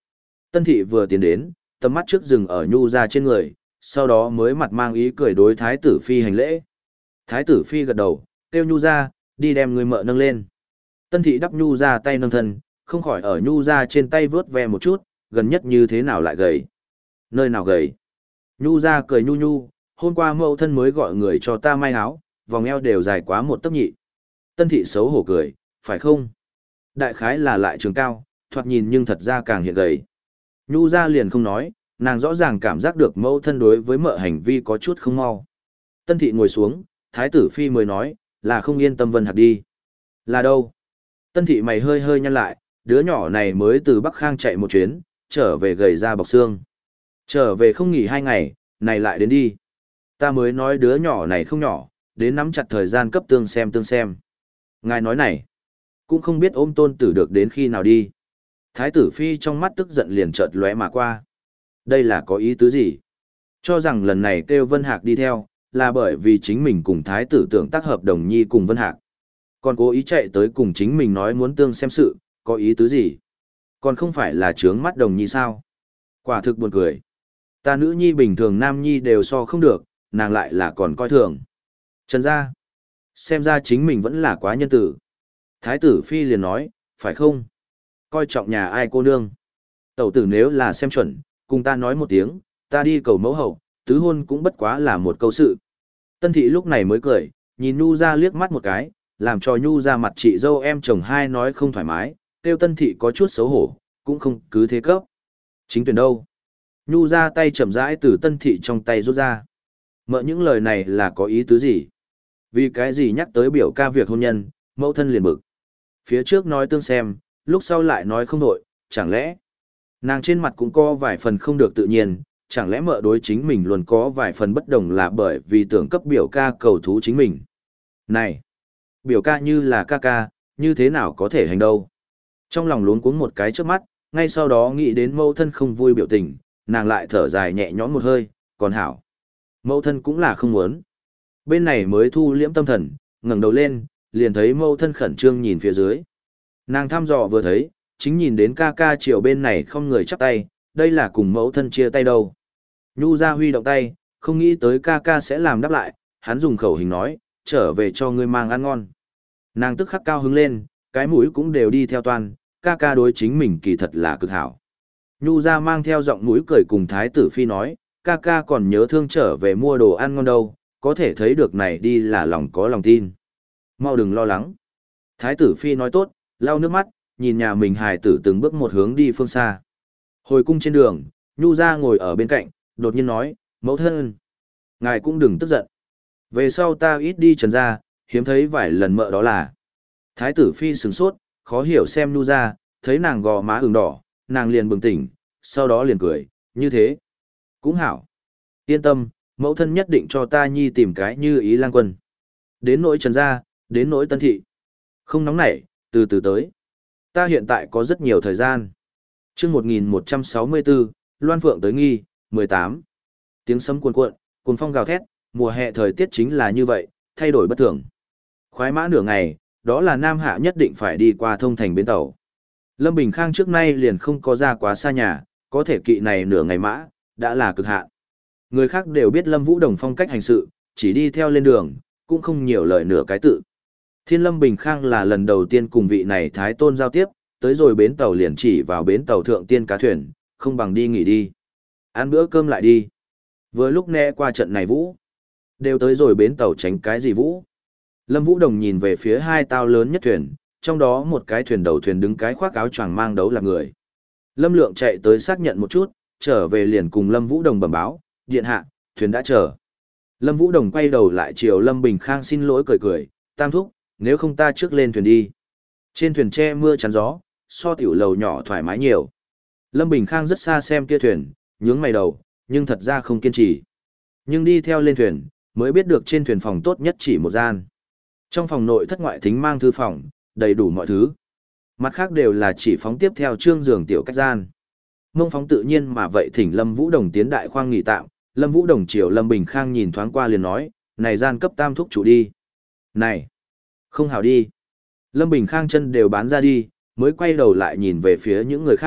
Tân thị vừa tiến đến, tầm mắt trước rừng ở Nhu ra trên người, sau đó mới mặt mang ý cười đối Thái tử Phi hành lễ. Thái tử Phi gật đầu, kêu Nhu ra, đi đem người mợ nâng lên. Tân thị đắp Nhu ra tay nâng thân, không khỏi ở Nhu ra trên tay vớt ve một chút, gần nhất như thế nào lại gầy. Nơi nào gầy? Nhu ra cười nhu nhu, hôm qua mẫu thân mới gọi người cho ta may áo, vòng eo đều dài quá một tấc nhị. Tân thị xấu hổ cười, phải không? Đại khái là lại trường cao, thoạt nhìn nhưng thật ra càng hiện gầy. Nhu ra liền không nói, nàng rõ ràng cảm giác được mẫu thân đối với mợ hành vi có chút không mau. Tân thị ngồi xuống, Thái tử Phi mới nói, là không yên tâm Vân Hạc đi. Là đâu? Tân thị mày hơi hơi nhăn lại, đứa nhỏ này mới từ Bắc Khang chạy một chuyến, trở về gầy ra bọc xương. Trở về không nghỉ hai ngày, này lại đến đi. Ta mới nói đứa nhỏ này không nhỏ, đến nắm chặt thời gian cấp tương xem tương xem. Ngài nói này, cũng không biết ôm tôn tử được đến khi nào đi. Thái tử Phi trong mắt tức giận liền chợt lóe mà qua. Đây là có ý tứ gì? Cho rằng lần này kêu Vân Hạc đi theo, là bởi vì chính mình cùng thái tử tưởng tác hợp đồng nhi cùng Vân Hạc. Còn cố ý chạy tới cùng chính mình nói muốn tương xem sự, có ý tứ gì? Còn không phải là trướng mắt đồng nhi sao? Quả thực buồn cười. Ta nữ nhi bình thường nam nhi đều so không được, nàng lại là còn coi thường. Trần gia, xem ra chính mình vẫn là quá nhân tử. Thái tử Phi liền nói, phải không? Coi trọng nhà ai cô nương. Tẩu tử nếu là xem chuẩn, cùng ta nói một tiếng, ta đi cầu mẫu hậu, tứ hôn cũng bất quá là một câu sự. Tân thị lúc này mới cười, nhìn Nhu ra liếc mắt một cái, làm cho Nhu ra mặt chị dâu em chồng hai nói không thoải mái, tiêu Tân thị có chút xấu hổ, cũng không cứ thế cấp. Chính tuyển đâu? Nhu ra tay chậm rãi từ Tân thị trong tay rút ra. Mợ những lời này là có ý tứ gì? Vì cái gì nhắc tới biểu ca việc hôn nhân, mẫu thân liền bực. Phía trước nói tương xem, lúc sau lại nói không đổi, chẳng lẽ nàng trên mặt cũng có vài phần không được tự nhiên, chẳng lẽ mợ đối chính mình luôn có vài phần bất đồng là bởi vì tưởng cấp biểu ca cầu thú chính mình. Này, biểu ca như là ca ca, như thế nào có thể hành đâu. Trong lòng luống cuống một cái trước mắt, ngay sau đó nghĩ đến mẫu thân không vui biểu tình, nàng lại thở dài nhẹ nhõm một hơi, còn hảo. Mẫu thân cũng là không muốn. Bên này mới thu liễm tâm thần, ngẩng đầu lên, liền thấy mẫu thân khẩn trương nhìn phía dưới. Nàng thăm dò vừa thấy, chính nhìn đến ca ca chiều bên này không người chắp tay, đây là cùng mẫu thân chia tay đâu. Nhu ra huy động tay, không nghĩ tới ca ca sẽ làm đáp lại, hắn dùng khẩu hình nói, trở về cho ngươi mang ăn ngon. Nàng tức khắc cao hứng lên, cái mũi cũng đều đi theo toàn, ca ca đối chính mình kỳ thật là cực hảo. Nhu ra mang theo giọng mũi cười cùng Thái tử Phi nói, ca ca còn nhớ thương trở về mua đồ ăn ngon đâu, có thể thấy được này đi là lòng có lòng tin. Mau đừng lo lắng. Thái tử Phi nói tốt, lau nước mắt, nhìn nhà mình hài tử từng bước một hướng đi phương xa. Hồi cung trên đường, Nhu ra ngồi ở bên cạnh, đột nhiên nói, mẫu thân, ngài cũng đừng tức giận. Về sau ta ít đi Trần gia, hiếm thấy vài lần mợ đó là. Thái tử Phi sửng sốt, khó hiểu xem Nhu ra, thấy nàng gò má ửng đỏ, nàng liền bừng tỉnh, sau đó liền cười, như thế. Cũng hảo. Yên tâm, mẫu thân nhất định cho ta nhi tìm cái như ý lang quân. Đến nỗi Trần gia, đến nỗi Tân thị. Không nóng nảy, từ từ tới. Ta hiện tại có rất nhiều thời gian. chương một nghìn một trăm sáu mươi bốn, Loan Phượng tới nghi, mười tám. Tiếng sấm cuồn cuộn, cuồng phong gào thét, mùa hè thời tiết chính là như vậy, thay đổi bất thường. Khoái mã nửa ngày, đó là Nam Hạ nhất định phải đi qua thông thành bến tàu. Lâm Bình Khang trước nay liền không có ra quá xa nhà, có thể kỵ này nửa ngày mã, đã là cực hạn. Người khác đều biết Lâm Vũ Đồng phong cách hành sự, chỉ đi theo lên đường, cũng không nhiều lời nửa cái tự. Thiên Lâm Bình Khang là lần đầu tiên cùng vị này Thái Tôn giao tiếp, tới rồi bến tàu liền chỉ vào bến tàu thượng tiên cá thuyền, không bằng đi nghỉ đi. Ăn bữa cơm lại đi. Vừa lúc nghe qua trận này Vũ, đều tới rồi bến tàu tránh cái gì Vũ. Lâm Vũ Đồng nhìn về phía hai tàu lớn nhất thuyền, trong đó một cái thuyền đầu thuyền đứng cái khoác áo choàng mang đấu là người. Lâm Lượng chạy tới xác nhận một chút, trở về liền cùng Lâm Vũ Đồng bẩm báo, điện hạ, thuyền đã chờ. Lâm Vũ Đồng quay đầu lại chiều Lâm Bình Khang xin lỗi cười cười, tam thúc, nếu không ta trước lên thuyền đi. Trên thuyền che mưa chắn gió, so tiểu lầu nhỏ thoải mái nhiều. Lâm Bình Khang rất xa xem kia thuyền, nhướng mày đầu, nhưng thật ra không kiên trì. Nhưng đi theo lên thuyền, mới biết được trên thuyền phòng tốt nhất chỉ một gian. Trong phòng nội thất ngoại thính mang thư phòng, đầy đủ mọi thứ. Mặt khác đều là chỉ phóng tiếp theo trương giường tiểu cách gian. Mông phóng tự nhiên mà vậy thỉnh Lâm Vũ Đồng tiến đại khoang nghỉ tạm, Lâm Vũ Đồng chiều Lâm Bình Khang nhìn thoáng qua liền nói, này gian cấp tam thúc chủ đi. Này, không hảo đi. Lâm Bình Khang chân đều bán ra đi, mới quay đầu lại nhìn về phía những người khác,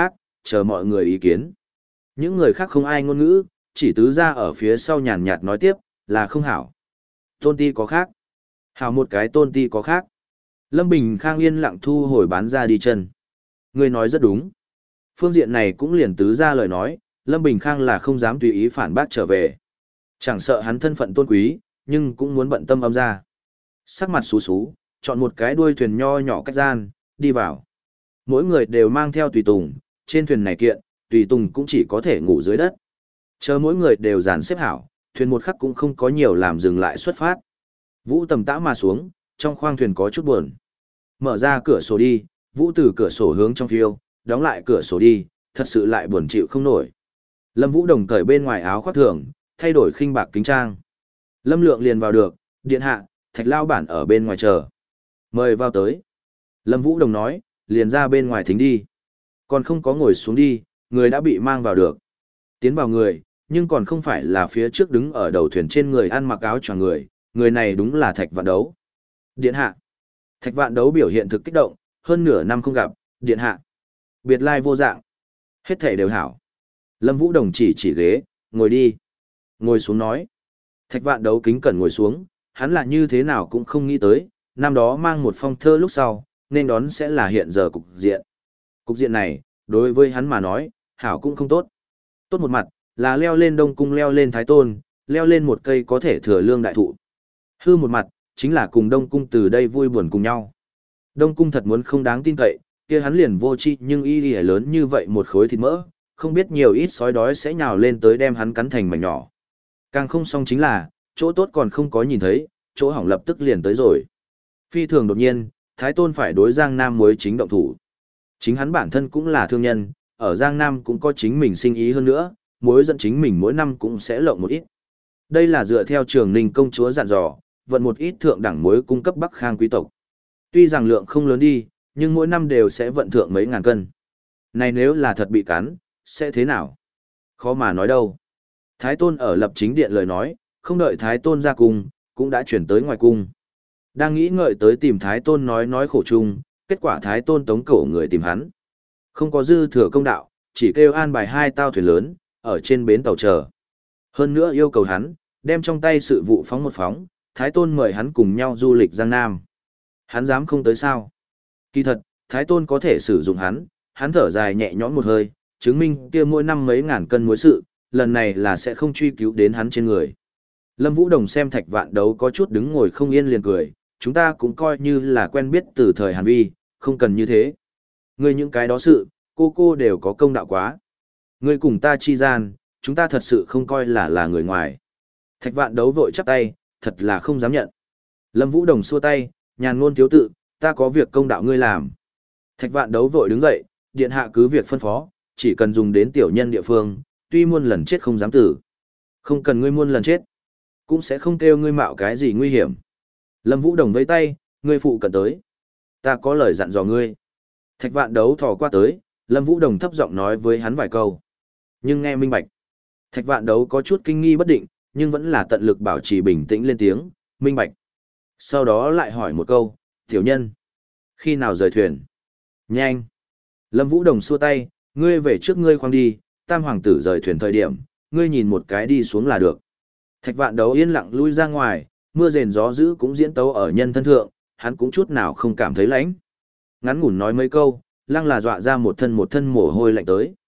chờ mọi người ý kiến. Những người khác không ai ngôn ngữ, chỉ tứ ra ở phía sau nhàn nhạt nói tiếp, là không hảo. Tôn ti có khác. Hảo một cái tôn ti có khác. Lâm Bình Khang yên lặng thu hồi bán ra đi chân. Người nói rất đúng. Phương diện này cũng liền tứ ra lời nói, Lâm Bình Khang là không dám tùy ý phản bác trở về. Chẳng sợ hắn thân phận tôn quý, nhưng cũng muốn bận tâm âm ra. Sắc mặt xú xú, chọn một cái đuôi thuyền nho nhỏ cách gian, đi vào. Mỗi người đều mang theo tùy tùng, trên thuyền này kiện, tùy tùng cũng chỉ có thể ngủ dưới đất. Chờ mỗi người đều dàn xếp hảo, thuyền một khắc cũng không có nhiều làm dừng lại xuất phát. Vũ tầm tã mà xuống, trong khoang thuyền có chút buồn. Mở ra cửa sổ đi, Vũ từ cửa sổ hướng trong phiêu, đóng lại cửa sổ đi, thật sự lại buồn chịu không nổi. Lâm Vũ Đồng cởi bên ngoài áo khoác thường, thay đổi khinh bạc kính trang. Lâm Lượng liền vào được, điện hạ, Thạch lao bản ở bên ngoài chờ. Mời vào tới. Lâm Vũ Đồng nói, liền ra bên ngoài thính đi. Còn không có ngồi xuống đi, người đã bị mang vào được. Tiến vào người, nhưng còn không phải là phía trước đứng ở đầu thuyền trên người ăn mặc áo choàng người, người này đúng là Thạch Vạn Đấu. Điện hạ. Thạch Vạn Đấu biểu hiện thực kích động, hơn nửa năm không gặp, điện hạ. Biệt lai vô dạng. Hết thể đều hảo. Lâm Vũ Đồng chỉ chỉ ghế, ngồi đi. Ngồi xuống nói. Thạch Vạn Đấu kính cẩn ngồi xuống, hắn là như thế nào cũng không nghĩ tới, năm đó mang một phong thơ lúc sau, nên đón sẽ là hiện giờ cục diện. Cục diện này, đối với hắn mà nói, hảo cũng không tốt. Tốt một mặt, là leo lên Đông Cung leo lên Thái Tôn, leo lên một cây có thể thừa lương đại thụ. Hư một mặt, chính là cùng Đông Cung từ đây vui buồn cùng nhau. Đông Cung thật muốn không đáng tin cậy, kia hắn liền vô tri nhưng y lì lớn như vậy một khối thịt mỡ, không biết nhiều ít sói đói sẽ nhào lên tới đem hắn cắn thành mảnh nhỏ. Càng không xong chính là, chỗ tốt còn không có nhìn thấy, chỗ hỏng lập tức liền tới rồi. Phi thường đột nhiên, Thái Tôn phải đối Giang Nam mới chính động thủ. Chính hắn bản thân cũng là thương nhân, ở Giang Nam cũng có chính mình sinh ý hơn nữa, mối dẫn chính mình mỗi năm cũng sẽ lộng một ít. Đây là dựa theo Trường Ninh công chúa dặn dò, vận một ít thượng đẳng muối cung cấp Bắc Khang quý tộc. Tuy rằng lượng không lớn đi, nhưng mỗi năm đều sẽ vận thượng mấy ngàn cân. Này nếu là thật bị cắn, sẽ thế nào? Khó mà nói đâu. Thái Tôn ở lập chính điện lời nói, không đợi Thái Tôn ra cung, cũng đã chuyển tới ngoài cung. Đang nghĩ ngợi tới tìm Thái Tôn nói nói khổ chung, kết quả Thái Tôn tống cổ người tìm hắn. Không có dư thừa công đạo, chỉ kêu an bài hai tao thuyền lớn, ở trên bến tàu chờ. Hơn nữa yêu cầu hắn, đem trong tay sự vụ phóng một phóng, Thái Tôn mời hắn cùng nhau du lịch Giang Nam. Hắn dám không tới sao? Kỳ thật, Thái Tôn có thể sử dụng hắn, hắn thở dài nhẹ nhõm một hơi, chứng minh kia mỗi năm mấy ngàn cân muối sự, lần này là sẽ không truy cứu đến hắn trên người. Lâm Vũ Đồng xem Thạch Vạn Đấu có chút đứng ngồi không yên liền cười, chúng ta cũng coi như là quen biết từ thời Hàn Vi, không cần như thế. Ngươi những cái đó sự, cô cô đều có công đạo quá. Ngươi cùng ta chi gian, chúng ta thật sự không coi là là người ngoài. Thạch Vạn Đấu vội chắp tay, thật là không dám nhận. Lâm Vũ Đồng xua tay, nhàn ngôn thiếu tự, ta có việc công đạo ngươi làm. Thạch Vạn Đấu vội đứng dậy, điện hạ cứ việc phân phó, chỉ cần dùng đến tiểu nhân địa phương, tuy muôn lần chết không dám tử. Không cần ngươi muôn lần chết, cũng sẽ không kêu ngươi mạo cái gì nguy hiểm. Lâm Vũ Đồng vẫy tay, ngươi phụ cận tới. Ta có lời dặn dò ngươi. Thạch Vạn Đấu thò qua tới, Lâm Vũ Đồng thấp giọng nói với hắn vài câu. Nhưng nghe minh bạch. Thạch Vạn Đấu có chút kinh nghi bất định, nhưng vẫn là tận lực bảo trì bình tĩnh lên tiếng, minh bạch. Sau đó lại hỏi một câu, tiểu nhân, khi nào rời thuyền? Nhanh. Lâm Vũ Đồng xua tay, ngươi về trước ngươi khoang đi, tam hoàng tử rời thuyền thời điểm, ngươi nhìn một cái đi xuống là được. Thạch Vạn Đấu yên lặng lui ra ngoài, mưa rền gió dữ cũng diễn tấu ở nhân thân thượng, hắn cũng chút nào không cảm thấy lạnh. Ngắn ngủn nói mấy câu, lăng là dọa ra một thân một thân mồ hôi lạnh tới.